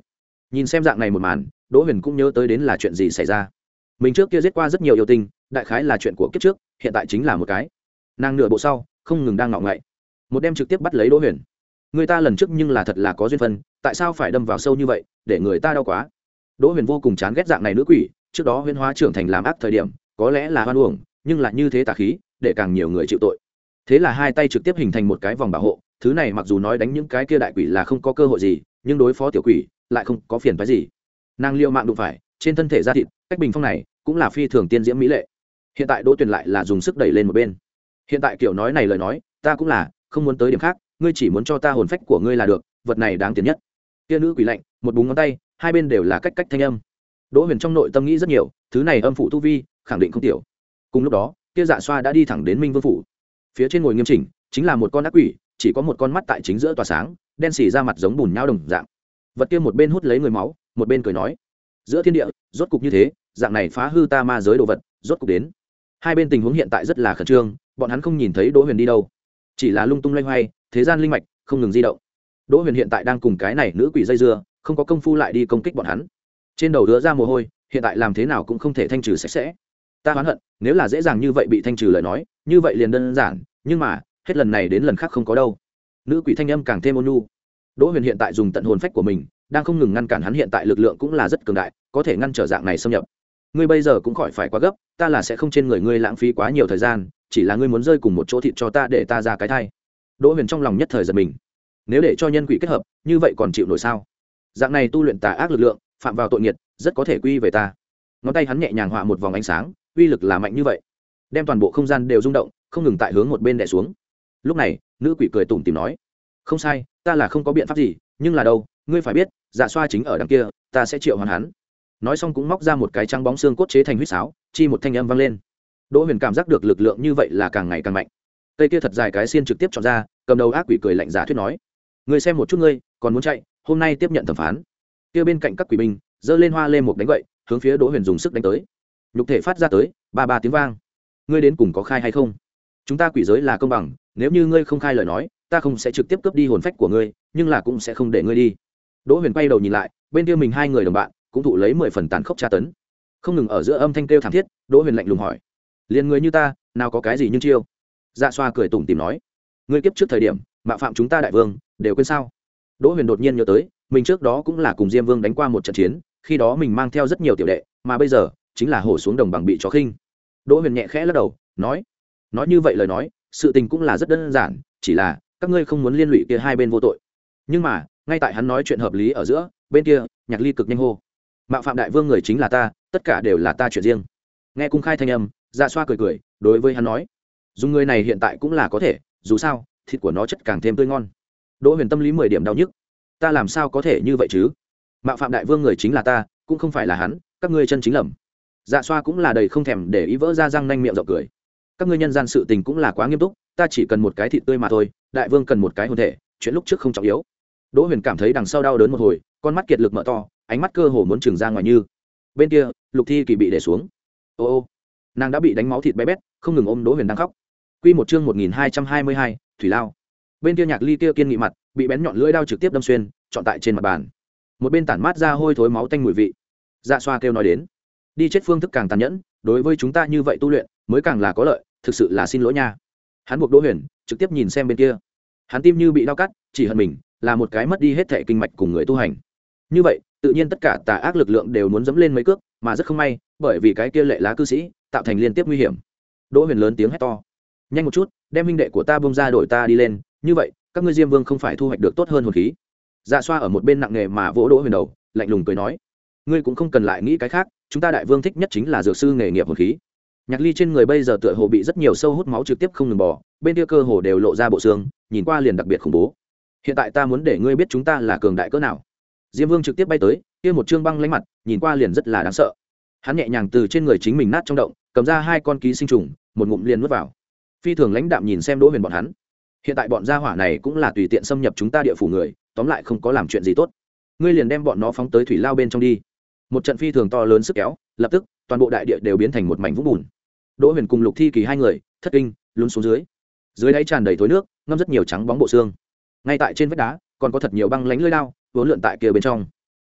Nhìn xem dạng này một màn, Đỗ Huyền cũng nhớ tới đến là chuyện gì xảy ra. Mình trước kia giết qua rất nhiều yêu tinh, đại khái là chuyện của kiếp trước, hiện tại chính là một cái. Nàng nửa bộ sau, không ngừng đang ngọ ngậy. Một đêm trực tiếp bắt lấy Đỗ Huyền. Người ta lần trước nhưng là thật là có duyên phận, tại sao phải đâm vào sâu như vậy, để người ta đau quá. Đỗ Huyền vô cùng chán ghét dạng này nữ quỷ, trước đó Huyễn Hóa trưởng thành làm ác thời điểm, có lẽ là hoan uổng, nhưng lại như thế tà khí, để càng nhiều người chịu tội. Thế là hai tay trực tiếp hình thành một cái vòng bảo hộ, thứ này mặc dù nói đánh những cái kia đại quỷ là không có cơ hội gì, nhưng đối phó tiểu quỷ lại không có phiền phức gì. Nàng liều mạng đụng phải, trên thân thể da thịt, cách bình phong này cũng là phi thường tiên diễm mỹ lệ. Hiện tại Đỗ Tuyền lại là dùng sức đẩy lên một bên. Hiện tại kiểu nói này lời nói, ta cũng là không muốn tới điểm khác, ngươi chỉ muốn cho ta hồn phách của ngươi là được, vật này đáng tiền nhất. Kia nữ quỷ lạnh, một búng ngón tay, hai bên đều là cách cách thanh âm. Đỗ Huyền trong nội tâm nghĩ rất nhiều, thứ này âm phụ tu vi, khẳng định không tiểu. Cùng lúc đó, kia Dạ Xoa đã đi thẳng đến Minh Vương phủ. Phía trên ngồi nghiêm chỉnh, chính là một con ác quỷ, chỉ có một con mắt tại chính giữa tỏa sáng, đen xì ra mặt giống bùn nhão đồng dạng. Vật kia một bên hút lấy người máu, một bên cười nói: giữa thiên địa, rốt cục như thế, dạng này phá hư ta ma giới đồ vật, rốt cục đến. Hai bên tình huống hiện tại rất là khẩn trương, bọn hắn không nhìn thấy Đỗ Huyền đi đâu, chỉ là lung tung loay hoay, thế gian linh mạch không ngừng di động. Đỗ Huyền hiện tại đang cùng cái này nữ quỷ dây dưa, không có công phu lại đi công kích bọn hắn. Trên đầu đứa ra mồ hôi, hiện tại làm thế nào cũng không thể thanh trừ sạch sẽ. Ta oán hận, nếu là dễ dàng như vậy bị thanh trừ lời nói, như vậy liền đơn giản, nhưng mà, hết lần này đến lần khác không có đâu. Nữ quỷ thanh âm càng thêm ôn nhu. Đỗ Huyền hiện tại dùng tận hồn phách của mình, đang không ngừng ngăn cản hắn, hiện tại lực lượng cũng là rất cường đại, có thể ngăn trở dạng này xâm nhập. Ngươi bây giờ cũng khỏi phải quá gấp, ta là sẽ không trên người ngươi lãng phí quá nhiều thời gian, chỉ là ngươi muốn rơi cùng một chỗ thịt cho ta để ta ra cái thai. Đỗ Huyền trong lòng nhất thời giật mình. Nếu để cho nhân quỷ kết hợp, như vậy còn chịu nổi sao? Dạng này tu luyện tà ác lực lượng, phạm vào tội nghiệt, rất có thể quy về ta. Ngón tay hắn nhẹ nhàng họa một vòng ánh sáng, uy lực là mạnh như vậy, đem toàn bộ không gian đều rung động, không ngừng tại hướng một bên đè xuống. Lúc này, nữ quỷ cười tủm tỉm nói: không sai, ta là không có biện pháp gì, nhưng là đâu, ngươi phải biết, Dạ Xoa chính ở đằng kia, ta sẽ triệu hoán hắn. Nói xong cũng móc ra một cái trắng bóng xương cốt chế thành huýt sáo, chi một thanh âm vang lên. Đỗ Huyền cảm giác được lực lượng như vậy là càng ngày càng mạnh. Cây kia thật dài cái xiên trực tiếp chọn ra, cầm đầu ác quỷ cười lạnh giả thuyết nói: ngươi xem một chút ngươi, còn muốn chạy, hôm nay tiếp nhận thẩm phán. Kia bên cạnh các quỷ binh giơ lên hoa lê một đánh gậy, hướng phía Đỗ Huyền dùng sức đánh tới. Nhục thể phát ra tới ba ba tiếng vang. Ngươi đến cùng có khai hay không? Chúng ta quỷ giới là công bằng, nếu như ngươi không khai lời nói, ta không sẽ trực tiếp cướp đi hồn phách của ngươi, nhưng là cũng sẽ không để ngươi đi. Đỗ Huyền quay đầu nhìn lại, bên kia mình hai người đồng bạn cũng thụ lấy mười phần tàn khốc tra tấn, không ngừng ở giữa âm thanh kêu thảm thiết. Đỗ Huyền lạnh lùng hỏi: liền người như ta, nào có cái gì nhưng chiêu? Dạ Xoa cười tủm tỉm nói: ngươi kiếp trước thời điểm mạo phạm chúng ta đại vương, đều quên sao? Đỗ Huyền đột nhiên nhớ tới, mình trước đó cũng là cùng Diêm Vương đánh qua một trận chiến, khi đó mình mang theo rất nhiều tiểu đệ, mà bây giờ chính là hổ xuống đồng bằng bị chó khinh. Đỗ Huyền nhẹ khẽ lắc đầu, nói: nói như vậy lời nói, sự tình cũng là rất đơn giản, chỉ là các ngươi không muốn liên lụy kia hai bên vô tội. Nhưng mà ngay tại hắn nói chuyện hợp lý ở giữa, bên kia Nhạc Ly cực nhanh hô: mạo phạm đại vương người chính là ta, tất cả đều là ta chuyện riêng. Nghe cung khai thanh âm, Dạ Xoa cười cười, đối với hắn nói: dùng người này hiện tại cũng là có thể, dù sao thịt của nó chất càng thêm tươi ngon. Đỗ Huyền tâm lý mười điểm đau nhức, ta làm sao có thể như vậy chứ? Mạo phạm đại vương người chính là ta, cũng không phải là hắn, các ngươi chân chính lầm. Dạ Xoa cũng là đầy không thèm để ý, vỡ ra răng nanh miệng rộng cười: các ngươi nhân gian sự tình cũng là quá nghiêm túc, ta chỉ cần một cái thịt tươi mà thôi, đại vương cần một cái hồn thể, chuyện lúc trước không trọng yếu. Đỗ Huyền cảm thấy đằng sau đau đớn một hồi, con mắt kiệt lực mở to, ánh mắt cơ hồ muốn trừng ra ngoài như. Bên kia Lục Thi Kỳ bị để xuống. Ô ô, nàng đã bị đánh máu thịt bé bét, không ngừng ôm Đỗ Huyền đang khóc. Quy một chương một nghìn hai trăm hai mươi hai, thủy lao. Bên kia Nhạc Ly kia kiên nghị mặt bị bén nhọn lưỡi đao trực tiếp đâm xuyên, chọn tại trên mặt bàn. Một bên tản mát ra hôi thối máu tanh mùi vị. Dạ Xoa kêu nói đến: đi chết phương thức càng tàn nhẫn, đối với chúng ta như vậy tu luyện mới càng là có lợi, thực sự là xin lỗi nha. Hắn buộc Đỗ Huyền trực tiếp nhìn xem bên kia, hắn tim như bị đau cắt, chỉ hận mình là một cái mất đi hết thể kinh mạch cùng người tu hành. Như vậy tự nhiên tất cả tà ác lực lượng đều muốn dẫm lên mấy cước, mà rất không may, bởi vì cái kia lệ lá cư sĩ tạo thành liên tiếp nguy hiểm. Đỗ Huyền lớn tiếng hét to: nhanh một chút, đem huynh đệ của ta bông ra đổi ta đi lên, như vậy các ngươi Diêm Vương không phải thu hoạch được tốt hơn hồn khí. Dạ Xoa ở một bên nặng nề mà vỗ Đỗ Huyền đầu, lạnh lùng cười nói: ngươi cũng không cần lại nghĩ cái khác, chúng ta đại vương thích nhất chính là dược sư nghề nghiệp hồn khí. Nhạc Ly trên người bây giờ tựa hồ bị rất nhiều sâu hút máu trực tiếp không ngừng bò, bên kia cơ hồ đều lộ ra bộ xương, nhìn qua liền đặc biệt khủng bố. Hiện tại ta muốn để ngươi biết chúng ta là cường đại cỡ nào. Diêm Vương trực tiếp bay tới, kia một trương băng lãnh mặt, nhìn qua liền rất là đáng sợ. Hắn nhẹ nhàng từ trên người chính mình nát trong động, cầm ra hai con ký sinh trùng, một ngụm liền nuốt vào. Phi thường lãnh đạm nhìn xem Đỗ Huyền bọn hắn. Hiện tại bọn gia hỏa này cũng là tùy tiện xâm nhập chúng ta địa phủ người, tóm lại không có làm chuyện gì tốt. Ngươi liền đem bọn nó phóng tới thủy lao bên trong đi. Một trận phi thường to lớn sức kéo, lập tức toàn bộ đại địa đều biến thành một mảnh vũng bùn. Đỗ Huyền cùng Lục Thi Kỳ hai người thất kinh, lún xuống dưới. Dưới đáy tràn đầy thối nước, ngâm rất nhiều trắng bóng bộ xương. Ngay tại trên vách đá còn có thật nhiều băng lánh lưỡi đao vốn lượn tại kia bên trong.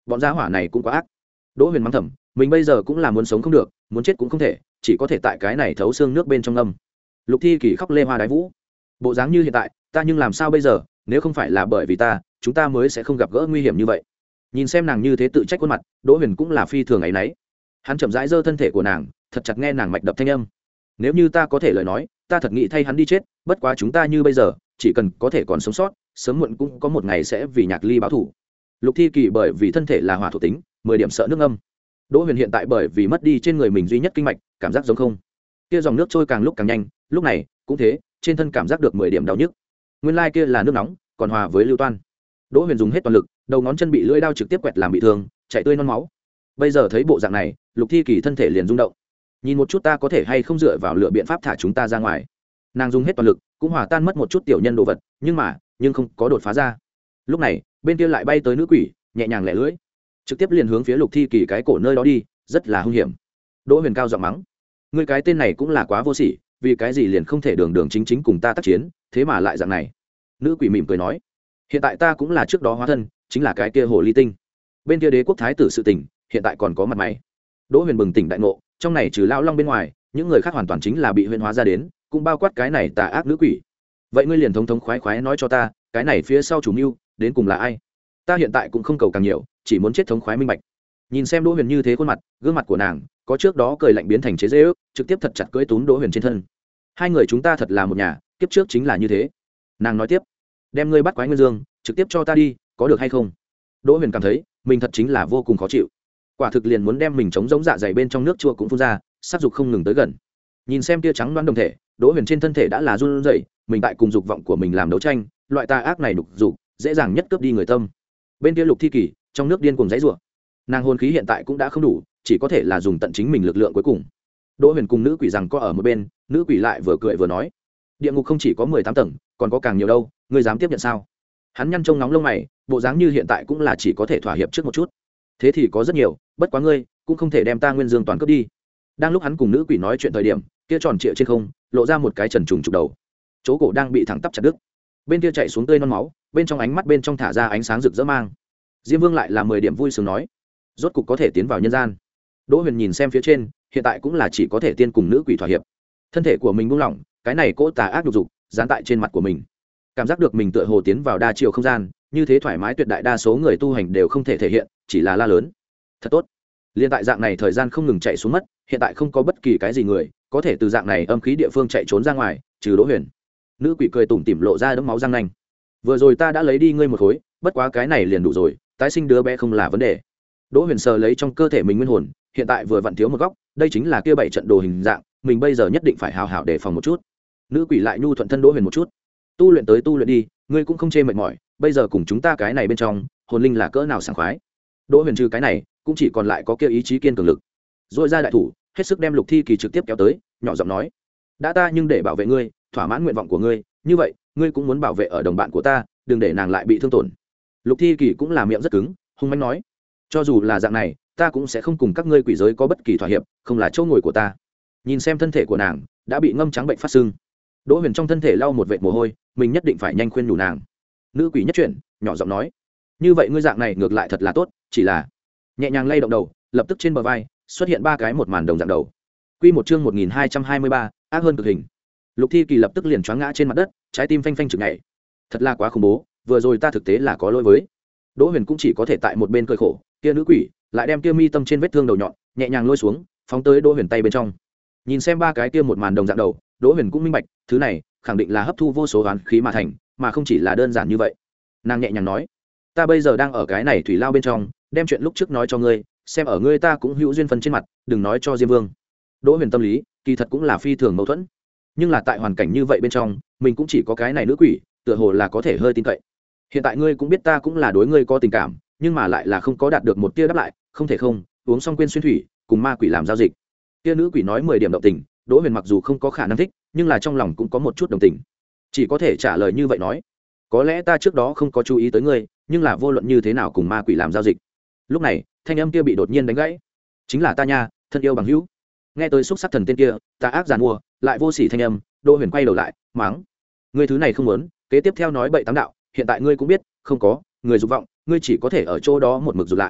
bọn gia hỏa này cũng quá ác. Đỗ Huyền mắng thầm, mình bây giờ cũng là muốn sống không được, muốn chết cũng không thể, chỉ có thể tại cái này thấu xương nước bên trong âm. Lục Thi Kỳ khóc lê hoa đái vũ, bộ dáng như hiện tại, ta nhưng làm sao bây giờ, nếu không phải là bởi vì ta, chúng ta mới sẽ không gặp gỡ nguy hiểm như vậy. Nhìn xem nàng như thế tự trách khuôn mặt, Đỗ Huyền cũng là phi thường ấy nấy. Hắn chậm rãi giơ thân thể của nàng, thật chặt nghe nàng mạch đập thanh âm. Nếu như ta có thể lời nói, ta thật nghĩ thay hắn đi chết, bất quá chúng ta như bây giờ, chỉ cần có thể còn sống sót, sớm muộn cũng có một ngày sẽ vì Nhạc Ly báo thù. Lục Thi Kỳ bởi vì thân thể là hỏa thuộc tính, mười điểm sợ nước âm. Đỗ Huyền hiện tại bởi vì mất đi trên người mình duy nhất kinh mạch, cảm giác giống không. Kia dòng nước trôi càng lúc càng nhanh, lúc này, cũng thế, trên thân cảm giác được mười điểm đau nhức. Nguyên lai kia là nước nóng, còn hòa với lưu toan. Đỗ Huyền dùng hết toàn lực, đầu ngón chân bị lưỡi dao trực tiếp quẹt làm bị thương, chảy tươi non máu. Bây giờ thấy bộ dạng này, Lục Thi Kỳ thân thể liền rung động. Nhìn một chút ta có thể hay không dựa vào lựa biện pháp thả chúng ta ra ngoài. Nàng dùng hết toàn lực, cũng hòa tan mất một chút tiểu nhân đồ vật, nhưng mà, nhưng không có đột phá ra. Lúc này, bên kia lại bay tới nữ quỷ, nhẹ nhàng lẻ lưỡi, trực tiếp liền hướng phía Lục Thi Kỳ cái cổ nơi đó đi, rất là hung hiểm. Đỗ Huyền cao giọng mắng, ngươi cái tên này cũng là quá vô sỉ, vì cái gì liền không thể đường đường chính chính cùng ta tác chiến, thế mà lại dạng này. Nữ quỷ mỉm cười nói, hiện tại ta cũng là trước đó hóa thân, chính là cái kia hồ ly tinh. Bên kia đế quốc thái tử sự tình, hiện tại còn có mặt mày. Đỗ Huyền bừng tỉnh đại ngộ, trong này trừ lão long bên ngoài, những người khác hoàn toàn chính là bị huyễn hóa ra đến, cũng bao quát cái này tà ác nữ quỷ. Vậy ngươi liền thống thống khoái khoái nói cho ta, cái này phía sau chủ mưu đến cùng là ai? Ta hiện tại cũng không cầu càng nhiều, chỉ muốn chết thống khoái minh bạch. Nhìn xem Đỗ Huyền như thế khuôn mặt, gương mặt của nàng có trước đó cười lạnh biến thành chế giễu, trực tiếp thật chặt cưỡi túm Đỗ Huyền trên thân. Hai người chúng ta thật là một nhà, kiếp trước chính là như thế. Nàng nói tiếp, đem ngươi bắt quái nguyên dương, trực tiếp cho ta đi, có được hay không? Đỗ Huyền cảm thấy mình thật chính là vô cùng khó chịu, quả thực liền muốn đem mình chống giống dạ dày bên trong nước chua cũng phun ra, sát dục không ngừng tới gần. Nhìn xem tia trắng đoán đồng thể, Đỗ Huyền trên thân thể đã là run rẩy, mình tại cùng dục vọng của mình làm đấu tranh, loại tà ác này đục dục, dễ dàng nhất cướp đi người tâm. Bên kia Lục Thi Kỳ, trong nước điên cuồng giãy giụa. Nàng hồn khí hiện tại cũng đã không đủ, chỉ có thể là dùng tận chính mình lực lượng cuối cùng. Đỗ Huyền cùng nữ quỷ rằng có ở một bên, nữ quỷ lại vừa cười vừa nói, địa ngục không chỉ có mười tám tầng, còn có càng nhiều đâu, ngươi dám tiếp nhận sao? Hắn nhăn trông nóng lông mày, bộ dáng như hiện tại cũng là chỉ có thể thỏa hiệp trước một chút. Thế thì có rất nhiều, bất quá ngươi cũng không thể đem ta nguyên dương toàn cướp đi. Đang lúc hắn cùng nữ quỷ nói chuyện thời điểm, kia tròn trịa trên không lộ ra một cái trần trùng trục đầu, chỗ cổ đang bị thẳng tắp chặt đứt, bên kia chạy xuống tươi non máu, bên trong ánh mắt bên trong thả ra ánh sáng rực rỡ mang. Diêm Vương lại là mười điểm vui sướng nói, rốt cục có thể tiến vào nhân gian. Đỗ Huyền nhìn xem phía trên, hiện tại cũng là chỉ có thể tiên cùng nữ quỷ thỏa hiệp. Thân thể của mình buông lỏng, cái này cỗ tà ác đục dục dán tại trên mặt của mình, cảm giác được mình tựa hồ tiến vào đa chiều không gian, như thế thoải mái tuyệt đại đa số người tu hành đều không thể thể hiện, chỉ là la lớn thật tốt. Liên tại dạng này thời gian không ngừng chạy xuống mất, hiện tại không có bất kỳ cái gì người có thể từ dạng này âm khí địa phương chạy trốn ra ngoài, trừ Đỗ Huyền. Nữ quỷ cười tủm tỉm lộ ra đấm máu răng nanh, vừa rồi ta đã lấy đi ngươi một khối, bất quá cái này liền đủ rồi, tái sinh đứa bé không là vấn đề. Đỗ Huyền sờ lấy trong cơ thể mình nguyên hồn, hiện tại vừa vặn thiếu một góc, đây chính là kia bảy trận đồ hình dạng, mình bây giờ nhất định phải hào hảo đề phòng một chút. Nữ quỷ lại nhu thuận thân Đỗ Huyền một chút, tu luyện tới tu luyện đi, ngươi cũng không chê mệt mỏi, bây giờ cùng chúng ta cái này bên trong hồn linh là cỡ nào sảng khoái. Đỗ Huyền trừ cái này cũng chỉ còn lại có kia ý chí kiên cường lực, dội ra đại thủ hết sức đem Lục Thi Kỳ trực tiếp kéo tới, nhỏ giọng nói, đã ta nhưng để bảo vệ ngươi, thỏa mãn nguyện vọng của ngươi, như vậy ngươi cũng muốn bảo vệ ở đồng bạn của ta, đừng để nàng lại bị thương tổn. Lục Thi Kỳ cũng là miệng rất cứng, hung manh nói, cho dù là dạng này ta cũng sẽ không cùng các ngươi quỷ giới có bất kỳ thỏa hiệp, không là chỗ ngồi của ta. Nhìn xem thân thể của nàng đã bị ngâm trắng bệnh phát sưng, Đỗ Huyền trong thân thể lau một vệt mồ hôi, mình nhất định phải nhanh khuyên nhủ nàng. Nữ quỷ nhất chuyển, nhỏ giọng nói, như vậy ngươi dạng này ngược lại thật là tốt, chỉ là nhẹ nhàng lay động đầu, lập tức trên bờ vai xuất hiện ba cái một màn đồng dạng đầu. Quy một chương một nghìn hai trăm hai mươi ba, ác hơn cực hình. Lục Thi Kỳ lập tức liền choáng ngã trên mặt đất, trái tim phanh phanh chực nhảy. Thật là quá khủng bố, vừa rồi ta thực tế là có lỗi với. Đỗ Huyền cũng chỉ có thể tại một bên cười khổ, kia nữ quỷ lại đem kia mi tâm trên vết thương đầu nhọn nhẹ nhàng lôi xuống, phóng tới Đỗ Huyền tay bên trong. Nhìn xem ba cái kia một màn đồng dạng đầu, Đỗ Huyền cũng minh bạch, thứ này khẳng định là hấp thu vô số oán khí mà thành, mà không chỉ là đơn giản như vậy. Nàng nhẹ nhàng nói, ta bây giờ đang ở cái này thủy lao bên trong, đem chuyện lúc trước nói cho ngươi, xem ở ngươi ta cũng hữu duyên phân trên mặt, đừng nói cho Diêm Vương. Đỗ Huyền tâm lý kỳ thật cũng là phi thường mâu thuẫn, nhưng là tại hoàn cảnh như vậy bên trong, mình cũng chỉ có cái này nữ quỷ, tựa hồ là có thể hơi tin cậy. Hiện tại ngươi cũng biết ta cũng là đối ngươi có tình cảm, nhưng mà lại là không có đạt được một tia đáp lại, không thể không uống xong quên xuyên thủy, cùng ma quỷ làm giao dịch. Tia nữ quỷ nói mười điểm động tình, Đỗ Huyền mặc dù không có khả năng thích, nhưng là trong lòng cũng có một chút đồng tình, chỉ có thể trả lời như vậy nói, có lẽ ta trước đó không có chú ý tới ngươi, nhưng là vô luận như thế nào cùng ma quỷ làm giao dịch. Lúc này thanh âm kia bị đột nhiên đánh gãy, chính là ta nha, thân yêu bằng hữu. Nghe tới xúc sắc thần tên kia ta ác giàn mua lại vô sỉ thanh âm, Đỗ Huyền quay đầu lại mắng, ngươi thứ này không muốn kế tiếp theo nói bậy tám đạo, hiện tại ngươi cũng biết không có người dục vọng, ngươi chỉ có thể ở chỗ đó một mực rụt lại.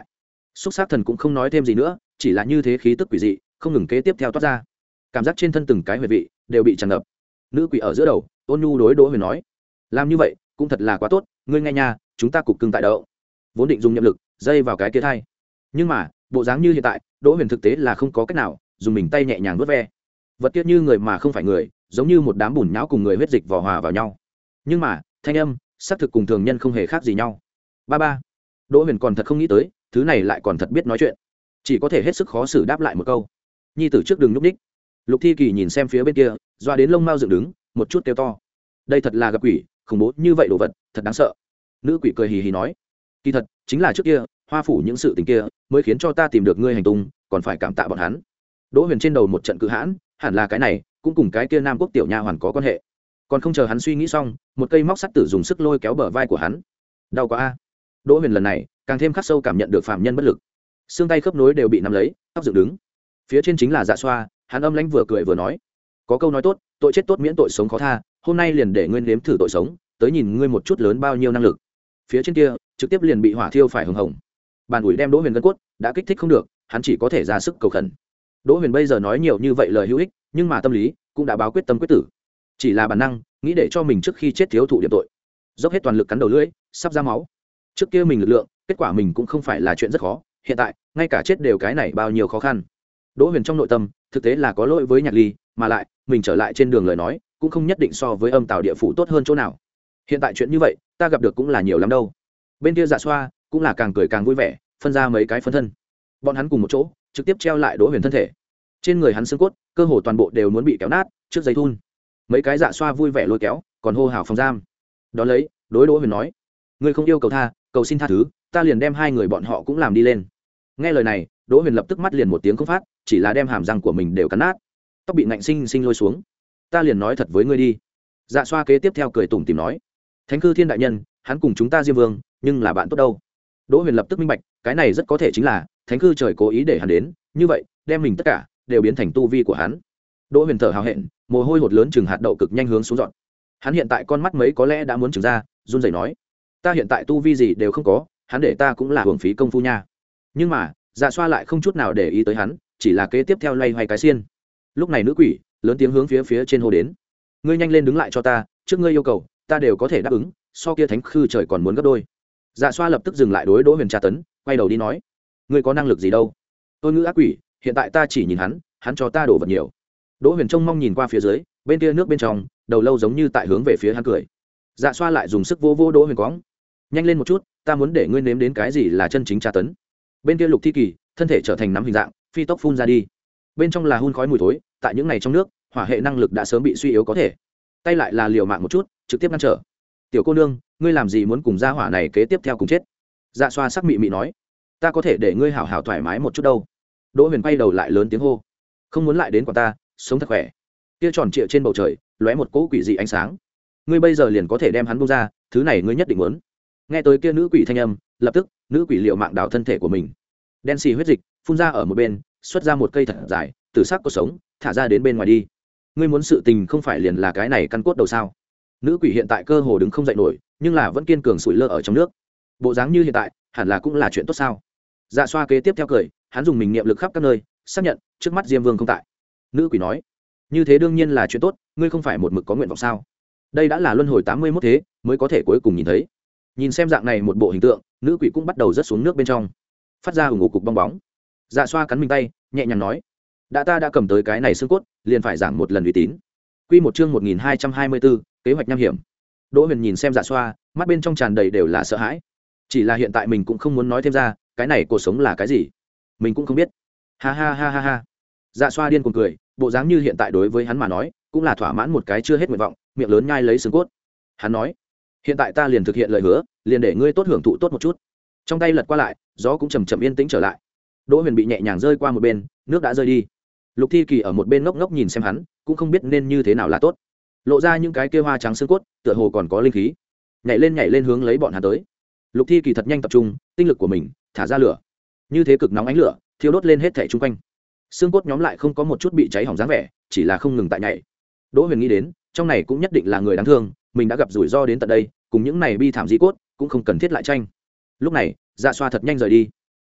xúc xác thần cũng không nói thêm gì nữa, chỉ là như thế khí tức quỷ dị không ngừng kế tiếp theo toát ra, cảm giác trên thân từng cái huyệt vị đều bị tràn ngập. Nữ quỷ ở giữa đầu ôn nhu đối Đỗ Huyền nói, làm như vậy cũng thật là quá tốt, ngươi nghe nha, chúng ta cục cưng tại đậu, vốn định dùng nhiệm lực dây vào cái kia thai, nhưng mà bộ dáng như hiện tại Đỗ Huyền thực tế là không có cách nào, dùng mình tay nhẹ nhàng vuốt ve vật tiết như người mà không phải người, giống như một đám bùn nhão cùng người huyết dịch vò hòa vào nhau, nhưng mà thanh âm xác thực cùng thường nhân không hề khác gì nhau. Ba ba. Đỗ Huyền còn thật không nghĩ tới thứ này lại còn thật biết nói chuyện, chỉ có thể hết sức khó xử đáp lại một câu, nhi tử trước đừng nhúc ních. Lục Thi Kỳ nhìn xem phía bên kia, doa đến lông mao dựng đứng, một chút kêu to, đây thật là gặp quỷ khủng bố như vậy đồ vật, thật đáng sợ. Nữ quỷ cười hì hì nói, kỳ thật chính là trước kia Hoa phủ những sự tình kia mới khiến cho ta tìm được ngươi hành tung, còn phải cảm tạ bọn hắn. Đỗ Huyền trên đầu một trận cự hãn, hẳn là cái này cũng cùng cái kia Nam Quốc tiểu nha hoàn có quan hệ. Còn không chờ hắn suy nghĩ xong, một cây móc sắt tử dùng sức lôi kéo bờ vai của hắn. Đau quá a. Đỗ Huyền lần này càng thêm khắc sâu cảm nhận được phàm nhân bất lực, xương tay khớp nối đều bị nắm lấy, tóc dựng đứng. Phía trên chính là Dạ Xoa, hắn âm lãnh vừa cười vừa nói, có câu nói tốt, tội chết tốt miễn tội sống khó tha, hôm nay liền để ngươi nếm thử tội sống, tới nhìn ngươi một chút lớn bao nhiêu năng lực. Phía trên kia trực tiếp liền bị hỏa thiêu phải hừng hồng. Bàn ủi đem Đỗ Huyền gân cốt đã kích thích không được, hắn chỉ có thể ra sức cầu khẩn. Đỗ Huyền bây giờ nói nhiều như vậy lời hữu ích, nhưng mà tâm lý cũng đã báo quyết tâm quyết tử, chỉ là bản năng nghĩ để cho mình trước khi chết thiếu thụ điểm tội, dốc hết toàn lực cắn đầu lưỡi, sắp ra máu. Trước kia mình lực lượng, kết quả mình cũng không phải là chuyện rất khó, hiện tại ngay cả chết đều cái này bao nhiêu khó khăn. Đỗ Huyền trong nội tâm thực tế là có lỗi với Nhạc Ly, mà lại mình trở lại trên đường lời nói cũng không nhất định so với âm tào địa phủ tốt hơn chỗ nào. Hiện tại chuyện như vậy ta gặp được cũng là nhiều lắm đâu. Bên kia Dạ Xoa cũng là càng cười càng vui vẻ, phân ra mấy cái phân thân, bọn hắn cùng một chỗ trực tiếp treo lại Đỗ Huyền thân thể. Trên người hắn xương cốt cơ hồ toàn bộ đều muốn bị kéo nát trước dây thun. Mấy cái Dạ Xoa vui vẻ lôi kéo, còn hô hào phòng giam. Đó lấy đối Đỗ Huyền nói, ngươi không yêu cầu tha, cầu xin tha thứ, ta liền đem hai người bọn họ cũng làm đi lên. Nghe lời này, Đỗ Huyền lập tức mắt liền một tiếng không phát, chỉ là đem hàm răng của mình đều cắn nát, tóc bị nạnh sinh sinh lôi xuống. Ta liền nói thật với ngươi đi. Dạ Xoa kế tiếp theo cười tủm tỉm nói, Thánh Cư Thiên đại nhân, hắn cùng chúng ta Diêm Vương nhưng là bạn tốt đâu. Đỗ Huyền lập tức minh bạch, cái này rất có thể chính là Thánh Cư trời cố ý để hắn đến, như vậy đem mình tất cả đều biến thành tu vi của hắn. Đỗ Huyền thở hào hẹn, mồ hôi hột lớn chừng hạt đậu cực nhanh hướng xuống dọn. Hắn hiện tại con mắt mấy có lẽ đã muốn trừng ra, run rẩy nói, ta hiện tại tu vi gì đều không có, hắn để ta cũng là hưởng phí công phu nha. Nhưng mà Dạ Xoa lại không chút nào để ý tới hắn, chỉ là kế tiếp theo loay hoay cái xiên. Lúc này nữ quỷ lớn tiếng hướng phía phía trên hô đến, ngươi nhanh lên đứng lại cho ta, trước ngươi yêu cầu ta đều có thể đáp ứng, so kia Thánh Khư trời còn muốn gấp đôi. Dạ Xoa lập tức dừng lại đối Đỗ Huyền tra tấn, quay đầu đi nói, ngươi có năng lực gì đâu. Tôi ngữ ác quỷ, hiện tại ta chỉ nhìn hắn, hắn cho ta đổ vật nhiều. Đỗ Huyền trông mong nhìn qua phía dưới, bên kia nước bên trong đầu lâu giống như tại hướng về phía hắn cười. Dạ Xoa lại dùng sức vô vô Đỗ Huyền quõng, nhanh lên một chút, ta muốn để ngươi nếm đến cái gì là chân chính tra tấn. Bên kia Lục Thi Kỳ thân thể trở thành nắm hình dạng, phi tốc phun ra đi, bên trong là hun khói mùi thối, tại những ngày trong nước hỏa hệ năng lực đã sớm bị suy yếu, có thể tay lại là liều mạng một chút, trực tiếp ngăn trở. Tiểu cô nương, ngươi làm gì muốn cùng gia hỏa này kế tiếp theo cùng chết? Dạ Xoa sắc mị mị nói, ta có thể để ngươi hảo hảo thoải mái một chút đâu. Đỗ Huyền quay đầu lại lớn tiếng hô, không muốn lại đến quả ta, sống thật khỏe. Kia tròn trịa trên bầu trời lóe một cỗ quỷ dị ánh sáng, ngươi bây giờ liền có thể đem hắn buông ra, thứ này ngươi nhất định muốn. Nghe tới kia nữ quỷ thanh âm, lập tức nữ quỷ liều mạng đào thân thể của mình, đen xì huyết dịch phun ra ở một bên, xuất ra một cây thật dài từ xác cột sống, thả ra đến bên ngoài đi. Ngươi muốn sự tình không phải liền là cái này căn cốt đầu sao? Nữ quỷ hiện tại cơ hồ đứng không dậy nổi, nhưng là vẫn kiên cường sủi lơ ở trong nước, bộ dáng như hiện tại hẳn là cũng là chuyện tốt sao? Dạ Xoa kế tiếp theo cười, hắn dùng mình niệm lực khắp các nơi, xác nhận trước mắt Diêm Vương không tại. Nữ quỷ nói, như thế đương nhiên là chuyện tốt, ngươi không phải một mực có nguyện vọng sao? Đây đã là luân hồi tám mươi mốt thế mới có thể cuối cùng nhìn thấy. Nhìn xem dạng này một bộ hình tượng, nữ quỷ cũng bắt đầu rớt xuống nước bên trong, phát ra ủng ủ cục bong bóng. Dạ Xoa cắn mình tay, nhẹ nhàng nói, đã ta đã cầm tới cái này xương cốt, liền phải giảng một lần uy tín. Quy một chương một nghìn hai trăm hai mươi bốn, kế hoạch nham hiểm. Đỗ Huyền nhìn xem Dạ Xoa, mắt bên trong tràn đầy đều là sợ hãi. Chỉ là hiện tại mình cũng không muốn nói thêm ra, cái này cuộc sống là cái gì, mình cũng không biết. Ha ha ha ha ha. Dạ Xoa điên cuồng cười, bộ dáng như hiện tại đối với hắn mà nói, cũng là thỏa mãn một cái chưa hết nguyện vọng, miệng lớn nhai lấy xương cốt. Hắn nói, hiện tại ta liền thực hiện lời hứa, liền để ngươi tốt hưởng thụ tốt một chút. Trong tay lật qua lại, gió cũng chầm chậm yên tĩnh trở lại. Đỗ Huyền bị nhẹ nhàng rơi qua một bên, nước đã rơi đi. Lục Thi Kỳ ở một bên ngốc ngốc nhìn xem hắn, cũng không biết nên như thế nào là tốt. Lộ ra những cái kia hoa trắng xương cốt, tựa hồ còn có linh khí, nhảy lên nhảy lên hướng lấy bọn hắn tới. Lục Thi Kỳ thật nhanh tập trung tinh lực của mình, thả ra lửa, như thế cực nóng ánh lửa thiêu đốt lên hết thảy chung quanh. Xương cốt nhóm lại không có một chút bị cháy hỏng dáng vẻ, chỉ là không ngừng tại nhảy. Đỗ Huyền nghĩ đến, trong này cũng nhất định là người đáng thương, mình đã gặp rủi ro đến tận đây, cùng những này bi thảm di cốt cũng không cần thiết lại tranh. Lúc này Dạ Xoa thật nhanh rời đi.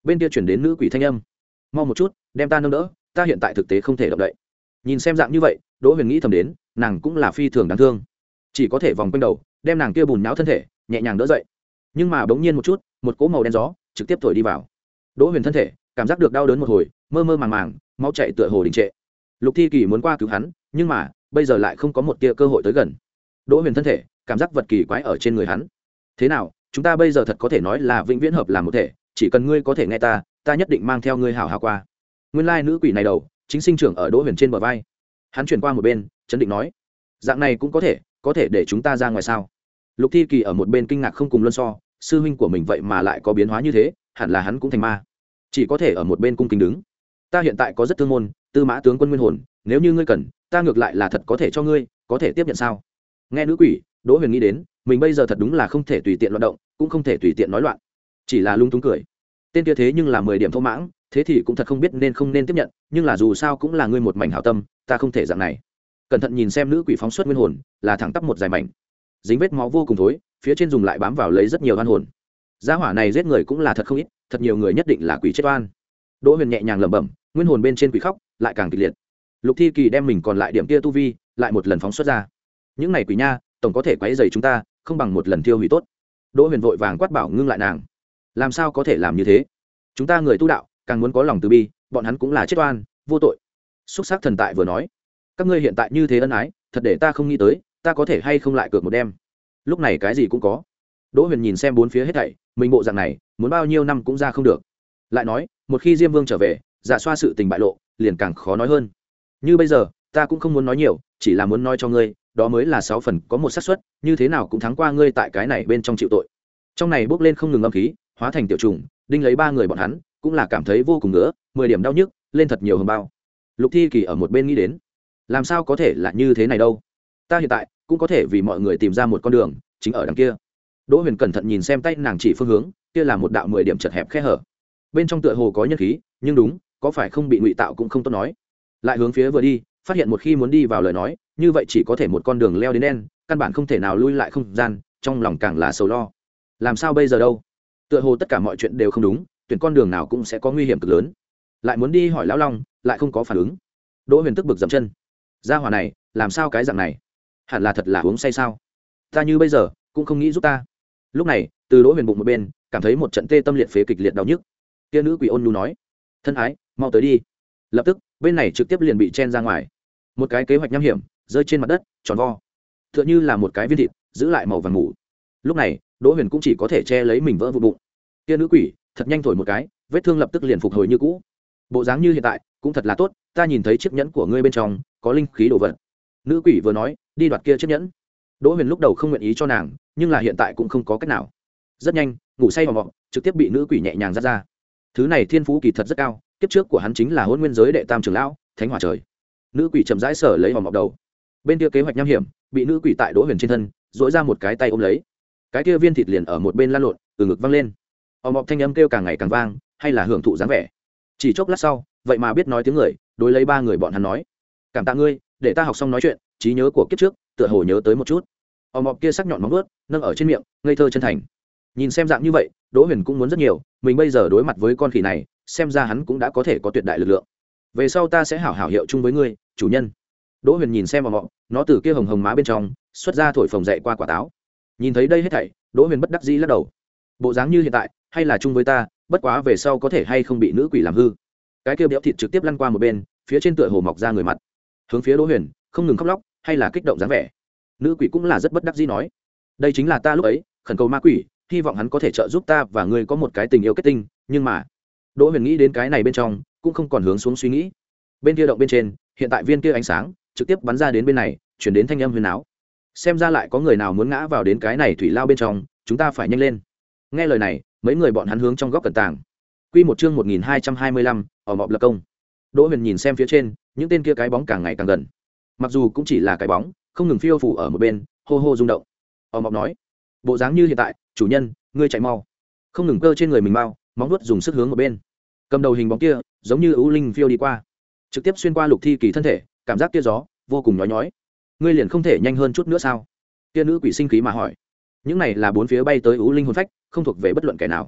bên kia chuyển đến nữ quỷ thanh âm: mau một chút đem ta nâng đỡ, ta hiện tại thực tế không thể động đậy. Nhìn xem dạng như vậy, Đỗ Huyền nghĩ thầm đến nàng cũng là phi thường đáng thương, chỉ có thể vòng quanh đầu đem nàng kia bùn nhão thân thể nhẹ nhàng đỡ dậy. Nhưng mà bỗng nhiên một chút, một cỗ màu đen gió trực tiếp thổi đi vào. Đỗ Huyền thân thể cảm giác được đau đớn một hồi, mơ mơ màng màng, máu chảy tựa hồ đình trệ. Lục Thi Kỳ muốn qua cứu hắn, nhưng mà bây giờ lại không có một tia cơ hội tới gần. Đỗ Huyền thân thể cảm giác vật kỳ quái ở trên người hắn. Thế nào, chúng ta bây giờ thật có thể nói là vĩnh viễn hợp làm một thể, chỉ cần ngươi có thể nghe ta, ta nhất định mang theo ngươi hảo hảo qua. Nguyên lai nữ quỷ này đầu chính sinh trưởng ở Đỗ Huyền trên bờ vai. Hắn chuyển qua một bên, chấn định nói: dạng này cũng có thể, có thể để chúng ta ra ngoài sao? Lục Thi Kỳ ở một bên kinh ngạc không cùng luân so, sư huynh của mình vậy mà lại có biến hóa như thế, hẳn là hắn cũng thành ma. Chỉ có thể ở một bên cung kính đứng. Ta hiện tại có rất thương môn, Tư Mã tướng quân nguyên hồn, nếu như ngươi cần, ta ngược lại là thật có thể cho ngươi, có thể tiếp nhận sao? Nghe nữ quỷ, Đỗ Huyền nghĩ đến, mình bây giờ thật đúng là không thể tùy tiện loạn động, cũng không thể tùy tiện nói loạn, chỉ là lung túng cười. Tên kia thế nhưng là mười điểm thô mãng, thế thì cũng thật không biết nên không nên tiếp nhận, nhưng là dù sao cũng là ngươi một mảnh hảo tâm, ta không thể dạng này. Cẩn thận nhìn xem nữ quỷ phóng xuất nguyên hồn, là thẳng tắp một dài mảnh, dính vết máu vô cùng thối, phía trên dùng lại bám vào lấy rất nhiều oan hồn. Gia hỏa này giết người cũng là thật không ít, thật nhiều người nhất định là quỷ chết oan. Đỗ Huyền nhẹ nhàng lẩm bẩm, nguyên hồn bên trên quỷ khóc lại càng kịch liệt. Lục Thi Kỳ đem mình còn lại điểm kia tu vi lại một lần phóng xuất ra. Những này quỷ nha, tổng có thể quấy rầy chúng ta, không bằng một lần tiêu hủy tốt. Đỗ Huyền vội vàng quát bảo ngưng lại nàng. Làm sao có thể làm như thế? Chúng ta người tu đạo, càng muốn có lòng từ bi, bọn hắn cũng là chết oan, vô tội. Xúc sắc thần tại vừa nói, các ngươi hiện tại như thế ân ái, thật để ta không nghĩ tới, ta có thể hay không lại cược một đêm. Lúc này cái gì cũng có. Đỗ Huyền nhìn xem bốn phía hết thảy, mình bộ dạng này, muốn bao nhiêu năm cũng ra không được. Lại nói, một khi Diêm Vương trở về, Dạ Xoa sự tình bại lộ, liền càng khó nói hơn. Như bây giờ, ta cũng không muốn nói nhiều, chỉ là muốn nói cho ngươi, đó mới là sáu phần có một xác suất, như thế nào cũng thắng qua ngươi tại cái này bên trong chịu tội. Trong này bốc lên không ngừng âm khí, hóa thành tiểu trùng, đinh lấy ba người bọn hắn, cũng là cảm thấy vô cùng ngứa, mười điểm đau nhức, lên thật nhiều hồng bao. Lục Thi Kỳ ở một bên nghĩ đến, làm sao có thể là như thế này đâu? Ta hiện tại cũng có thể vì mọi người tìm ra một con đường, chính ở đằng kia. Đỗ Huyền cẩn thận nhìn xem tay nàng chỉ phương hướng, kia là một đạo mười điểm chật hẹp khe hở. Bên trong tựa hồ có nhân khí, nhưng đúng, có phải không bị ngụy tạo cũng không tốt nói. Lại hướng phía vừa đi, phát hiện một khi muốn đi vào lời nói, như vậy chỉ có thể một con đường leo đến đen, căn bản không thể nào lui lại không gian, trong lòng càng là sầu lo. Làm sao bây giờ đâu? Tựa hồ tất cả mọi chuyện đều không đúng, tuyển con đường nào cũng sẽ có nguy hiểm cực lớn. Lại muốn đi hỏi lão long, lại không có phản ứng. Đỗ Huyền tức bực dậm chân. Gia hỏa này, làm sao cái dạng này? Hẳn là thật là uống say sao? Ta như bây giờ, cũng không nghĩ giúp ta. Lúc này, từ Đỗ Huyền bụng một bên, cảm thấy một trận tê tâm liệt phế kịch liệt đau nhức. Kia nữ quỷ ôn nhu nói: "Thân ái, mau tới đi." Lập tức, bên này trực tiếp liền bị chen ra ngoài. Một cái kế hoạch nham hiểm, rơi trên mặt đất, tròn vo, tựa như là một cái viên thịt, giữ lại màu vàng ngủ. Lúc này, Đỗ Huyền cũng chỉ có thể che lấy mình vỡ vụn bụng. Kia nữ quỷ, thật nhanh thổi một cái, vết thương lập tức liền phục hồi như cũ. Bộ dáng như hiện tại, cũng thật là tốt, ta nhìn thấy chiếc nhẫn của ngươi bên trong có linh khí đồ vật. Nữ quỷ vừa nói, đi đoạt kia chiếc nhẫn. Đỗ Huyền lúc đầu không nguyện ý cho nàng, nhưng là hiện tại cũng không có cách nào. Rất nhanh, ngủ say vào vọng, trực tiếp bị nữ quỷ nhẹ nhàng dắt ra. Thứ này thiên phú kỳ thật rất cao, kiếp trước của hắn chính là Hỗn Nguyên giới đệ tam trưởng lão, Thánh Hỏa trời. Nữ quỷ chậm rãi sở lấy vòng mọc đầu. Bên kia kế hoạch nham hiểm, bị nữ quỷ tại Đỗ Huyền trên thân, duỗi ra một cái tay ôm lấy. Cái kia viên thịt liền ở một bên lan lộn, từ ngực văng lên. Ồm mọc thanh âm kêu càng ngày càng vang, hay là hưởng thụ dáng vẻ. Chỉ chốc lát sau, vậy mà biết nói tiếng người, đối lấy ba người bọn hắn nói: "Cảm tạ ngươi, để ta học xong nói chuyện, trí nhớ của kiếp trước, tựa hồ nhớ tới một chút." Ồm mọc kia sắc nhọn móng vuốt, nâng ở trên miệng, ngây thơ chân thành. Nhìn xem dạng như vậy, Đỗ Huyền cũng muốn rất nhiều, mình bây giờ đối mặt với con khỉ này, xem ra hắn cũng đã có thể có tuyệt đại lực lượng. Về sau ta sẽ hảo hảo hiệu chung với ngươi, chủ nhân. Đỗ Huyền nhìn xem ồm mọc, nó từ kia hồng hồng má bên trong xuất ra thổi phồng dậy qua quả táo. Nhìn thấy đây hết thảy, Đỗ Huyền bất đắc dĩ lắc đầu. Bộ dáng như hiện tại, hay là chung với ta, bất quá về sau có thể hay không bị nữ quỷ làm hư. Cái kia béo thịt trực tiếp lăn qua một bên, phía trên tựa hồ mọc ra người mặt, hướng phía Đỗ Huyền không ngừng khóc lóc, hay là kích động dáng vẻ. Nữ quỷ cũng là rất bất đắc dĩ nói: "Đây chính là ta lúc ấy, khẩn cầu ma quỷ, hy vọng hắn có thể trợ giúp ta và ngươi có một cái tình yêu kết tinh, nhưng mà..." Đỗ Huyền nghĩ đến cái này bên trong, cũng không còn hướng xuống suy nghĩ. Bên kia động bên trên, hiện tại viên kia ánh sáng trực tiếp bắn ra đến bên này, chuyển đến thanh âm huyền áo. Xem ra lại có người nào muốn ngã vào đến cái này thủy lao bên trong, chúng ta phải nhanh lên. Nghe lời này, mấy người bọn hắn hướng trong góc cẩn tàng. Quy một chương một nghìn hai trăm hai mươi lăm, ở mọp lập công. Đỗ Huyền nhìn xem phía trên, những tên kia cái bóng càng ngày càng gần. Mặc dù cũng chỉ là cái bóng, không ngừng phiêu phù ở một bên, hô hô rung động. Ở mọp nói: "Bộ dáng như hiện tại, chủ nhân, ngươi chạy mau." Không ngừng cơ trên người mình mau, móng vuốt dùng sức hướng một bên. Cầm đầu hình bóng kia, giống như ưu linh phiêu đi qua, trực tiếp xuyên qua Lục Thi Kỳ thân thể, cảm giác kia gió vô cùng nhói nhói. Ngươi liền không thể nhanh hơn chút nữa sao? Kia nữ quỷ sinh khí mà hỏi. Những này là bốn phía bay tới ưu linh hồn phách, không thuộc về bất luận kẻ nào.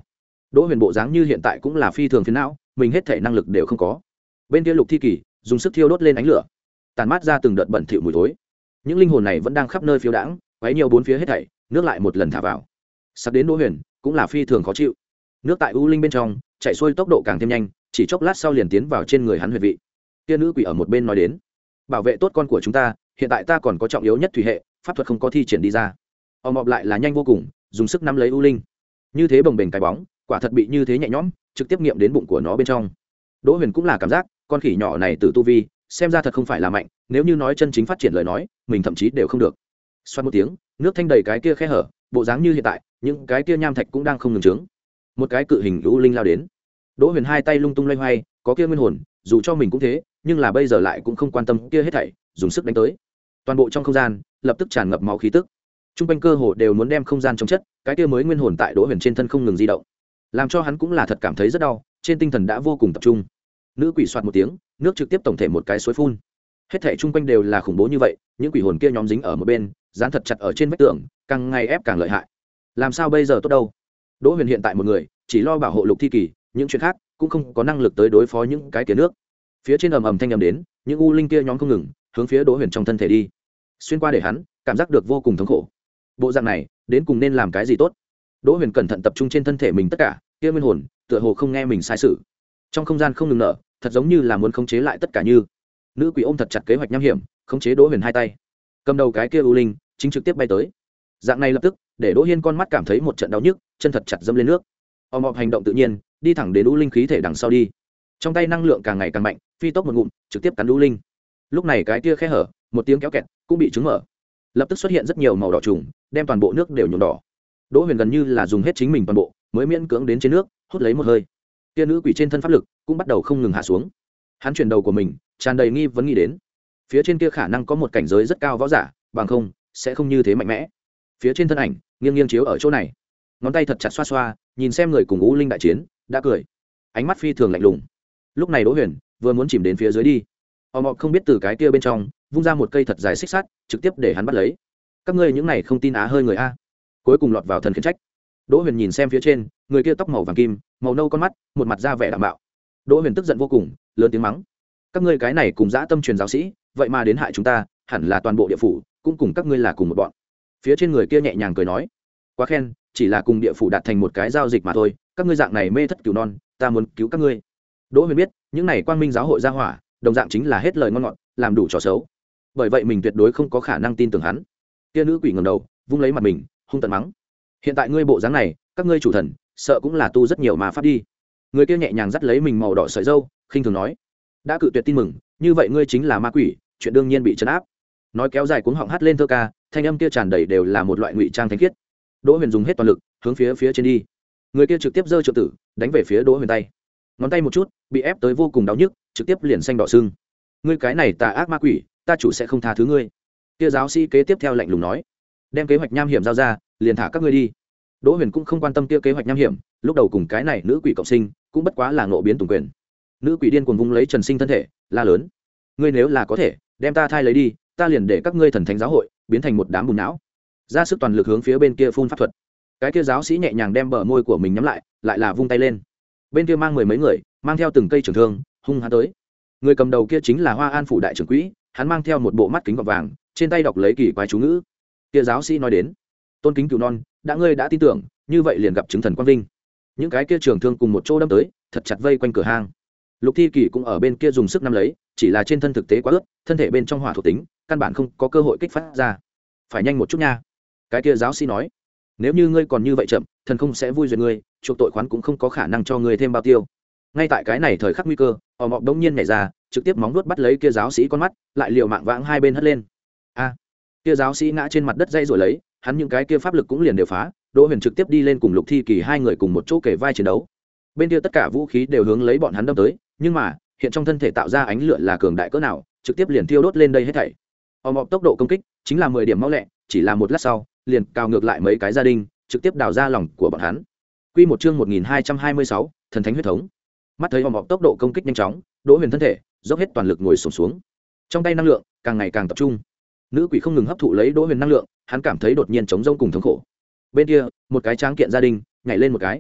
đỗ huyền bộ dáng như hiện tại cũng là phi thường phiến não, mình hết thể năng lực đều không có. Bên kia Lục Thi Kỳ dùng sức thiêu đốt lên ánh lửa, tàn mát ra từng đợt bẩn thỉu mùi thối. Những linh hồn này vẫn đang khắp nơi phiêu đãng, quấy nhiều bốn phía hết thảy, nước lại một lần thả vào. Sắp đến Đỗ Huyền cũng là phi thường khó chịu. Nước tại u linh bên trong chạy xuôi tốc độ càng thêm nhanh, chỉ chốc lát sau liền tiến vào trên người hắn huyệt vị. Kia nữ quỷ ở một bên nói đến, bảo vệ tốt con của chúng ta, hiện tại ta còn có trọng yếu nhất thủy hệ pháp thuật không có thi triển đi ra. Ò mọp lại là nhanh vô cùng, dùng sức nắm lấy u linh, như thế bồng bềnh cái bóng, quả thật bị như thế nhẹ nhõm, trực tiếp nghiệm đến bụng của nó bên trong. Đỗ Huyền cũng là cảm giác con khỉ nhỏ này từ tu vi xem ra thật không phải là mạnh, nếu như nói chân chính phát triển lời nói mình thậm chí đều không được. Xoát một tiếng, nước thanh đầy cái kia khe hở, bộ dáng như hiện tại những cái kia nham thạch cũng đang không ngừng trướng. Một cái cự hình u linh lao đến, Đỗ Huyền hai tay lung tung loay hoay, có kia nguyên hồn dù cho mình cũng thế, nhưng là bây giờ lại cũng không quan tâm kia hết thảy, dùng sức đánh tới. Toàn bộ trong không gian lập tức tràn ngập máu khí tức, trung quanh cơ hồ đều muốn đem không gian trong chất, cái kia mới nguyên hồn tại Đỗ Huyền trên thân không ngừng di động, làm cho hắn cũng là thật cảm thấy rất đau, trên tinh thần đã vô cùng tập trung. Nữ quỷ soạt một tiếng, nước trực tiếp tổng thể một cái suối phun, hết thảy chung quanh đều là khủng bố như vậy, những quỷ hồn kia nhóm dính ở một bên, dán thật chặt ở trên vách tường, càng ngày ép càng lợi hại. Làm sao bây giờ tốt đâu? Đỗ Huyền hiện tại một người chỉ lo bảo hộ Lục Thi Kỳ, những chuyện khác cũng không có năng lực tới đối phó những cái kia nước. Phía trên ầm ầm thanh ầm đến, những u linh kia nhóm không ngừng hướng phía Đỗ Huyền trong thân thể đi, xuyên qua để hắn cảm giác được vô cùng thống khổ. Bộ dạng này đến cùng nên làm cái gì tốt? Đỗ Huyền cẩn thận tập trung trên thân thể mình tất cả, kia nguyên hồn tựa hồ không nghe mình sai sự, trong không gian không ngừng nở, thật giống như là muốn khống chế lại tất cả. Như nữ quỷ ôm thật chặt kế hoạch nham hiểm, khống chế Đỗ Huyền hai tay, cầm đầu cái kia u linh chính trực tiếp bay tới. Dạng này lập tức để Đỗ Hiên con mắt cảm thấy một trận đau nhức, chân thật chặt dâm lên nước. Ôm mọp hành động tự nhiên, đi thẳng đến u linh khí thể đằng sau đi, trong tay năng lượng càng ngày càng mạnh, phi tốc một ngụm trực tiếp cắn u linh. Lúc này cái kia khe hở, một tiếng kéo kẹt cũng bị trứng mở, lập tức xuất hiện rất nhiều màu đỏ trùng, đem toàn bộ nước đều nhuộm đỏ. Đỗ Huyền gần như là dùng hết chính mình toàn bộ mới miễn cưỡng đến trên nước, hút lấy một hơi. Kia nữ quỷ trên thân pháp lực cũng bắt đầu không ngừng hạ xuống. Hắn chuyển đầu của mình tràn đầy nghi vấn nghĩ đến, phía trên kia khả năng có một cảnh giới rất cao võ giả, bằng không sẽ không như thế mạnh mẽ. Phía trên thân ảnh nghiêng nghiêng chiếu ở chỗ này, ngón tay thật chặt xoa xoa, nhìn xem người cùng u linh đại chiến, đã cười, ánh mắt phi thường lạnh lùng. Lúc này Đỗ Huyền vừa muốn chìm đến phía dưới đi, họ mọc không biết từ cái kia bên trong vung ra một cây thật dài xích sắt, trực tiếp để hắn bắt lấy. Các ngươi những này không tin á hơi người a, cuối cùng lọt vào thần khiển trách. Đỗ Huyền nhìn xem phía trên người kia, tóc màu vàng kim, màu nâu con mắt, một mặt da vẻ đạm bạo. Đỗ Huyền tức giận vô cùng, lớn tiếng mắng: các ngươi cái này cùng dã tâm truyền giáo sĩ, vậy mà đến hại chúng ta, hẳn là toàn bộ địa phủ cũng cùng các ngươi là cùng một bọn. Phía trên người kia nhẹ nhàng cười nói: quá khen, chỉ là cùng địa phủ đạt thành một cái giao dịch mà thôi, các ngươi dạng này mê thất cứu non, ta muốn cứu các ngươi. Đỗ Huyền biết những này quang minh giáo hội gia hỏa đồng dạng chính là hết lời ngon ngọt, làm đủ trò xấu, bởi vậy mình tuyệt đối không có khả năng tin tưởng hắn. Kia nữ quỷ ngẩng đầu, vung lấy mặt mình, hung tợn mắng: hiện tại ngươi bộ dáng này, các ngươi chủ thần sợ cũng là tu rất nhiều mà pháp đi. Người kia nhẹ nhàng dắt lấy mình màu đỏ sợi râu, khinh thường nói: đã cự tuyệt tin mừng, như vậy ngươi chính là ma quỷ, chuyện đương nhiên bị trấn áp. Nói kéo dài cuống họng hát lên thơ ca, thanh âm kia tràn đầy đều là một loại ngụy trang thánh khiết. Đỗ Huyền dùng hết toàn lực hướng phía phía trên đi, người kia trực tiếp giơ trượng tử đánh về phía Đỗ Huyền tay, ngón tay một chút bị ép tới vô cùng đau nhức, trực tiếp liền xanh đỏ sưng. Ngươi cái này tà ác ma quỷ, ta chủ sẽ không tha thứ ngươi. Kia giáo sĩ kế tiếp theo lạnh lùng nói: đem kế hoạch nham hiểm giao ra, liền thả các ngươi đi. Đỗ Huyền cũng không quan tâm kia kế hoạch nham hiểm, lúc đầu cùng cái này nữ quỷ cộng sinh cũng bất quá là ngộ biến tùng quyền. Nữ quỷ điên cuồng vung lấy Trần Sinh thân thể, la lớn: ngươi nếu là có thể đem ta thai lấy đi, ta liền để các ngươi thần thánh giáo hội biến thành một đám bùn não. Ra sức toàn lực hướng phía bên kia phun pháp thuật. Cái kia giáo sĩ nhẹ nhàng đem bờ môi của mình nhắm lại, lại là vung tay lên. Bên kia mang mười mấy người, mang theo từng cây trường thương, hung hăng tới. Người cầm đầu kia chính là Hoa An phủ đại trưởng quỹ, hắn mang theo một bộ mắt kính gọt vàng, trên tay đọc lấy kỳ quái chú ngữ. Kia giáo sĩ nói đến: tôn kính cửu non, đã ngươi đã tin tưởng, như vậy liền gặp chứng thần quang vinh. Những cái kia trường thương cùng một chỗ đâm tới, thật chặt vây quanh cửa hang. Lục Thi Kỳ cũng ở bên kia dùng sức nắm lấy, chỉ là trên thân thực tế quá ướt, thân thể bên trong hỏa thuộc tính căn bản không có cơ hội kích phát ra. Phải nhanh một chút nha. Cái kia giáo sĩ nói: nếu như ngươi còn như vậy chậm, thần không sẽ vui duyệt ngươi, chuộc tội khoán cũng không có khả năng cho ngươi thêm bao tiêu. Ngay tại cái này thời khắc nguy cơ, họ mọc đống nhiên nhảy ra, trực tiếp móng vuốt bắt lấy kia giáo sĩ con mắt, lại liều mạng vãng hai bên hất lên. A! Kia giáo sĩ ngã trên mặt đất dây rồi lấy, hắn những cái kia pháp lực cũng liền đều phá. Đỗ Huyền trực tiếp đi lên cùng Lục Thi Kỳ hai người cùng một chỗ kề vai chiến đấu. Bên kia tất cả vũ khí đều hướng lấy bọn hắn đâm tới, nhưng mà hiện trong thân thể tạo ra ánh lửa là cường đại cỡ nào, trực tiếp liền thiêu đốt lên đây hết thảy. Họ mọc tốc độ công kích chính là mười điểm mau lẹ, chỉ là một lát sau liền cào ngược lại mấy cái gia đình, trực tiếp đào ra lòng của bọn hắn. Quy một chương một nghìn hai trăm hai mươi sáu, thần thánh huyết thống. Mắt thấy họ mọc tốc độ công kích nhanh chóng, Đỗ Huyền thân thể dốc hết toàn lực ngồi xổm xuống, trong tay năng lượng càng ngày càng tập trung. Nữ quỷ không ngừng hấp thụ lấy Đỗ Huyền năng lượng, hắn cảm thấy đột nhiên trống rỗng cùng thống khổ. Bên kia một cái tráng kiện gia đình nhảy lên một cái,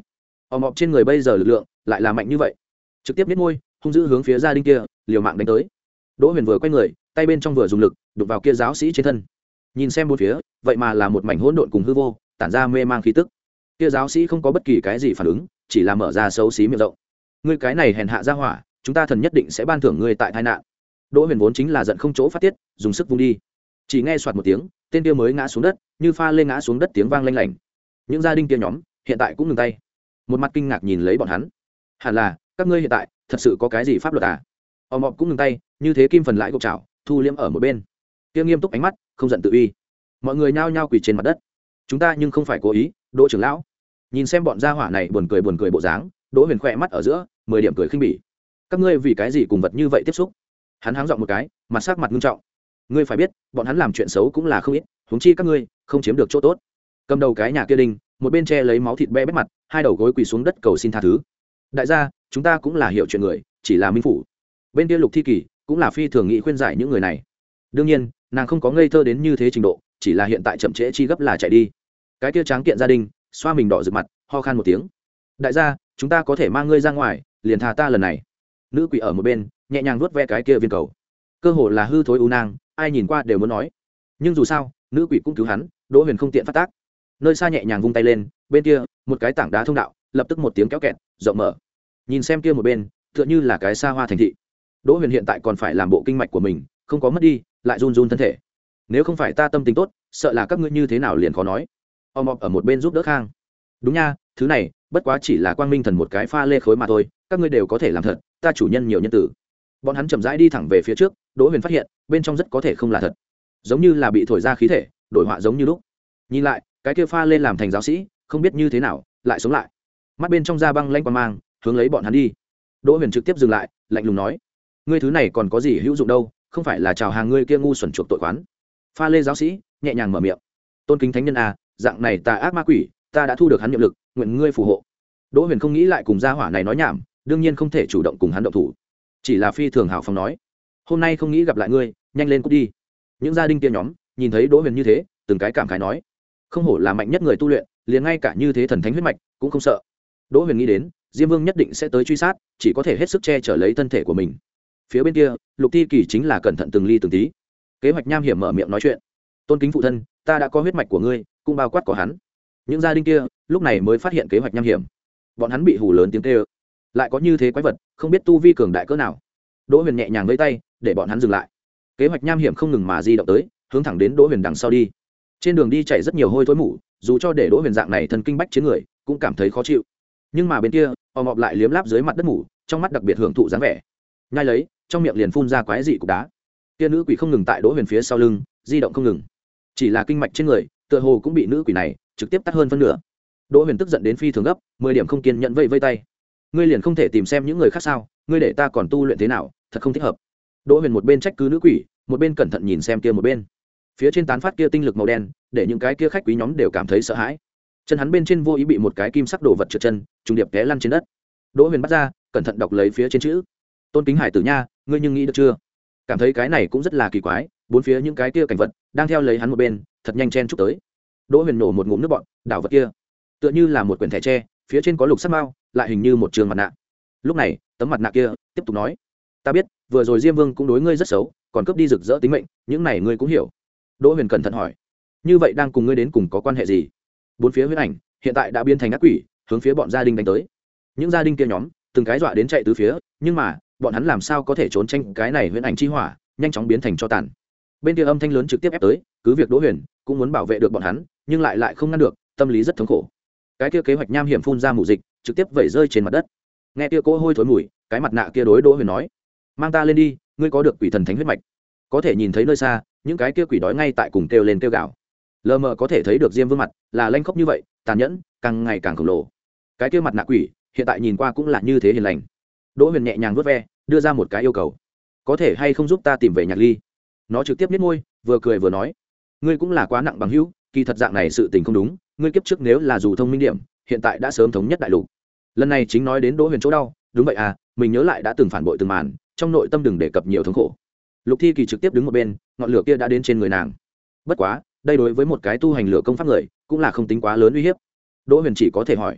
ò mọp trên người bây giờ lực lượng lại là mạnh như vậy, trực tiếp biết môi hung dữ hướng phía gia đình kia liều mạng đánh tới. Đỗ Huyền vừa quay người, tay bên trong vừa dùng lực đụng vào kia giáo sĩ trên thân. Nhìn xem bốn phía, vậy mà là một mảnh hỗn độn cùng hư vô, tản ra mê mang khí tức. Kia giáo sĩ không có bất kỳ cái gì phản ứng, chỉ là mở ra xấu xí miệng rộng. Ngươi cái này hèn hạ ra hỏa, chúng ta thần nhất định sẽ ban thưởng ngươi tại tai nạn. Đỗ Huyền vốn chính là giận không chỗ phát tiết, dùng sức vung đi. Chỉ nghe soạt một tiếng, tên kia mới ngã xuống đất, như pha lê ngã xuống đất tiếng vang lanh lảnh. Những gia đình kia nhóm hiện tại cũng ngừng tay, một mặt kinh ngạc nhìn lấy bọn hắn. Hẳn là các ngươi hiện tại thật sự có cái gì pháp luật à? Ò mọp cũng ngừng tay, như thế kim phần lại gục chảo, thu liễm ở một bên. Kia nghiêm túc ánh mắt, không giận tự uy. Mọi người nhao nhao quỳ trên mặt đất. Chúng ta nhưng không phải cố ý, Đỗ trưởng lão. Nhìn xem bọn gia hỏa này buồn cười buồn cười bộ dáng, Đỗ Huyền khẽ mắt ở giữa, mười điểm cười khinh bỉ. Các ngươi vì cái gì cùng vật như vậy tiếp xúc? Hắn háng giọng một cái, mặt sắc mặt nghiêm trọng. Ngươi phải biết, bọn hắn làm chuyện xấu cũng là không ít, huống chi các ngươi không chiếm được chỗ tốt. Cầm đầu cái nhà kia đinh, một bên che lấy máu thịt be bét mặt, hai đầu gối quỳ xuống đất cầu xin tha thứ. Đại gia, chúng ta cũng là hiểu chuyện người, chỉ là minh phủ. Bên kia Lục Thi Kỳ cũng là phi thường nghị khuyên giải những người này. Đương nhiên, nàng không có ngây thơ đến như thế trình độ, chỉ là hiện tại chậm trễ chi gấp là chạy đi. Cái kia tráng kiện gia đình xoa mình đỏ rực mặt, ho khan một tiếng. Đại gia, chúng ta có thể mang ngươi ra ngoài, liền tha ta lần này. Nữ quỷ ở một bên nhẹ nhàng vuốt ve cái kia viên cầu, cơ hồ là hư thối u nang, ai nhìn qua đều muốn nói. Nhưng dù sao nữ quỷ cũng cứu hắn, Đỗ Huyền không tiện phát tác. Nơi xa nhẹ nhàng vung tay lên, bên kia một cái tảng đá thông đạo, lập tức một tiếng kéo kẹt rộng mở. Nhìn xem kia một bên, tựa như là cái xa hoa thành thị. Đỗ Huyền hiện tại còn phải làm bộ kinh mạch của mình không có mất đi, lại run run thân thể. Nếu không phải ta tâm tình tốt, sợ là các ngươi như thế nào liền khó nói. O mọp ở một bên giúp đỡ khang. Đúng nha, thứ này bất quá chỉ là quang minh thần một cái pha lê khối mà thôi, các ngươi đều có thể làm thật, ta chủ nhân nhiều nhân tử. Bọn hắn chậm rãi đi thẳng về phía trước, Đỗ Huyền phát hiện bên trong rất có thể không là thật, giống như là bị thổi ra khí thể, đổi họa giống như lúc. Nhìn lại, cái kia pha lên làm thành giáo sĩ, không biết như thế nào lại sống lại. Mắt bên trong da băng lanh quang mang, hướng lấy bọn hắn đi. Đỗ Huyền trực tiếp dừng lại, lạnh lùng nói: ngươi thứ này còn có gì hữu dụng đâu, không phải là chào hàng ngươi kia ngu xuẩn chuộc tội khoán. Pha lê giáo sĩ nhẹ nhàng mở miệng: tôn kính thánh nhân à, dạng này tà ác ma quỷ, ta đã thu được hắn nhiệm lực, nguyện ngươi phù hộ. Đỗ Huyền không nghĩ lại cùng gia hỏa này nói nhảm, đương nhiên không thể chủ động cùng hắn động thủ, chỉ là phi thường hào phóng nói: hôm nay không nghĩ gặp lại ngươi, nhanh lên cút đi. Những gia đình kia nhóm nhìn thấy Đỗ Huyền như thế, từng cái cảm khái nói: không hổ là mạnh nhất người tu luyện, liền ngay cả như thế thần thánh huyết mạch cũng không sợ. Đỗ Huyền nghĩ đến Diêm Vương nhất định sẽ tới truy sát, chỉ có thể hết sức che chở lấy thân thể của mình. Phía bên kia Lục Thi Kỳ chính là cẩn thận từng ly từng tí. Kế hoạch nham hiểm mở miệng nói chuyện: tôn kính phụ thân, ta đã có huyết mạch của ngươi, cũng bao quát của hắn. Những gia đình kia lúc này mới phát hiện kế hoạch nham hiểm, bọn hắn bị hù lớn tiếng kêu, lại có như thế quái vật, không biết tu vi cường đại cỡ nào. Đỗ Huyền nhẹ nhàng vẫy tay để bọn hắn dừng lại. Kế hoạch nham hiểm không ngừng mà di động tới, hướng thẳng đến Đỗ Huyền đằng sau đi. Trên đường đi chảy rất nhiều hôi thối mủ, dù cho để Đỗ Huyền dạng này thần kinh bách chiến người cũng cảm thấy khó chịu. Nhưng mà bên kia họ mọp lại liếm láp dưới mặt đất mủ, trong mắt đặc biệt hưởng thụ dáng vẻ, nhai lấy trong miệng liền phun ra quái dị cục đá. Kia nữ quỷ không ngừng tại Đỗ Huyền phía sau lưng di động không ngừng, chỉ là kinh mạch trên người tựa hồ cũng bị nữ quỷ này trực tiếp tắt hơn phân nửa. Đỗ Huyền tức giận đến phi thường gấp, mười điểm không kiên nhẫn vây vây tay: ngươi liền không thể tìm xem những người khác sao, ngươi để ta còn tu luyện thế nào, thật không thích hợp. Đỗ Huyền một bên trách cứ nữ quỷ, một bên cẩn thận nhìn xem kia một bên. Phía trên tán phát kia tinh lực màu đen, để những cái kia khách quý nhóm đều cảm thấy sợ hãi. Chân hắn bên trên vô ý bị một cái kim sắc đồ vật trượt chân, trùng điệp té lăn trên đất. Đỗ Huyền bắt ra, cẩn thận đọc lấy phía trên chữ: tôn kính hải tử nha, ngươi nhưng nghĩ được chưa? Cảm thấy cái này cũng rất là kỳ quái, bốn phía những cái kia cảnh vật đang theo lấy hắn một bên, thật nhanh chen chúc tới. Đỗ Huyền nổ một ngụm nước bọt, đảo vật kia tựa như là một quyển thẻ tre, phía trên có lục sắc mao, lại hình như một trường mặt nạ. Lúc này tấm mặt nạ kia tiếp tục nói: ta biết vừa rồi Diêm Vương cũng đối ngươi rất xấu, còn cướp đi rực rỡ tính mệnh, những này ngươi cũng hiểu. Đỗ Huyền cẩn thận hỏi: như vậy đang cùng ngươi đến cùng có quan hệ gì? Bốn phía huyết ảnh hiện tại đã biến thành ác quỷ, hướng phía bọn gia đình đánh tới. Những gia đình kia nhóm từng cái dọa đến chạy tứ phía, nhưng mà bọn hắn làm sao có thể trốn tranh cái này huyết ảnh chi hỏa, nhanh chóng biến thành cho tàn. Bên kia âm thanh lớn trực tiếp ép tới, cứ việc Đỗ Huyền cũng muốn bảo vệ được bọn hắn, nhưng lại lại không ngăn được, tâm lý rất thống khổ. Cái kia kế hoạch nham hiểm phun ra mù dịch, trực tiếp vẩy rơi trên mặt đất. Nghe kia cỗ hôi thối mùi, cái mặt nạ kia đối Đỗ Huyền nói: mang ta lên đi, ngươi có được quỷ thần thánh huyết mạch. Có thể nhìn thấy nơi xa những cái kia quỷ đói ngay tại cùng kêu lên kêu gào. Lờ mờ có thể thấy được Diêm Vương mặt là lanh khốc như vậy, tàn nhẫn, càng ngày càng khổng lồ. Cái kia mặt nạ quỷ hiện tại nhìn qua cũng là như thế hiền lành. Đỗ Huyền nhẹ nhàng vuốt ve, đưa ra một cái yêu cầu: có thể hay không giúp ta tìm về Nhạc Ly? Nó trực tiếp nhếch môi, vừa cười vừa nói: ngươi cũng là quá nặng bằng hữu, kỳ thật dạng này sự tình không đúng, ngươi kiếp trước nếu là dù thông minh điểm, hiện tại đã sớm thống nhất đại lục. Lần này chính nói đến Đỗ Huyền chỗ đau, đúng vậy à, mình nhớ lại đã từng phản bội từng màn, trong nội tâm đừng đề cập nhiều thống khổ. Lục Thi Kỳ trực tiếp đứng một bên, ngọn lửa kia đã đến trên người nàng. Bất quá đây đối với một cái tu hành lửa công pháp người cũng là không tính quá lớn uy hiếp. Đỗ Huyền chỉ có thể hỏi: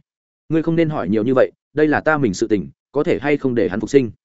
ngươi không nên hỏi nhiều như vậy, đây là ta mình sự tình, có thể hay không để hắn phục sinh